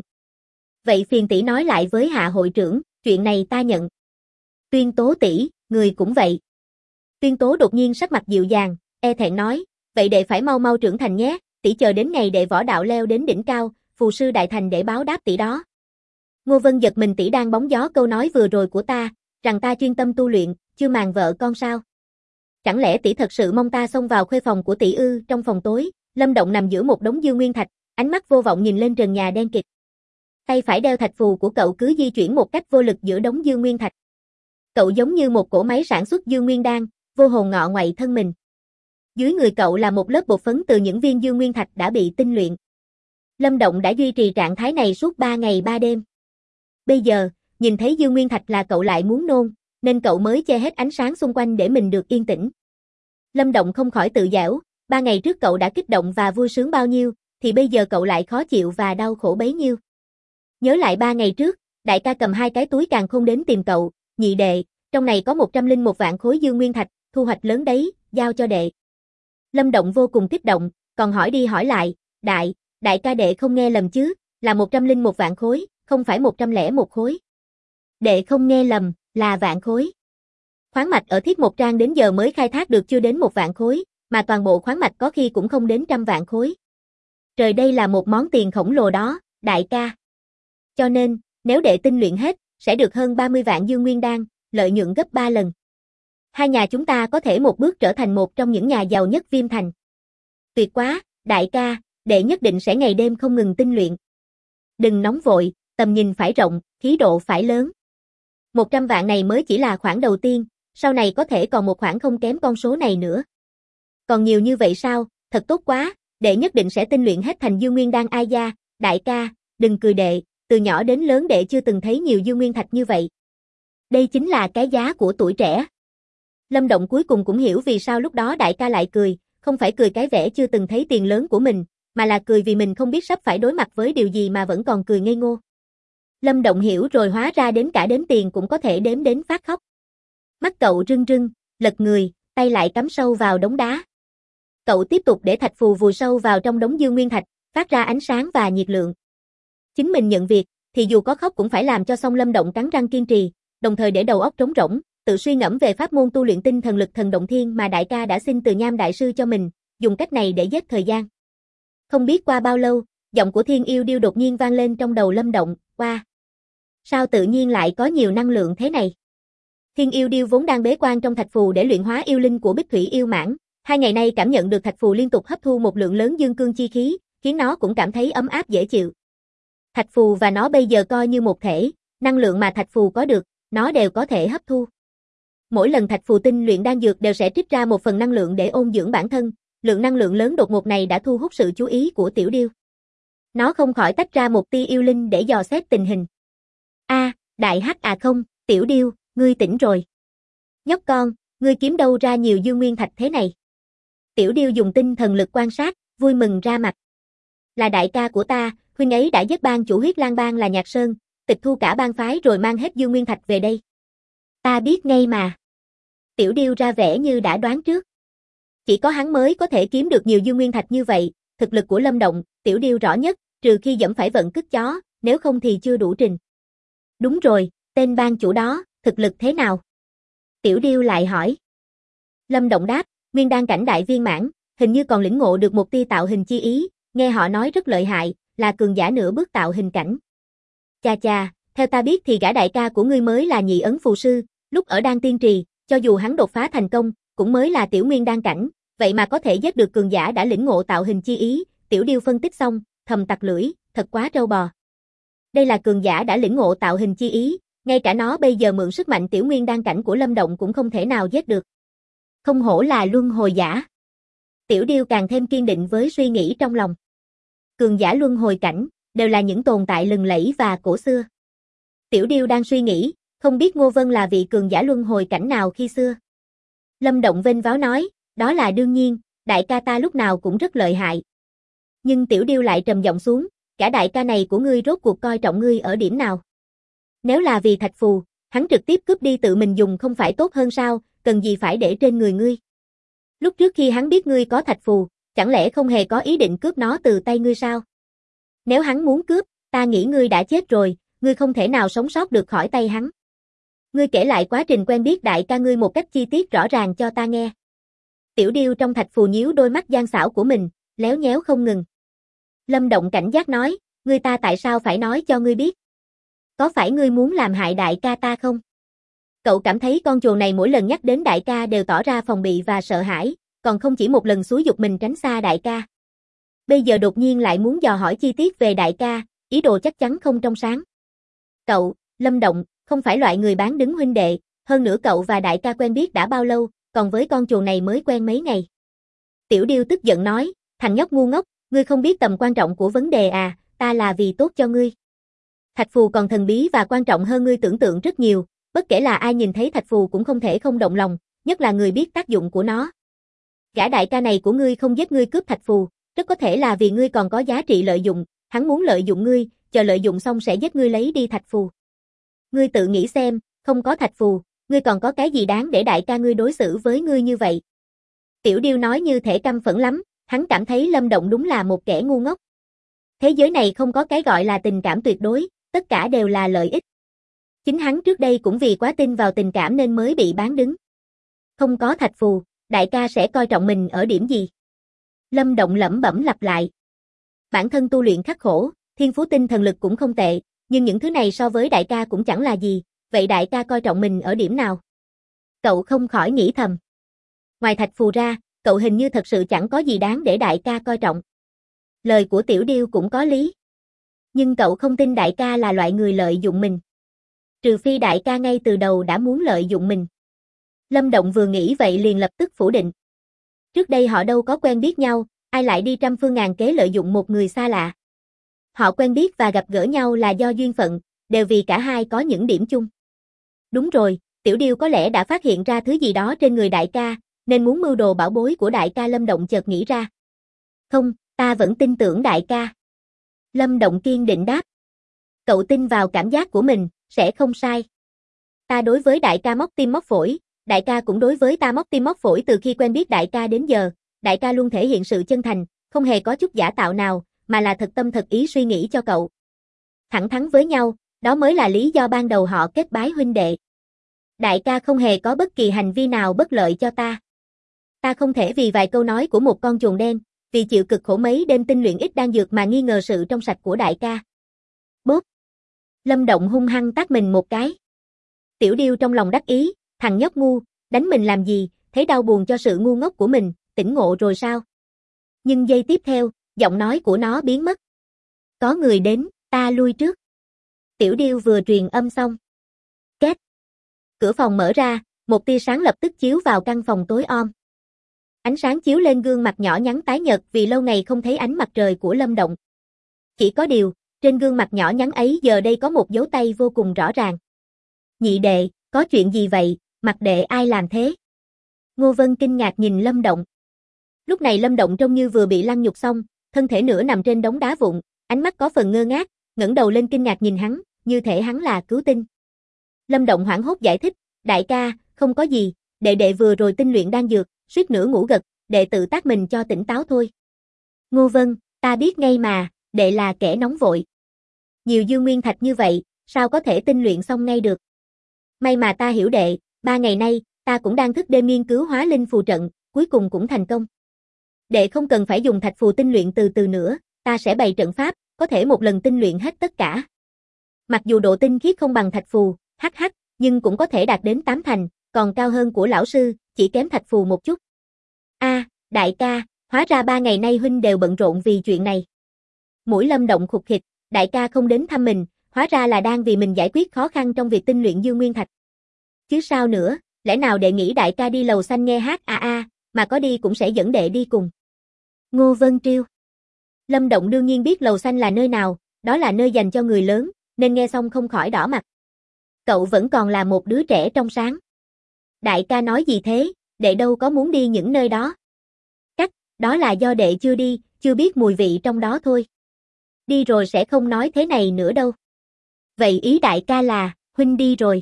Vậy phiền tỷ nói lại với Hạ hội trưởng, chuyện này ta nhận. Tuyên Tố tỷ, người cũng vậy. Tuyên Tố đột nhiên sắc mặt dịu dàng, e thẹn nói, vậy đệ phải mau mau trưởng thành nhé, tỷ chờ đến ngày đệ võ đạo leo đến đỉnh cao, phù sư đại thành để báo đáp tỷ đó. Ngô Vân giật mình, tỷ đang bóng gió câu nói vừa rồi của ta, rằng ta chuyên tâm tu luyện, chưa màng vợ con sao? Chẳng lẽ tỷ thật sự mong ta xông vào khuê phòng của tỷ ư? Trong phòng tối, Lâm Động nằm giữa một đống dương nguyên thạch, ánh mắt vô vọng nhìn lên trần nhà đen kịt. Tay phải đeo thạch phù của cậu cứ di chuyển một cách vô lực giữa đống dương nguyên thạch. Cậu giống như một cỗ máy sản xuất dương nguyên đan, vô hồn ngọ ngoại thân mình. Dưới người cậu là một lớp bột phấn từ những viên dương nguyên thạch đã bị tinh luyện. Lâm Động đã duy trì trạng thái này suốt 3 ngày 3 đêm. Bây giờ, nhìn thấy dương nguyên thạch là cậu lại muốn nôn, nên cậu mới che hết ánh sáng xung quanh để mình được yên tĩnh. Lâm Động không khỏi tự giễu, 3 ngày trước cậu đã kích động và vui sướng bao nhiêu, thì bây giờ cậu lại khó chịu và đau khổ bấy nhiêu. Nhớ lại 3 ngày trước, đại ca cầm 2 cái túi càn khôn đến tìm cậu, nhị đệ, trong này có 101 vạn khối dương nguyên thạch, thu hoạch lớn đấy, giao cho đệ. Lâm Động vô cùng kích động, còn hỏi đi hỏi lại, đại ca đệ không nghe lầm chứ, là 101 vạn khối, không phải 101 khối. Đệ không nghe lầm, là vạn khối. Khoáng mạch ở Thiết Một Trang đến giờ mới khai thác được chưa đến 1 vạn khối, mà toàn bộ khoáng mạch có khi cũng không đến 100 vạn khối. Trời, đây là một món tiền khổng lồ đó, đại ca. Cho nên, nếu đệ tinh luyện hết, sẽ được hơn 30 vạn dương nguyên đan, lợi nhuận gấp 3 lần. Hai nhà chúng ta có thể một bước trở thành một trong những nhà giàu nhất Viêm Thành. Tuyệt quá, đại ca, đệ nhất định sẽ ngày đêm không ngừng tinh luyện. Đừng nóng vội, tầm nhìn phải rộng, khí độ phải lớn. 100 vạn này mới chỉ là khoản đầu tiên, sau này có thể còn một khoản không kém con số này nữa. Còn nhiều như vậy sao, thật tốt quá, đệ nhất định sẽ tinh luyện hết thành dương nguyên đan. Ai da, đại ca, đừng cười đệ, từ nhỏ đến lớn đệ chưa từng thấy nhiều dương nguyên thạch như vậy. Đây chính là cái giá của tuổi trẻ. Lâm Động cuối cùng cũng hiểu vì sao lúc đó đại ca lại cười, không phải cười cái vẻ chưa từng thấy tiền lớn của mình, mà là cười vì mình không biết sắp phải đối mặt với điều gì mà vẫn còn cười ngây ngô. Lâm Động hiểu rồi, hóa ra đến cả đếm tiền cũng có thể đếm đến phát khóc. Mắt cậu rưng rưng, lật người, tay lại cắm sâu vào đống đá. Cậu tiếp tục để thạch phù vùi sâu vào trong đống dương nguyên thạch, phát ra ánh sáng và nhiệt lượng. Chính mình nhận việc, thì dù có khóc cũng phải làm cho xong. Lâm Động cắn răng kiên trì, đồng thời để đầu óc trống rỗng, tự suy ngẫm về pháp môn tu luyện tinh thần lực thần động thiên mà đại ca đã xin từ Nham đại sư cho mình, dùng cách này để giết thời gian. Không biết qua bao lâu, giọng của Thiên Yêu Điêu đột nhiên vang lên trong đầu Lâm Động, "Qua, sao tự nhiên lại có nhiều năng lượng thế này?" Thiên Yêu Điêu vốn đang bế quan trong thạch phù để luyện hóa yêu linh của Bích Thủy yêu mãng, 2 ngày nay cảm nhận được thạch phù liên tục hấp thu một lượng lớn dương cương chi khí, khiến nó cũng cảm thấy ấm áp dễ chịu. Thạch phù và nó bây giờ coi như một thể, năng lượng mà thạch phù có được, nó đều có thể hấp thu. Mỗi lần thạch phù tinh luyện đan dược đều sẽ trích ra một phần năng lượng để ôn dưỡng bản thân, lượng năng lượng lớn đột ngột này đã thu hút sự chú ý của Tiểu Điêu. Nó không khỏi tách ra một tia yêu linh để dò xét tình hình. Đại hắc à không, Tiểu Điêu, ngươi tỉnh rồi. Nhóc con, ngươi kiếm đâu ra nhiều dương nguyên thạch thế này? Tiểu Điêu dùng tinh thần lực quan sát, vui mừng ra mặt. Là đại ca của ta, huynh ấy đã giết bang chủ Huyết Lang bang là Nhạc Sơn, tịch thu cả bang phái rồi mang hết dương nguyên thạch về đây. Ta biết ngay mà. Tiểu Điêu ra vẻ như đã đoán trước. Chỉ có hắn mới có thể kiếm được nhiều dương nguyên thạch như vậy, thực lực của Lâm Động, Tiểu Điêu rõ nhất, trừ khi dẫm phải vận cứt chó, nếu không thì chưa đủ trình. Đúng rồi, tên bang chủ đó, thực lực thế nào? Tiểu Điêu lại hỏi. Lâm Động đáp, nguyên đan cảnh đại viên mãn, hình như còn lĩnh ngộ được một tia tạo hình chi ý, nghe họ nói rất lợi hại, là cường giả nửa bước tạo hình cảnh. Chà chà, theo ta biết thì gã đại ca của ngươi mới là nhị ấn phù sư, lúc ở đan tiên trì, cho dù hắn đột phá thành công, cũng mới là tiểu nguyên đan cảnh, vậy mà có thể giết được cường giả đã lĩnh ngộ tạo hình chi ý. Tiểu Điêu phân tích xong, thầm tặc lưỡi, thật quá trâu bò. Đây là cường giả đã lĩnh ngộ tạo hình chi ý, ngay cả nó bây giờ mượn sức mạnh tiểu nguyên đan cảnh của Lâm Động cũng không thể nào giết được. Không hổ là luân hồi giả. Tiểu Điêu càng thêm kiên định với suy nghĩ trong lòng. Cường giả luân hồi cảnh, đều là những tồn tại lừng lẫy và cổ xưa. Tiểu Điêu đang suy nghĩ, không biết Ngô Vân là vị cường giả luân hồi cảnh nào khi xưa. Lâm Động vênh váo nói, đó là đương nhiên, đại ca ta lúc nào cũng rất lợi hại. Nhưng Tiểu Điêu lại trầm giọng xuống, cả đại ca này của ngươi rốt cuộc coi trọng ngươi ở điểm nào? Nếu là vì thạch phù, hắn trực tiếp cướp đi tự mình dùng không phải tốt hơn sao, cần gì phải để trên người ngươi? Lúc trước khi hắn biết ngươi có thạch phù, chẳng lẽ không hề có ý định cướp nó từ tay ngươi sao? Nếu hắn muốn cướp, ta nghĩ ngươi đã chết rồi, ngươi không thể nào sống sót được khỏi tay hắn. Ngươi kể lại quá trình quen biết đại ca ngươi một cách chi tiết rõ ràng cho ta nghe. Tiểu Điêu trong thạch phù nhíu đôi mắt gian xảo của mình, léo nhéo không ngừng. Lâm Động cảnh giác nói, ngươi ta tại sao phải nói cho ngươi biết? Có phải ngươi muốn làm hại đại ca ta không? Cậu cảm thấy con trồn này mỗi lần nhắc đến đại ca đều tỏ ra phòng bị và sợ hãi, còn không chỉ một lần xúi giục mình tránh xa đại ca. Bây giờ đột nhiên lại muốn dò hỏi chi tiết về đại ca, ý đồ chắc chắn không trong sáng. Cậu, Lâm Động, không phải loại người bán đứng huynh đệ, hơn nữa cậu và đại ca quen biết đã bao lâu, còn với con trồn này mới quen mấy ngày. Tiểu Điêu tức giận nói, thằng nhóc ngu ngốc, ngươi không biết tầm quan trọng của vấn đề à, ta là vì tốt cho ngươi. Thạch phù còn thần bí và quan trọng hơn ngươi tưởng tượng rất nhiều, bất kể là ai nhìn thấy thạch phù cũng không thể không động lòng, nhất là người biết tác dụng của nó. Gã đại ca này của ngươi không giết ngươi cướp thạch phù, rất có thể là vì ngươi còn có giá trị lợi dụng, hắn muốn lợi dụng ngươi, chờ lợi dụng xong sẽ giết ngươi lấy đi thạch phù. Ngươi tự nghĩ xem, không có thạch phù, ngươi còn có cái gì đáng để đại ca ngươi đối xử với ngươi như vậy? Tiểu Điêu nói như thể căm phẫn lắm, hắn cảm thấy Lâm Động đúng là một kẻ ngu ngốc. Thế giới này không có cái gọi là tình cảm tuyệt đối, tất cả đều là lợi ích. Chính hắn trước đây cũng vì quá tin vào tình cảm nên mới bị bán đứng. Không có thạch phù, đại ca sẽ coi trọng mình ở điểm gì? Lâm Động lẩm bẩm lặp lại. Bản thân tu luyện khắc khổ, thiên phú tinh thần lực cũng không tệ, nhưng những thứ này so với đại ca cũng chẳng là gì, vậy đại ca coi trọng mình ở điểm nào? Cậu không khỏi nghĩ thầm. Ngoài thạch phù ra, cậu hình như thật sự chẳng có gì đáng để đại ca coi trọng. Lời của Tiểu Điêu cũng có lý. Nhưng cậu không tin đại ca là loại người lợi dụng mình. Trừ phi đại ca ngay từ đầu đã muốn lợi dụng mình. Lâm Động vừa nghĩ vậy liền lập tức phủ định. Trước đây họ đâu có quen biết nhau, ai lại đi trăm phương ngàn kế lợi dụng một người xa lạ. Họ quen biết và gặp gỡ nhau là do duyên phận, đều vì cả hai có những điểm chung. Đúng rồi, Tiểu Điêu có lẽ đã phát hiện ra thứ gì đó trên người đại ca, nên muốn mưu đồ bảo bối của đại ca. Lâm Động chợt nghĩ ra. Không, ta vẫn tin tưởng đại ca. Lâm Động kiên định đáp. Cậu tin vào cảm giác của mình, sẽ không sai. Ta đối với đại ca móc tim móc phổi, đại ca cũng đối với ta móc tim móc phổi từ khi quen biết đại ca đến giờ. Đại ca luôn thể hiện sự chân thành, không hề có chút giả tạo nào, mà là thật tâm thật ý suy nghĩ cho cậu. Thẳng thắn với nhau, đó mới là lý do ban đầu họ kết bái huynh đệ. Đại ca không hề có bất kỳ hành vi nào bất lợi cho ta. Ta không thể vì vài câu nói của một con chuồn đen, vì chịu cực khổ mấy đêm tinh luyện ít đan dược mà nghi ngờ sự trong sạch của đại ca. Bốp! Lâm Động hung hăng tát mình một cái. Tiểu Điêu trong lòng đắc ý, thằng nhóc ngu, đánh mình làm gì, thấy đau buồn cho sự ngu ngốc của mình, tỉnh ngộ rồi sao? Nhưng giây tiếp theo, giọng nói của nó biến mất. Có người đến, ta lui trước. Tiểu Điêu vừa truyền âm xong. Két! Cửa phòng mở ra, một tia sáng lập tức chiếu vào căn phòng tối om. Ánh sáng chiếu lên gương mặt nhỏ nhắn tái nhợt vì lâu ngày không thấy ánh mặt trời của Lâm Động. Chỉ có điều, trên gương mặt nhỏ nhắn ấy giờ đây có một dấu tay vô cùng rõ ràng. Nhị đệ, có chuyện gì vậy, mặt đệ ai làm thế? Ngô Vân kinh ngạc nhìn Lâm Động. Lúc này Lâm Động trông như vừa bị lăng nhục xong, thân thể nửa nằm trên đống đá vụn, ánh mắt có phần ngơ ngác, ngẩng đầu lên kinh ngạc nhìn hắn, như thể hắn là cứu tinh. Lâm Động hoảng hốt giải thích, đại ca, không có gì, đệ vừa rồi tinh luyện đan dược, suýt nữa ngủ gật, đệ tự tát mình cho tỉnh táo thôi. Ngô Vân, ta biết ngay mà, đệ là kẻ nóng vội. Nhiều dương nguyên thạch như vậy, sao có thể tinh luyện xong ngay được? May mà ta hiểu đệ, 3 ngày nay, ta cũng đang thức đêm nghiên cứu hóa linh phù trận, cuối cùng cũng thành công. Đệ không cần phải dùng thạch phù tinh luyện từ từ nữa, ta sẽ bày trận pháp, có thể một lần tinh luyện hết tất cả. Mặc dù độ tinh khiết không bằng thạch phù, hắc, nhưng cũng có thể đạt đến 8 thành, còn cao hơn của lão sư, chỉ kém thạch phù một chút. Đại ca, hóa ra 3 ngày nay huynh đều bận rộn vì chuyện này. Mũi Lâm Động khục khịch, đại ca không đến thăm mình, hóa ra là đang vì mình giải quyết khó khăn trong việc tinh luyện dương nguyên thạch. Chứ sao nữa, lẽ nào đệ nghĩ đại ca đi lầu xanh nghe hát mà có đi cũng sẽ dẫn đệ đi cùng. Ngô Vân trêu. Lâm Động đương nhiên biết lầu xanh là nơi nào, đó là nơi dành cho người lớn, nên nghe xong không khỏi đỏ mặt. Cậu vẫn còn là một đứa trẻ trong sáng. Đại ca nói gì thế, đệ đâu có muốn đi những nơi đó. Đó là do đệ chưa đi, chưa biết mùi vị trong đó thôi. Đi rồi sẽ không nói thế này nữa đâu. Vậy ý đại ca là, huynh đi rồi.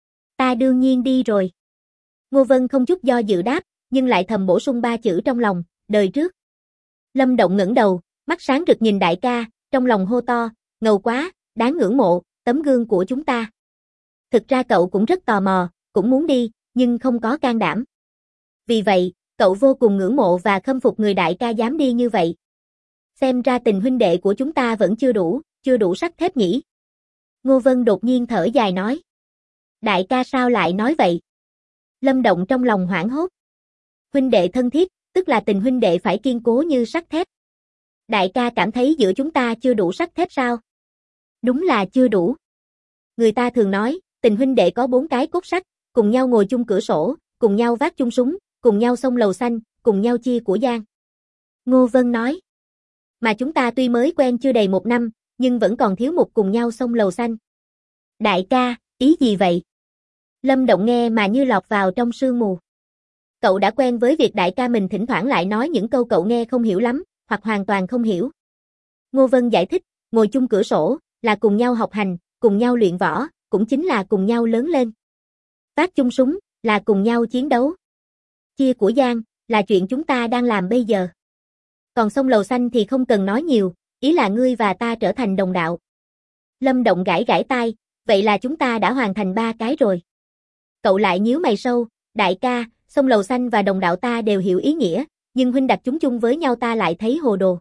Ta đương nhiên đi rồi. Ngô Vân không chút do dự đáp, nhưng lại thầm bổ sung 3 chữ trong lòng, đời trước. Lâm Động ngẩng đầu, mắt sáng rực nhìn đại ca, trong lòng hô to, ngầu quá, đáng ngưỡng mộ, tấm gương của chúng ta. Thực ra cậu cũng rất tò mò, cũng muốn đi, nhưng không có can đảm. Vì vậy, cậu vô cùng ngưỡng mộ và khâm phục người đại ca dám đi như vậy. Xem ra tình huynh đệ của chúng ta vẫn chưa đủ sắt thép nhỉ. Ngô Vân đột nhiên thở dài nói. Đại ca sao lại nói vậy? Lâm Động trong lòng hoảng hốt. Huynh đệ thân thiết, tức là tình huynh đệ phải kiên cố như sắt thép. Đại ca cảm thấy giữa chúng ta chưa đủ sắt thép sao? Đúng là chưa đủ. Người ta thường nói, tình huynh đệ có 4 cái cốt sắt, cùng nhau ngồi chung cửa sổ, cùng nhau vác chung súng, cùng nhau xông lầu xanh, cùng nhau chia của giang. Ngô Vân nói. Mà chúng ta tuy mới quen chưa đầy 1 năm, nhưng vẫn còn thiếu một cùng nhau xông lầu xanh. Đại ca, ý gì vậy? Lâm Động nghe mà như lọt vào trong sương mù. Cậu đã quen với việc đại ca mình thỉnh thoảng lại nói những câu cậu nghe không hiểu lắm, hoặc hoàn toàn không hiểu. Ngô Vân giải thích, ngồi chung cửa sổ, là cùng nhau học hành, cùng nhau luyện võ, cũng chính là cùng nhau lớn lên. Vác chung súng, là cùng nhau chiến đấu. Chia của giang, là chuyện chúng ta đang làm bây giờ. Còn xông lầu xanh thì không cần nói nhiều, ý là ngươi và ta trở thành đồng đạo. Lâm Động gãi gãi tai, vậy là chúng ta đã hoàn thành 3 cái rồi. Cậu lại nhíu mày sâu, đại ca, xông lầu xanh và đồng đạo ta đều hiểu ý nghĩa, nhưng huynh đặt chúng chung với nhau ta lại thấy hồ đồ.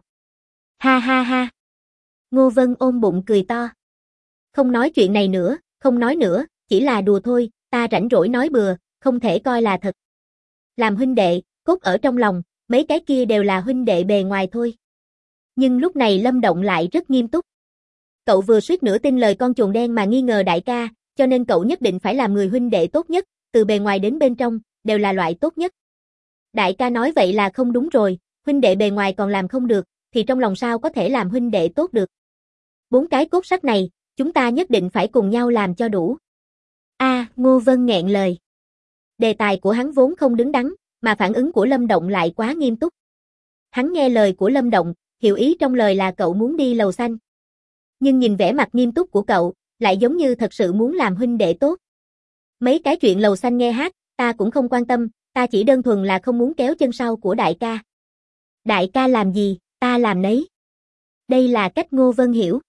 Ha ha ha. Ngô Vân ôm bụng cười to. Không nói chuyện này nữa, không nói nữa, chỉ là đùa thôi, ta rảnh rỗi nói bừa, không thể coi là thật. Làm huynh đệ, cốt ở trong lòng, mấy cái kia đều là huynh đệ bề ngoài thôi. Nhưng lúc này Lâm Động lại rất nghiêm túc. Cậu vừa suýt nữa tin lời con chuồn đen mà nghi ngờ đại ca, cho nên cậu nhất định phải làm người huynh đệ tốt nhất, từ bề ngoài đến bên trong, đều là loại tốt nhất. Đại ca nói vậy là không đúng rồi, huynh đệ bề ngoài còn làm không được, thì trong lòng sao có thể làm huynh đệ tốt được. 4 cái cốt sắt này, chúng ta nhất định phải cùng nhau làm cho đủ. Ngô Vân nghẹn lời. Đề tài của hắn vốn không đứng đắn, mà phản ứng của Lâm Động lại quá nghiêm túc. Hắn nghe lời của Lâm Động, hiểu ý trong lời là cậu muốn đi lầu xanh. Nhưng nhìn vẻ mặt nghiêm túc của cậu, lại giống như thật sự muốn làm huynh đệ tốt. Mấy cái chuyện lầu xanh nghe hát, ta cũng không quan tâm, ta chỉ đơn thuần là không muốn kéo chân sau của đại ca. Đại ca làm gì, ta làm nấy. Đây là cách Ngô Vân hiểu.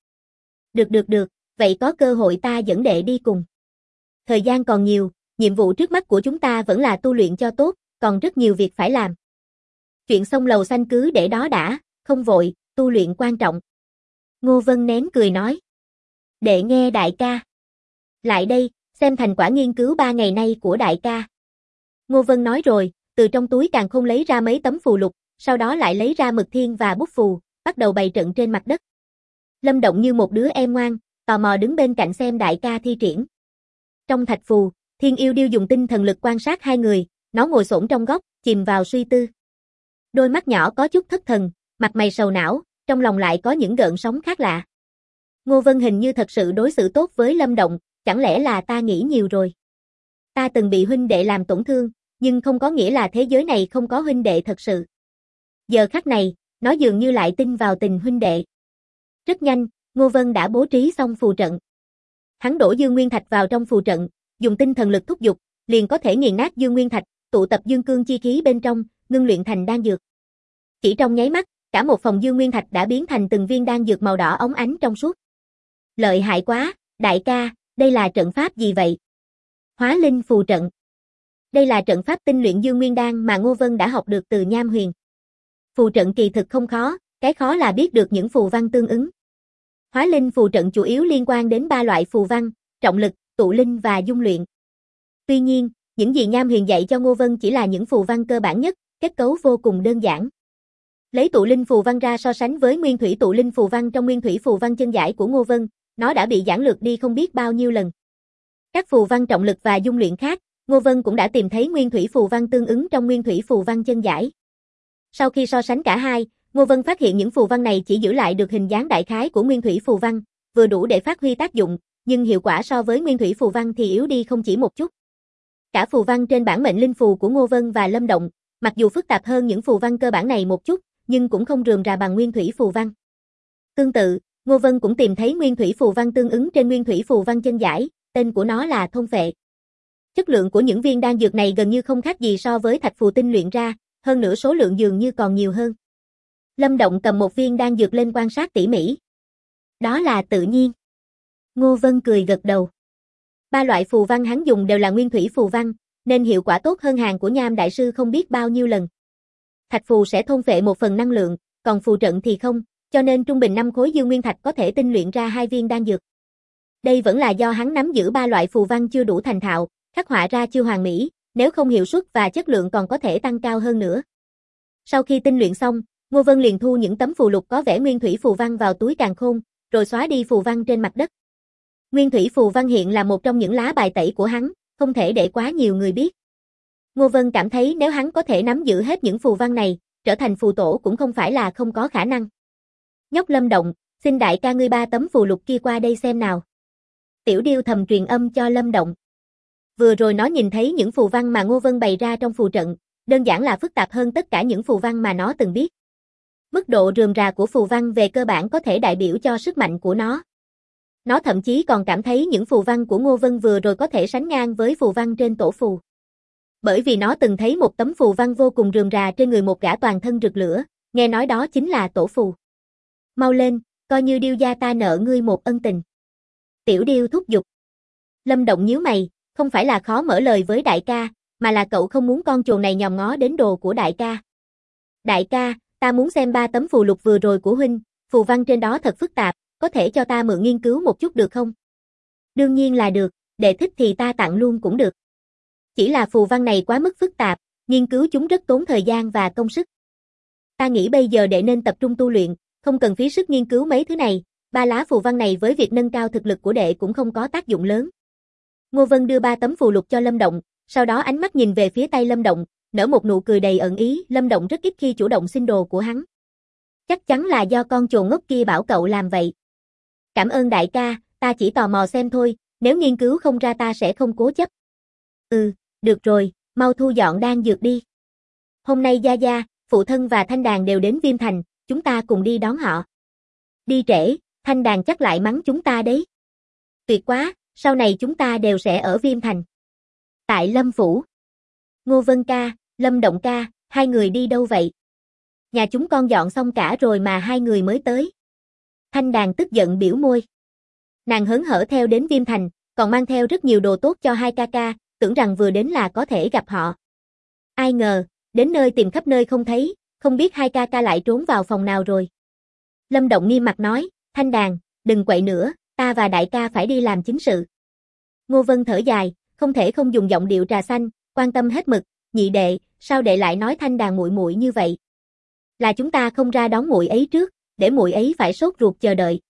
Được, vậy có cơ hội ta dẫn đệ đi cùng. Thời gian còn nhiều, nhiệm vụ trước mắt của chúng ta vẫn là tu luyện cho tốt, còn rất nhiều việc phải làm. Chuyện sông lầu xanh cứ để đó đã, không vội, tu luyện quan trọng. Ngô Vân nén cười nói. Đệ nghe đại ca. Lại đây, xem thành quả nghiên cứu 3 ngày nay của đại ca. Ngô Vân nói rồi, từ trong túi càn khôn lấy ra mấy tấm phù lục, sau đó lại lấy ra mực thiên và bút phù, bắt đầu bày trận trên mặt đất. Lâm Động như một đứa em ngoan, tò mò đứng bên cạnh xem đại ca thi triển. Trong thạch phù, Thiên Yêu Điêu dùng tinh thần lực quan sát hai người, nó ngồi xổm trong góc, chìm vào suy tư. Đôi mắt nhỏ có chút thất thần, mặt mày sầu não, trong lòng lại có những gợn sóng khác lạ. Ngô Vân hình như thật sự đối xử tốt với Lâm Động, chẳng lẽ là ta nghĩ nhiều rồi. Ta từng bị huynh đệ làm tổn thương, nhưng không có nghĩa là thế giới này không có huynh đệ thật sự. Giờ khắc này, nó dường như lại tin vào tình huynh đệ. Rất nhanh, Ngô Vân đã bố trí xong phù trận. Hắn đổ Dương Nguyên Thạch vào trong phù trận, dùng tinh thần lực thúc giục, liền có thể nghiền nát Dương Nguyên Thạch, tụ tập dương cương chi khí bên trong, ngưng luyện thành đan dược. Chỉ trong nháy mắt, cả một phòng Dương Nguyên Thạch đã biến thành từng viên đan dược màu đỏ óng ánh trong suốt. Lợi hại quá, đại ca, đây là trận pháp gì vậy? Hóa linh phù trận. Đây là trận pháp tinh luyện Dương Nguyên Đan mà Ngô Vân đã học được từ Nham Huyền. Phù trận kỳ thực không khó, cái khó là biết được những phù văn tương ứng. Hóa linh phù trận chủ yếu liên quan đến 3 loại phù văn, trọng lực, tụ linh và dung luyện. Tuy nhiên, những gì Nham Huyền dạy cho Ngô Vân chỉ là những phù văn cơ bản nhất, kết cấu vô cùng đơn giản. Lấy tụ linh phù văn ra so sánh với nguyên thủy tụ linh phù văn trong nguyên thủy phù văn chân giải của Ngô Vân, nó đã bị giản lược đi không biết bao nhiêu lần. Các phù văn trọng lực và dung luyện khác, Ngô Vân cũng đã tìm thấy nguyên thủy phù văn tương ứng trong nguyên thủy phù văn chân giải. Sau khi so sánh cả hai, Ngô Vân phát hiện những phù văn này chỉ giữ lại được hình dáng đại khái của nguyên thủy phù văn, vừa đủ để phát huy tác dụng, nhưng hiệu quả so với nguyên thủy phù văn thì yếu đi không chỉ một chút. Cả phù văn trên bản mệnh linh phù của Ngô Vân và Lâm Động, mặc dù phức tạp hơn những phù văn cơ bản này một chút, nhưng cũng không rườm rà bằng nguyên thủy phù văn. Tương tự, Ngô Vân cũng tìm thấy nguyên thủy phù văn tương ứng trên nguyên thủy phù văn chân giải, tên của nó là Thôn Phệ. Chất lượng của những viên đan dược này gần như không khác gì so với thạch phù tinh luyện ra, hơn nữa số lượng dường như còn nhiều hơn. Lâm Động cầm một viên đan dược lên quan sát tỉ mỉ. Đó là tự nhiên. Ngô Vân cười gật đầu. 3 loại phù văn hắn dùng đều là nguyên thủy phù văn, nên hiệu quả tốt hơn hàng của Nham đại sư không biết bao nhiêu lần. Thạch phù sẽ thôn phệ 1 phần năng lượng, còn phù trận thì không, cho nên trung bình 5 khối Dương Nguyên Thạch có thể tinh luyện ra 2 viên đan dược. Đây vẫn là do hắn nắm giữ 3 loại phù văn chưa đủ thành thạo, khắc họa ra chưa hoàn mỹ, nếu không hiệu suất và chất lượng còn có thể tăng cao hơn nữa. Sau khi tinh luyện xong, Ngô Vân liền thu những tấm phù lục có vẽ nguyên thủy phù văn vào túi càn khôn, rồi xóa đi phù văn trên mặt đất. Nguyên thủy phù văn hiện là một trong những lá bài tẩy của hắn, không thể để quá nhiều người biết. Ngô Vân cảm thấy nếu hắn có thể nắm giữ hết những phù văn này, trở thành phù tổ cũng không phải là không có khả năng. Nhóc Lâm Động, xin đại ca ngươi 3 tấm phù lục kia qua đây xem nào. Tiểu Điêu thầm truyền âm cho Lâm Động. Vừa rồi nó nhìn thấy những phù văn mà Ngô Vân bày ra trong phù trận, đơn giản là phức tạp hơn tất cả những phù văn mà nó từng biết. Mức độ rườm rà của phù văn về cơ bản có thể đại biểu cho sức mạnh của nó. Nó thậm chí còn cảm thấy những phù văn của Ngô Vân vừa rồi có thể sánh ngang với phù văn trên tổ phù. Bởi vì nó từng thấy một tấm phù văn vô cùng rườm rà trên người một gã toàn thân rực lửa, nghe nói đó chính là tổ phù. Mau lên, coi như Điêu gia ta nợ ngươi một ân tình. Tiểu Điêu thúc giục. Lâm Động nhíu mày, không phải là khó mở lời với đại ca, mà là cậu không muốn con chuồn này nhòm ngó đến đồ của đại ca. Đại ca, ta muốn xem 3 tấm phù lục vừa rồi của huynh, phù văn trên đó thật phức tạp, có thể cho ta mượn nghiên cứu một chút được không? Đương nhiên là được, đệ thích thì ta tặng luôn cũng được. Chỉ là phù văn này quá mức phức tạp, nghiên cứu chúng rất tốn thời gian và công sức. Ta nghĩ bây giờ đệ nên tập trung tu luyện, không cần phí sức nghiên cứu mấy thứ này, 3 lá phù văn này với việc nâng cao thực lực của đệ cũng không có tác dụng lớn. Ngô Vân đưa 3 tấm phù lục cho Lâm Động, sau đó ánh mắt nhìn về phía tay Lâm Động, nở một nụ cười đầy ẩn ý, Lâm Động rất ít khi chủ động xin đồ của hắn. Chắc chắn là do con chồn ngốc kia bảo cậu làm vậy. Cảm ơn đại ca, ta chỉ tò mò xem thôi, Nếu nghiên cứu không ra ta sẽ không cố chấp. Được rồi, mau thu dọn đan dược đi. Hôm nay Gia Gia, phụ thân và Thanh Đàn đều đến Viêm Thành, chúng ta cùng đi đón họ. Đi trễ, Thanh Đàn chắc lại mắng chúng ta đấy. Tuyệt quá, sau này chúng ta đều sẽ ở Viêm Thành. Tại Lâm Phủ. Ngô Vân ca, Lâm Động ca, hai người đi đâu vậy? Nhà chúng con dọn xong cả rồi mà hai người mới tới. Thanh Đàn tức giận biểu môi. Nàng hớn hở theo đến Viêm Thành, còn mang theo rất nhiều đồ tốt cho hai ca ca, tưởng rằng vừa đến là có thể gặp họ. Ai ngờ, đến nơi tìm khắp nơi không thấy, không biết hai ca ca lại trốn vào phòng nào rồi. Lâm Động nghiêm mặt nói, Thanh Đàn, đừng quậy nữa, ta và đại ca phải đi làm chính sự. Ngô Vân thở dài, không thể không dùng giọng điệu trà xanh, quan tâm hết mực, nhị đệ, sao đệ lại nói Thanh Đàn muội muội như vậy? Là chúng ta không ra đón muội ấy trước, để muội ấy phải sốt ruột chờ đợi.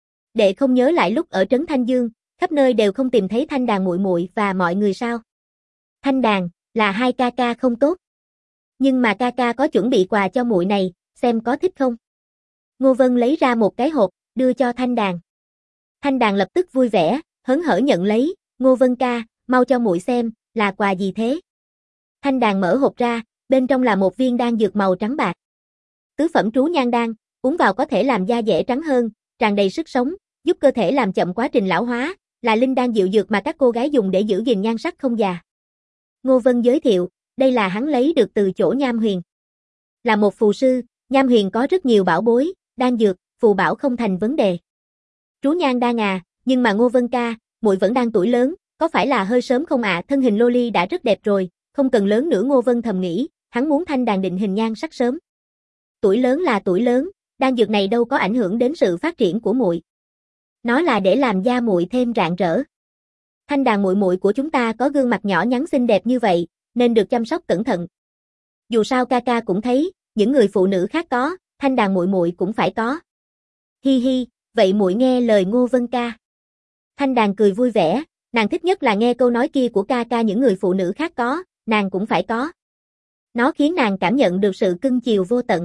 Đệ không nhớ lại lúc ở trấn Thanh Dương, khắp nơi đều không tìm thấy Thanh Đàn muội muội và mọi người sao? Thanh Đàn, là hai ca ca không tốt. Nhưng mà ca ca có chuẩn bị quà cho muội này, xem có thích không? Ngô Vân lấy ra một cái hộp, đưa cho Thanh Đàn. Thanh Đàn lập tức vui vẻ, hớn hở nhận lấy, Ngô Vân ca, mau cho muội xem, là quà gì thế? Thanh Đàn mở hộp ra, bên trong là một viên đan dược màu trắng bạc. Tứ phẩm trú nhan đan, uống vào có thể làm da dẻ trắng hơn, tràn đầy sức sống, giúp cơ thể làm chậm quá trình lão hóa, là linh đan dịu dược mà các cô gái dùng để giữ gìn nhan sắc không già. Ngô Vân giới thiệu, đây là hắn lấy được từ chỗ Nham Huyền. Là một phù sư, Nham Huyền có rất nhiều bảo bối, đan dược, phù bảo không thành vấn đề. Trú nhan đan à, nhưng mà Ngô Vân ca, muội vẫn đang tuổi lớn, có phải là hơi sớm không ạ? Thân hình Loli đã rất đẹp rồi, không cần lớn nữa. Ngô Vân thầm nghĩ, hắn muốn Thanh Đàn định hình nhan sắc sớm. Tuổi lớn là tuổi lớn, đan dược này đâu có ảnh hưởng đến sự phát triển của muội. Nó là để làm da muội thêm rạng rỡ. Thanh Đàn muội muội của chúng ta có gương mặt nhỏ nhắn xinh đẹp như vậy, nên được chăm sóc cẩn thận. Dù sao ca ca cũng thấy, những người phụ nữ khác có, Thanh Đàn muội muội cũng phải có. Hi hi, vậy muội nghe lời Ngô Vân ca. Thanh Đàn cười vui vẻ, nàng thích nhất là nghe câu nói kia của ca ca, những người phụ nữ khác có, nàng cũng phải có. Nó khiến nàng cảm nhận được sự cưng chiều vô tận.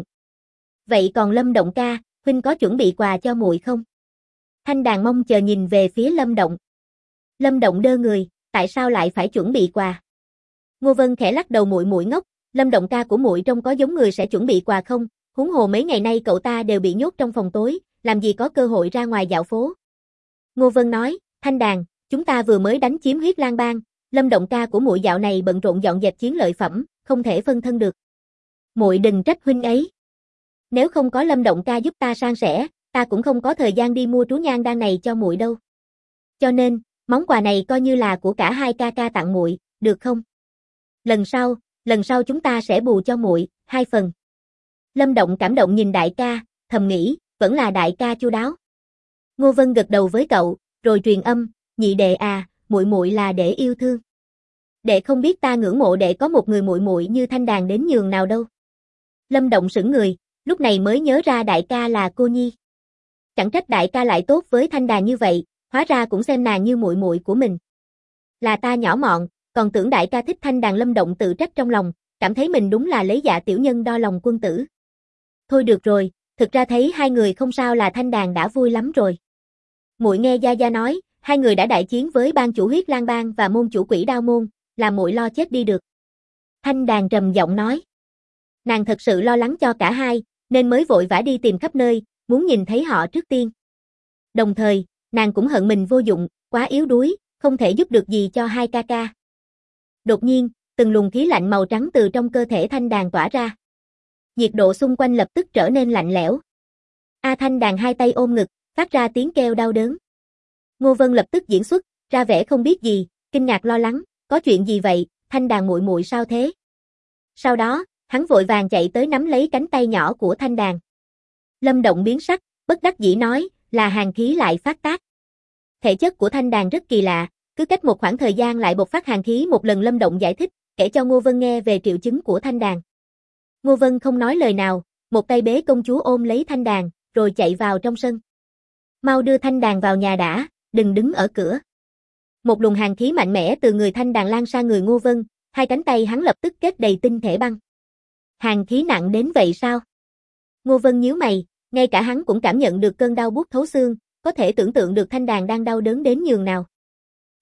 Vậy còn Lâm Động ca, huynh có chuẩn bị quà cho muội không? Thanh Đàn mong chờ nhìn về phía Lâm Động. Lâm Động đơ người, tại sao lại phải chuẩn bị quà? Ngô Vân khẽ lắc đầu, muội muội ngốc, Lâm Động ca của muội trông có giống người sẽ chuẩn bị quà không? Huống hồ mấy ngày nay cậu ta đều bị nhốt trong phòng tối, làm gì có cơ hội ra ngoài dạo phố. Ngô Vân nói, Thanh Đàn, chúng ta vừa mới đánh chiếm Huyết Lang Bang, Lâm Động ca của muội dạo này bận rộn dọn dẹp chiến lợi phẩm, không thể phân thân được. Muội đừng trách huynh ấy. Nếu không có Lâm Động ca giúp ta san sẻ, ta cũng không có thời gian đi mua trú nhan đan này cho muội đâu. Cho nên, món quà này coi như là của cả hai ca ca tặng muội, được không? Lần sau chúng ta sẽ bù cho muội 2 phần. Lâm Động cảm động nhìn đại ca, thầm nghĩ, vẫn là đại ca chu đáo. Ngô Vân gật đầu với cậu, rồi truyền âm, nhị đệ à, muội muội là đệ yêu thương. Đệ không biết ta ngưỡng mộ đệ có một người muội muội như Thanh Đàn đến nhường nào đâu. Lâm Động sững người, lúc này mới nhớ ra đại ca là cô nhi. Chẳng trách đại ca lại tốt với Thanh Đàn như vậy, hóa ra cũng xem nàng như muội muội của mình. Là ta nhỏ mọn, còn tưởng đại ca thích Thanh Đàn. Lâm Động tự trách trong lòng, cảm thấy mình đúng là lấy dạ tiểu nhân đo lòng quân tử. Thôi được rồi, thực ra thấy hai người không sao là Thanh Đàn đã vui lắm rồi. Muội nghe Gia Gia nói, hai người đã đại chiến với ban chủ Huyết Lang Bang và môn chủ Quỷ Đao môn, làm muội lo chết đi được. Thanh Đàn trầm giọng nói. Nàng thật sự lo lắng cho cả hai, nên mới vội vã đi tìm khắp nơi, muốn nhìn thấy họ trước tiên. Đồng thời, nàng cũng hận mình vô dụng, quá yếu đuối, không thể giúp được gì cho hai ca ca. Đột nhiên, từng luồng khí lạnh màu trắng từ trong cơ thể Thanh Đàn tỏa ra. Nhiệt độ xung quanh lập tức trở nên lạnh lẽo. Thanh Đàn hai tay ôm ngực, phát ra tiếng kêu đau đớn. Ngô Vân lập tức diễn xuất, ra vẻ không biết gì, kinh ngạc lo lắng, có chuyện gì vậy, Thanh Đàn muội muội sao thế? Sau đó, hắn vội vàng chạy tới nắm lấy cánh tay nhỏ của Thanh Đàn. Lâm Động biến sắc, bất đắc dĩ nói, là hàn khí lại phát tác. Thể chất của Thanh Đàn rất kỳ lạ, cứ cách một khoảng thời gian lại bộc phát hàn khí một lần. Lâm Động giải thích, kể cho Ngô Vân nghe về triệu chứng của Thanh Đàn. Ngô Vân không nói lời nào, một tay bế công chúa ôm lấy Thanh Đàn, rồi chạy vào trong sân. Mau đưa Thanh Đàn vào nhà đã, đừng đứng ở cửa. Một luồng hàn khí mạnh mẽ từ người Thanh Đàn lan sang người Ngô Vân, hai cánh tay hắn lập tức kết đầy tinh thể băng. Hàn khí nặng đến vậy sao? Ngô Vân nhíu mày, ngay cả hắn cũng cảm nhận được cơn đau buốt thấu xương, có thể tưởng tượng được Thanh Đàn đang đau đớn đến nhường nào.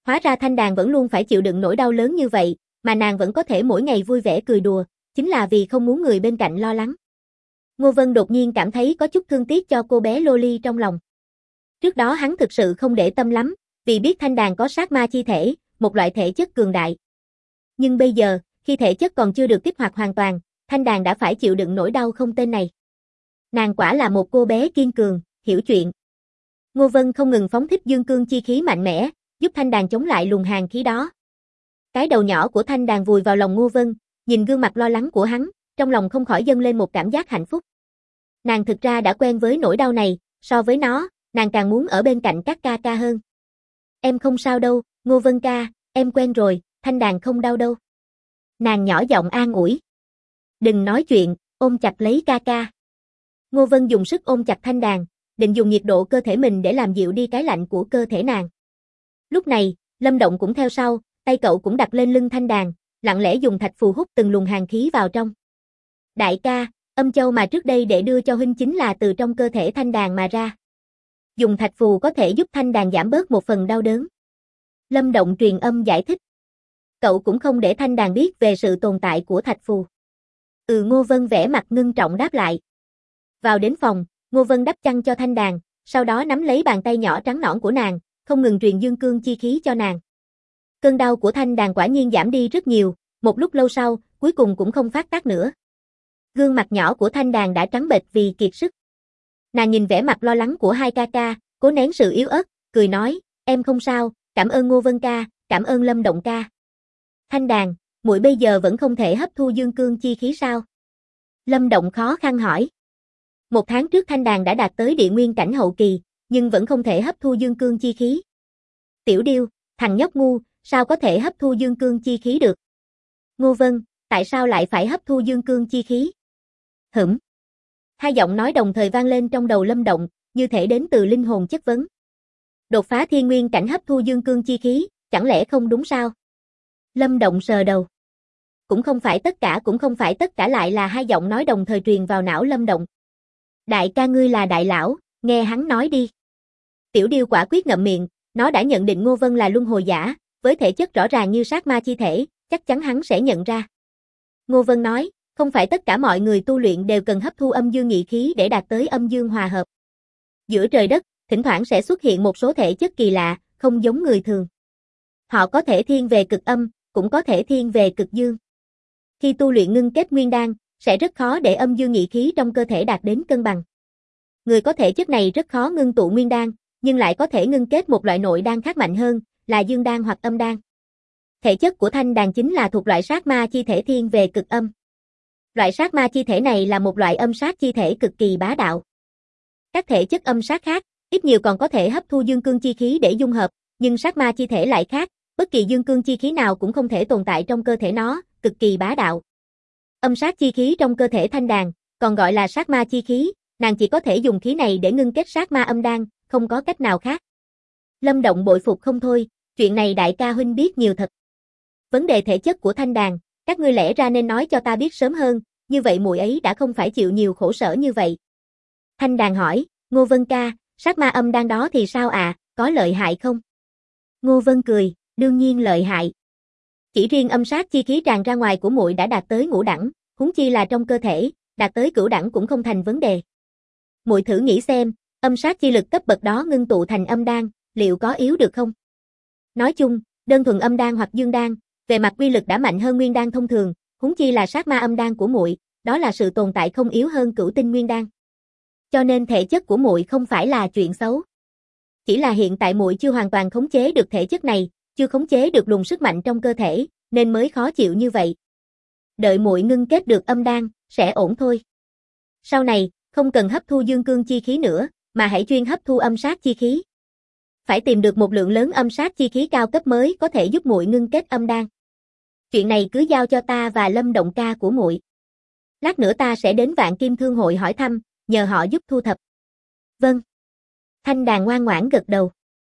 Hóa ra Thanh Đàn vẫn luôn phải chịu đựng nỗi đau lớn như vậy, mà nàng vẫn có thể mỗi ngày vui vẻ cười đùa, chính là vì không muốn người bên cạnh lo lắng. Ngô Vân đột nhiên cảm thấy có chút thương tiếc cho cô bé Loli trong lòng. Trước đó hắn thực sự không để tâm lắm, vì biết Thanh Đàn có sát ma chi thể, một loại thể chất cường đại. Nhưng bây giờ, khi thể chất còn chưa được kích hoạt hoàn toàn, Thanh Đàn đã phải chịu đựng nỗi đau không tên này. Nàng quả là một cô bé kiên cường, hiểu chuyện. Ngô Vân không ngừng phóng thích dương cương chi khí mạnh mẽ, giúp Thanh Đàn chống lại luồng hàn khí đó. Cái đầu nhỏ của Thanh Đàn vùi vào lòng Ngô Vân, nhìn gương mặt lo lắng của hắn, trong lòng không khỏi dâng lên một cảm giác hạnh phúc. Nàng thực ra đã quen với nỗi đau này, so với nó, nàng càng muốn ở bên cạnh các ca ca hơn. Em không sao đâu, Ngô Vân ca, em quen rồi, Thanh Đàn không đau đâu. Nàng nhỏ giọng an ủi. Đừng nói chuyện, ôm chặt lấy ca ca. Ngô Vân dùng sức ôm chặt Thanh Đàn, định dùng nhiệt độ cơ thể mình để làm dịu đi cái lạnh của cơ thể nàng. Lúc này, Lâm Động cũng theo sau, tay cậu cũng đặt lên lưng Thanh Đàn, lặng lẽ dùng thạch phù hút từng luồng hàn khí vào trong. Đại ca, âm châu mà trước đây để đưa cho huynh chính là từ trong cơ thể Thanh Đàn mà ra. Dùng thạch phù có thể giúp Thanh Đàn giảm bớt một phần đau đớn. Lâm Động truyền âm giải thích. Cậu cũng không để Thanh Đàn biết về sự tồn tại của thạch phù. Ngô Vân vẻ mặt ngưng trọng đáp lại. Vào đến phòng, Ngô Vân đắp chăn cho Thanh Đàn, sau đó nắm lấy bàn tay nhỏ trắng nõn của nàng, không ngừng truyền dương cương chi khí cho nàng. Cơn đau của Thanh Đàn quả nhiên giảm đi rất nhiều, một lúc lâu sau, cuối cùng cũng không phát tác nữa. Gương mặt nhỏ của Thanh Đàn đã trắng bệch vì kiệt sức. Nàng nhìn vẻ mặt lo lắng của hai ca ca, cố nén sự yếu ớt, cười nói, em không sao, cảm ơn Ngô Vân ca, cảm ơn Lâm Động ca. Thanh Đàn, muội bây giờ vẫn không thể hấp thu dương cương chi khí sao? Lâm Động khó khăn hỏi. 1 tháng trước Thanh Đàn đã đạt tới địa nguyên cảnh hậu kỳ, nhưng vẫn không thể hấp thu dương cương chi khí. Tiểu Điêu, thằng nhóc ngu, sao có thể hấp thu dương cương chi khí được? Ngô Vân, tại sao lại phải hấp thu dương cương chi khí? Hai giọng nói đồng thời vang lên trong đầu Lâm Động, như thể đến từ linh hồn chất vấn. Đột phá thiên nguyên cảnh hấp thu dương cương chi khí, chẳng lẽ không đúng sao? Lâm Động sờ đầu. Cũng không phải tất cả lại là hai giọng nói đồng thời truyền vào não Lâm Động. Đại ca ngươi là đại lão, nghe hắn nói đi. Tiểu Điêu quả quyết ngậm miệng, nó đã nhận định Ngô Vân là luân hồi giả, với thể chất rõ ràng như sát ma chi thể, chắc chắn hắn sẽ nhận ra. Ngô Vân nói, không phải tất cả mọi người tu luyện đều cần hấp thu âm dương nghị khí để đạt tới âm dương hòa hợp. Giữa trời đất, thỉnh thoảng sẽ xuất hiện một số thể chất kỳ lạ, không giống người thường. Họ có thể thiên về cực âm, cũng có thể thiên về cực dương. Khi tu luyện ngưng kết nguyên đan, sẽ rất khó để âm dương nghị khí trong cơ thể đạt đến cân bằng. Người có thể chất này rất khó ngưng tụ nguyên đan, nhưng lại có thể ngưng kết một loại nội đan khác mạnh hơn, là dương đan hoặc âm đan. Thể chất của Thanh Đàn chính là thuộc loại sát ma chi thể thiên về cực âm. Loại sát ma chi thể này là một loại âm sát chi thể cực kỳ bá đạo. Các thể chất âm sát khác, ít nhiều còn có thể hấp thu dương cương chi khí để dung hợp, nhưng sát ma chi thể lại khác, bất kỳ dương cương chi khí nào cũng không thể tồn tại trong cơ thể nó, cực kỳ bá đạo. Âm sát chi khí trong cơ thể Thanh Đàn, còn gọi là sát ma chi khí, nàng chỉ có thể dùng khí này để ngưng kết sát ma âm đan, không có cách nào khác. Lâm Động bội phục không thôi, chuyện này đại ca huynh biết nhiều thật. Vấn đề thể chất của Thanh Đàn, các ngươi lẽ ra nên nói cho ta biết sớm hơn, như vậy muội ấy đã không phải chịu nhiều khổ sở như vậy. Thanh Đàn hỏi, Ngô Vân ca, sát ma âm đan đó thì sao ạ, có lợi hại không? Ngô Vân cười, đương nhiên lợi hại. Chỉ riêng âm sát chi khí tràn ra ngoài của muội đã đạt tới ngũ đẳng, huống chi là trong cơ thể, đạt tới cửu đẳng cũng không thành vấn đề. Muội thử nghĩ xem, âm sát chi lực cấp bậc đó ngưng tụ thành âm đan, liệu có yếu được không? Nói chung, đơn thuần âm đan hoặc dương đan, về mặt quy lực đã mạnh hơn nguyên đan thông thường, huống chi là sát ma âm đan của muội, đó là sự tồn tại không yếu hơn cửu tinh nguyên đan. Cho nên thể chất của muội không phải là chuyện xấu. Chỉ là hiện tại muội chưa hoàn toàn khống chế được thể chất này, chưa khống chế được luồng sức mạnh trong cơ thể, nên mới khó chịu như vậy. Đợi muội ngưng kết được âm đan, sẽ ổn thôi. Sau này, không cần hấp thu dương cương chi khí nữa, mà hãy chuyên hấp thu âm sát chi khí. Phải tìm được một lượng lớn âm sát chi khí cao cấp mới có thể giúp muội ngưng kết âm đan. Chuyện này cứ giao cho ta và Lâm Động ca của muội. Lát nữa ta sẽ đến Vạn Kim Thương hội hỏi thăm, nhờ họ giúp thu thập. Vâng. Thanh Đàn ngoan ngoãn gật đầu.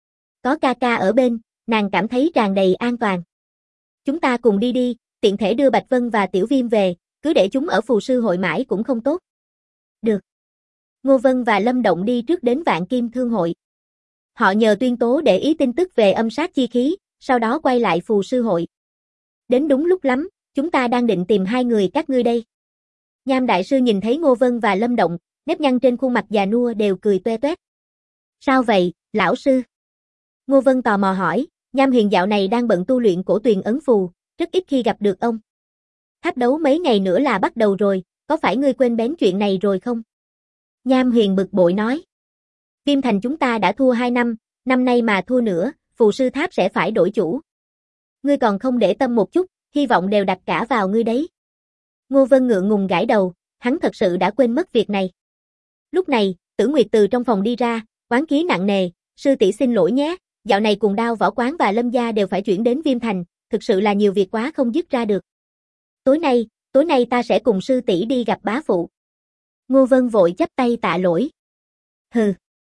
Có ca ca ở bên, nàng cảm thấy tràn đầy an toàn. Chúng ta cùng đi đi, tiện thể đưa Bạch Vân và Tiểu Viêm về, cứ để chúng ở phù sư hội mãi cũng không tốt. Được. Ngô Vân và Lâm Động đi trước đến Vạn Kim Thương hội. Họ nhờ Tuyên Tố để ý tin tức về âm sát chi khí, sau đó quay lại phù sư hội. Đến đúng lúc lắm, chúng ta đang định tìm hai người các ngươi đây. Nham đại sư nhìn thấy Ngô Vân và Lâm Động, nếp nhăn trên khuôn mặt già nua đều cười toe toét. Sao vậy, lão sư? Ngô Vân tò mò hỏi, Nham Hiền dạo này đang bận tu luyện cổ tuyền ấn phù, rất ít khi gặp được ông. Tháp đấu mấy ngày nữa là bắt đầu rồi, có phải ngươi quên bén chuyện này rồi không? Nham Hiền bực bội nói. Viêm Thành chúng ta đã thua 2 năm, năm nay mà thua nữa, phù sư tháp sẽ phải đổi chủ. Ngươi còn không để tâm một chút, hy vọng đều đặt cả vào ngươi đấy. Ngô Vân ngượng ngùng gãi đầu, hắn thật sự đã quên mất việc này. Lúc này, Tử Nguyệt từ trong phòng đi ra, oán khí nặng nề, sư tỷ xin lỗi nhé, dạo này cùng Đao Võ Quán và Lâm gia đều phải chuyển đến Viêm Thành, thực sự là nhiều việc quá không dứt ra được. Tối nay ta sẽ cùng sư tỷ đi gặp bá phụ. Ngô Vân vội chắp tay tạ lỗi. Hừ.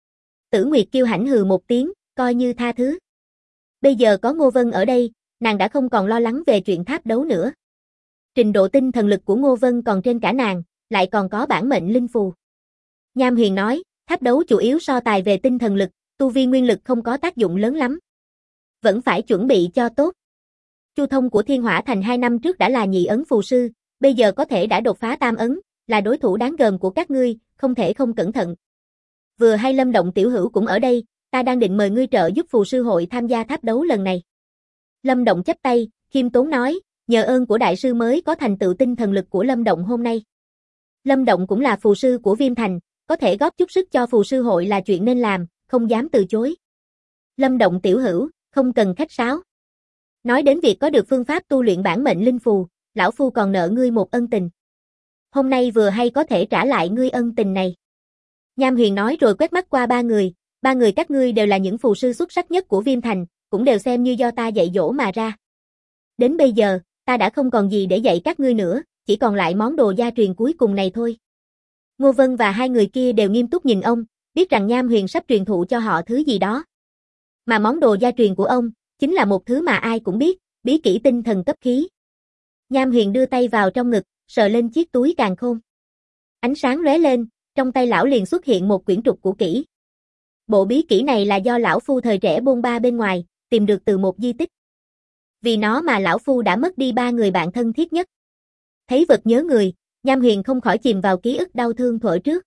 Tử Nguyệt kiêu hãnh hừ một tiếng, coi như tha thứ. Bây giờ có Ngô Vân ở đây, nàng đã không còn lo lắng về chuyện tháp đấu nữa. Trình độ tinh thần lực của Ngô Vân còn trên cả nàng, lại còn có bản mệnh linh phù. Nham Hiền nói, tháp đấu chủ yếu so tài về tinh thần lực, tu vi nguyên lực không có tác dụng lớn lắm. Vẫn phải chuẩn bị cho tốt. Chu Thông của Thiên Hỏa Thành 2 năm trước đã là nhị ấn phù sư, bây giờ có thể đã đột phá tam ấn, là đối thủ đáng gờm của các ngươi, không thể không cẩn thận. Vừa hay Lâm Động tiểu hữu cũng ở đây, ta đang định mời ngươi trợ giúp phù sư hội tham gia tháp đấu lần này. Lâm Động chắp tay, khiêm tốn nói, nhờ ơn của đại sư mới có thành tựu tinh thần lực của Lâm Động hôm nay. Lâm Động cũng là phù sư của Viêm Thành, có thể góp chút sức cho phù sư hội là chuyện nên làm, không dám từ chối. Lâm Động tiểu hữu, không cần khách sáo. Nói đến việc có được phương pháp tu luyện bản mệnh linh phù, lão phu còn nợ ngươi một ân tình. Hôm nay vừa hay có thể trả lại ngươi ân tình này. Nham Hiền nói rồi quét mắt qua ba người các ngươi đều là những phù sư xuất sắc nhất của Viêm Thành, cũng đều xem như do ta dạy dỗ mà ra. Đến bây giờ, ta đã không còn gì để dạy các ngươi nữa, chỉ còn lại món đồ gia truyền cuối cùng này thôi. Ngô Vân và hai người kia đều nghiêm túc nhìn ông, biết rằng Nham Hiền sắp truyền thụ cho họ thứ gì đó. Mà món đồ gia truyền của ông, chính là một thứ mà ai cũng biết, bí kỹ tinh thần cấp khí. Nham Hiền đưa tay vào trong ngực, sờ lên chiếc túi càn khôn. Ánh sáng lóe lên, trong tay lão liền xuất hiện một quyển trục của kỹ. Bộ bí kỹ này là do lão phu thời trẻ bôn ba bên ngoài, tìm được từ một di tích. Vì nó mà lão phu đã mất đi 3 người bạn thân thiết nhất. Thấy vật nhớ người, Nham Hiền không khỏi chìm vào ký ức đau thương thuở trước.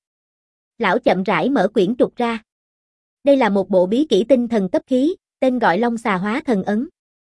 Lão chậm rãi mở quyển trục ra. Đây là một bộ bí kỹ tinh thần cấp khí, tên gọi Long Xà Hóa Thần Ấn.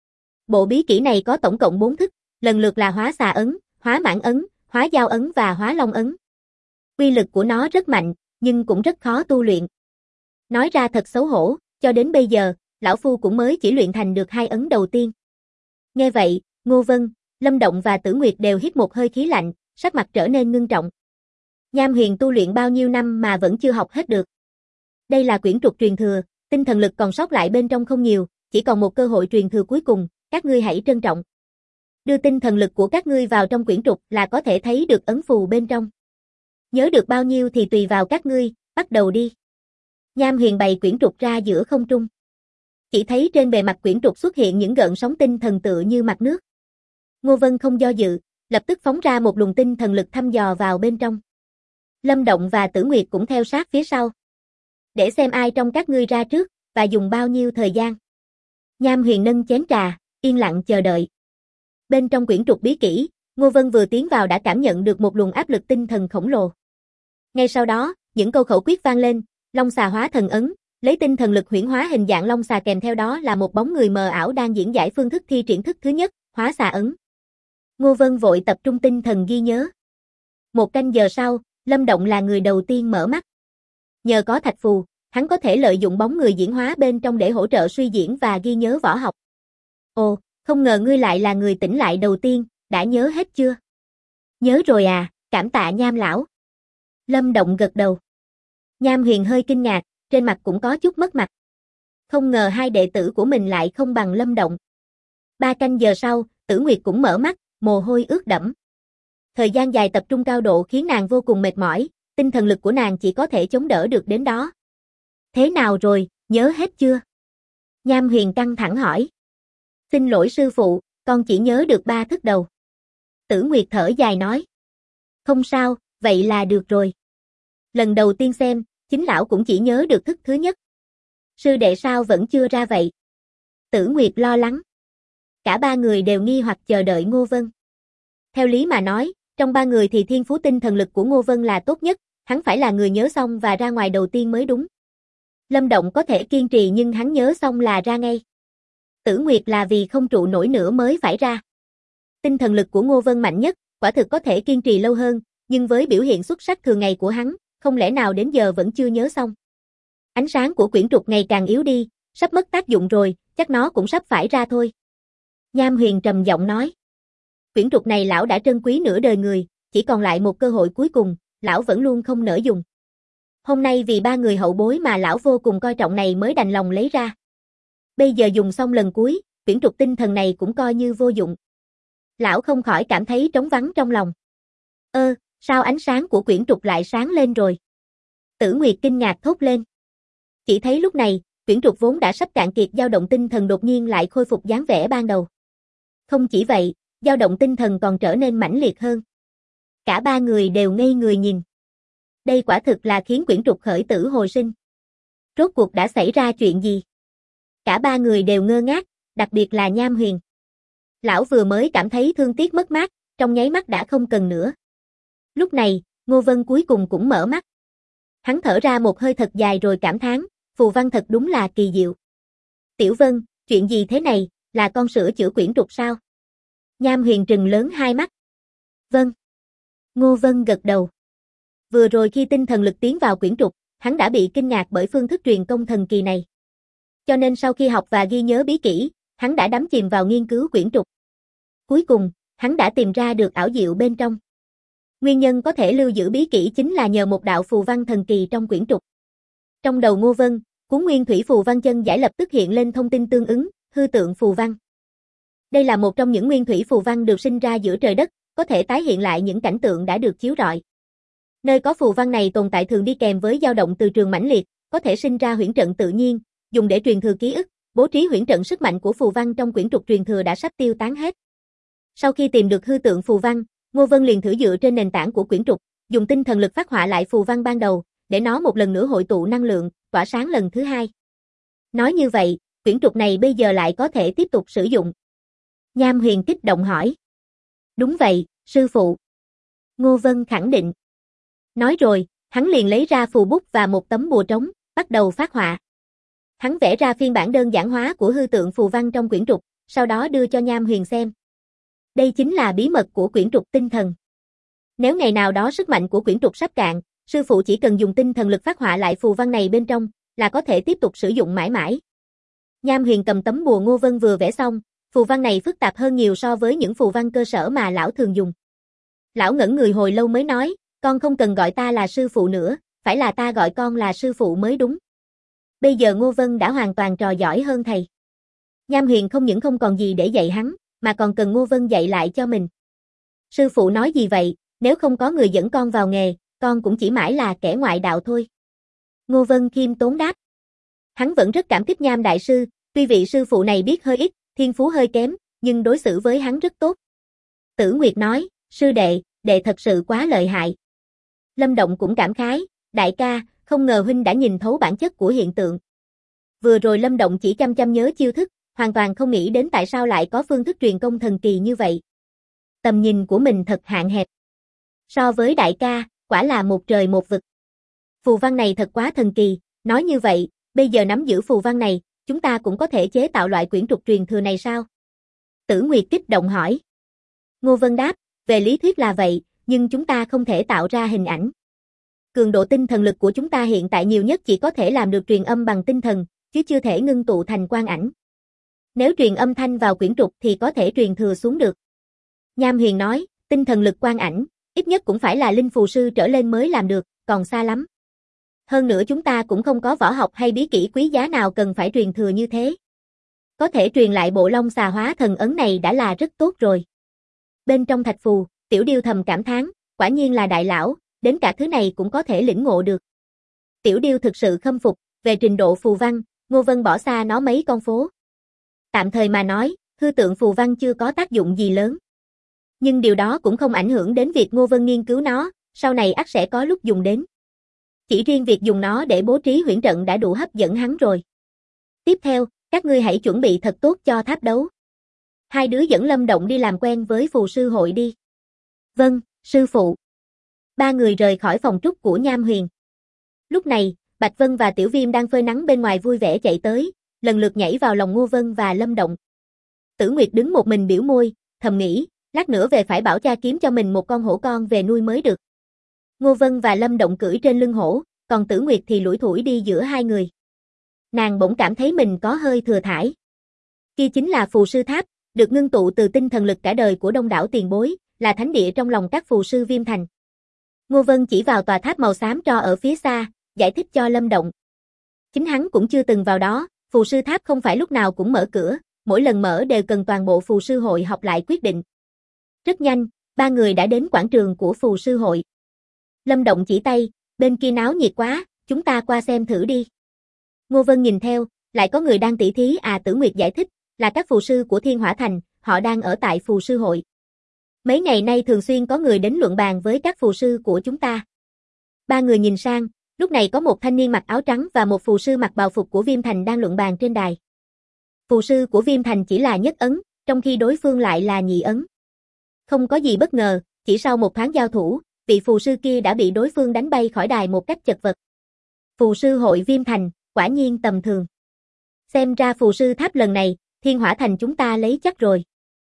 Bộ bí kỹ này có tổng cộng 4 thức, lần lượt là Hóa Xà Ấn, Hóa Mãng Ấn, Hóa Dao Ấn và Hóa Long Ấn. Uy lực của nó rất mạnh, nhưng cũng rất khó tu luyện. Nói ra thật xấu hổ, cho đến bây giờ, lão phu cũng mới chỉ luyện thành được 2 ấn đầu tiên. Nghe vậy, Ngô Vân, Lâm Động và Tử Nguyệt đều hít một hơi khí lạnh, sắc mặt trở nên ngưng trọng. Nham Hiền tu luyện bao nhiêu năm mà vẫn chưa học hết được. Đây là quyển trục truyền thừa, tinh thần lực còn sót lại bên trong không nhiều, chỉ còn một cơ hội truyền thừa cuối cùng, các ngươi hãy trân trọng. Đưa tinh thần lực của các ngươi vào trong quyển trục là có thể thấy được ấn phù bên trong. Nhớ được bao nhiêu thì tùy vào các ngươi, bắt đầu đi. Nham Hiền bày quyển trục ra giữa không trung. Chỉ thấy trên bề mặt quyển trục xuất hiện những gợn sóng tinh thần tựa như mặt nước. Ngô Vân không do dự, lập tức phóng ra một luồng tinh thần lực thăm dò vào bên trong. Lâm Động và Tử Nguyệt cũng theo sát phía sau. Để xem ai trong các ngươi ra trước, và dùng bao nhiêu thời gian. Nham Hiền nâng chén trà, yên lặng chờ đợi. Bên trong quyển trục bí kỹ, Ngô Vân vừa tiến vào đã cảm nhận được một luồng áp lực tinh thần khổng lồ. Ngay sau đó, những câu khẩu quyết vang lên, Long Xà Hóa Thần Ấn, lấy tinh thần lực huyễn hóa hình dạng long xà, kèm theo đó là một bóng người mờ ảo đang diễn giải phương thức thi triển thức thứ nhất, Hóa Xà Ấn. Ngô Vân vội tập trung tinh thần ghi nhớ. 1 canh giờ sau, Lâm Động là người đầu tiên mở mắt. Nhờ có thạch phù, hắn có thể lợi dụng bóng người diễn hóa bên trong để hỗ trợ suy diễn và ghi nhớ võ học. Ồ, không ngờ ngươi lại là người tỉnh lại đầu tiên, đã nhớ hết chưa? Nhớ rồi à, cảm tạ Nham lão. Lâm Động gật đầu. Nham Hiền hơi kinh ngạc, trên mặt cũng có chút mất mặt. Không ngờ hai đệ tử của mình lại không bằng Lâm Động. 3 canh giờ sau, Tử Nguyệt cũng mở mắt, mồ hôi ướt đẫm. Thời gian dài tập trung cao độ khiến nàng vô cùng mệt mỏi, tinh thần lực của nàng chỉ có thể chống đỡ được đến đó. Thế nào rồi, nhớ hết chưa? Nham Hiền căng thẳng hỏi. Xin lỗi sư phụ, con chỉ nhớ được 3 thức đầu. Tử Nguyệt thở dài nói. Không sao, vậy là được rồi. Lần đầu tiên xem, chính lão cũng chỉ nhớ được thức thứ nhất. Sư đệ sao vẫn chưa ra vậy? Tử Nguyệt lo lắng. Cả ba người đều nghi hoặc chờ đợi Ngô Vân. Theo lý mà nói, trong ba người thì thiên phú tinh thần lực của Ngô Vân là tốt nhất, hắn phải là người nhớ xong và ra ngoài đầu tiên mới đúng. Lâm Động có thể kiên trì nhưng hắn nhớ xong là ra ngay. Tử Nguyệt là vì không trụ nổi nữa mới phải ra. Tinh thần lực của Ngô Vân mạnh nhất, quả thực có thể kiên trì lâu hơn, nhưng với biểu hiện xuất sắc thường ngày của hắn, không lẽ nào đến giờ vẫn chưa nhớ xong. Ánh sáng của quyển trục ngày càng yếu đi, sắp mất tác dụng rồi, chắc nó cũng sắp phải ra thôi. Nham Huyền trầm giọng nói. Quyển trục này lão đã trân quý nửa đời người, chỉ còn lại một cơ hội cuối cùng, lão vẫn luôn không nỡ dùng. Hôm nay vì ba người hậu bối mà lão vô cùng coi trọng này mới đành lòng lấy ra. Bây giờ dùng xong lần cuối, quyển trục tinh thần này cũng coi như vô dụng. Lão không khỏi cảm thấy trống vắng trong lòng. Sao ánh sáng của quyển trục lại sáng lên rồi? Tử Nguyệt kinh ngạc thốt lên. Chỉ thấy lúc này, quyển trục vốn đã sắp cạn kiệt dao động tinh thần đột nhiên lại khôi phục dáng vẻ ban đầu. Không chỉ vậy, dao động tinh thần còn trở nên mãnh liệt hơn. Cả ba người đều ngây người nhìn. Đây quả thực là khiến quyển trục khởi tử hồi sinh. Rốt cuộc đã xảy ra chuyện gì? Cả ba người đều ngơ ngác, đặc biệt là Nham Huyền. Lão vừa mới cảm thấy thương tiếc mất mát, trong nháy mắt đã không cần nữa. Lúc này, Ngô Vân cuối cùng cũng mở mắt. Hắn thở ra một hơi thật dài rồi cảm thán, phù văn thật đúng là kỳ diệu. Tiểu Vân, chuyện gì thế này, là con sửa chữa quyển trục sao? Nham Huyền trừng lớn hai mắt. Vâng. Ngô Vân gật đầu. Vừa rồi khi tinh thần lực tiến vào quyển trục, hắn đã bị kinh ngạc bởi phương thức truyền công thần kỳ này. Cho nên sau khi học và ghi nhớ bí kỹ, hắn đã đắm chìm vào nghiên cứu quyển trục. Cuối cùng, hắn đã tìm ra được ảo diệu bên trong. Nguyên nhân có thể lưu giữ bí kỹ chính là nhờ một đạo phù văn thần kỳ trong quyển trục. Trong đầu Ngô Vân, cuốn Nguyên Thủy Phù Văn Chân giải lập tức hiện lên thông tin tương ứng, hư tượng phù văn. Đây là một trong những nguyên thủy phù văn được sinh ra giữa trời đất, có thể tái hiện lại những cảnh tượng đã được chiếu rọi. Nơi có phù văn này tồn tại thường đi kèm với dao động từ trường mãnh liệt, có thể sinh ra huyễn trận tự nhiên, dùng để truyền thừa ký ức, bố trí huyễn trận sức mạnh của phù văn trong quyển trục truyền thừa đã sắp tiêu tán hết. Sau khi tìm được hư tượng phù văn, Ngô Vân liền thử dựa trên nền tảng của quyển trục, dùng tinh thần lực phát họa lại phù văn ban đầu, để nó một lần nữa hội tụ năng lượng, tỏa sáng lần thứ hai. Nói như vậy, quyển trục này bây giờ lại có thể tiếp tục sử dụng. Nham Huyền kích động hỏi. Đúng vậy, sư phụ. Ngô Vân khẳng định. Nói rồi, hắn liền lấy ra phù bút và một tấm bùa trống, bắt đầu phát họa. Hắn vẽ ra phiên bản đơn giản hóa của hư tượng phù văn trong quyển trục, sau đó đưa cho Nham Huyền xem. Đây chính là bí mật của quyển trục tinh thần. Nếu ngày nào đó sức mạnh của quyển trục sắp cạn, sư phụ chỉ cần dùng tinh thần lực phát họa lại phù văn này bên trong, là có thể tiếp tục sử dụng mãi mãi. Nham Huyền cầm tấm bùa Ngô Vân vừa vẽ xong, phù văn này phức tạp hơn nhiều so với những phù văn cơ sở mà lão thường dùng. Lão ngẩn người hồi lâu mới nói, con không cần gọi ta là sư phụ nữa, phải là ta gọi con là sư phụ mới đúng. Bây giờ Ngô Vân đã hoàn toàn trò giỏi hơn thầy. Nham Huyền không những không còn gì để dạy hắn, mà còn cần Ngô Vân dạy lại cho mình. Sư phụ nói gì vậy, nếu không có người dẫn con vào nghề, con cũng chỉ mãi là kẻ ngoại đạo thôi. Ngô Vân khiêm tốn đáp. Hắn vẫn rất cảm kích Nham đại sư, tuy vị sư phụ này biết hơi ít, thiên phú hơi kém, nhưng đối xử với hắn rất tốt. Tử Nguyệt nói, sư đệ, đệ thật sự quá lợi hại. Lâm Động cũng cảm khái, đại ca, không ngờ huynh đã nhìn thấu bản chất của hiện tượng. Vừa rồi Lâm Động chỉ chăm chăm nhớ chiêu thức, hoàn toàn không nghĩ đến tại sao lại có phương thức truyền công thần kỳ như vậy. Tầm nhìn của mình thật hạn hẹp. So với đại ca, quả là một trời một vực. Phù văn này thật quá thần kỳ, nói như vậy, bây giờ nắm giữ phù văn này, chúng ta cũng có thể chế tạo loại quyển trục truyền thừa này sao? Tử Nguyệt kích động hỏi. Ngô Vân đáp, về lý thuyết là vậy, nhưng chúng ta không thể tạo ra hình ảnh. Cường độ tinh thần lực của chúng ta hiện tại nhiều nhất chỉ có thể làm được truyền âm bằng tinh thần, chứ chưa thể ngưng tụ thành quang ảnh. Nếu truyền âm thanh vào quyển trục thì có thể truyền thừa xuống được. Nham Huyền nói, tinh thần lực quang ảnh, ít nhất cũng phải là linh phù sư trở lên mới làm được, còn xa lắm. Hơn nữa chúng ta cũng không có võ học hay bí kỹ quý giá nào cần phải truyền thừa như thế. Có thể truyền lại bộ Long Xà Hóa Thần Ấn này đã là rất tốt rồi. Bên trong thạch phù, Tiểu Điêu thầm cảm thán, quả nhiên là đại lão, đến cả thứ này cũng có thể lĩnh ngộ được. Tiểu Điêu thực sự khâm phục, về trình độ phù văn, Ngô Vân bỏ xa nó mấy con phố. Tạm thời mà nói, hư tượng phù văn chưa có tác dụng gì lớn. Nhưng điều đó cũng không ảnh hưởng đến việc Ngô Vân nghiên cứu nó, sau này ắt sẽ có lúc dùng đến. Chỉ riêng việc dùng nó để bố trí huyễn trận đã đủ hấp dẫn hắn rồi. Tiếp theo, các ngươi hãy chuẩn bị thật tốt cho tháp đấu. Hai đứa dẫn Lâm Động đi làm quen với phù sư hội đi. Vâng, sư phụ. Ba người rời khỏi phòng trúc của Nham Huyền. Lúc này, Bạch Vân và Tiểu Viêm đang phơi nắng bên ngoài vui vẻ chạy tới, lần lượt nhảy vào lòng Ngô Vân và Lâm Động. Tử Nguyệt đứng một mình biểu môi, thầm nghĩ, lát nữa về phải bảo cha kiếm cho mình một con hổ con về nuôi mới được. Ngô Vân và Lâm Động cưỡi trên lưng hổ, còn Tử Nguyệt thì lủi thủi đi giữa hai người. Nàng bỗng cảm thấy mình có hơi thừa thãi. Kia chính là phù sư tháp, được ngưng tụ từ tinh thần lực cả đời của đông đảo tiền bối, là thánh địa trong lòng các phù sư Viêm Thành. Ngô Vân chỉ vào tòa tháp màu xám tro ở phía xa, giải thích cho Lâm Động. Chính hắn cũng chưa từng vào đó, phù sư tháp không phải lúc nào cũng mở cửa, mỗi lần mở đều cần toàn bộ phù sư hội họp lại quyết định. Rất nhanh, ba người đã đến quảng trường của phù sư hội. Lâm Động chỉ tay, bên kia náo nhiệt quá, chúng ta qua xem thử đi. Ngô Vân nhìn theo, lại có người đang tỉ thí Tử Nguyệt giải thích, là các phù sư của Thiên Hỏa Thành, họ đang ở tại phù sư hội. Mấy ngày nay thường xuyên có người đến luận bàn với các phù sư của chúng ta. Ba người nhìn sang, lúc này có một thanh niên mặc áo trắng và một phù sư mặc bào phục của Viêm Thành đang luận bàn trên đài. Phù sư của Viêm Thành chỉ là nhất ấn, trong khi đối phương lại là nhị ấn. Không có gì bất ngờ, chỉ sau một thoáng giao thủ, vị phù sư kia đã bị đối phương đánh bay khỏi đài một cách chật vật. Phù sư hội Viêm Thành, quả nhiên tầm thường. Xem ra phù sư tháp lần này, Thiên Hỏa Thành chúng ta lấy chắc rồi.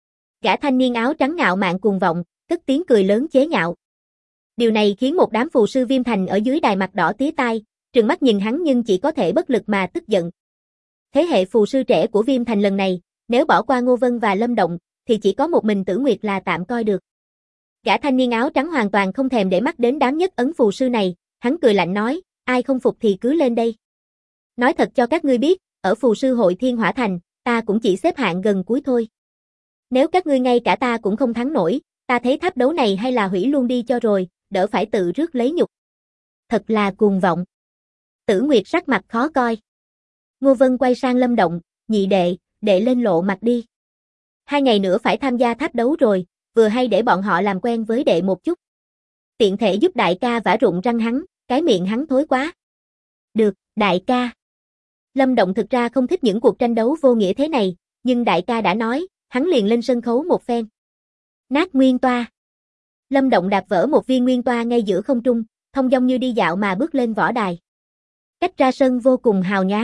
Gã thanh niên áo trắng ngạo mạn cuồng vọng, cất tiếng cười lớn chế nhạo. Điều này khiến một đám phù sư Viêm Thành ở dưới đài mặt đỏ tía tai, trừng mắt nhìn hắn nhưng chỉ có thể bất lực mà tức giận. Thế hệ phù sư trẻ của Viêm Thành lần này, nếu bỏ qua Ngô Vân và Lâm Động, thì chỉ có một mình Tử Nguyệt là tạm coi được. Gã thanh niên áo trắng hoàn toàn không thèm để mắt đến đám nhất ấn phù sư này, hắn cười lạnh nói, ai không phục thì cứ lên đây. Nói thật cho các ngươi biết, ở phù sư hội Thiên Hỏa Thành, ta cũng chỉ xếp hạng gần cuối thôi. Nếu các ngươi ngay cả ta cũng không thắng nổi, ta thấy tháp đấu này hay là hủy luôn đi cho rồi, đỡ phải tự rước lấy nhục. Thật là cuồng vọng. Tử Nguyệt sắc mặt khó coi. Ngô Vân quay sang Lâm Động, nhị đệ lên lộ mặt đi. 2 ngày nữa phải tham gia tháp đấu rồi, vừa hay để bọn họ làm quen với đệ một chút. Tiện thể giúp đại ca vả rụng răng hắn, cái miệng hắn thối quá. Được, đại ca. Lâm Động thực ra không thích những cuộc tranh đấu vô nghĩa thế này, nhưng đại ca đã nói, hắn liền lên sân khấu một phen. Nát nguyên toa. Lâm Động đạp vỡ một viên nguyên toa ngay giữa không trung, thông dong như đi dạo mà bước lên võ đài. Cách ra sân vô cùng hào nhoáng.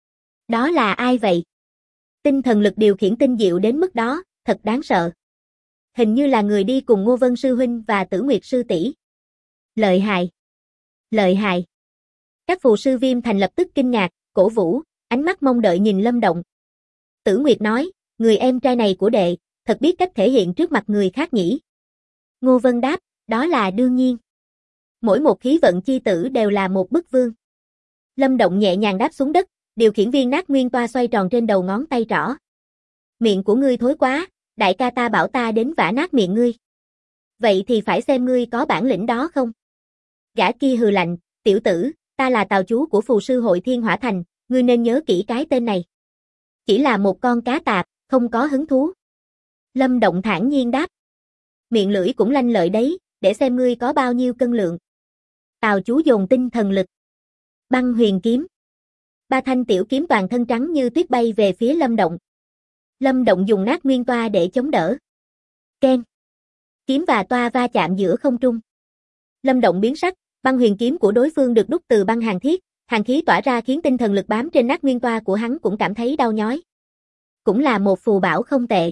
Đó là ai vậy? Tinh thần lực điều khiển tinh diệu đến mức đó, thật đáng sợ. Hình như là người đi cùng Ngô Vân sư huynh và Tử Nguyệt sư tỷ. Lợi hại. Lợi hại. Các phù sư Viêm Thành lập tức kinh ngạc, cổ vũ, ánh mắt mong đợi nhìn Lâm Động. Tử Nguyệt nói, người em trai này của đệ, thật biết cách thể hiện trước mặt người khác nhỉ. Ngô Vân đáp, đó là đương nhiên. Mỗi một khí vận chi tử đều là một bức vương. Lâm Động nhẹ nhàng đáp xuống đất, điều khiển viên nát nguyên toa xoay tròn trên đầu ngón tay trỏ. Miệng của ngươi thối quá, đại ca ta bảo ta đến vả nát miệng ngươi. Vậy thì phải xem ngươi có bản lĩnh đó không? Gã kia hừ lạnh, tiểu tử, ta là tào chú của phù sư hội Thiên Hỏa Thành, ngươi nên nhớ kỹ cái tên này. Chỉ là một con cá tạp, không có hứng thú. Lâm Động thản nhiên đáp. Miệng lưỡi cũng lanh lợi đấy, để xem ngươi có bao nhiêu cân lượng. Tào chú dồn tinh thần lực. Băng huyền kiếm. 3 thanh tiểu kiếm toàn thân trắng như tuyết bay về phía Lâm Động. Lâm Động dùng nát nguyên toa để chống đỡ. Keng. Kiếm và toa va chạm giữa không trung. Lâm Động biến sắc, băng huyền kiếm của đối phương được đúc từ băng hàn thiết, hàn khí tỏa ra khiến tinh thần lực bám trên nát nguyên toa của hắn cũng cảm thấy đau nhói. Cũng là một phù bảo không tệ.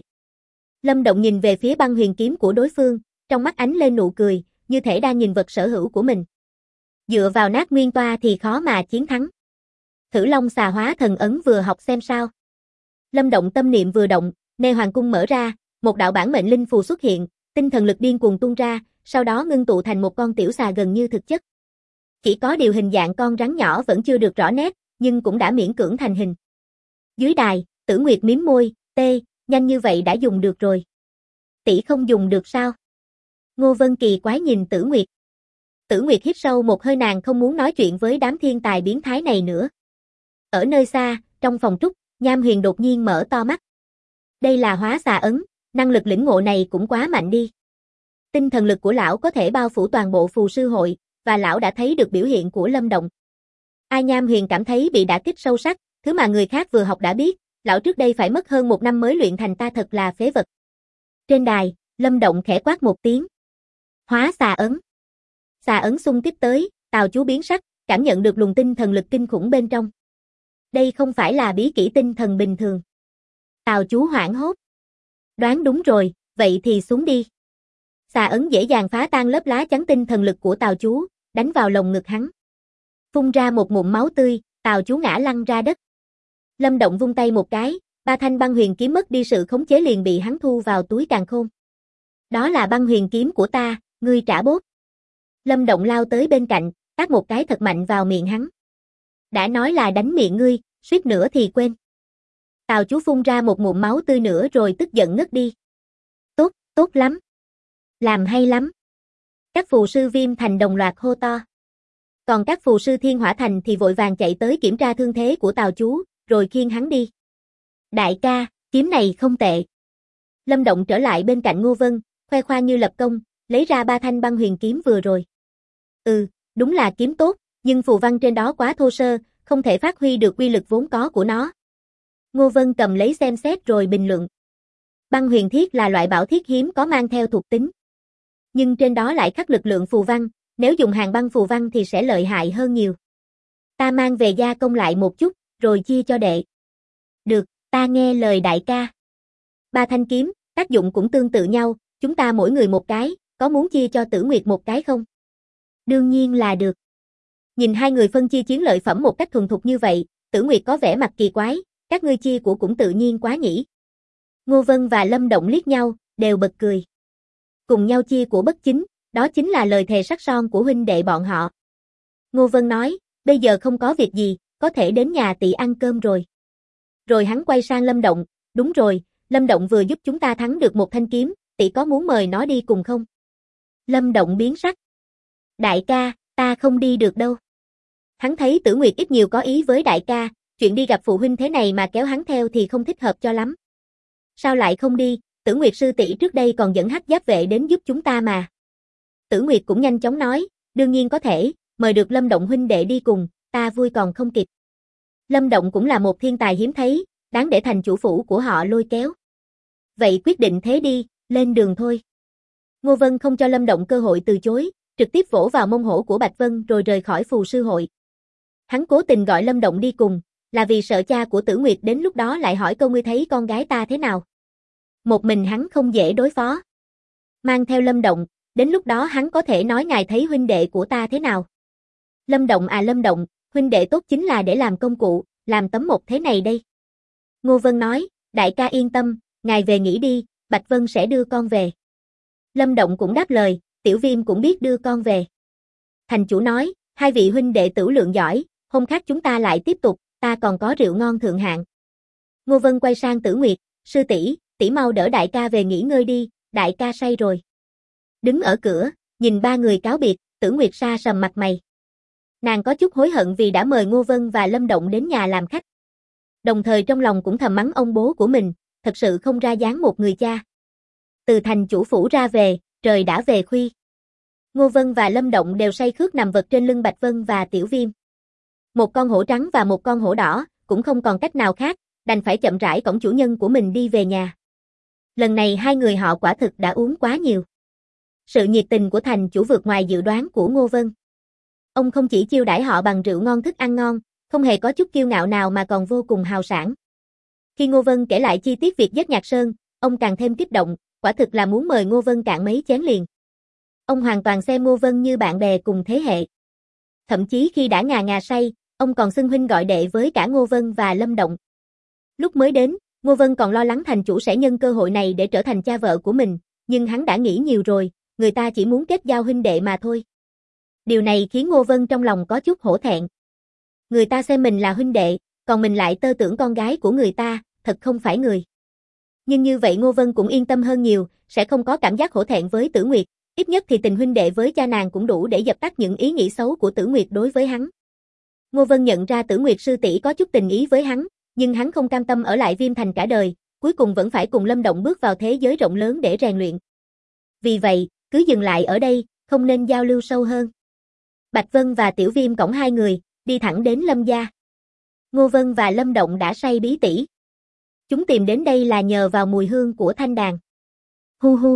Lâm Động nhìn về phía băng huyền kiếm của đối phương, trong mắt ánh lên nụ cười, như thể đang nhìn vật sở hữu của mình. Dựa vào nát nguyên toa thì khó mà chiến thắng. Thử Long xà hóa thần ấn vừa học xem sao. Lâm Động tâm niệm vừa động, nê hoàng cung mở ra, một đạo bản mệnh linh phù xuất hiện, tinh thần lực điên cuồng tuôn ra, sau đó ngưng tụ thành một con tiểu xà gần như thực chất. Chỉ có điều hình dạng con rắn nhỏ vẫn chưa được rõ nét, nhưng cũng đã miễn cưỡng thành hình. Dưới đài, Tử Nguyệt mím môi, nhanh như vậy đã dùng được rồi. Tỷ không dùng được sao? Ngô Vân kỳ quái nhìn Tử Nguyệt. Tử Nguyệt hít sâu một hơi, nàng không muốn nói chuyện với đám thiên tài biến thái này nữa. Ở nơi xa, trong phòng trúc, Nham Huyền đột nhiên mở to mắt. Đây là hóa xà ấn, năng lực lĩnh ngộ này cũng quá mạnh đi. Tinh thần lực của lão có thể bao phủ toàn bộ phù sư hội, và lão đã thấy được biểu hiện của Lâm Động. Nham Huyền cảm thấy bị đả kích sâu sắc, thứ mà người khác vừa học đã biết, lão trước đây phải mất hơn 1 năm mới luyện thành ta thật là phế vật. Trên đài, Lâm Động khẽ quát một tiếng. Hóa xà ấn. Xà ấn xung kích tới, Tào Chú biến sắc, cảm nhận được luồng tinh thần lực kinh khủng bên trong. Đây không phải là bí kỹ tinh thần bình thường. Tào Chú hoảng hốt. Đoán đúng rồi, vậy thì xuống đi. Xà ấn dễ dàng phá tan lớp lá chắn tinh thần lực của Tào Chú, đánh vào lồng ngực hắn. Phun ra một ngụm máu tươi, Tào Chú ngã lăn ra đất. Lâm Động vung tay một cái, 3 thanh băng huyền kiếm mất đi sự khống chế liền bị hắn thu vào túi càn khôn. Đó là băng huyền kiếm của ta, ngươi trả bốt. Lâm Động lao tới bên cạnh, tát một cái thật mạnh vào miệng hắn. Đã nói là đánh miệng ngươi, suýt nữa thì quên. Tào Chú phun ra một ngụm máu tươi nữa rồi tức giận ngất đi. Tốt, tốt lắm. Làm hay lắm. Các phù sư Viêm Thành đồng loạt hô to. Còn các phù sư Thiên Hỏa Thành thì vội vàng chạy tới kiểm tra thương thế của Tào Chú, rồi khiêng hắn đi. Đại ca, kiếm này không tệ. Lâm Động trở lại bên cạnh Ngô Vân, khoe khoang như lập công, lấy ra 3 thanh băng huyền kiếm vừa rồi. Đúng là kiếm tốt, nhưng phù văn trên đó quá thô sơ, không thể phát huy được uy lực vốn có của nó. Ngô Vân cầm lấy xem xét rồi bình luận. Băng huyền thiết là loại bảo thiết hiếm có mang theo thuộc tính. Nhưng trên đó lại khắc lực lượng phù văn, nếu dùng hàng băng phù văn thì sẽ lợi hại hơn nhiều. Ta mang về gia công lại một chút, rồi chia cho đệ. Được, ta nghe lời đại ca. 3 thanh kiếm, tác dụng cũng tương tự nhau, chúng ta mỗi người một cái, có muốn chia cho Tử Nguyệt một cái không? Đương nhiên là được. Nhìn hai người phân chia chiến lợi phẩm một cách thuần thục như vậy, Tử Nguyệt có vẻ mặt kỳ quái, các ngươi chia của cũng tự nhiên quá nhỉ. Ngô Vân và Lâm Động liếc nhau, đều bật cười. Cùng nhau chia của bất chính, đó chính là lời thề sắt son của huynh đệ bọn họ. Ngô Vân nói, bây giờ không có việc gì, có thể đến nhà tỷ ăn cơm rồi. Rồi hắn quay sang Lâm Động, đúng rồi, Lâm Động vừa giúp chúng ta thắng được một thanh kiếm, tỷ có muốn mời nó đi cùng không? Lâm Động biến sắc. Đại ca, ta không đi được đâu. Hắn thấy Tử Nguyệt ít nhiều có ý với đại ca, chuyện đi gặp phụ huynh thế này mà kéo hắn theo thì không thích hợp cho lắm. Sao lại không đi, Tử Nguyệt sư tỷ trước đây còn dẫn Hắc Giáp vệ đến giúp chúng ta mà. Tử Nguyệt cũng nhanh chóng nói, đương nhiên có thể, mời được Lâm Động huynh đệ đi cùng, ta vui còn không kịp. Lâm Động cũng là một thiên tài hiếm thấy, đáng để thành chủ phủ của họ lôi kéo. Vậy quyết định thế đi, lên đường thôi. Ngô Vân không cho Lâm Động cơ hội từ chối, trực tiếp vỗ vào mông hổ của Bạch Vân rồi rời khỏi phù sư hội. Hắn cố tình gọi Lâm Động đi cùng, là vì sợ cha của Tử Nguyệt đến lúc đó lại hỏi câu ngươi thấy con gái ta thế nào. Một mình hắn không dễ đối phó. Mang theo Lâm Động, đến lúc đó hắn có thể nói ngài thấy huynh đệ của ta thế nào. Lâm Động à Lâm Động, huynh đệ tốt chính là để làm công cụ, làm tấm một thế này đây. Ngô Vân nói, đại ca yên tâm, ngài về nghỉ đi, Bạch Vân sẽ đưa con về. Lâm Động cũng đáp lời, Tiểu Viêm cũng biết đưa con về. Thành chủ nói, hai vị huynh đệ tửu lượng giỏi, hôm khác chúng ta lại tiếp tục, ta còn có rượu ngon thượng hạng. Ngô Vân quay sang Tử Nguyệt, sư tỷ, tỷ mau đỡ đại ca về nghỉ ngơi đi, đại ca say rồi. Đứng ở cửa, nhìn 3 người cáo biệt, Tử Nguyệt sa sầm mặt mày. Nàng có chút hối hận vì đã mời Ngô Vân và Lâm Động đến nhà làm khách. Đồng thời trong lòng cũng thầm mắng ông bố của mình, thật sự không ra dáng một người cha. Từ thành chủ phủ ra về, trời đã về khuya. Ngô Vân và Lâm Động đều say khướt nằm vật trên lưng Bạch Vân và Tiểu Viêm. Một con hổ trắng và một con hổ đỏ, cũng không còn cách nào khác, đành phải chậm rãi cõng chủ nhân của mình đi về nhà. Lần này hai người họ quả thực đã uống quá nhiều. Sự nhiệt tình của thành chủ vượt ngoài dự đoán của Ngô Vân. Ông không chỉ chiêu đãi họ bằng rượu ngon thức ăn ngon, không hề có chút kiêu ngạo nào mà còn vô cùng hào sảng. Khi Ngô Vân kể lại chi tiết việc giết Nhạc Sơn, ông càng thêm kích động, quả thực là muốn mời Ngô Vân cạn mấy chén liền. Ông hoàn toàn xem Ngô Vân như bạn bè cùng thế hệ. Thậm chí khi đã ngà ngà say, ông còn xưng huynh gọi đệ với cả Ngô Vân và Lâm Động. Lúc mới đến, Ngô Vân còn lo lắng thành chủ sẽ nhân cơ hội này để trở thành cha vợ của mình, nhưng hắn đã nghĩ nhiều rồi, người ta chỉ muốn kết giao huynh đệ mà thôi. Điều này khiến Ngô Vân trong lòng có chút hổ thẹn. Người ta xem mình là huynh đệ, còn mình lại tơ tưởng con gái của người ta, thật không phải người. Nhưng như vậy Ngô Vân cũng yên tâm hơn nhiều, sẽ không có cảm giác hổ thẹn với Tử Nguyệt, ít nhất thì tình huynh đệ với cha nàng cũng đủ để dập tắt những ý nghĩ xấu của Tử Nguyệt đối với hắn. Ngô Vân nhận ra Tử Nguyệt sư tỷ có chút tình ý với hắn, nhưng hắn không cam tâm ở lại Viêm Thành cả đời, cuối cùng vẫn phải cùng Lâm Động bước vào thế giới rộng lớn để rèn luyện. Vì vậy, cứ dừng lại ở đây, không nên giao lưu sâu hơn. Bạch Vân và Tiểu Viêm cõng hai người, đi thẳng đến Lâm gia. Ngô Vân và Lâm Động đã say bí tỉ. chúng tìm đến đây là nhờ vào mùi hương của thanh đàn. Hu hu.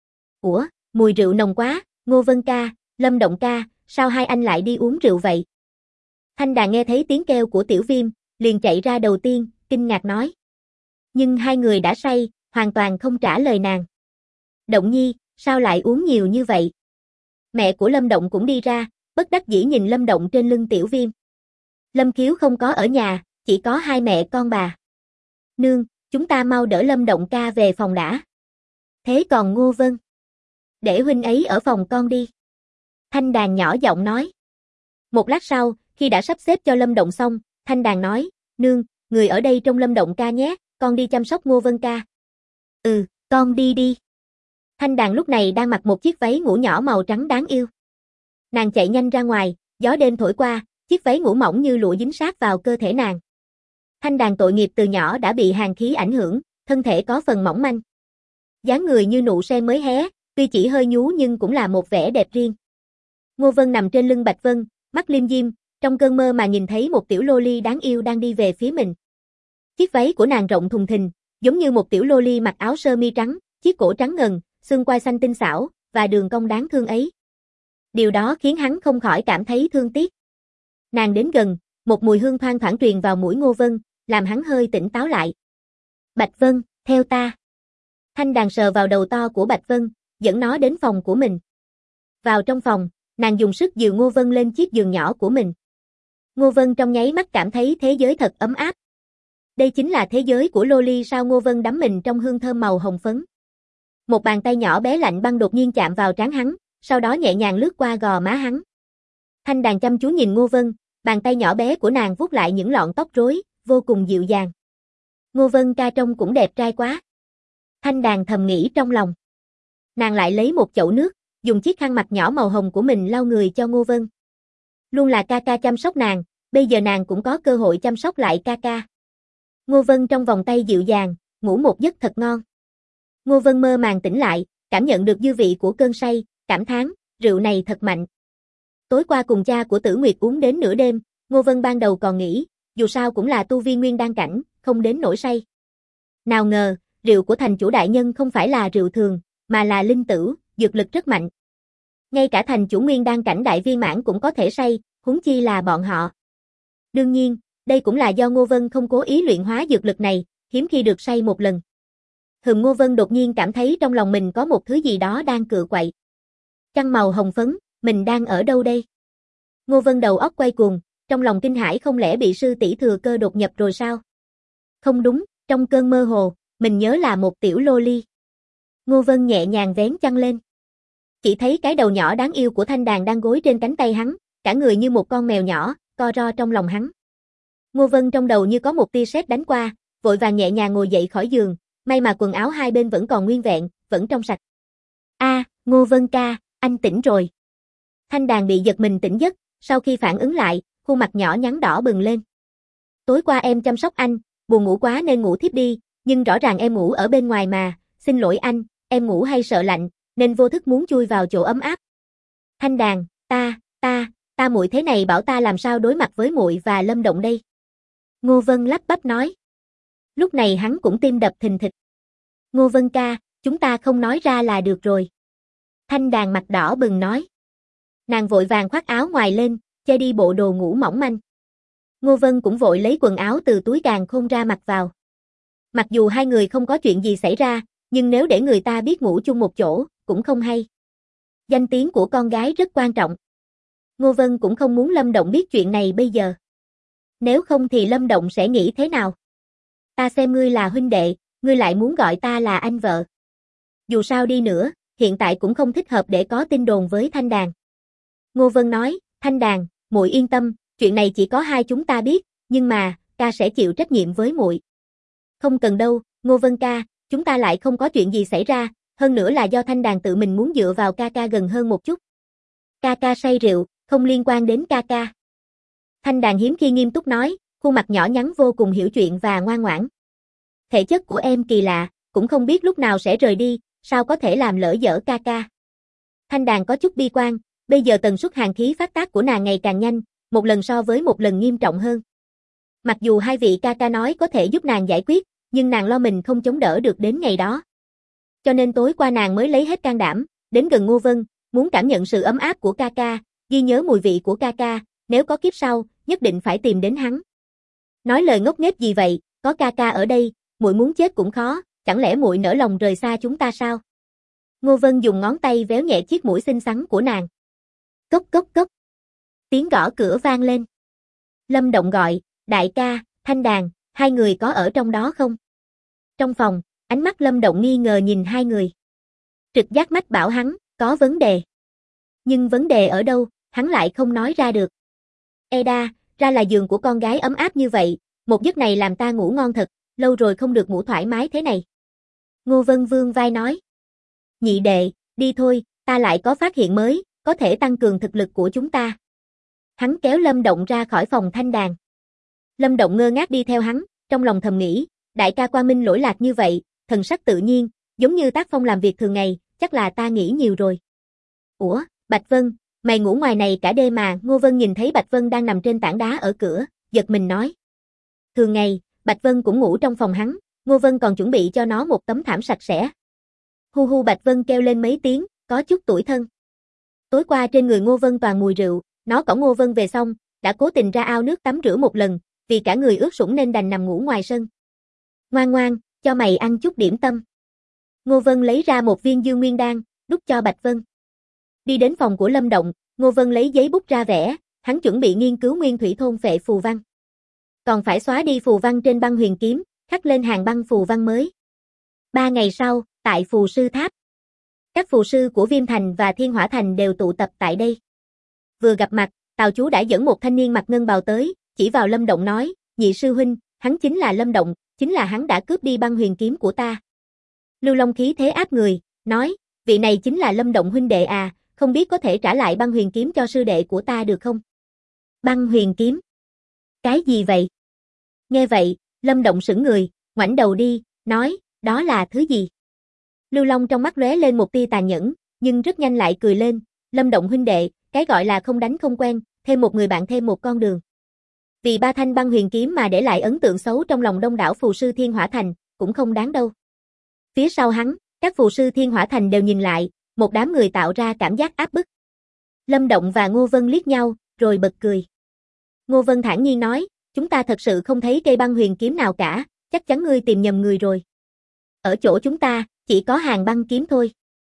Ủa, mùi rượu nồng quá, Ngô Vân ca, Lâm Động ca, sao hai anh lại đi uống rượu vậy? Thanh đàn nghe thấy tiếng kêu của Tiểu Viêm, liền chạy ra đầu tiên, kinh ngạc nói. Nhưng hai người đã say, hoàn toàn không trả lời nàng. Động Nhi, sao lại uống nhiều như vậy? Mẹ của Lâm Động cũng đi ra, bất đắc dĩ nhìn Lâm Động trên lưng Tiểu Viêm. Lâm Khiếu không có ở nhà, chỉ có hai mẹ con bà. Nương, chúng ta mau đỡ Lâm Động ca về phòng đã. Thế còn Ngô Vân? Để huynh ấy ở phòng con đi. Thanh đàn nhỏ giọng nói. Một lát sau, khi đã sắp xếp cho Lâm Động xong, Thanh đàn nói, nương, người ở đây trông Lâm Động ca nhé, con đi chăm sóc Ngô Vân ca. Ừ, con đi đi. Thanh đàn lúc này đang mặc một chiếc váy ngủ nhỏ màu trắng đáng yêu. Nàng chạy nhanh ra ngoài, gió đêm thổi qua, chiếc váy ngủ mỏng như lụa dính sát vào cơ thể nàng. Thanh đàn tội nghiệp từ nhỏ đã bị hàn khí ảnh hưởng, thân thể có phần mỏng manh. Dáng người như nụ sen mới hé, tuy chỉ hơi nhú nhưng cũng là một vẻ đẹp riêng. Ngô Vân nằm trên lưng Bạch Vân, mắt liêm diêm, trong cơn mơ mà nhìn thấy một tiểu lô ly đáng yêu đang đi về phía mình. Chiếc váy của nàng rộng thùng thình, giống như một tiểu lô ly mặc áo sơ mi trắng, chiếc cổ trắng ngần, xương quai xanh tinh xảo, và đường cong đáng thương ấy. Điều đó khiến hắn không khỏi cảm thấy thương tiếc. Nàng đến gần, một mùi hương thoang thoảng truyền vào mũi Ngô Vân, làm hắn hơi tỉnh táo lại. Bạch Vân, theo ta. Thanh đàn sờ vào đầu to của Bạch Vân, dẫn nó đến phòng của mình. Vào trong phòng, nàng dùng sức dìu Ngô Vân lên chiếc giường nhỏ của mình. Ngô Vân trong nháy mắt cảm thấy thế giới thật ấm áp. Đây chính là thế giới của Loli sao? Ngô Vân đắm mình trong hương thơm màu hồng phấn. Một bàn tay nhỏ bé lạnh băng đột nhiên chạm vào trán hắn, sau đó nhẹ nhàng lướt qua gò má hắn. Thanh đàn chăm chú nhìn Ngô Vân, bàn tay nhỏ bé của nàng vuốt lại những lọn tóc rối, vô cùng dịu dàng. Ngô Vân ca trông cũng đẹp trai quá. Thanh đàn thầm nghĩ trong lòng. Nàng lại lấy một chậu nước, dùng chiếc khăn mặt nhỏ màu hồng của mình lau người cho Ngô Vân. Luôn là ca ca chăm sóc nàng, bây giờ nàng cũng có cơ hội chăm sóc lại ca ca. Ngô Vân trong vòng tay dịu dàng, ngủ một giấc thật ngon. Ngô Vân mơ màng tỉnh lại, cảm nhận được dư vị của cơn say, cảm thán, rượu này thật mạnh. Tối qua cùng cha của Tử Nguyệt uống đến nửa đêm, Ngô Vân ban đầu còn nghĩ, dù sao cũng là tu vi nguyên đan cảnh, không đến nỗi say. Nào ngờ, rượu của thành chủ đại nhân không phải là rượu thường, mà là linh tử, dược lực rất mạnh. Ngay cả thành chủ nguyên đan cảnh đại viên mãn cũng có thể say, huống chi là bọn họ. Đương nhiên, đây cũng là do Ngô Vân không cố ý luyện hóa dược lực này, hiếm khi được say một lần. Ngô Vân đột nhiên cảm thấy trong lòng mình có một thứ gì đó đang cựa quậy. Trăng màu hồng phấn, mình đang ở đâu đây? Ngô Vân đầu óc quay cuồng, trong lòng kinh hãi, không lẽ bị sư tỷ thừa cơ đột nhập rồi sao? Không đúng, trong cơn mơ hồ, mình nhớ là một tiểu lô ly. Ngô Vân nhẹ nhàng vén chăn lên. Chỉ thấy cái đầu nhỏ đáng yêu của Thanh đàn đang gối trên cánh tay hắn, cả người như một con mèo nhỏ, co ro trong lòng hắn. Ngô Vân trong đầu như có một tia sét đánh qua, vội vàng nhẹ nhàng ngồi dậy khỏi giường, may mà quần áo hai bên vẫn còn nguyên vẹn, vẫn trong sạch. Ngô Vân ca, anh tỉnh rồi. Thanh đàn bị giật mình tỉnh giấc, sau khi phản ứng lại, khuôn mặt nhỏ nhắn đỏ bừng lên. Tối qua em chăm sóc anh, buồn ngủ quá nên ngủ thiếp đi, nhưng rõ ràng em ngủ ở bên ngoài mà, xin lỗi anh, em ngủ hay sợ lạnh, nên vô thức muốn chui vào chỗ ấm áp. Thanh đàn, ta muội thế này bảo ta làm sao đối mặt với muội và Lâm Động đây? Ngô Vân lắp bắp nói. Lúc này hắn cũng tim đập thình thịch. Ngô Vân ca, chúng ta không nói ra là được rồi. Thanh đàn mặt đỏ bừng nói. Nàng vội vàng khoác áo ngoài lên, che đi bộ đồ ngủ mỏng manh. Ngô Vân cũng vội lấy quần áo từ túi càn khôn ra mặc vào. Mặc dù hai người không có chuyện gì xảy ra, nhưng nếu để người ta biết ngủ chung một chỗ, cũng không hay. Danh tiếng của con gái rất quan trọng. Ngô Vân cũng không muốn Lâm Động biết chuyện này bây giờ. Nếu không thì Lâm Động sẽ nghĩ thế nào? Ta xem ngươi là huynh đệ, ngươi lại muốn gọi ta là anh vợ. Dù sao đi nữa, hiện tại cũng không thích hợp để có tin đồn với Thanh đàn. Ngô Vân nói, Thanh đàn, muội yên tâm, chuyện này chỉ có hai chúng ta biết, nhưng mà, ca sẽ chịu trách nhiệm với muội. Không cần đâu, Ngô Vân ca, chúng ta lại không có chuyện gì xảy ra, hơn nữa là do Thanh đàn tự mình muốn dựa vào ca ca gần hơn một chút. Ca ca say rượu, không liên quan đến ca ca. Thanh đàn hiếm khi nghiêm túc nói, khuôn mặt nhỏ nhắn vô cùng hiểu chuyện và ngoan ngoãn. Thể chất của em kỳ lạ, cũng không biết lúc nào sẽ rời đi, sao có thể làm lỡ dở ca ca. Thanh đàn có chút bi quan, bây giờ tần suất hàn khí phát tác của nàng ngày càng nhanh, một lần so với một lần nghiêm trọng hơn. Mặc dù hai vị ca ca nói có thể giúp nàng giải quyết, nhưng nàng lo mình không chống đỡ được đến ngày đó. Cho nên tối qua nàng mới lấy hết can đảm, đến gần Ngô Vân, muốn cảm nhận sự ấm áp của ca ca, ghi nhớ mùi vị của ca ca, nếu có kiếp sau, nhất định phải tìm đến hắn. Nói lời ngốc nghếch gì vậy, có ca ca ở đây, muội muốn chết cũng khó, chẳng lẽ muội nỡ lòng rời xa chúng ta sao? Ngô Vân dùng ngón tay véo nhẹ chiếc mũi xinh xắn của nàng. Cốc cốc cốc. Tiếng gõ cửa vang lên. Lâm Động gọi, đại ca, Thanh Đàn, hai người có ở trong đó không? Trong phòng, ánh mắt Lâm Động nghi ngờ nhìn hai người. Trực giác mách bảo hắn, có vấn đề. Nhưng vấn đề ở đâu, hắn lại không nói ra được. Eda, ra là giường của con gái ấm áp như vậy, một giấc này làm ta ngủ ngon thật, lâu rồi không được ngủ thoải mái thế này. Ngô Vân vương vai nói. Nhị đệ, đi thôi, ta lại có phát hiện mới, có thể tăng cường thực lực của chúng ta. Hắn kéo Lâm Động ra khỏi phòng Thanh Đàn. Lâm Động ngơ ngác đi theo hắn, trong lòng thầm nghĩ, đại ca qua minh lỗi lạc như vậy, thần sắc tự nhiên, giống như tác phong làm việc thường ngày, chắc là ta nghĩ nhiều rồi. Ủa, Bạch Vân, mày ngủ ngoài này cả đêm mà? Ngô Vân nhìn thấy Bạch Vân đang nằm trên tảng đá ở cửa, giật mình nói. Thường ngày, Bạch Vân cũng ngủ trong phòng hắn, Ngô Vân còn chuẩn bị cho nó một tấm thảm sạch sẽ. Hu hu, Bạch Vân kêu lên mấy tiếng, có chút tủi thân. Tối qua trên người Ngô Vân toàn mùi rượu, nó cõng Ngô Vân về xong, đã cố tình ra ao nước tắm rửa một lần, vì cả người ướt sũng nên đành nằm ngủ ngoài sân. Ngoan ngoan, cho mày ăn chút điểm tâm. Ngô Vân lấy ra một viên Dương Nguyên Đan, đút cho Bạch Vân. Đi đến phòng của Lâm Động, Ngô Vân lấy giấy bút ra vẽ, hắn chuẩn bị nghiên cứu nguyên thủy thôn phệ phù văn. Còn phải xóa đi phù văn trên băng huyền kiếm, khắc lên hàng băng phù văn mới. 3 ngày sau, tại phù sư tháp, các phù sư của Viêm Thành và Thiên Hỏa Thành đều tụ tập tại đây. Vừa gặp mặt, Tào Chú đã dẫn một thanh niên mặc ngân bào tới, chỉ vào Lâm Động nói, nhị sư huynh, hắn chính là Lâm Động, chính là hắn đã cướp đi băng huyền kiếm của ta. Lưu Long khí thế áp người, nói, vị này chính là Lâm Động huynh đệ à, không biết có thể trả lại băng huyền kiếm cho sư đệ của ta được không? Băng huyền kiếm? Cái gì vậy? Nghe vậy, Lâm Động sững người, ngoảnh đầu đi, nói, đó là thứ gì? Lưu Long trong mắt lóe lên một tia tàn nhẫn, nhưng rất nhanh lại cười lên, Lâm Động huynh đệ, cái gọi là không đánh không quen, thêm một người bạn thêm một con đường. Vì 3 thanh băng huyền kiếm mà để lại ấn tượng xấu trong lòng đông đảo phù sư Thiên Hỏa Thành, cũng không đáng đâu. Phía sau hắn, các phù sư Thiên Hỏa Thành đều nhìn lại, một đám người tạo ra cảm giác áp bức. Lâm Động và Ngô Vân liếc nhau, rồi bật cười. Ngô Vân thản nhiên nói, chúng ta thật sự không thấy cây băng huyền kiếm nào cả, chắc chắn ngươi tìm nhầm người rồi. Ở chỗ chúng ta, chỉ có hàng băng kiếm thôi.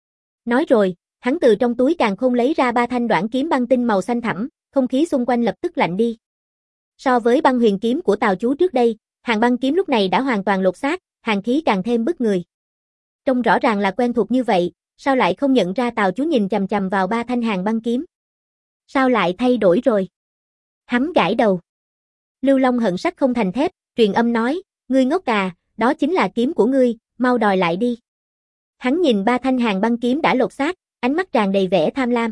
Nói rồi, hắn từ trong túi càn khôn lấy ra 3 thanh đoạn kiếm băng tinh màu xanh thẳm, không khí xung quanh lập tức lạnh đi. So với băng huyền kiếm của Tào Chú trước đây, hàng băng kiếm lúc này đã hoàn toàn lột xác, hàn khí càng thêm bức người. Trông rõ ràng là quen thuộc như vậy, sao lại không nhận ra Tào Chú nhìn chằm chằm vào 3 thanh hàng băng kiếm? Sao lại thay đổi rồi? Hắn gãi đầu. Lưu Long hận sắt không thành thép, truyền âm nói, ngươi ngốc à, đó chính là kiếm của ngươi, mau đòi lại đi. Hắn nhìn 3 thanh hàng băng kiếm đã lột xác, ánh mắt tràn đầy vẻ tham lam.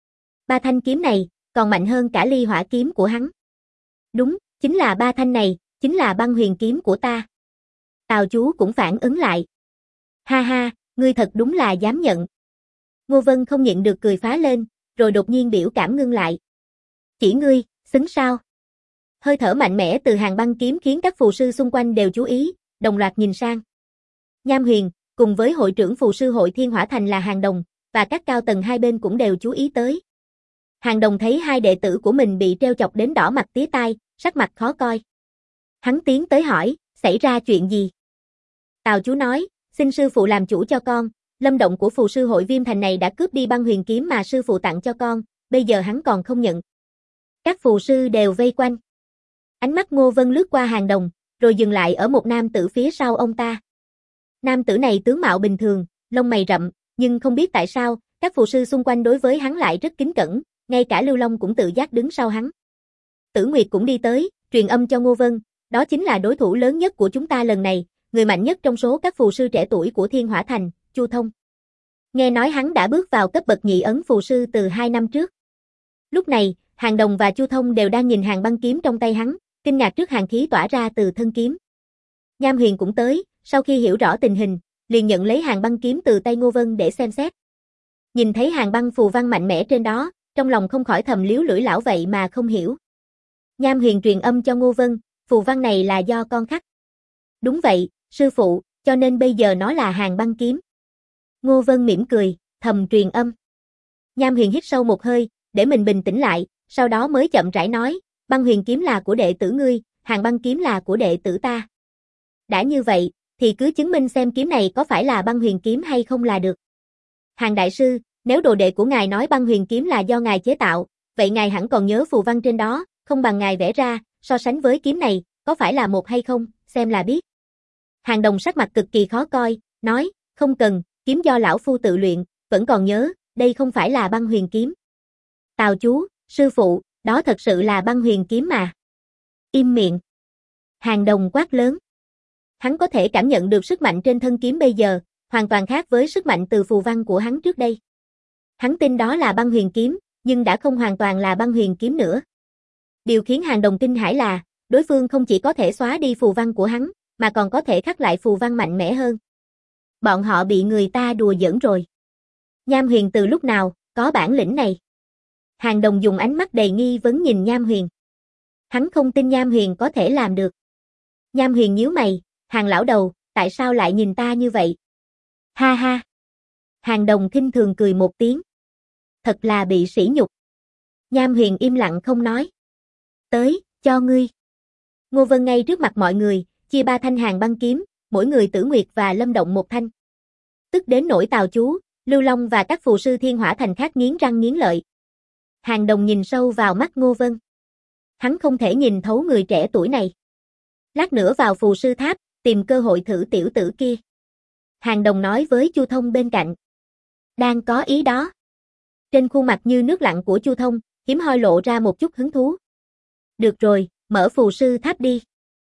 3 thanh kiếm này, còn mạnh hơn cả ly hỏa kiếm của hắn. Đúng, chính là 3 thanh này, chính là băng huyền kiếm của ta. Tào Chú cũng phản ứng lại. Ha ha, ngươi thật đúng là dám nhận. Ngô Vân không nhịn được cười phá lên, rồi đột nhiên biểu cảm ngưng lại. Chỉ ngươi, xứng sao? Hơi thở mạnh mẽ từ hàng băng kiếm khiến các phù sư xung quanh đều chú ý, đồng loạt nhìn sang. Nham Huyền, cùng với hội trưởng phù sư hội Thiên Hỏa Thành là Hàng Đồng, và các cao tầng hai bên cũng đều chú ý tới. Hàng Đồng thấy hai đệ tử của mình bị treo chọc đến đỏ mặt tía tai, sắc mặt khó coi. Hắn tiến tới hỏi, xảy ra chuyện gì? Tào Chú nói, xin sư phụ làm chủ cho con, Lâm Động của phù sư hội Viêm Thành này đã cướp đi băng huyền kiếm mà sư phụ tặng cho con, bây giờ hắn còn không nhận. Các phù sư đều vây quanh. Ánh mắt Ngô Vân lướt qua Hàng Đồng, rồi dừng lại ở một nam tử phía sau ông ta. Nam tử này tướng mạo bình thường, lông mày rậm, nhưng không biết tại sao, các phù sư xung quanh đối với hắn lại rất kính cẩn, ngay cả Lưu Long cũng tự giác đứng sau hắn. Tử Nguyệt cũng đi tới, truyền âm cho Ngô Vân, đó chính là đối thủ lớn nhất của chúng ta lần này, người mạnh nhất trong số các phù sư trẻ tuổi của Thiên Hỏa Thành, Chu Thông. Nghe nói hắn đã bước vào cấp bậc nhị ấn phù sư từ 2 năm trước. Lúc này, Hàng Đồng và Chu Thông đều đang nhìn hàng băng kiếm trong tay hắn, kinh ngạc trước hàn khí tỏa ra từ thân kiếm. Nham Huyền cũng tới, sau khi hiểu rõ tình hình, liền nhận lấy hàng băng kiếm từ tay Ngô Vân để xem xét. Nhìn thấy hàng băng phù văn mạnh mẽ trên đó, trong lòng không khỏi thầm liếu lưỡi lão vậy mà không hiểu. Nham Huyền truyền âm cho Ngô Vân, phù văn này là do con khắc. Đúng vậy, Sư phụ, cho nên bây giờ nó là Hàn băng kiếm. Ngô Vân mỉm cười, thầm truyền âm. Nham Huyền hít sâu một hơi, để mình bình tĩnh lại, sau đó mới chậm rãi nói, băng huyền kiếm là của đệ tử ngươi, Hàn băng kiếm là của đệ tử ta. Đã như vậy, thì cứ chứng minh xem kiếm này có phải là băng huyền kiếm hay không là được. Hàn đại sư, nếu đồ đệ của ngài nói băng huyền kiếm là do ngài chế tạo, vậy ngài hẳn còn nhớ phù văn trên đó, không bằng ngài vẽ ra, so sánh với kiếm này, có phải là một hay không, xem là biết. Hàn Đồng sắc mặt cực kỳ khó coi, nói, không cần, kiếm do lão phu tự luyện, vẫn còn nhớ, đây không phải là băng huyền kiếm. Tào chú, sư phụ, đó thật sự là băng huyền kiếm mà. Im miệng. Hàn Đồng quát lớn. Hắn có thể cảm nhận được sức mạnh trên thân kiếm bây giờ, hoàn toàn khác với sức mạnh từ phù văn của hắn trước đây. Hắn tin đó là băng huyền kiếm, nhưng đã không hoàn toàn là băng huyền kiếm nữa. Điều khiến Hàn Đồng kinh hãi là, đối phương không chỉ có thể xóa đi phù văn của hắn, mà còn có thể khắc lại phù văn mạnh mẽ hơn. Bọn họ bị người ta đùa giỡn rồi. Nham Huyền từ lúc nào, có bản lĩnh này? Hàn Đồng dùng ánh mắt đầy nghi vấn nhìn Nham Huyền. Hắn không tin Nham Huyền có thể làm được. Nham Huyền nhíu mày, Hàn lão đầu, tại sao lại nhìn ta như vậy? Ha ha. Hàn Đồng khinh thường cười một tiếng. Thật là bị sỉ nhục. Nham Huyền im lặng không nói. Tới, cho ngươi. Ngô Vân ngay trước mặt mọi người, chia 3 thanh Hàn băng kiếm, mỗi người Tử Nguyệt và Lâm Động một thanh. Tức đến nỗi Tào Chú, Lưu Long và các phù sư Thiên Hỏa Thành khác nghiến răng nghiến lợi. Hàn Đồng nhìn sâu vào mắt Ngô Vân. Hắn không thể nhìn thấu người trẻ tuổi này. Lát nữa vào phù sư tháp, tìm cơ hội thử tiểu tử kia. Hàn Đồng nói với Chu Thông bên cạnh. Đang có ý đó. Trên khuôn mặt như nước lặng của Chu Thông, hiếm hoi lộ ra một chút hứng thú. Được rồi, mở phù sư tháp đi.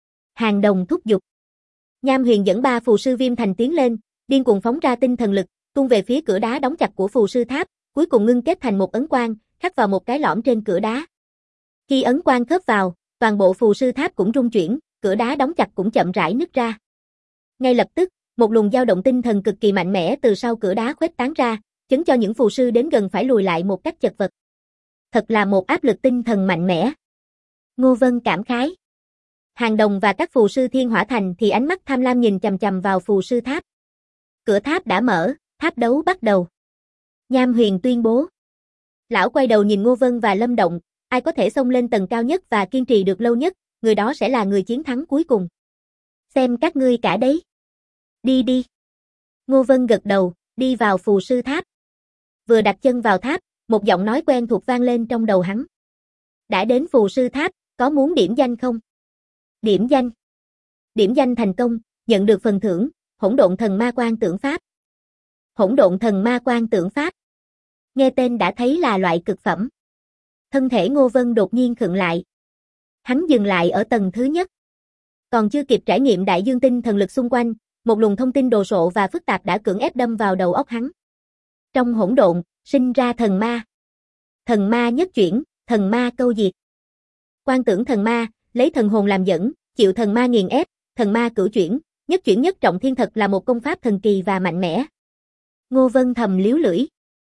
Hàn Đồng thúc giục. Nham Huyền dẫn 3 phù sư Viêm Thành tiến lên, điên cuồng phóng ra tinh thần lực, tung về phía cửa đá đóng chặt của phù sư tháp, cuối cùng ngưng kết thành một ấn quang, khắc vào một cái lõm trên cửa đá. Khi ấn quang khớp vào, toàn bộ phù sư tháp cũng rung chuyển, cửa đá đóng chặt cũng chậm rãi nứt ra. Ngay lập tức, một luồng dao động tinh thần cực kỳ mạnh mẽ từ sau cửa đá khuếch tán ra, chấn cho những phù sư đến gần phải lùi lại một cách chật vật. Thật là một áp lực tinh thần mạnh mẽ. Ngô Vân cảm khái. Hàn Đồng và các phù sư Thiên Hỏa Thành thì ánh mắt tham lam nhìn chằm chằm vào phù sư tháp. Cửa tháp đã mở, tháp đấu bắt đầu. Nham Huyền tuyên bố. Lão quay đầu nhìn Ngô Vân và Lâm Động, ai có thể xông lên tầng cao nhất và kiên trì được lâu nhất, người đó sẽ là người chiến thắng cuối cùng. Xem các ngươi cả đấy. Đi đi. Ngô Vân gật đầu, đi vào phù sư tháp. Vừa đặt chân vào tháp, một giọng nói quen thuộc vang lên trong đầu hắn. Đã đến phù sư tháp, có muốn điểm danh không? Điểm danh. Điểm danh thành công, nhận được phần thưởng, Hỗn Độn Thần Ma Quan Tượng Pháp. Hỗn Độn Thần Ma Quan Tượng Pháp. Nghe tên đã thấy là loại cực phẩm. Thân thể Ngô Vân đột nhiên khựng lại. Hắn dừng lại ở tầng thứ nhất. Còn chưa kịp trải nghiệm đại dương tinh thần lực xung quanh, một luồng thông tin đồ sộ và phức tạp đã cưỡng ép đâm vào đầu óc hắn. Trong hỗn độn, sinh ra thần ma. Thần ma nhất chuyển, thần ma câu diệt. Quan tưởng thần ma, lấy thần hồn làm dẫn, chịu thần ma nghiền ép, thần ma cửu chuyển nhất trọng thiên thật là một công pháp thần kỳ và mạnh mẽ. Ngô Vân thầm liếu lưỡi.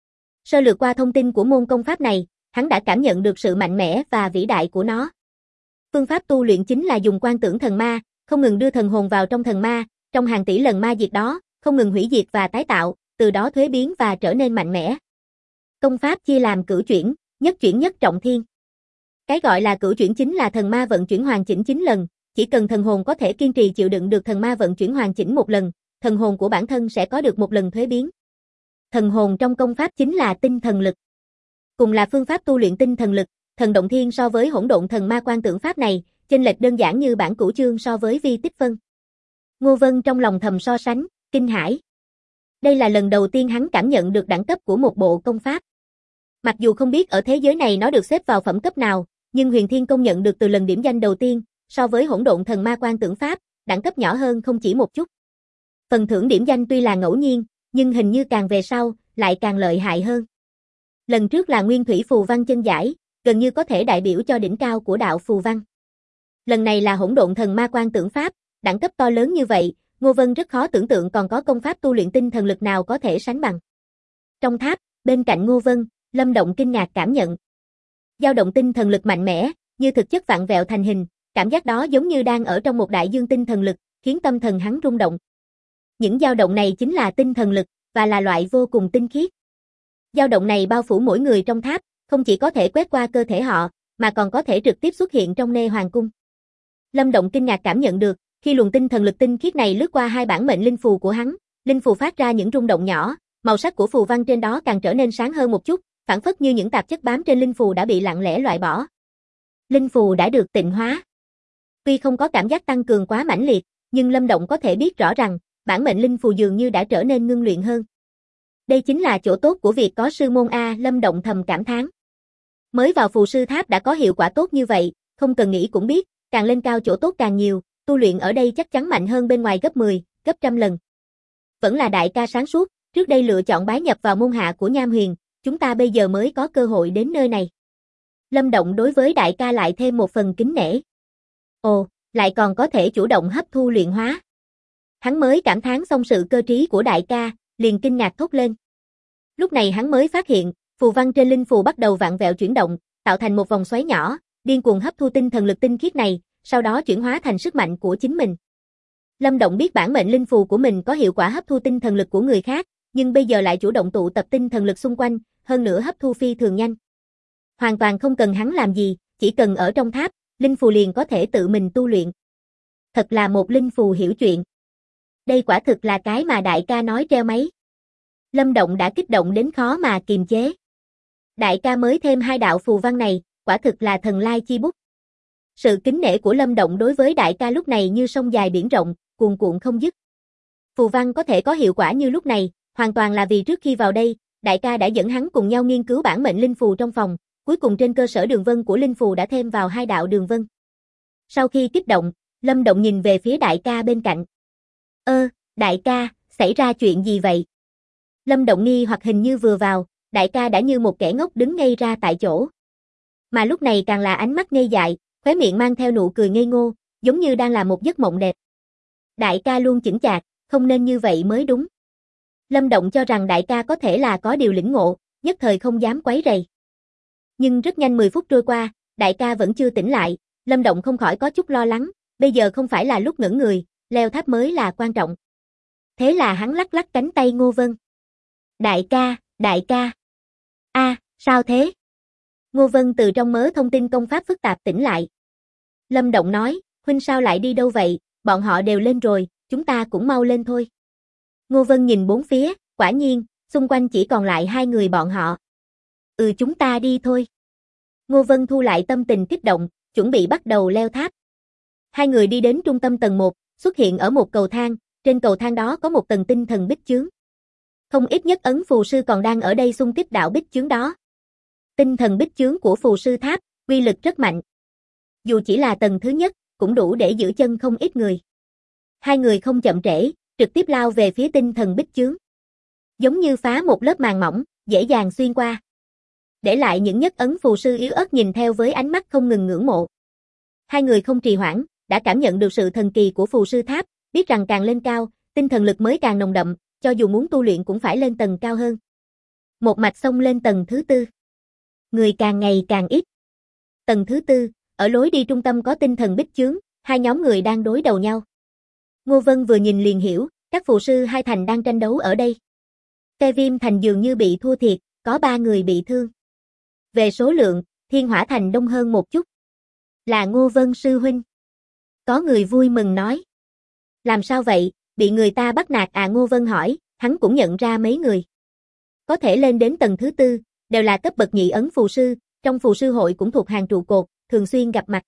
Sơ lược qua thông tin của môn công pháp này, hắn đã cảm nhận được sự mạnh mẽ và vĩ đại của nó. Phương pháp tu luyện chính là dùng quan tưởng thần ma, không ngừng đưa thần hồn vào trong thần ma, trong hàng tỷ lần ma diệt đó, không ngừng hủy diệt và tái tạo, từ đó thuế biến và trở nên mạnh mẽ. Công pháp chia làm cửu chuyển nhất trọng thiên. Cái gọi là cửu chuyển chính là thần ma vận chuyển hoàn chỉnh 9 lần, chỉ cần thần hồn có thể kiên trì chịu đựng được thần ma vận chuyển hoàn chỉnh một lần, thần hồn của bản thân sẽ có được một lần thuế biến. Thần hồn trong công pháp chính là tinh thần lực. Cùng là phương pháp tu luyện tinh thần lực, thần động thiên so với hỗn độn thần ma quan tượng pháp này, chênh lệch đơn giản như bản cửu chương so với vi tích phân. Ngô Vân trong lòng thầm so sánh, kinh hãi. Đây là lần đầu tiên hắn cảm nhận được đẳng cấp của một bộ công pháp. Mặc dù không biết ở thế giới này nó được xếp vào phẩm cấp nào, nhưng Huyền Thiên công nhận được từ lần điểm danh đầu tiên, so với hỗn độn thần ma quan tượng pháp, đẳng cấp nhỏ hơn không chỉ một chút. Phần thưởng điểm danh tuy là ngẫu nhiên, nhưng hình như càng về sau, lại càng lợi hại hơn. Lần trước là Nguyên Thủy Phù Văn chân giải, gần như có thể đại biểu cho đỉnh cao của đạo phù văn. Lần này là hỗn độn thần ma quan tượng pháp, đẳng cấp to lớn như vậy, Ngô Vân rất khó tưởng tượng còn có công pháp tu luyện tinh thần lực nào có thể sánh bằng. Trong tháp, bên cạnh Ngô Vân, Lâm Động kinh ngạc cảm nhận. Dao động tinh thần lực mạnh mẽ, như thực chất vặn vẹo thành hình, cảm giác đó giống như đang ở trong một đại dương tinh thần lực, khiến tâm thần hắn rung động. Những dao động này chính là tinh thần lực, và là loại vô cùng tinh khiết. Dao động này bao phủ mỗi người trong tháp, không chỉ có thể quét qua cơ thể họ, mà còn có thể trực tiếp xuất hiện trong nê hoàng cung. Lâm Động kinh ngạc cảm nhận được, khi luồng tinh thần lực tinh khiết này lướt qua hai bản mệnh linh phù của hắn, linh phù phát ra những rung động nhỏ, màu sắc của phù văn trên đó càng trở nên sáng hơn một chút, phản phất như những tạp chất bám trên linh phù đã bị lặng lẽ loại bỏ. Linh phù đã được tịnh hóa. Tuy không có cảm giác tăng cường quá mãnh liệt, nhưng Lâm Động có thể biết rõ rằng, bản mệnh linh phù dường như đã trở nên ngưng luyện hơn. Đây chính là chỗ tốt của việc có sư môn A, Lâm Động thầm cảm thán. Mới vào phù sư tháp đã có hiệu quả tốt như vậy, không cần nghĩ cũng biết, càng lên cao chỗ tốt càng nhiều, tu luyện ở đây chắc chắn mạnh hơn bên ngoài gấp 10, gấp trăm lần. Vẫn là đại ca sáng suốt, trước đây lựa chọn bái nhập vào môn hạ của Nham Huyền, chúng ta bây giờ mới có cơ hội đến nơi này. Lâm Động đối với đại ca lại thêm một phần kính nể. Ồ, lại còn có thể chủ động hấp thu luyện hóa. Hắn mới cảm thán xong sự cơ trí của đại ca, liền kinh ngạc thốt lên. Lúc này hắn mới phát hiện, phù văn trên linh phù bắt đầu vặn vẹo chuyển động, tạo thành một vòng xoáy nhỏ, điên cuồng hấp thu tinh thần lực tinh khiết này, sau đó chuyển hóa thành sức mạnh của chính mình. Lâm Động biết bản mệnh linh phù của mình có hiệu quả hấp thu tinh thần lực của người khác, nhưng bây giờ lại chủ động tụ tập tinh thần lực xung quanh, hơn nữa hấp thu phi thường nhanh. Hoàn toàn không cần hắn làm gì, chỉ cần ở trong tháp, linh phù liền có thể tự mình tu luyện. Thật là một linh phù hiểu chuyện. Đây quả thực là cái mà đại ca nói treo máy. Lâm Động đã kích động đến khó mà kiềm chế. Đại ca mới thêm hai đạo phù văn này, quả thực là thần lai chi bút. Sự kính nể của Lâm Động đối với đại ca lúc này như sông dài biển rộng, cuồn cuộn không dứt. Phù văn có thể có hiệu quả như lúc này, hoàn toàn là vì trước khi vào đây, đại ca đã dẫn hắn cùng nhau nghiên cứu bản mệnh linh phù trong phòng, cuối cùng trên cơ sở đường vân của linh phù đã thêm vào hai đạo đường vân. Sau khi kích động, Lâm Động nhìn về phía đại ca bên cạnh. Đại ca, xảy ra chuyện gì vậy? Lâm Động nghi hoặc hình như vừa vào, đại ca đã như một kẻ ngốc đứng ngây ra tại chỗ. Mà lúc này càng là ánh mắt ngây dại, khóe miệng mang theo nụ cười ngây ngô, giống như đang làm một giấc mộng đẹp. Đại ca luôn chững chạc, không nên như vậy mới đúng. Lâm Động cho rằng đại ca có thể là có điều lĩnh ngộ, nhất thời không dám quấy rầy. Nhưng rất nhanh 10 phút trôi qua, đại ca vẫn chưa tỉnh lại, Lâm Động không khỏi có chút lo lắng, bây giờ không phải là lúc ngẩn người, leo tháp mới là quan trọng. Thế là hắn lắc lắc cánh tay Ngô Vân. Đại ca. Sao thế? Ngô Vân từ trong mớ thông tin công pháp phức tạp tỉnh lại. Lâm Động nói, huynh sao lại đi đâu vậy, bọn họ đều lên rồi, chúng ta cũng mau lên thôi. Ngô Vân nhìn bốn phía, quả nhiên, xung quanh chỉ còn lại hai người bọn họ. Chúng ta đi thôi. Ngô Vân thu lại tâm tình kích động, chuẩn bị bắt đầu leo tháp. Hai người đi đến trung tâm tầng 1, xuất hiện ở một cầu thang, trên cầu thang đó có một tầng tinh thần bích chướng. Không ít nhất ấn phù sư còn đang ở đây xung kích đạo bích chướng đó. Tinh thần bích chướng của phù sư tháp, uy lực rất mạnh. Dù chỉ là tầng thứ nhất, cũng đủ để giữ chân không ít người. Hai người không chậm trễ, trực tiếp lao về phía tinh thần bích chướng. Giống như phá một lớp màng mỏng, dễ dàng xuyên qua. Để lại những nhất ấn phù sư yếu ớt nhìn theo với ánh mắt không ngừng ngưỡng mộ. Hai người không trì hoãn, đã cảm nhận được sự thần kỳ của phù sư tháp, biết rằng càng lên cao, tinh thần lực mới càng nồng đậm, cho dù muốn tu luyện cũng phải lên tầng cao hơn. Một mạch xông lên tầng thứ 4. Người càng ngày càng ít. Tầng thứ 4, ở lối đi trung tâm có tinh thần bích chướng, hai nhóm người đang đối đầu nhau. Ngô Vân vừa nhìn liền hiểu, các phù sư hai thành đang tranh đấu ở đây. Phe Viêm thành dường như bị thua thiệt, có 3 người bị thương. Về số lượng, Thiên Hỏa thành đông hơn một chút. Là Ngô Vân sư huynh. Có người vui mừng nói. Làm sao vậy, bị người ta bắt nạt à? Ngô Vân hỏi, hắn cũng nhận ra mấy người. Có thể lên đến tầng thứ 4, đều là cấp bậc nhị ấn phù sư, trong phù sư hội cũng thuộc hàng trụ cột, thường xuyên gặp mặt.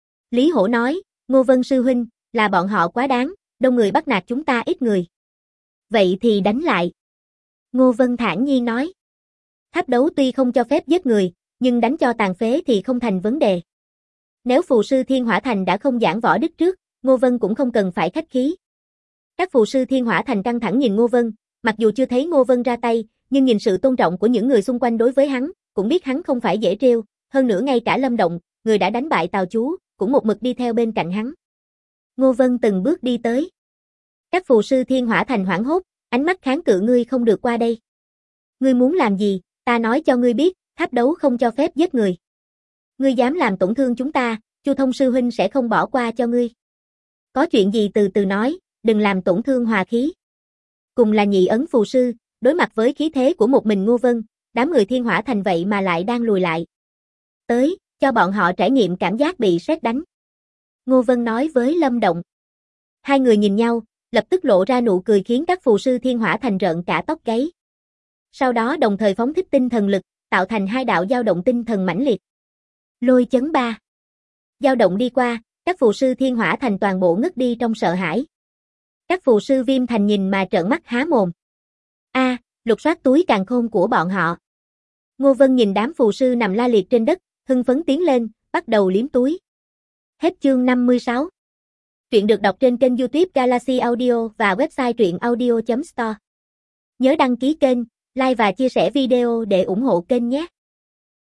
Lý Hổ nói, Ngô Vân sư huynh, là bọn họ quá đáng, đông người bắt nạt chúng ta ít người. Vậy thì đánh lại. Ngô Vân thản nhiên nói. Tháp đấu tuy không cho phép giết người, nhưng đánh cho tàn phế thì không thành vấn đề. Nếu phù sư Thiên Hỏa thành đã không giảng võ đức trước, Ngô Vân cũng không cần phải khách khí. Các phù sư Thiên Hỏa thành căng thẳng nhìn Ngô Vân, mặc dù chưa thấy Ngô Vân ra tay, nhưng nhìn sự tôn trọng của những người xung quanh đối với hắn, cũng biết hắn không phải dễ trêu, hơn nữa ngay cả Lâm Động, người đã đánh bại Tào Chú, cũng một mực đi theo bên cạnh hắn. Ngô Vân từng bước đi tới. Các phù sư Thiên Hỏa thành hoảng hốt, ánh mắt kháng cự, ngươi không được qua đây. Ngươi muốn làm gì, ta nói cho ngươi biết, tháp đấu không cho phép giết người. Ngươi dám làm tổn thương chúng ta, Chu Thông sư huynh sẽ không bỏ qua cho ngươi. Có chuyện gì từ từ nói, đừng làm tổn thương hòa khí. Cùng là nhị ấn phù sư, đối mặt với khí thế của một mình Ngô Vân, đám người Thiên Hỏa Thành vậy mà lại đang lùi lại. Tới, cho bọn họ trải nghiệm cảm giác bị sét đánh. Ngô Vân nói với Lâm Động. Hai người nhìn nhau, lập tức lộ ra nụ cười khiến các phù sư Thiên Hỏa Thành rợn cả tóc gáy. Sau đó đồng thời phóng thích tinh thần lực, tạo thành hai đạo dao động tinh thần mãnh liệt. Lôi chấn ba. Dao động đi qua, các phù sư Thiên Hỏa Thành toàn bộ ngất đi trong sợ hãi. Các phù sư Viêm Thành nhìn mà trợn mắt há mồm. Lục soát túi càn khôn của bọn họ. Ngô Vân nhìn đám phù sư nằm la liệt trên đất, hưng phấn tiến lên, bắt đầu liếm túi. Hết chương 56. Truyện được đọc trên kênh YouTube Galaxy Audio và website truyệnaudio.store. Nhớ đăng ký kênh, like và chia sẻ video để ủng hộ kênh nhé.